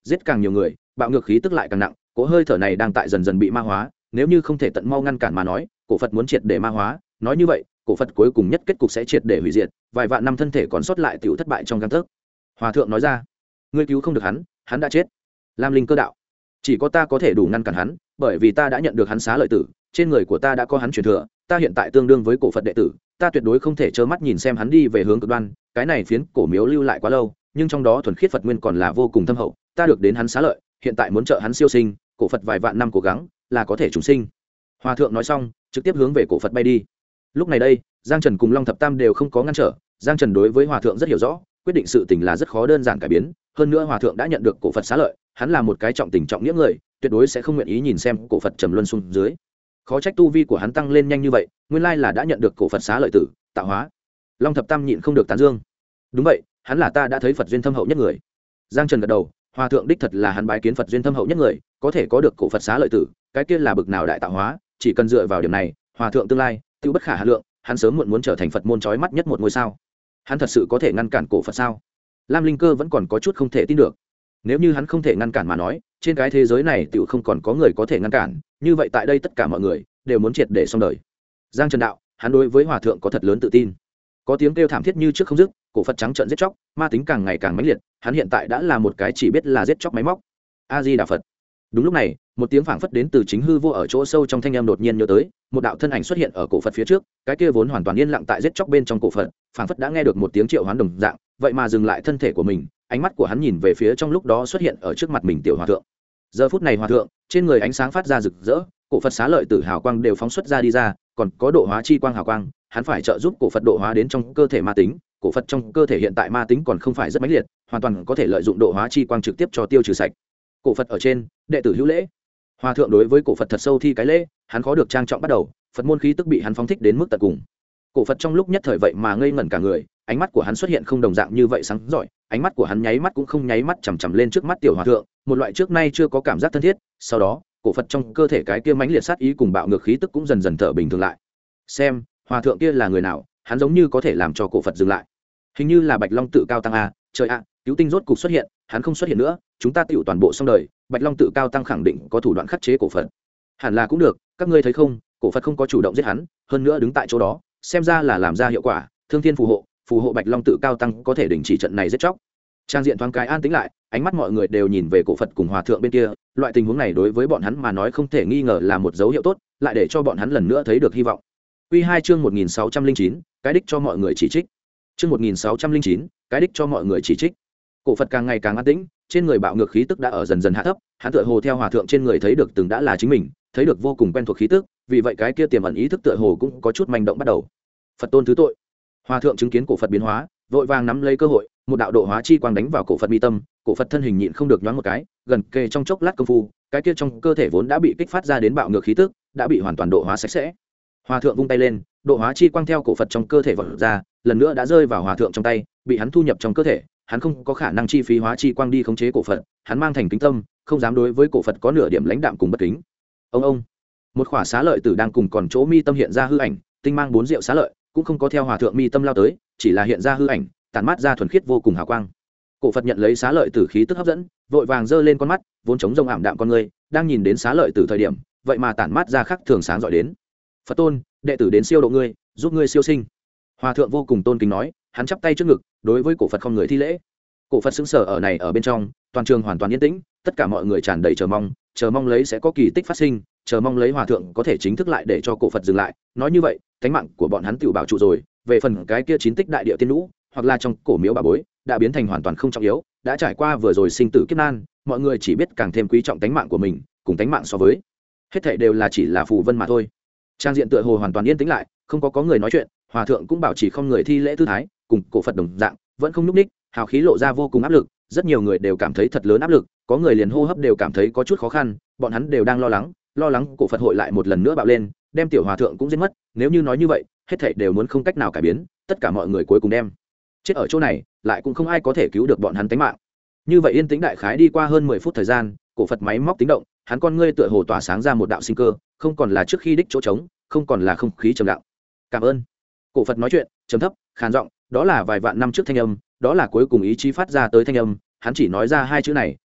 giết càng nhiều người bạo ngược khí tức lại càng nặng, cỗ hơi thở này đang tại dần dần bị ma hóa, nếu như không thể tận mau ngăn cản mà nói, cổ Phật muốn triệt để ma hóa, nói như vậy cổ Phật cuối cùng nhất kết cục sẽ triệt để hủy diệt, vài vạn năm thân thể còn sót lại tiểu thất bại trong gang tấc. Hòa thượng nói ra, ngươi cứu không được hắn, hắn đã chết. Lam Linh Cơ đạo, chỉ có ta có thể đủ ngăn cản hắn, bởi vì ta đã nhận được hắn xá lợi tử, trên người của ta đã có hắn truyền thừa, ta hiện tại tương đương với cổ Phật đệ tử, ta tuyệt đối không thể trơ mắt nhìn xem hắn đi về hướng cực đoan, cái này phiến cổ miếu lưu lại quá lâu, nhưng trong đó thuần khiết Phật nguyên còn là vô cùng thâm hậu, ta được đến hắn xá lợi, hiện tại muốn trợ hắn siêu sinh, cổ Phật vài vạn năm cố gắng là có thể trùng sinh. Hòa thượng nói xong trực tiếp hướng về cổ Phật bay đi. Lúc này đây Giang Trần cùng Long Thập Tam đều không có ngăn trở, Giang Trần đối với Hòa thượng rất hiểu rõ, quyết định sự tình là rất khó đơn giản cải biến, hơn nữa Hòa thượng đã nhận được cổ Phật xá lợi, hắn là một cái trọng tình trọng nghĩa người, tuyệt đối sẽ không nguyện ý nhìn xem cổ Phật trầm luân xuống dưới. Khó trách tu vi của hắn tăng lên nhanh như vậy, nguyên lai là đã nhận được cổ Phật xá lợi tử tạo hóa. Long Thập Tam nhịn không được tán dương, đúng vậy, hắn là ta đã thấy Phật duyên thâm hậu nhất người. Giang Trần gật đầu, Hòa thượng đích thật là hắn bái kiến Phật duyên thâm hậu nhất người, có thể có được cổ Phật xá lợi tử, cái kia là bực nào đại tạo hóa, chỉ cần dựa vào điểm này, Hòa thượng tương lai tiêu bất khả hà lượng, hắn sớm muộn muốn trở thành Phật môn chói mắt nhất một ngôi sao. Hắn thật sự có thể ngăn cản cổ Phật sao? Lam Linh Cơ vẫn còn có chút không thể tin được. Nếu như hắn không thể ngăn cản mà nói, trên cái thế giới này tiểu không còn có người có thể ngăn cản, như vậy tại đây tất cả mọi người đều muốn triệt để xong đời. Giang Trần đạo, hắn đối với Hòa thượng có thật lớn tự tin. Có tiếng kêu thảm thiết như trước không dứt, cổ Phật trắng trợn giết chóc, ma tính càng ngày càng mãnh liệt, hắn hiện tại đã là một cái chỉ biết là giết chóc máy móc. A Di Đà Phật. Đúng lúc này, một tiếng phảng phất đến từ chính hư vô ở chỗ sâu trong thanh âm đột nhiên nhớ tới, một đạo thân ảnh xuất hiện ở cổ Phật phía trước, cái kia vốn hoàn toàn yên lặng tại giết chóc bên trong cổ Phật, phảng phất đã nghe được một tiếng triệu hoán đồng dạng, vậy mà dừng lại thân thể của mình, ánh mắt của hắn nhìn về phía trong lúc đó xuất hiện ở trước mặt mình tiểu hòa thượng. Giờ phút này hòa thượng, trên người ánh sáng phát ra rực rỡ, cổ Phật xá lợi tử hào quang đều phóng xuất ra đi ra, còn có độ hóa chi quang hào quang, hắn phải trợ giúp cổ Phật độ hóa đến trong cơ thể ma tính, cổ Phật trong cơ thể hiện tại ma tính còn không phải rất mãnh liệt, hoàn toàn có thể lợi dụng độ hóa chi quang trực tiếp cho tiêu trừ sạch. Cổ Phật ở trên, đệ tử hữu lễ. Hòa thượng đối với cổ Phật thật sâu thi cái lễ, hắn khó được trang trọng bắt đầu, Phật môn khí tức bị hắn phóng thích đến mức tận cùng. Cổ Phật trong lúc nhất thời vậy mà ngây ngẩn cả người, ánh mắt của hắn xuất hiện không đồng dạng như vậy sáng rọi, ánh mắt của hắn nháy mắt cũng không nháy mắt chằm chằm lên trước mắt tiểu hòa thượng, một loại trước nay chưa có cảm giác thân thiết, sau đó, cổ Phật trong cơ thể cái kia mãnh liệt sát ý cùng bạo ngược khí tức cũng dần dần thở bình thường lại. Xem, hòa thượng kia là người nào, hắn giống như có thể làm cho cổ Phật dừng lại. Hình như là Bạch Long tự cao tăng a, trời ạ, cứu tinh rốt cục xuất hiện, hắn không xuất hiện nữa, chúng ta tựu toàn bộ xong đời, Bạch Long tự cao tăng khẳng định có thủ đoạn khắc chế cổ Phật. Hẳn là cũng được, các ngươi thấy không, cổ Phật không có chủ động giết hắn, hơn nữa đứng tại chỗ đó, xem ra là làm ra hiệu quả, thương thiên phù hộ Bạch Long tự cao tăng có thể đình chỉ trận này giết chóc. Trang diện thoáng cái an tĩnh lại, ánh mắt mọi người đều nhìn về cổ Phật cùng hòa thượng bên kia, loại tình huống này đối với bọn hắn mà nói không thể nghi ngờ là một dấu hiệu tốt, lại để cho bọn hắn lần nữa thấy được hy vọng. Quy 2 chương 1609, cái đích cho mọi người chỉ trích. Chương 1609, cái đích cho mọi người chỉ trích. Cổ Phật càng ngày càng an tĩnh, trên người bạo ngược khí tức đã ở dần dần hạ thấp, hắn tựa hồ theo hòa thượng trên người thấy được từng đã là chính mình, thấy được vô cùng quen thuộc khí tức, vì vậy cái kia tiềm ẩn ý thức tựa hồ cũng có chút manh động bắt đầu. Phật tôn thứ tội. Hòa thượng chứng kiến cổ Phật biến hóa, vội vàng nắm lấy cơ hội, một đạo độ hóa chi quang đánh vào cổ Phật mi tâm, cổ Phật thân hình nhịn không được nhoáng một cái, gần kề trong chốc lát công phu, cái kia trong cơ thể vốn đã bị kích phát ra đến bạo ngược khí tức, đã bị hoàn toàn độ hóa sạch sẽ. Hòa thượng vung tay lên, độ hóa chi quang theo cổ Phật trong cơ thể vọt ra, lần nữa đã rơi vào hòa thượng trong tay, bị hắn thu nhập trong cơ thể, hắn không có khả năng chi phí hóa chi quang đi khống chế cổ Phật, hắn mang thành kính tâm, không dám đối với cổ Phật có nửa điểm lãnh đạm cùng bất kính. Ông, một khỏa xá lợi tử đang cùng còn chỗ mi tâm hiện ra hư ảnh, tinh mang bốn rượu xá lợi, cũng không có theo hòa thượng mi tâm lao tới, chỉ là hiện ra hư ảnh, tản mát ra thuần khiết vô cùng hào quang. Cổ Phật nhận lấy xá lợi tử khí tức hấp dẫn, vội vàng giơ lên con mắt, vốn chống rông ảm đạm con người, đang nhìn đến xá lợi tử thời điểm, vậy mà tản mát ra khắc thường sáng rọi đến. Phật tôn, đệ tử đến siêu độ ngươi, giúp ngươi siêu sinh. Hòa thượng vô cùng tôn kính nói, hắn chắp tay trước ngực, đối với cổ Phật không người thi lễ. Cổ Phật sững sờ ở này ở bên trong, toàn trường hoàn toàn yên tĩnh, tất cả mọi người tràn đầy chờ mong lấy sẽ có kỳ tích phát sinh, chờ mong lấy hòa thượng có thể chính thức lại để cho cổ Phật dừng lại. Nói như vậy, thánh mạng của bọn hắn tự bảo trụ rồi. Về phần cái kia chín tích đại địa tiên lũ, hoặc là trong cổ miếu bà bối, đã biến thành hoàn toàn không trọng yếu, đã trải qua vừa rồi sinh tử kiếp nan, mọi người chỉ biết càng thêm quý trọng tánh mạng của mình, cùng tánh mạng so với hết thảy đều là chỉ là phù vân mà thôi. Trang diện tựa hồ hoàn toàn yên tĩnh lại, không có người nói chuyện, hòa thượng cũng bảo trì không người thi lễ tư thái, cùng cổ Phật đồng dạng, vẫn không nhúc ních, hào khí lộ ra vô cùng áp lực, rất nhiều người đều cảm thấy thật lớn áp lực, có người liền hô hấp đều cảm thấy có chút khó khăn, bọn hắn đều đang lo lắng cổ Phật hội lại một lần nữa bạo lên, đem tiểu hòa thượng cũng giết mất, nếu như nói như vậy, hết thảy đều muốn không cách nào cải biến, tất cả mọi người cuối cùng đem chết ở chỗ này, lại cũng không ai có thể cứu được bọn hắn tính mạng. Như vậy yên tĩnh đại khái đi qua hơn 10 phút thời gian, cổ Phật máy móc tính động, hắn con ngươi tựa hồ tỏa sáng ra một đạo sinh cơ, không còn là trước khi đích chỗ trống, không còn là không khí trầm lặng. Cảm ơn. Cổ Phật nói chuyện, trầm thấp, khàn giọng, đó là vài vạn năm trước thanh âm, đó là cuối cùng ý chí phát ra tới thanh âm, hắn chỉ nói ra hai chữ này,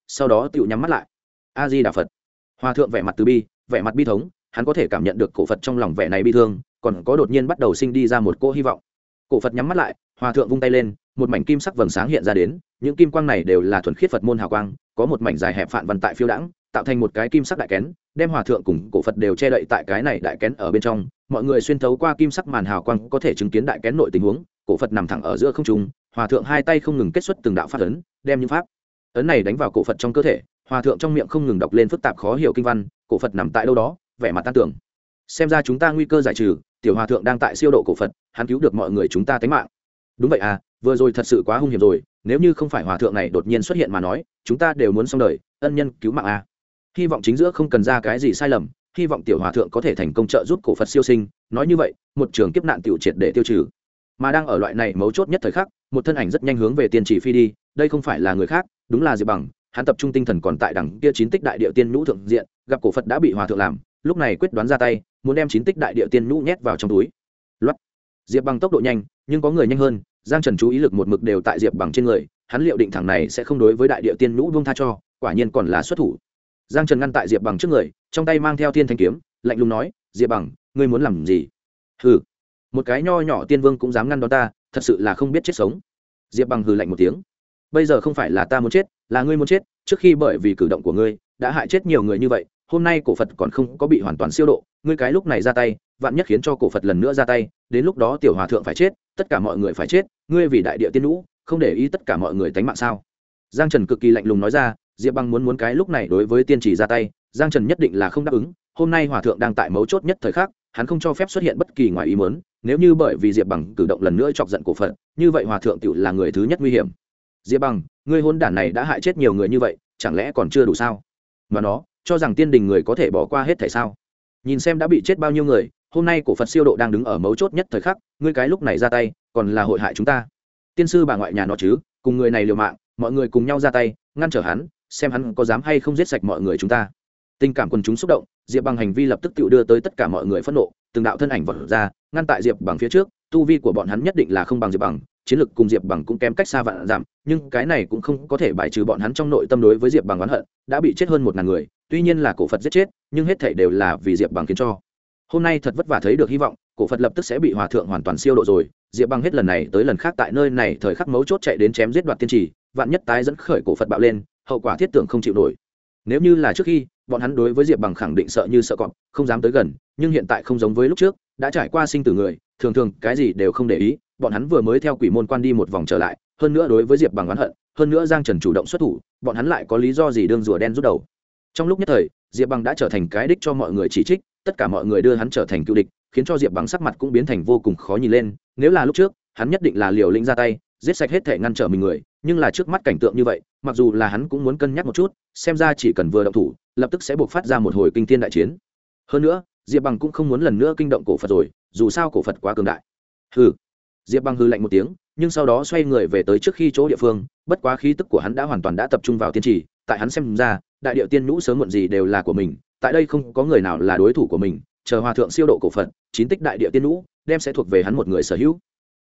sau đó tựu nhắm mắt lại. A Di Đà Phật. Hòa thượng vẻ mặt từ bi, vẻ mặt bi thống, hắn có thể cảm nhận được cổ Phật trong lòng vẻ này bi thương, còn có đột nhiên bắt đầu sinh đi ra một cỗ hy vọng. Cổ Phật nhắm mắt lại, hòa thượng vung tay lên, một mảnh kim sắc vầng sáng hiện ra đến, những kim quang này đều là thuần khiết Phật môn hào quang, có một mảnh dài hẹp phản văn tại phiêu đãng, tạo thành một cái kim sắc đại kén, đem hòa thượng cùng cổ Phật đều che đậy tại cái này đại kén ở bên trong. Mọi người xuyên thấu qua kim sắc màn hào quang có thể chứng kiến đại kén nội tình huống. Cổ Phật nằm thẳng ở giữa không trung, hòa thượng hai tay không ngừng kết xuất từng đạo pháp ấn, đem những pháp ấn này đánh vào cổ Phật trong cơ thể. Hòa thượng trong miệng không ngừng đọc lên phức tạp khó hiểu kinh văn, cổ Phật nằm tại đâu đó, vẻ mặt tan tưởng. Xem ra chúng ta nguy cơ giải trừ, tiểu hòa thượng đang tại siêu độ cổ Phật, hắn cứu được mọi người chúng ta tính mạng. Đúng vậy à, vừa rồi thật sự quá hung hiểm rồi, nếu như không phải hòa thượng này đột nhiên xuất hiện mà nói, chúng ta đều muốn xong đời, ân nhân cứu mạng à. Hy vọng chính giữa không cần ra cái gì sai lầm, hy vọng tiểu hòa thượng có thể thành công trợ giúp cổ Phật siêu sinh. Nói như vậy, một trường kiếp nạn tiểu triệt để tiêu trừ. Mà đang ở loại này mấu chốt nhất thời khắc, một thân ảnh rất nhanh hướng về tiên chỉ phi đi, đây không phải là người khác, đúng là Diệp Bằng. Hắn tập trung tinh thần còn tại đằng kia 9 tích đại địa tiên nhũ thượng diện, gặp cổ Phật đã bị hòa thượng làm, lúc này quyết đoán ra tay, muốn đem 9 tích đại địa tiên nhũ nhét vào trong túi. Loát. Diệp Bằng tốc độ nhanh, nhưng có người nhanh hơn, Giang Trần chú ý lực một mực đều tại Diệp Bằng trên người, hắn liệu định thằng này sẽ không đối với đại địa tiên nhũ buông tha cho, quả nhiên còn là xuất thủ. Giang Trần ngăn tại Diệp Bằng trước người, trong tay mang theo Thiên Thanh kiếm, lạnh lùng nói: "Diệp Bằng, ngươi muốn làm gì?" "Hừ, một cái nho nhỏ tiên vương cũng dám ngăn đón ta, thật sự là không biết chết sống." Diệp Bằng hừ lạnh một tiếng: "Bây giờ không phải là ta muốn chết, là ngươi muốn chết, trước khi bởi vì cử động của ngươi đã hại chết nhiều người như vậy, hôm nay cổ Phật còn không có bị hoàn toàn siêu độ, ngươi cái lúc này ra tay, vạn nhất khiến cho cổ Phật lần nữa ra tay, đến lúc đó tiểu hòa thượng phải chết, tất cả mọi người phải chết, ngươi vì đại địa tiên nhũ, không để ý tất cả mọi người tánh mạng sao?" Giang Trần cực kỳ lạnh lùng nói ra. Diệp Bằng muốn cái lúc này đối với tiên chỉ ra tay, Giang Trần nhất định là không đáp ứng. Hôm nay hòa thượng đang tại mấu chốt nhất thời khắc, hắn không cho phép xuất hiện bất kỳ ngoài ý muốn, nếu như bởi vì Diệp Bằng cử động lần nữa chọc giận cổ Phật, như vậy hòa thượng tiểu là người thứ nhất nguy hiểm. Diệp Bằng, ngươi hôn đản này đã hại chết nhiều người như vậy, chẳng lẽ còn chưa đủ sao? Mà nó, cho rằng tiên đình người có thể bỏ qua hết thảy sao? Nhìn xem đã bị chết bao nhiêu người, hôm nay cổ Phật siêu độ đang đứng ở mấu chốt nhất thời khắc, ngươi cái lúc này ra tay, còn là hội hại chúng ta. Tiên sư bà ngoại nhà nó chứ, cùng người này liều mạng, mọi người cùng nhau ra tay, ngăn trở hắn, xem hắn có dám hay không giết sạch mọi người chúng ta. Tình cảm quần chúng xúc động, Diệp Bằng hành vi lập tức tự đưa tới tất cả mọi người phẫn nộ, từng đạo thân ảnh vọt ra, ngăn tại Diệp Bằng phía trước. Tu vi của bọn hắn nhất định là không bằng Diệp Bằng, chiến lực cùng Diệp Bằng cũng kém cách xa vạn dặm, nhưng cái này cũng không có thể bài trừ bọn hắn trong nội tâm đối với Diệp Bằng oán hận. Đã bị chết hơn 1000 người, tuy nhiên là cổ Phật giết chết, nhưng hết thảy đều là vì Diệp Bằng khiến cho. Hôm nay thật vất vả thấy được hy vọng, cổ Phật lập tức sẽ bị hòa thượng hoàn toàn siêu độ rồi. Diệp Bằng hết lần này tới lần khác tại nơi này thời khắc mấu chốt chạy đến chém giết đoạt tiên trì, vạn nhất tái dẫn khởi cổ Phật bạo lên, hậu quả thiết tưởng không chịu nổi. Nếu như là trước khi, bọn hắn đối với Diệp Bằng khẳng định sợ như sợ cọp, không dám tới gần, nhưng hiện tại không giống với lúc trước, đã trải qua sinh tử người, thường thường cái gì đều không để ý, bọn hắn vừa mới theo quỷ môn quan đi một vòng trở lại, hơn nữa đối với Diệp Bằng oán hận, hơn nữa Giang Trần chủ động xuất thủ, bọn hắn lại có lý do gì đương rùa đen rút đầu. Trong lúc nhất thời, Diệp Bằng đã trở thành cái đích cho mọi người chỉ trích, tất cả mọi người đưa hắn trở thành cựu địch, khiến cho Diệp Bằng sắc mặt cũng biến thành vô cùng khó nhìn lên. Nếu là lúc trước, hắn nhất định là liều lĩnh ra tay, giết sạch hết thể ngăn trở mình người, nhưng là trước mắt cảnh tượng như vậy, mặc dù là hắn cũng muốn cân nhắc một chút, xem ra chỉ cần vừa động thủ, lập tức sẽ buộc phát ra một hồi kinh thiên đại chiến. Hơn nữa, Diệp Bằng cũng không muốn lần nữa kinh động cổ Phật rồi, dù sao cổ Phật quá cường đại. Hừ. Diệp Bằng hừ lạnh một tiếng, nhưng sau đó xoay người về tới trước khi chỗ địa phương, bất quá khí tức của hắn đã hoàn toàn đã tập trung vào tiên trì, tại hắn xem ra, đại địa tiên nhũ sớm muộn gì đều là của mình, tại đây không có người nào là đối thủ của mình, chờ hòa thượng siêu độ cổ Phật, 9 tích đại địa tiên nhũ đem sẽ thuộc về hắn một người sở hữu.